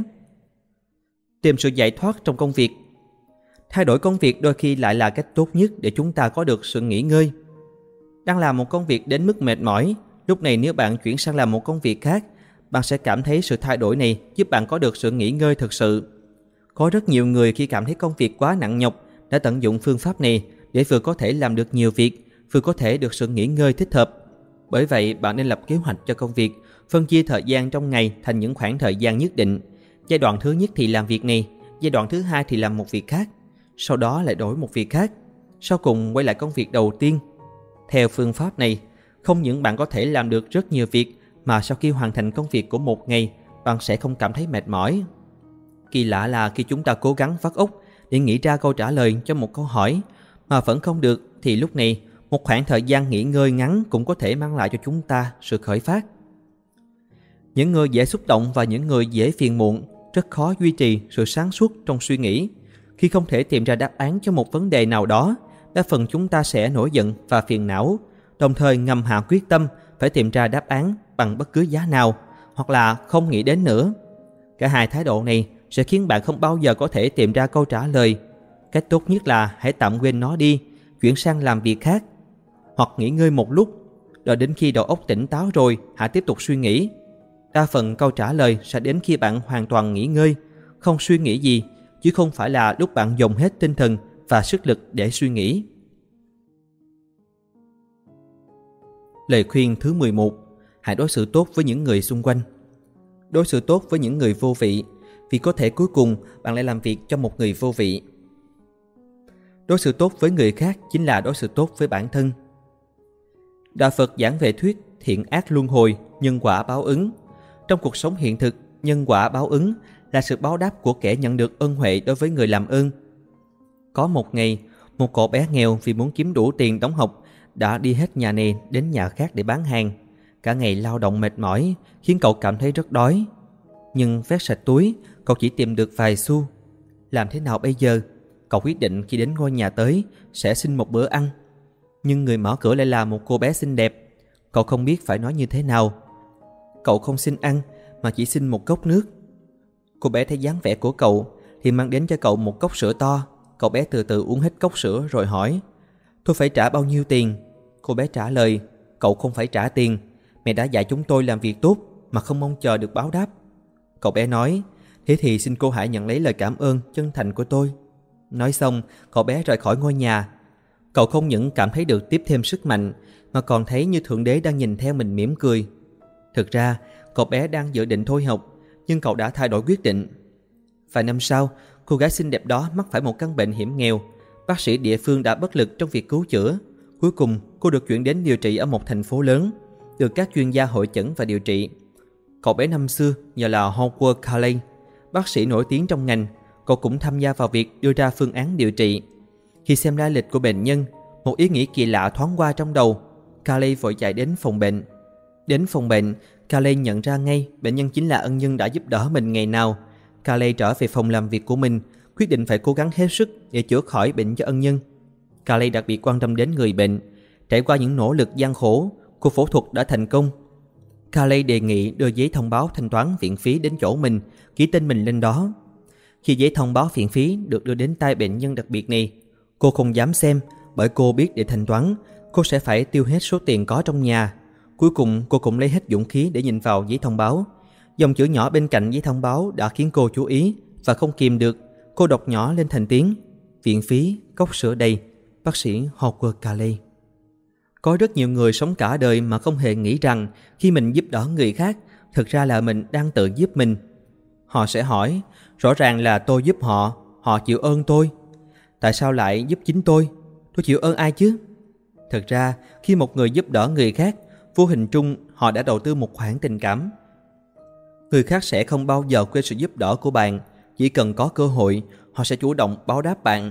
Tìm sự giải thoát trong công việc. Thay đổi công việc đôi khi lại là cách tốt nhất để chúng ta có được sự nghỉ ngơi. Đang làm một công việc đến mức mệt mỏi, lúc này nếu bạn chuyển sang làm một công việc khác, bạn sẽ cảm thấy sự thay đổi này giúp bạn có được sự nghỉ ngơi thực sự. Có rất nhiều người khi cảm thấy công việc quá nặng nhọc đã tận dụng phương pháp này để vừa có thể làm được nhiều việc, vừa có thể được sự nghỉ ngơi thích hợp. Bởi vậy, bạn nên lập kế hoạch cho công việc, phân chia thời gian trong ngày thành những khoảng thời gian nhất định. Giai đoạn thứ nhất thì làm việc này, giai đoạn thứ hai thì làm một việc khác, sau đó lại đổi một việc khác, sau cùng quay lại công việc đầu tiên. Theo phương pháp này, không những bạn có thể làm được rất nhiều việc, mà sau khi hoàn thành công việc của một ngày, bạn sẽ không cảm thấy mệt mỏi. Kỳ lạ là khi chúng ta cố gắng vắt óc để nghĩ ra câu trả lời cho một câu hỏi mà vẫn không được, thì lúc này một khoảng thời gian nghỉ ngơi ngắn cũng có thể mang lại cho chúng ta sự khởi phát. Những người dễ xúc động và những người dễ phiền muộn rất khó duy trì sự sáng suốt trong suy nghĩ. Khi không thể tìm ra đáp án cho một vấn đề nào đó, đa phần chúng ta sẽ nổi giận và phiền não, đồng thời ngầm hạ quyết tâm phải tìm ra đáp án bằng bất cứ giá nào, hoặc là không nghĩ đến nữa. Cả hai thái độ này sẽ khiến bạn không bao giờ có thể tìm ra câu trả lời. Cách tốt nhất là hãy tạm quên nó đi, chuyển sang làm việc khác, hoặc nghỉ ngơi một lúc, đợi đến khi đầu óc tỉnh táo rồi hãy tiếp tục suy nghĩ. Đa phần câu trả lời sẽ đến khi bạn hoàn toàn nghỉ ngơi, không suy nghĩ gì, chứ không phải là lúc bạn dồn hết tinh thần và sức lực để suy nghĩ. Lời khuyên thứ 11. Hãy đối xử tốt với những người xung quanh. Đối xử tốt với những người vô vị, vì có thể cuối cùng bạn lại làm việc cho một người vô vị. Đối xử tốt với người khác chính là đối xử tốt với bản thân. Đạo Phật giảng về thuyết thiện ác luân hồi, nhân quả báo ứng. Trong cuộc sống hiện thực, nhân quả báo ứng là sự báo đáp của kẻ nhận được ân huệ đối với người làm ơn. Có một ngày, một cậu bé nghèo vì muốn kiếm đủ tiền đóng học đã đi hết nhà này đến nhà khác để bán hàng. Cả ngày lao động mệt mỏi khiến cậu cảm thấy rất đói. Nhưng vét sạch túi, cậu chỉ tìm được vài xu. Làm thế nào bây giờ? Cậu quyết định khi đến ngôi nhà tới sẽ xin một bữa ăn. Nhưng người mở cửa lại là một cô bé xinh đẹp. Cậu không biết phải nói như thế nào. Cậu không xin ăn mà chỉ xin một cốc nước. Cô bé thấy dáng vẻ của cậu thì mang đến cho cậu một cốc sữa to. Cậu bé từ từ uống hết cốc sữa rồi hỏi: "Tôi phải trả bao nhiêu tiền?" Cô bé trả lời: "Cậu không phải trả tiền. Mẹ đã dạy chúng tôi làm việc tốt mà không mong chờ được báo đáp." Cậu bé nói: "Thế thì xin cô hãy nhận lấy lời cảm ơn chân thành của tôi." Nói xong, cậu bé rời khỏi ngôi nhà. Cậu không những cảm thấy được tiếp thêm sức mạnh, mà còn thấy như Thượng Đế đang nhìn theo mình mỉm cười. Thực ra, cậu bé đang dự định thôi học, nhưng cậu đã thay đổi quyết định. Vài năm sau, cô gái xinh đẹp đó mắc phải một căn bệnh hiểm nghèo. Bác sĩ địa phương đã bất lực trong việc cứu chữa. Cuối cùng, cô được chuyển đến điều trị ở một thành phố lớn, được các chuyên gia hội chẩn và điều trị. Cậu bé năm xưa giờ là Howard Carley, bác sĩ nổi tiếng trong ngành. Cậu cũng tham gia vào việc đưa ra phương án điều trị. Khi xem lai lịch của bệnh nhân, một ý nghĩ kỳ lạ thoáng qua trong đầu. Carley vội chạy đến phòng bệnh. Đến phòng bệnh, Carley nhận ra ngay bệnh nhân chính là ân nhân đã giúp đỡ mình ngày nào. Carley trở về phòng làm việc của mình, quyết định phải cố gắng hết sức để chữa khỏi bệnh cho ân nhân. Carley đặc biệt quan tâm đến người bệnh. Trải qua những nỗ lực gian khổ, cuộc phẫu thuật đã thành công. Carley đề nghị đưa giấy thông báo thanh toán viện phí đến chỗ mình, ký tên mình lên đó. Khi giấy thông báo viện phí được đưa đến tay bệnh nhân đặc biệt này, cô không dám xem, bởi cô biết để thanh toán, cô sẽ phải tiêu hết số tiền có trong nhà. Cuối cùng cô cũng lấy hết dũng khí để nhìn vào giấy thông báo. Dòng chữ nhỏ bên cạnh giấy thông báo đã khiến cô chú ý, và không kìm được, cô đọc nhỏ lên thành tiếng: viện phí, cốc sữa đầy, bác sĩ Howard Carley. Có rất nhiều người sống cả đời mà không hề nghĩ rằng khi mình giúp đỡ người khác, thực ra là mình đang tự giúp mình. Họ sẽ hỏi, rõ ràng là tôi giúp họ, họ chịu ơn tôi. Tại sao lại giúp chính tôi? Tôi chịu ơn ai chứ? Thực ra, khi một người giúp đỡ người khác, vô hình chung họ đã đầu tư một khoản tình cảm. Người khác sẽ không bao giờ quên sự giúp đỡ của bạn. Chỉ cần có cơ hội, họ sẽ chủ động báo đáp bạn.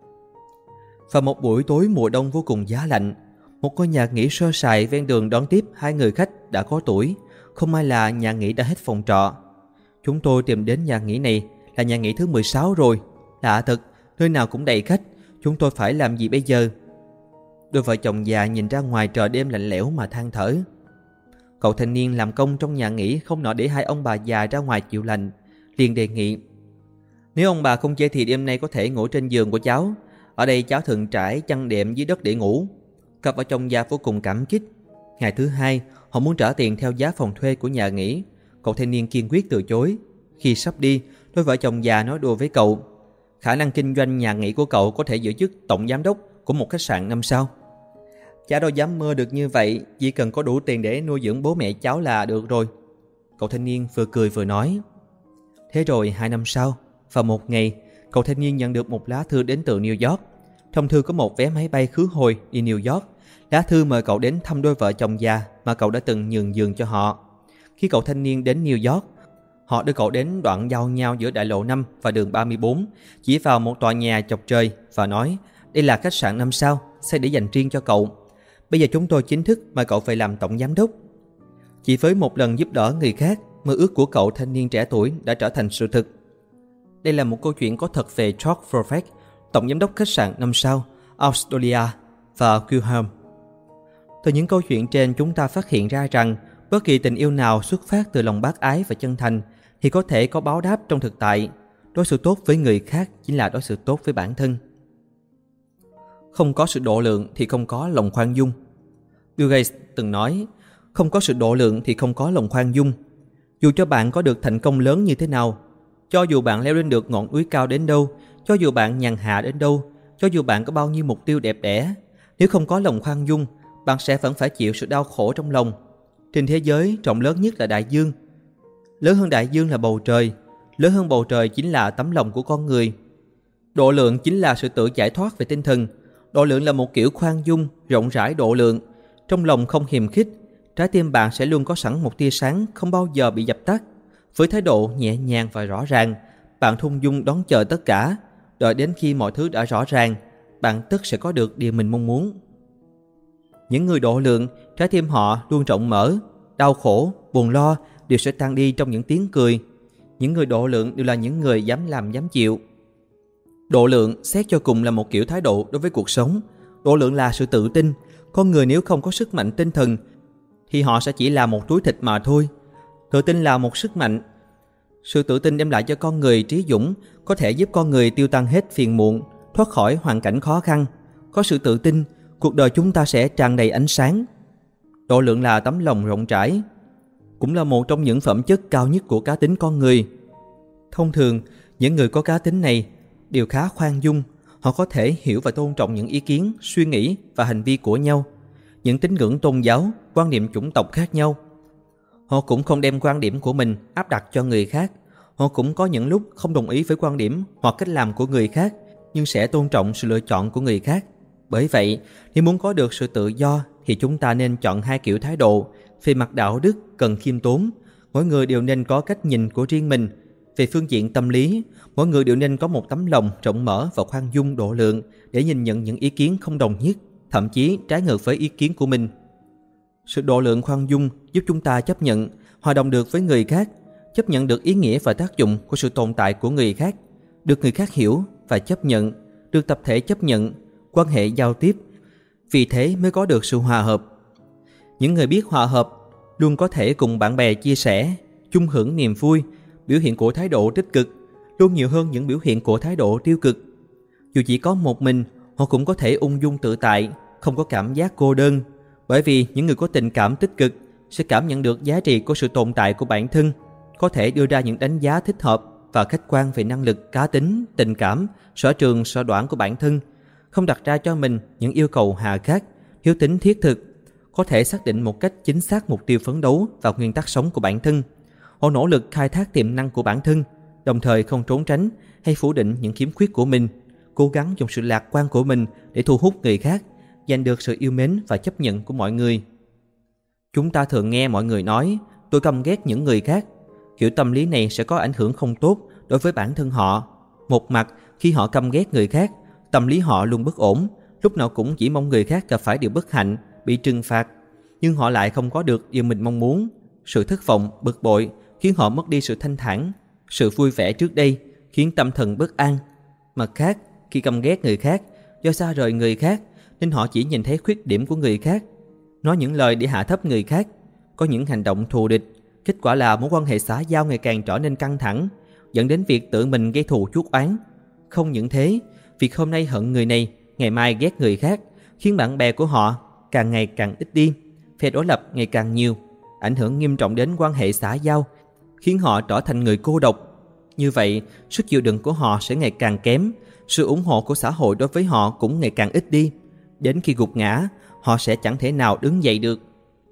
Vào một buổi tối mùa đông vô cùng giá lạnh, một ngôi nhà nghỉ sơ sài ven đường đón tiếp hai người khách đã có tuổi. Không may là nhà nghỉ đã hết phòng trọ. Chúng tôi tìm đến nhà nghỉ này là nhà nghỉ thứ 16 rồi. Lạ thật, nơi nào cũng đầy khách. Chúng tôi phải làm gì bây giờ? Đôi vợ chồng già nhìn ra ngoài trời đêm lạnh lẽo mà than thở. Cậu thanh niên làm công trong nhà nghỉ không nỡ để hai ông bà già ra ngoài chịu lạnh, liền đề nghị: nếu ông bà không chê thì đêm nay có thể ngủ trên giường của cháu. Ở đây cháu thường trải chăn đệm dưới đất để ngủ. Cặp vợ chồng già vô cùng cảm kích. Ngày thứ hai, họ muốn trả tiền theo giá phòng thuê của nhà nghỉ. Cậu thanh niên kiên quyết từ chối. Khi sắp đi, đôi vợ chồng già nói đùa với cậu: khả năng kinh doanh nhà nghỉ của cậu có thể giữ chức tổng giám đốc của một khách sạn 5 sao. Cháu đâu dám mơ được như vậy, chỉ cần có đủ tiền để nuôi dưỡng bố mẹ cháu là được rồi. Cậu thanh niên vừa cười vừa nói. Thế rồi 2 năm sau, vào một ngày, cậu thanh niên nhận được một lá thư đến từ New York. Trong thư có một vé máy bay khứ hồi đi New York. Lá thư mời cậu đến thăm đôi vợ chồng già mà cậu đã từng nhường giường cho họ. Khi cậu thanh niên đến New York, họ đưa cậu đến đoạn giao nhau giữa đại lộ 5 và đường 34, chỉ vào một tòa nhà chọc trời và nói: đây là khách sạn 5 sao, xây để dành riêng cho cậu. Bây giờ chúng tôi chính thức mời cậu về làm tổng giám đốc. Chỉ với một lần giúp đỡ người khác, mơ ước của cậu thanh niên trẻ tuổi đã trở thành sự thực. Đây là một câu chuyện có thật về George Forbeck, tổng giám đốc khách sạn 5 sao Australia và Quilham. Từ những câu chuyện trên, chúng ta phát hiện ra rằng bất kỳ tình yêu nào xuất phát từ lòng bác ái và chân thành thì có thể có báo đáp trong thực tại. Đối xử tốt với người khác chính là đối xử tốt với bản thân. Không có sự độ lượng thì không có lòng khoan dung. Bill Gates từng nói, không có sự độ lượng thì không có lòng khoan dung. Dù cho bạn có được thành công lớn như thế nào, cho dù bạn leo lên được ngọn núi cao đến đâu, cho dù bạn nhàn hạ đến đâu, cho dù bạn có bao nhiêu mục tiêu đẹp đẽ, nếu không có lòng khoan dung, bạn sẽ vẫn phải chịu sự đau khổ trong lòng. Trên thế giới, rộng lớn nhất là đại dương. Lớn hơn đại dương là bầu trời. Lớn hơn bầu trời chính là tấm lòng của con người. Độ lượng chính là sự tự giải thoát về tinh thần. Độ lượng là một kiểu khoan dung, rộng rãi độ lượng. Trong lòng không hiềm khích, trái tim bạn sẽ luôn có sẵn một tia sáng không bao giờ bị dập tắt. Với thái độ nhẹ nhàng và rõ ràng, bạn thong dung đón chờ tất cả. Đợi đến khi mọi thứ đã rõ ràng, bạn tất sẽ có được điều mình mong muốn. Những người độ lượng, trái tim họ luôn rộng mở. Đau khổ, buồn lo đều sẽ tan đi trong những tiếng cười. Những người độ lượng đều là những người dám làm dám chịu. Độ lượng xét cho cùng là một kiểu thái độ đối với cuộc sống. Độ lượng là sự tự tin. Con người nếu không có sức mạnh tinh thần thì họ sẽ chỉ là một túi thịt mà thôi. Tự tin là một sức mạnh. Sự tự tin đem lại cho con người trí dũng, có thể giúp con người tiêu tan hết phiền muộn, thoát khỏi hoàn cảnh khó khăn. Có sự tự tin, cuộc đời chúng ta sẽ tràn đầy ánh sáng. Độ lượng là tấm lòng rộng rãi, cũng là một trong những phẩm chất cao nhất của cá tính con người. Thông thường, những người có cá tính này đều khá khoan dung. Họ có thể hiểu và tôn trọng những ý kiến, suy nghĩ và hành vi của nhau, những tín ngưỡng tôn giáo, quan niệm chủng tộc khác nhau. Họ cũng không đem quan điểm của mình áp đặt cho người khác. Họ cũng có những lúc không đồng ý với quan điểm hoặc cách làm của người khác, nhưng sẽ tôn trọng sự lựa chọn của người khác. Bởi vậy, nếu muốn có được sự tự do thì chúng ta nên chọn hai kiểu thái độ. Về mặt đạo đức cần khiêm tốn, mỗi người đều nên có cách nhìn của riêng mình. Về phương diện tâm lý, mỗi người đều nên có một tấm lòng rộng mở và khoan dung độ lượng để nhìn nhận những ý kiến không đồng nhất, thậm chí trái ngược với ý kiến của mình. Sự độ lượng khoan dung giúp chúng ta chấp nhận, hòa đồng được với người khác, chấp nhận được ý nghĩa và tác dụng của sự tồn tại của người khác, được người khác hiểu và chấp nhận, được tập thể chấp nhận, quan hệ giao tiếp. Vì thế mới có được sự hòa hợp. Những người biết hòa hợp luôn có thể cùng bạn bè chia sẻ, chung hưởng niềm vui, biểu hiện của thái độ tích cực, luôn nhiều hơn những biểu hiện của thái độ tiêu cực. Dù chỉ có một mình, họ cũng có thể ung dung tự tại, không có cảm giác cô đơn. Bởi vì những người có tình cảm tích cực sẽ cảm nhận được giá trị của sự tồn tại của bản thân, có thể đưa ra những đánh giá thích hợp và khách quan về năng lực, cá tính, tình cảm, sở trường, sở đoản của bản thân, không đặt ra cho mình những yêu cầu hà khắc, thiếu tính thiết thực, có thể xác định một cách chính xác mục tiêu phấn đấu và nguyên tắc sống của bản thân. Họ nỗ lực khai thác tiềm năng của bản thân, đồng thời không trốn tránh hay phủ định những khiếm khuyết của mình, cố gắng dùng sự lạc quan của mình để thu hút người khác, giành được sự yêu mến và chấp nhận của mọi người. Chúng ta thường nghe mọi người nói, tôi căm ghét những người khác. Kiểu tâm lý này sẽ có ảnh hưởng không tốt đối với bản thân họ. Một mặt, khi họ căm ghét người khác, tâm lý họ luôn bất ổn, lúc nào cũng chỉ mong người khác gặp phải điều bất hạnh, bị trừng phạt. Nhưng họ lại không có được điều mình mong muốn. Sự thất vọng, bực bội khiến họ mất đi sự thanh thản. Sự vui vẻ trước đây khiến tâm thần bất an. Mặt khác, khi căm ghét người khác, do xa rời người khác nên họ chỉ nhìn thấy khuyết điểm của người khác, nói những lời để hạ thấp người khác, có những hành động thù địch. Kết quả là mối quan hệ xã giao ngày càng trở nên căng thẳng, dẫn đến việc tự mình gây thù chuốc oán. Không những thế, việc hôm nay hận người này, ngày mai ghét người khác, khiến bạn bè của họ càng ngày càng ít đi, phe đối lập ngày càng nhiều, ảnh hưởng nghiêm trọng đến quan hệ xã giao, khiến họ trở thành người cô độc. Như vậy, sức chịu đựng của họ sẽ ngày càng kém, sự ủng hộ của xã hội đối với họ cũng ngày càng ít đi. Đến khi gục ngã, họ sẽ chẳng thể nào đứng dậy được.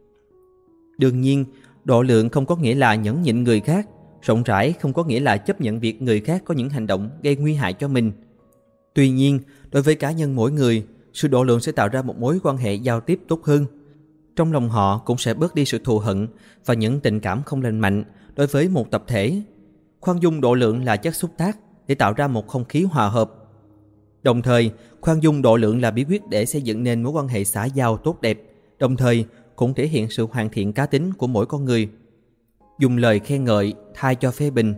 Đương nhiên, độ lượng không có nghĩa là nhẫn nhịn người khác, rộng rãi không có nghĩa là chấp nhận việc người khác có những hành động gây nguy hại cho mình. Tuy nhiên, đối với cá nhân mỗi người, sự độ lượng sẽ tạo ra một mối quan hệ giao tiếp tốt hơn. Trong lòng họ cũng sẽ bớt đi sự thù hận và những tình cảm không lành mạnh đối với một tập thể. Khoan dung độ lượng là chất xúc tác để tạo ra một không khí hòa hợp. Đồng thời, khoan dung độ lượng là bí quyết để xây dựng nên mối quan hệ xã giao tốt đẹp, đồng thời cũng thể hiện sự hoàn thiện cá tính của mỗi con người. Dùng lời khen ngợi thay cho phê bình.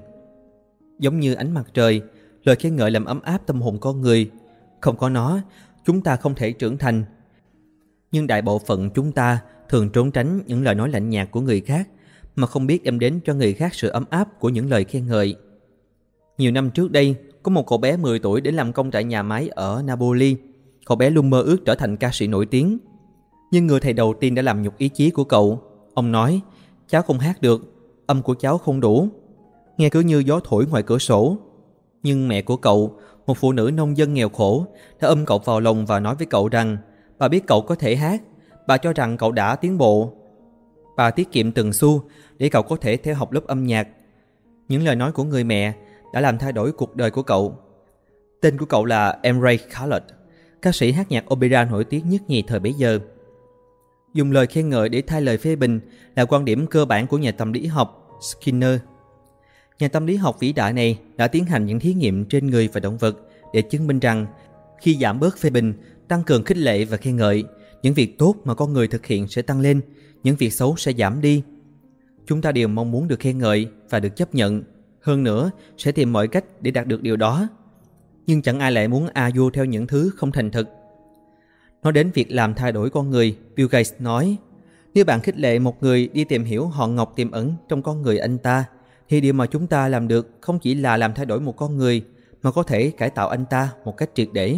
Giống như ánh mặt trời, lời khen ngợi làm ấm áp tâm hồn con người. Không có nó, chúng ta không thể trưởng thành. Nhưng đại bộ phận chúng ta thường trốn tránh những lời nói lạnh nhạt của người khác, mà không biết đem đến cho người khác sự ấm áp của những lời khen ngợi. Nhiều năm trước đây, có một cậu bé 10 tuổi đến làm công tại nhà máy ở Napoli. Cậu bé luôn mơ ước trở thành ca sĩ nổi tiếng. Nhưng người thầy đầu tiên đã làm nhục ý chí của cậu. Ông nói, cháu không hát được, âm của cháu không đủ, nghe cứ như gió thổi ngoài cửa sổ. Nhưng mẹ của cậu, một phụ nữ nông dân nghèo khổ, đã ôm cậu vào lòng và nói với cậu rằng bà biết cậu có thể hát, bà cho rằng cậu đã tiến bộ. Bà tiết kiệm từng xu để cậu có thể theo học lớp âm nhạc. Những lời nói của người mẹ đã làm thay đổi cuộc đời của cậu. Tên của cậu là Emre Khaled, ca sĩ hát nhạc opera nổi tiếng nhất nhì thời bấy giờ. Dùng lời khen ngợi để thay lời phê bình là quan điểm cơ bản của nhà tâm lý học Skinner. Nhà tâm lý học vĩ đại này đã tiến hành những thí nghiệm trên người và động vật để chứng minh rằng khi giảm bớt phê bình, tăng cường khích lệ và khen ngợi, những việc tốt mà con người thực hiện sẽ tăng lên, những việc xấu sẽ giảm đi. Chúng ta đều mong muốn được khen ngợi và được chấp nhận. Hơn nữa, sẽ tìm mọi cách để đạt được điều đó. Nhưng chẳng ai lại muốn vua theo những thứ không thành thực. Nói đến việc làm thay đổi con người, Bill Gates nói, nếu bạn khích lệ một người đi tìm hiểu hòn ngọc tiềm ẩn trong con người anh ta, thì điều mà chúng ta làm được không chỉ là làm thay đổi một con người, mà có thể cải tạo anh ta một cách triệt để.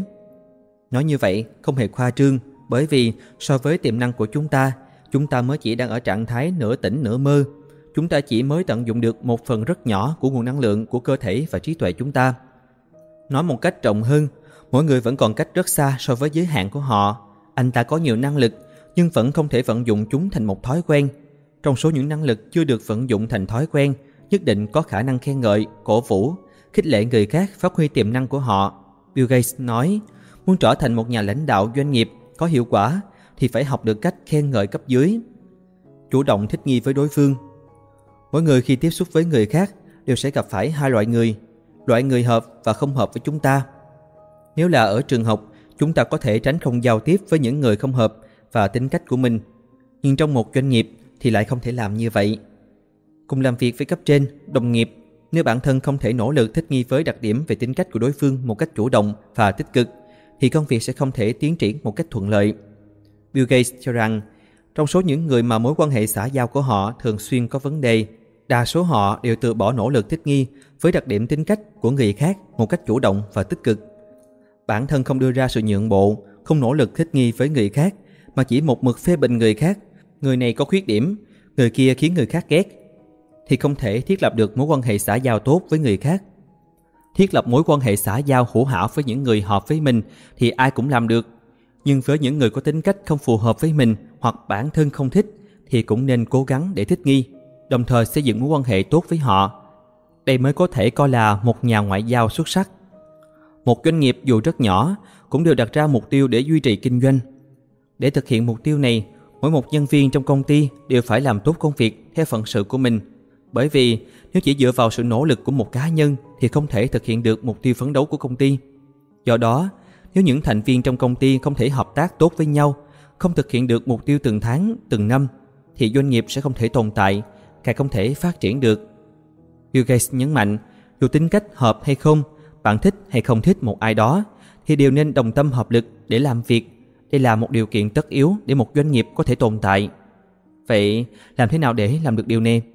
Nói như vậy không hề khoa trương, bởi vì so với tiềm năng của chúng ta mới chỉ đang ở trạng thái nửa tỉnh nửa mơ. Chúng ta chỉ mới tận dụng được một phần rất nhỏ của nguồn năng lượng của cơ thể và trí tuệ chúng ta. Nói một cách rộng hơn, mỗi người vẫn còn cách rất xa so với giới hạn của họ. Anh ta có nhiều năng lực, nhưng vẫn không thể vận dụng chúng thành một thói quen. Trong số những năng lực chưa được vận dụng thành thói quen, nhất định có khả năng khen ngợi, cổ vũ, khích lệ người khác phát huy tiềm năng của họ. Bill Gates nói, muốn trở thành một nhà lãnh đạo doanh nghiệp có hiệu quả thì phải học được cách khen ngợi cấp dưới. Chủ động thích nghi với đối phương. Mỗi người khi tiếp xúc với người khác đều sẽ gặp phải hai loại người hợp và không hợp với chúng ta. Nếu là ở trường học, chúng ta có thể tránh không giao tiếp với những người không hợp và tính cách của mình. Nhưng trong một doanh nghiệp thì lại không thể làm như vậy. Cùng làm việc với cấp trên, đồng nghiệp, nếu bản thân không thể nỗ lực thích nghi với đặc điểm về tính cách của đối phương một cách chủ động và tích cực, thì công việc sẽ không thể tiến triển một cách thuận lợi. Bill Gates cho rằng, trong số những người mà mối quan hệ xã giao của họ thường xuyên có vấn đề, Đa số họ đều từ bỏ nỗ lực thích nghi với đặc điểm tính cách của người khác một cách chủ động và tích cực. Bản thân không đưa ra sự nhượng bộ, không nỗ lực thích nghi với người khác, mà chỉ một mực phê bình người khác. Người này có khuyết điểm, người kia khiến người khác ghét, thì không thể thiết lập được mối quan hệ xã giao tốt với người khác. Thiết lập mối quan hệ xã giao hữu hảo với những người hợp với mình thì ai cũng làm được. Nhưng với những người có tính cách không phù hợp với mình hoặc bản thân không thích thì cũng nên cố gắng để thích nghi, đồng thời xây dựng mối quan hệ tốt với họ. Đây mới có thể coi là một nhà ngoại giao xuất sắc. Một doanh nghiệp dù rất nhỏ cũng đều đặt ra mục tiêu để duy trì kinh doanh. Để thực hiện mục tiêu này, mỗi một nhân viên trong công ty đều phải làm tốt công việc theo phận sự của mình. Bởi vì nếu chỉ dựa vào sự nỗ lực của một cá nhân thì không thể thực hiện được mục tiêu phấn đấu của công ty. Do đó, nếu những thành viên trong công ty không thể hợp tác tốt với nhau, không thực hiện được mục tiêu từng tháng, từng năm, thì doanh nghiệp sẽ không thể tồn tại, càng không thể phát triển được. Bill Gates nhấn mạnh, dù tính cách hợp hay không, bạn thích hay không thích một ai đó, thì đều nên đồng tâm hợp lực để làm việc. Đây là một điều kiện tất yếu để một doanh nghiệp có thể tồn tại. Vậy, làm thế nào để làm được điều này?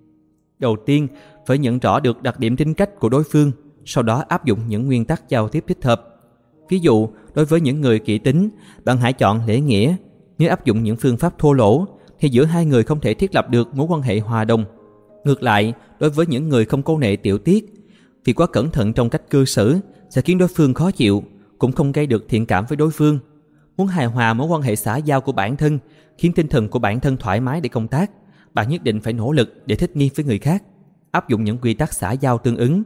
Đầu tiên, phải nhận rõ được đặc điểm tính cách của đối phương, sau đó áp dụng những nguyên tắc giao tiếp thích hợp. Ví dụ, đối với những người kỹ tính, bạn hãy chọn lễ nghĩa. Nếu áp dụng những phương pháp thô lỗ, thì giữa hai người không thể thiết lập được mối quan hệ hòa đồng. Ngược lại, đối với những người không câu nệ tiểu tiết, vì quá cẩn thận trong cách cư xử sẽ khiến đối phương khó chịu, cũng không gây được thiện cảm với đối phương. Muốn hài hòa mối quan hệ xã giao của bản thân, khiến tinh thần của bản thân thoải mái để công tác, bạn nhất định phải nỗ lực để thích nghi với người khác, áp dụng những quy tắc xã giao tương ứng.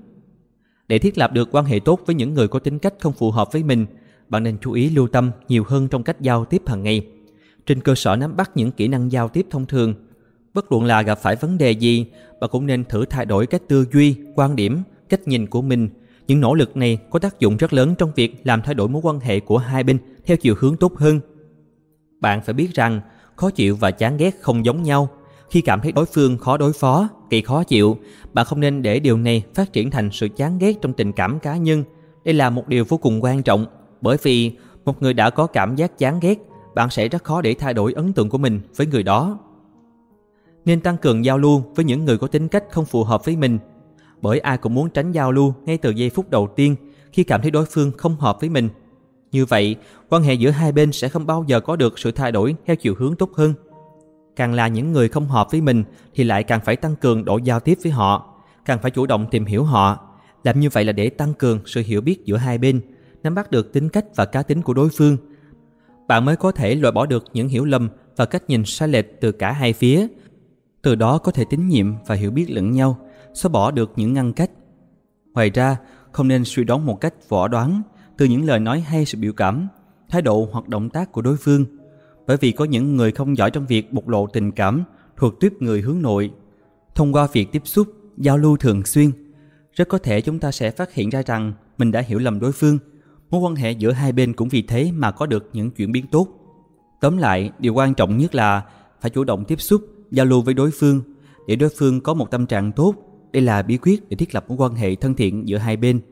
Để thiết lập được quan hệ tốt với những người có tính cách không phù hợp với mình, bạn nên chú ý lưu tâm nhiều hơn trong cách giao tiếp hàng ngày. Trên cơ sở nắm bắt những kỹ năng giao tiếp thông thường, bất luận là gặp phải vấn đề gì, bạn cũng nên thử thay đổi cách tư duy, quan điểm, cách nhìn của mình. Những nỗ lực này có tác dụng rất lớn trong việc làm thay đổi mối quan hệ của hai bên theo chiều hướng tốt hơn. Bạn phải biết rằng khó chịu và chán ghét không giống nhau. Khi cảm thấy đối phương khó đối phó, gây khó chịu, bạn không nên để điều này phát triển thành sự chán ghét trong tình cảm cá nhân. Đây là một điều vô cùng quan trọng, bởi vì một người đã có cảm giác chán ghét, bạn sẽ rất khó để thay đổi ấn tượng của mình với người đó. Nên tăng cường giao lưu với những người có tính cách không phù hợp với mình, bởi ai cũng muốn tránh giao lưu ngay từ giây phút đầu tiên khi cảm thấy đối phương không hợp với mình. Như vậy, quan hệ giữa hai bên sẽ không bao giờ có được sự thay đổi theo chiều hướng tốt hơn. Càng là những người không hợp với mình thì lại càng phải tăng cường độ giao tiếp với họ, càng phải chủ động tìm hiểu họ. Làm như vậy là để tăng cường sự hiểu biết giữa hai bên, nắm bắt được tính cách và cá tính của đối phương. Bạn mới có thể loại bỏ được những hiểu lầm và cách nhìn sai lệch từ cả hai phía. Từ đó có thể tín nhiệm và hiểu biết lẫn nhau, xóa bỏ được những ngăn cách. Ngoài ra, không nên suy đoán một cách võ đoán từ những lời nói hay sự biểu cảm, thái độ hoặc động tác của đối phương. Bởi vì có những người không giỏi trong việc bộc lộ tình cảm, thuộc tuýp người hướng nội. Thông qua việc tiếp xúc, giao lưu thường xuyên, rất có thể chúng ta sẽ phát hiện ra rằng mình đã hiểu lầm đối phương. Mối quan hệ giữa hai bên cũng vì thế mà có được những chuyển biến tốt. Tóm lại, điều quan trọng nhất là phải chủ động tiếp xúc, giao lưu với đối phương, để đối phương có một tâm trạng tốt. Đây là bí quyết để thiết lập mối quan hệ thân thiện giữa hai bên.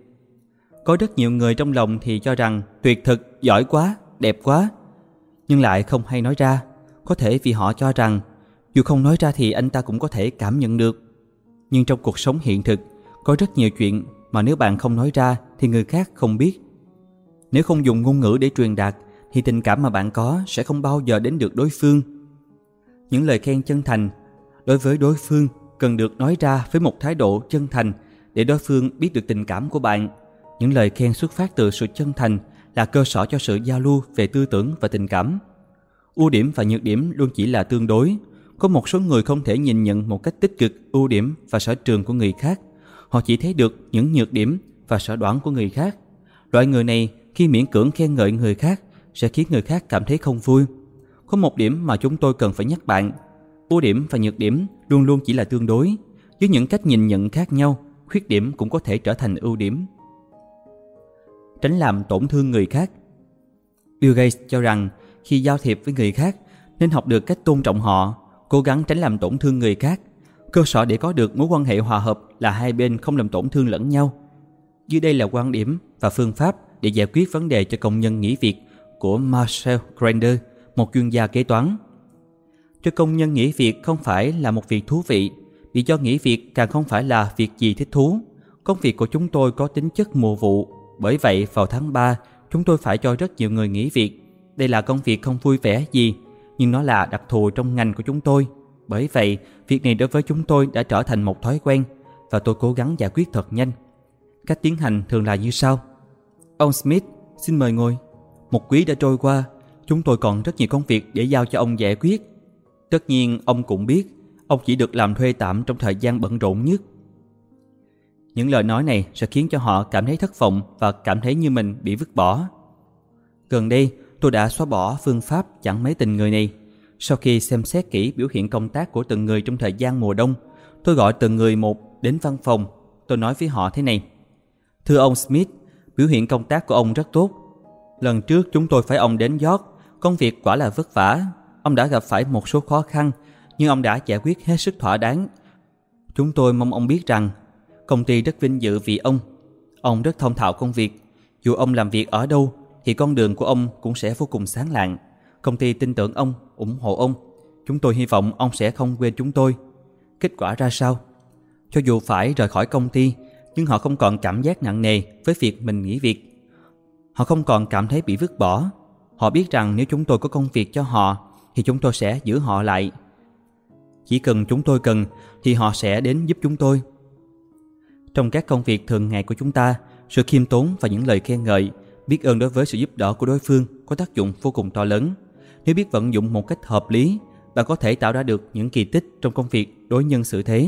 Có rất nhiều người trong lòng thì cho rằng tuyệt thực, giỏi quá, đẹp quá, nhưng lại không hay nói ra. Có thể vì họ cho rằng dù không nói ra thì anh ta cũng có thể cảm nhận được. Nhưng trong cuộc sống hiện thực, có rất nhiều chuyện mà nếu bạn không nói ra thì người khác không biết. Nếu không dùng ngôn ngữ để truyền đạt thì tình cảm mà bạn có sẽ không bao giờ đến được đối phương. Những lời khen chân thành đối với đối phương cần được nói ra với một thái độ chân thành để đối phương biết được tình cảm của bạn. Những lời khen xuất phát từ sự chân thành là cơ sở cho sự giao lưu về tư tưởng và tình cảm. Ưu điểm và nhược điểm luôn chỉ là tương đối. Có một số người không thể nhìn nhận một cách tích cực ưu điểm và sở trường của người khác. Họ chỉ thấy được những nhược điểm và sở đoản của người khác. Loại người này khi miễn cưỡng khen ngợi người khác sẽ khiến người khác cảm thấy không vui. Có một điểm mà chúng tôi cần phải nhắc bạn. Ưu điểm và nhược điểm luôn luôn chỉ là tương đối. Với những cách nhìn nhận khác nhau, khuyết điểm cũng có thể trở thành ưu điểm. Tránh làm tổn thương người khác. Bill Gates cho rằng khi giao thiệp với người khác nên học được cách tôn trọng họ, cố gắng tránh làm tổn thương người khác. Cơ sở để có được mối quan hệ hòa hợp là hai bên không làm tổn thương lẫn nhau. Dưới đây là quan điểm và phương pháp để giải quyết vấn đề cho công nhân nghỉ việc của Marcel Grander, một chuyên gia kế toán. Cho công nhân nghỉ việc không phải là một việc thú vị, Lý do nghỉ việc càng không phải là việc gì thích thú. Công việc của chúng tôi có tính chất mùa vụ. Bởi vậy vào tháng 3, chúng tôi phải cho rất nhiều người nghỉ việc. Đây là công việc không vui vẻ gì, nhưng nó là đặc thù trong ngành của chúng tôi. Bởi vậy, việc này đối với chúng tôi đã trở thành một thói quen và tôi cố gắng giải quyết thật nhanh. Cách tiến hành thường là như sau. Ông Smith, xin mời ngồi. Một quý đã trôi qua, chúng tôi còn rất nhiều công việc để giao cho ông giải quyết. Tất nhiên, ông cũng biết, ông chỉ được làm thuê tạm trong thời gian bận rộn nhất. Những lời nói này sẽ khiến cho họ cảm thấy thất vọng và cảm thấy như mình bị vứt bỏ. Gần đây, tôi đã xóa bỏ phương pháp chẳng mấy tình người này. Sau khi xem xét kỹ biểu hiện công tác của từng người trong thời gian mùa đông, tôi gọi từng người một đến văn phòng. Tôi nói với họ thế này. Thưa ông Smith, biểu hiện công tác của ông rất tốt. Lần trước chúng tôi phải ông đến York, công việc quả là vất vả. Ông đã gặp phải một số khó khăn, nhưng ông đã giải quyết hết sức thỏa đáng. Chúng tôi mong ông biết rằng, công ty rất vinh dự vì ông. Ông rất thông thạo công việc. Dù ông làm việc ở đâu, thì con đường của ông cũng sẽ vô cùng sáng lạng. Công ty tin tưởng ông, ủng hộ ông. Chúng tôi hy vọng ông sẽ không quên chúng tôi. Kết quả ra sao? Cho dù phải rời khỏi công ty, nhưng họ không còn cảm giác nặng nề với việc mình nghỉ việc. Họ không còn cảm thấy bị vứt bỏ. Họ biết rằng nếu chúng tôi có công việc cho họ, thì chúng tôi sẽ giữ họ lại. Chỉ cần chúng tôi cần, thì họ sẽ đến giúp chúng tôi. Trong các công việc thường ngày của chúng ta, sự khiêm tốn và những lời khen ngợi, biết ơn đối với sự giúp đỡ của đối phương có tác dụng vô cùng to lớn. Nếu biết vận dụng một cách hợp lý, bạn có thể tạo ra được những kỳ tích trong công việc đối nhân xử thế.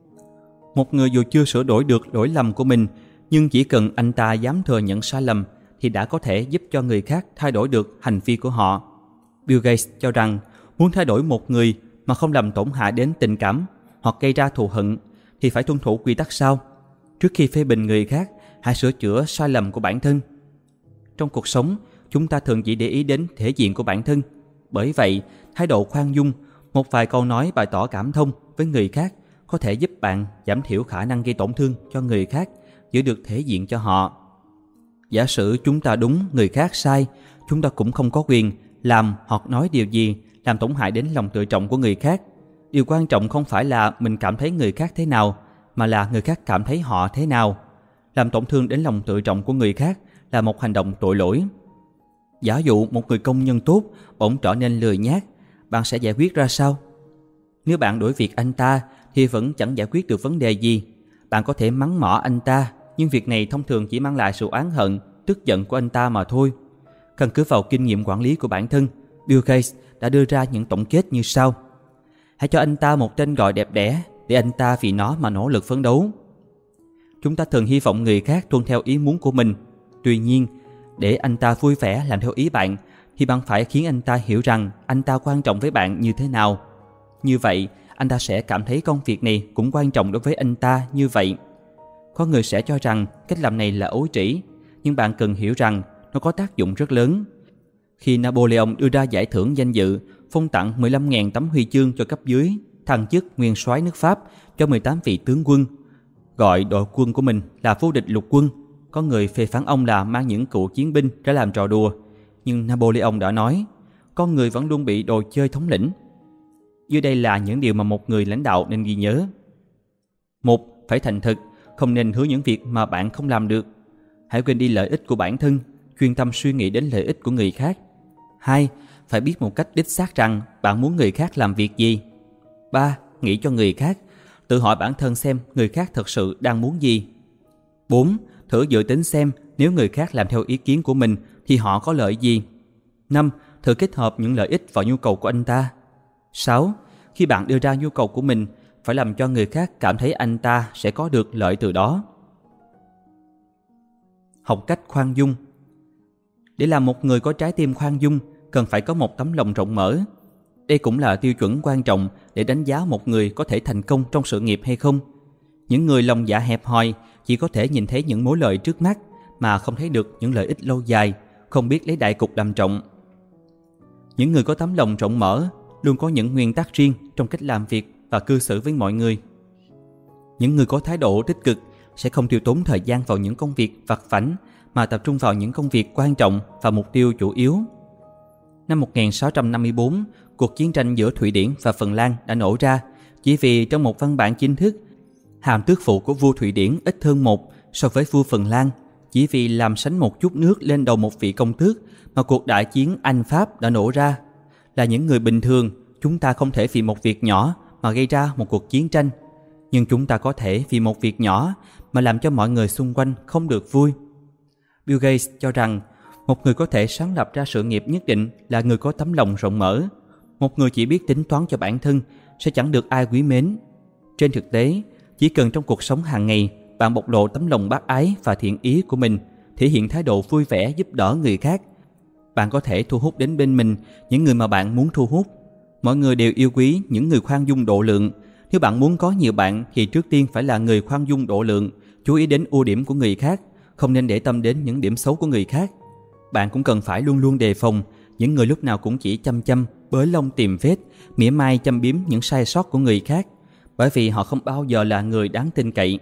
Một người dù chưa sửa đổi được lỗi lầm của mình, nhưng chỉ cần anh ta dám thừa nhận sai lầm thì đã có thể giúp cho người khác thay đổi được hành vi của họ. Bill Gates cho rằng muốn thay đổi một người mà không làm tổn hại đến tình cảm hoặc gây ra thù hận thì phải tuân thủ quy tắc sau. Trước khi phê bình người khác, hãy sửa chữa sai lầm của bản thân. Trong cuộc sống, chúng ta thường chỉ để ý đến thể diện của bản thân. Bởi vậy, thái độ khoan dung, một vài câu nói bày tỏ cảm thông với người khác có thể giúp bạn giảm thiểu khả năng gây tổn thương cho người khác, giữ được thể diện cho họ. Giả sử chúng ta đúng, người khác sai, chúng ta cũng không có quyền làm hoặc nói điều gì làm tổn hại đến lòng tự trọng của người khác. Điều quan trọng không phải là mình cảm thấy người khác thế nào, mà là người khác cảm thấy họ thế nào. Làm tổn thương đến lòng tự trọng của người khác là một hành động tội lỗi. Giả dụ một người công nhân tốt bỗng trở nên lười nhác, bạn sẽ giải quyết ra sao? Nếu bạn đuổi việc anh ta thì vẫn chẳng giải quyết được vấn đề gì. Bạn có thể mắng mỏ anh ta, nhưng việc này thông thường chỉ mang lại sự oán hận, tức giận của anh ta mà thôi. Căn cứ vào kinh nghiệm quản lý của bản thân, Bill Gates đã đưa ra những tổng kết như sau. Hãy cho anh ta một tên gọi đẹp đẽ để anh ta vì nó mà nỗ lực phấn đấu. Chúng ta thường hy vọng người khác tuân theo ý muốn của mình. Tuy nhiên, để anh ta vui vẻ làm theo ý bạn, thì bạn phải khiến anh ta hiểu rằng anh ta quan trọng với bạn như thế nào. Như vậy, anh ta sẽ cảm thấy công việc này cũng quan trọng đối với anh ta như vậy. Có người sẽ cho rằng cách làm này là ấu trĩ, nhưng bạn cần hiểu rằng nó có tác dụng rất lớn. Khi Napoleon đưa ra giải thưởng danh dự, phong tặng 15.000 tấm huy chương cho cấp dưới, thăng chức nguyên soái nước Pháp cho 18 vị tướng quân, gọi đội quân của mình là vô địch lục quân, có người phê phán ông là mang những cựu chiến binh ra làm trò đùa. Nhưng Napoleon đã nói, con người vẫn luôn bị đồ chơi thống lĩnh. Dưới đây là những điều mà một người lãnh đạo nên ghi nhớ. 1. Phải thành thực, không nên hứa những việc mà bạn không làm được. Hãy quên đi lợi ích của bản thân, chuyên tâm suy nghĩ đến lợi ích của người khác. 2. Phải biết một cách đích xác rằng bạn muốn người khác làm việc gì. 3. Nghĩ cho người khác, tự hỏi bản thân xem người khác thật sự đang muốn gì. 4. Thử dự tính xem nếu người khác làm theo ý kiến của mình thì họ có lợi gì. 5. Thử kết hợp những lợi ích vào nhu cầu của anh ta. 6. Khi bạn đưa ra nhu cầu của mình, phải làm cho người khác cảm thấy anh ta sẽ có được lợi từ đó. Học cách khoan dung. Để làm một người có trái tim khoan dung, cần phải có một tấm lòng rộng mở. Đây cũng là tiêu chuẩn quan trọng để đánh giá một người có thể thành công trong sự nghiệp hay không. Những người lòng dạ hẹp hòi chỉ có thể nhìn thấy những mối lợi trước mắt mà không thấy được những lợi ích lâu dài, không biết lấy đại cục làm trọng. Những người có tấm lòng rộng mở luôn có những nguyên tắc riêng trong cách làm việc và cư xử với mọi người. Những người có thái độ tích cực sẽ không tiêu tốn thời gian vào những công việc vặt vãnh mà tập trung vào những công việc quan trọng và mục tiêu chủ yếu. Năm 1654, cuộc chiến tranh giữa Thụy Điển và Phần Lan đã nổ ra. Chỉ vì trong một văn bản chính thức, hàm tước phụ của vua Thụy Điển ít hơn 1 so với vua Phần Lan, chỉ vì làm sánh một chút nước lên đầu một vị công tước mà cuộc đại chiến Anh-Pháp đã nổ ra. Là những người bình thường, chúng ta không thể vì một việc nhỏ mà gây ra một cuộc chiến tranh. Nhưng chúng ta có thể vì một việc nhỏ mà làm cho mọi người xung quanh không được vui. Bill Gates cho rằng một người có thể sáng lập ra sự nghiệp nhất định là người có tấm lòng rộng mở. Một người chỉ biết tính toán cho bản thân sẽ chẳng được ai quý mến. Trên thực tế, chỉ cần trong cuộc sống hàng ngày bạn bộc lộ tấm lòng bác ái và thiện ý của mình, thể hiện thái độ vui vẻ giúp đỡ người khác, bạn có thể thu hút đến bên mình những người mà bạn muốn thu hút. Mọi người đều yêu quý những người khoan dung độ lượng. Nếu bạn muốn có nhiều bạn thì trước tiên phải là người khoan dung độ lượng, chú ý đến ưu điểm của người khác, không nên để tâm đến những điểm xấu của người khác. Bạn cũng cần phải luôn luôn đề phòng những người lúc nào cũng chỉ chăm bới lông tìm vết, mỉa mai châm biếm những sai sót của người khác, bởi vì họ không bao giờ là người đáng tin cậy.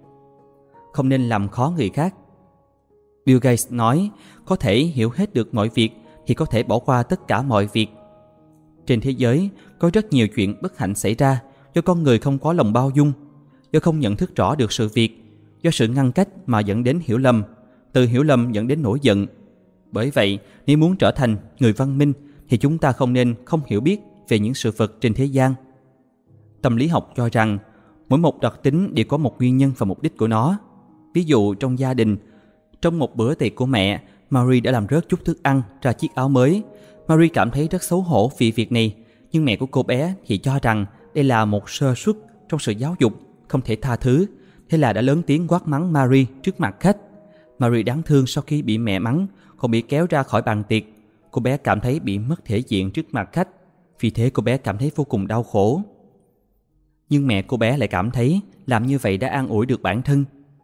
Không nên làm khó người khác. Bill Gates nói, có thể hiểu hết được mọi việc thì có thể bỏ qua tất cả mọi việc. Trên thế giới có rất nhiều chuyện bất hạnh xảy ra do con người không có lòng bao dung, do không nhận thức rõ được sự việc, do sự ngăn cách mà dẫn đến hiểu lầm, từ hiểu lầm dẫn đến nổi giận. Bởi vậy, nếu muốn trở thành người văn minh thì chúng ta không nên không hiểu biết về những sự vật trên thế gian. Tâm lý học cho rằng mỗi một đặc tính đều có một nguyên nhân và mục đích của nó. Ví dụ trong gia đình, trong một bữa tiệc của mẹ, Marie đã làm rớt chút thức ăn ra chiếc áo mới. Marie cảm thấy rất xấu hổ vì việc này, nhưng mẹ của cô bé thì cho rằng đây là một sơ suất trong sự giáo dục, không thể tha thứ. Thế là đã lớn tiếng quát mắng Marie trước mặt khách. Marie đáng thương sau khi bị mẹ mắng, còn bị kéo ra khỏi bàn tiệc. Cô bé cảm thấy bị mất thể diện trước mặt khách, vì thế cô bé cảm thấy vô cùng đau khổ. Nhưng mẹ cô bé lại cảm thấy làm như vậy đã an ủi được bản thân.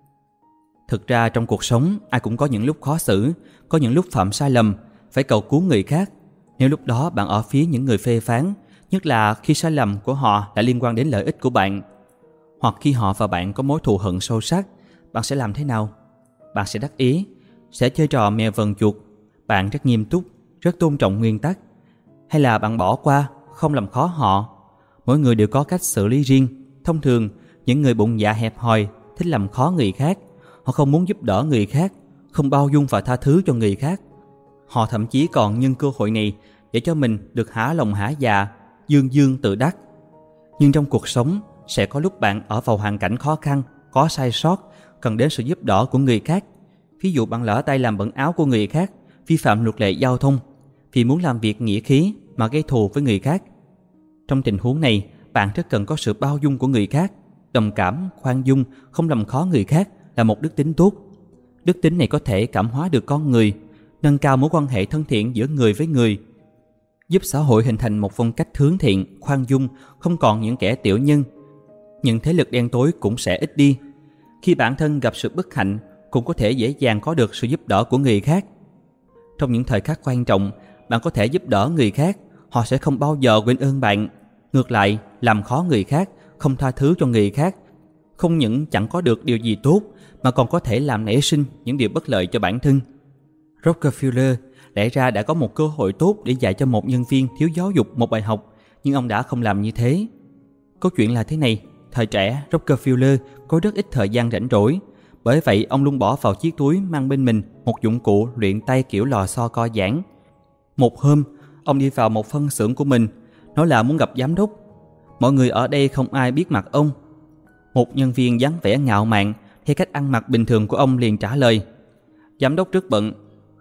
Thực ra trong cuộc sống, ai cũng có những lúc khó xử, có những lúc phạm sai lầm, phải cầu cứu người khác. Nếu lúc đó bạn ở phía những người phê phán, nhất là khi sai lầm của họ đã liên quan đến lợi ích của bạn, hoặc khi họ và bạn có mối thù hận sâu sắc, bạn sẽ làm thế nào? Bạn sẽ đắc ý, sẽ chơi trò mèo vờn chuột, bạn rất nghiêm túc, rất tôn trọng nguyên tắc, hay là bạn bỏ qua, không làm khó họ? Mỗi người đều có cách xử lý riêng. Thông thường, những người bụng dạ hẹp hòi thích làm khó người khác. Họ không muốn giúp đỡ người khác, không bao dung và tha thứ cho người khác. Họ thậm chí còn nhân cơ hội này để cho mình được hả lòng hả dạ, dương dương tự đắc. Nhưng trong cuộc sống, sẽ có lúc bạn ở vào hoàn cảnh khó khăn, có sai sót, cần đến sự giúp đỡ của người khác. Ví dụ bạn lỡ tay làm bẩn áo của người khác, vi phạm luật lệ giao thông, vì muốn làm việc nghĩa khí mà gây thù với người khác. Trong tình huống này, bạn rất cần có sự bao dung của người khác. Đồng cảm, khoan dung, không làm khó người khác là một đức tính tốt. Đức tính này có thể cảm hóa được con người, nâng cao mối quan hệ thân thiện giữa người với người, giúp xã hội hình thành một phong cách hướng thiện, khoan dung, không còn những kẻ tiểu nhân. Những thế lực đen tối cũng sẽ ít đi. Khi bản thân gặp sự bất hạnh, cũng có thể dễ dàng có được sự giúp đỡ của người khác. Trong những thời khắc quan trọng, bạn có thể giúp đỡ người khác, họ sẽ không bao giờ quên ơn bạn. Ngược lại, làm khó người khác, không tha thứ cho người khác, không những chẳng có được điều gì tốt, mà còn có thể làm nảy sinh những điều bất lợi cho bản thân. Rockefeller lẽ ra đã có một cơ hội tốt để dạy cho một nhân viên thiếu giáo dục một bài học, nhưng ông đã không làm như thế. Câu chuyện là thế này, thời trẻ Rockefeller có rất ít thời gian rảnh rỗi, bởi vậy ông luôn bỏ vào chiếc túi mang bên mình một dụng cụ luyện tay kiểu lò xo co giãn. Một hôm, ông đi vào một phân xưởng của mình, nói là muốn gặp giám đốc. Mọi người ở đây không ai biết mặt ông. Một nhân viên dáng vẻ ngạo mạn theo cách ăn mặc bình thường của ông liền trả lời: "Giám đốc rất bận."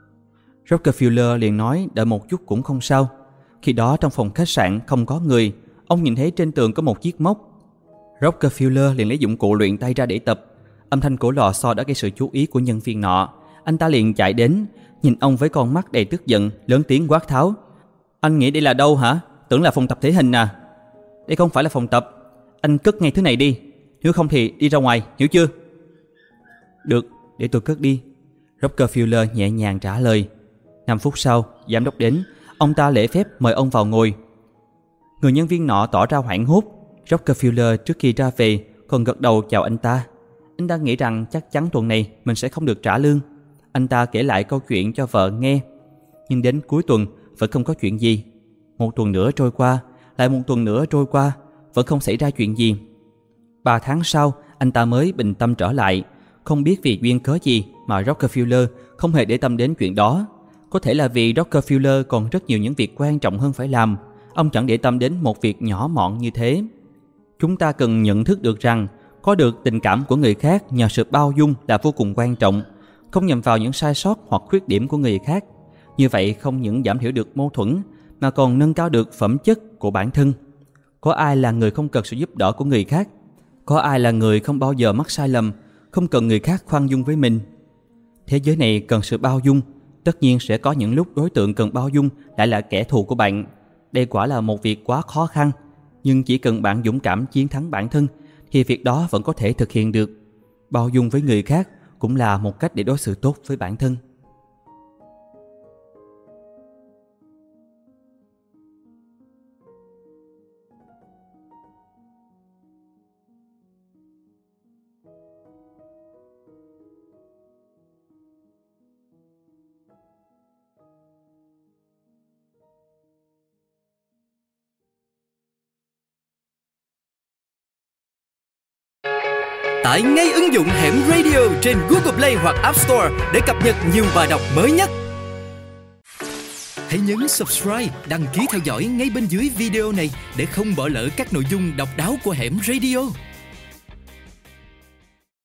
Rockefeller liền nói đợi một chút cũng không sao. Khi đó trong phòng khách sạn không có người, ông nhìn thấy trên tường có một chiếc móc. Rockefeller liền lấy dụng cụ luyện tay ra để tập. Âm thanh của lò xo đã gây sự chú ý của nhân viên nọ. Anh ta liền chạy đến, nhìn ông với con mắt đầy tức giận, lớn tiếng quát tháo: "Anh nghĩ đây là đâu hả? Tưởng là phòng tập thể hình à? Đây không phải là phòng tập. Anh cất ngay thứ này đi, nếu không thì đi ra ngoài, hiểu chưa?" "Được, để tôi cất đi." Rockefeller nhẹ nhàng trả lời. 5 phút sau, giám đốc đến. Ông ta lễ phép mời ông vào ngồi. Người nhân viên nọ tỏ ra hoảng hốt. Rockefeller trước khi ra về còn gật đầu chào anh ta. Anh ta nghĩ rằng chắc chắn tuần này mình sẽ không được trả lương. Anh ta kể lại câu chuyện cho vợ nghe. Nhưng đến cuối tuần vẫn không có chuyện gì. Một tuần nữa trôi qua, lại một tuần nữa trôi qua. vẫn không xảy ra chuyện gì. 3 tháng sau, anh ta mới bình tâm trở lại. Không biết vì duyên cớ gì mà Rockefeller không hề để tâm đến chuyện đó. Có thể là vì Rockefeller còn rất nhiều những việc quan trọng hơn phải làm. Ông chẳng để tâm đến một việc nhỏ mọn như thế. Chúng ta cần nhận thức được rằng có được tình cảm của người khác nhờ sự bao dung là vô cùng quan trọng. Không nhằm vào những sai sót hoặc khuyết điểm của người khác. Như vậy không những giảm thiểu được mâu thuẫn mà còn nâng cao được phẩm chất của bản thân. Có ai là người không cần sự giúp đỡ của người khác? Có ai là người không bao giờ mắc sai lầm, không cần người khác khoan dung với mình? Thế giới này cần sự bao dung. Tất nhiên sẽ có những lúc đối tượng cần bao dung lại là kẻ thù của bạn. Đây quả là một việc quá khó khăn. Nhưng chỉ cần bạn dũng cảm chiến thắng bản thân thì việc đó vẫn có thể thực hiện được. Bao dung với người khác cũng là một cách để đối xử tốt với bản thân. Tải ngay ứng dụng Hẻm Radio trên Google Play hoặc App Store để cập nhật nhiều bài đọc mới nhất. Hãy nhấn subscribe, đăng ký theo dõi ngay bên dưới video này để không bỏ lỡ các nội dung độc đáo của Hẻm Radio.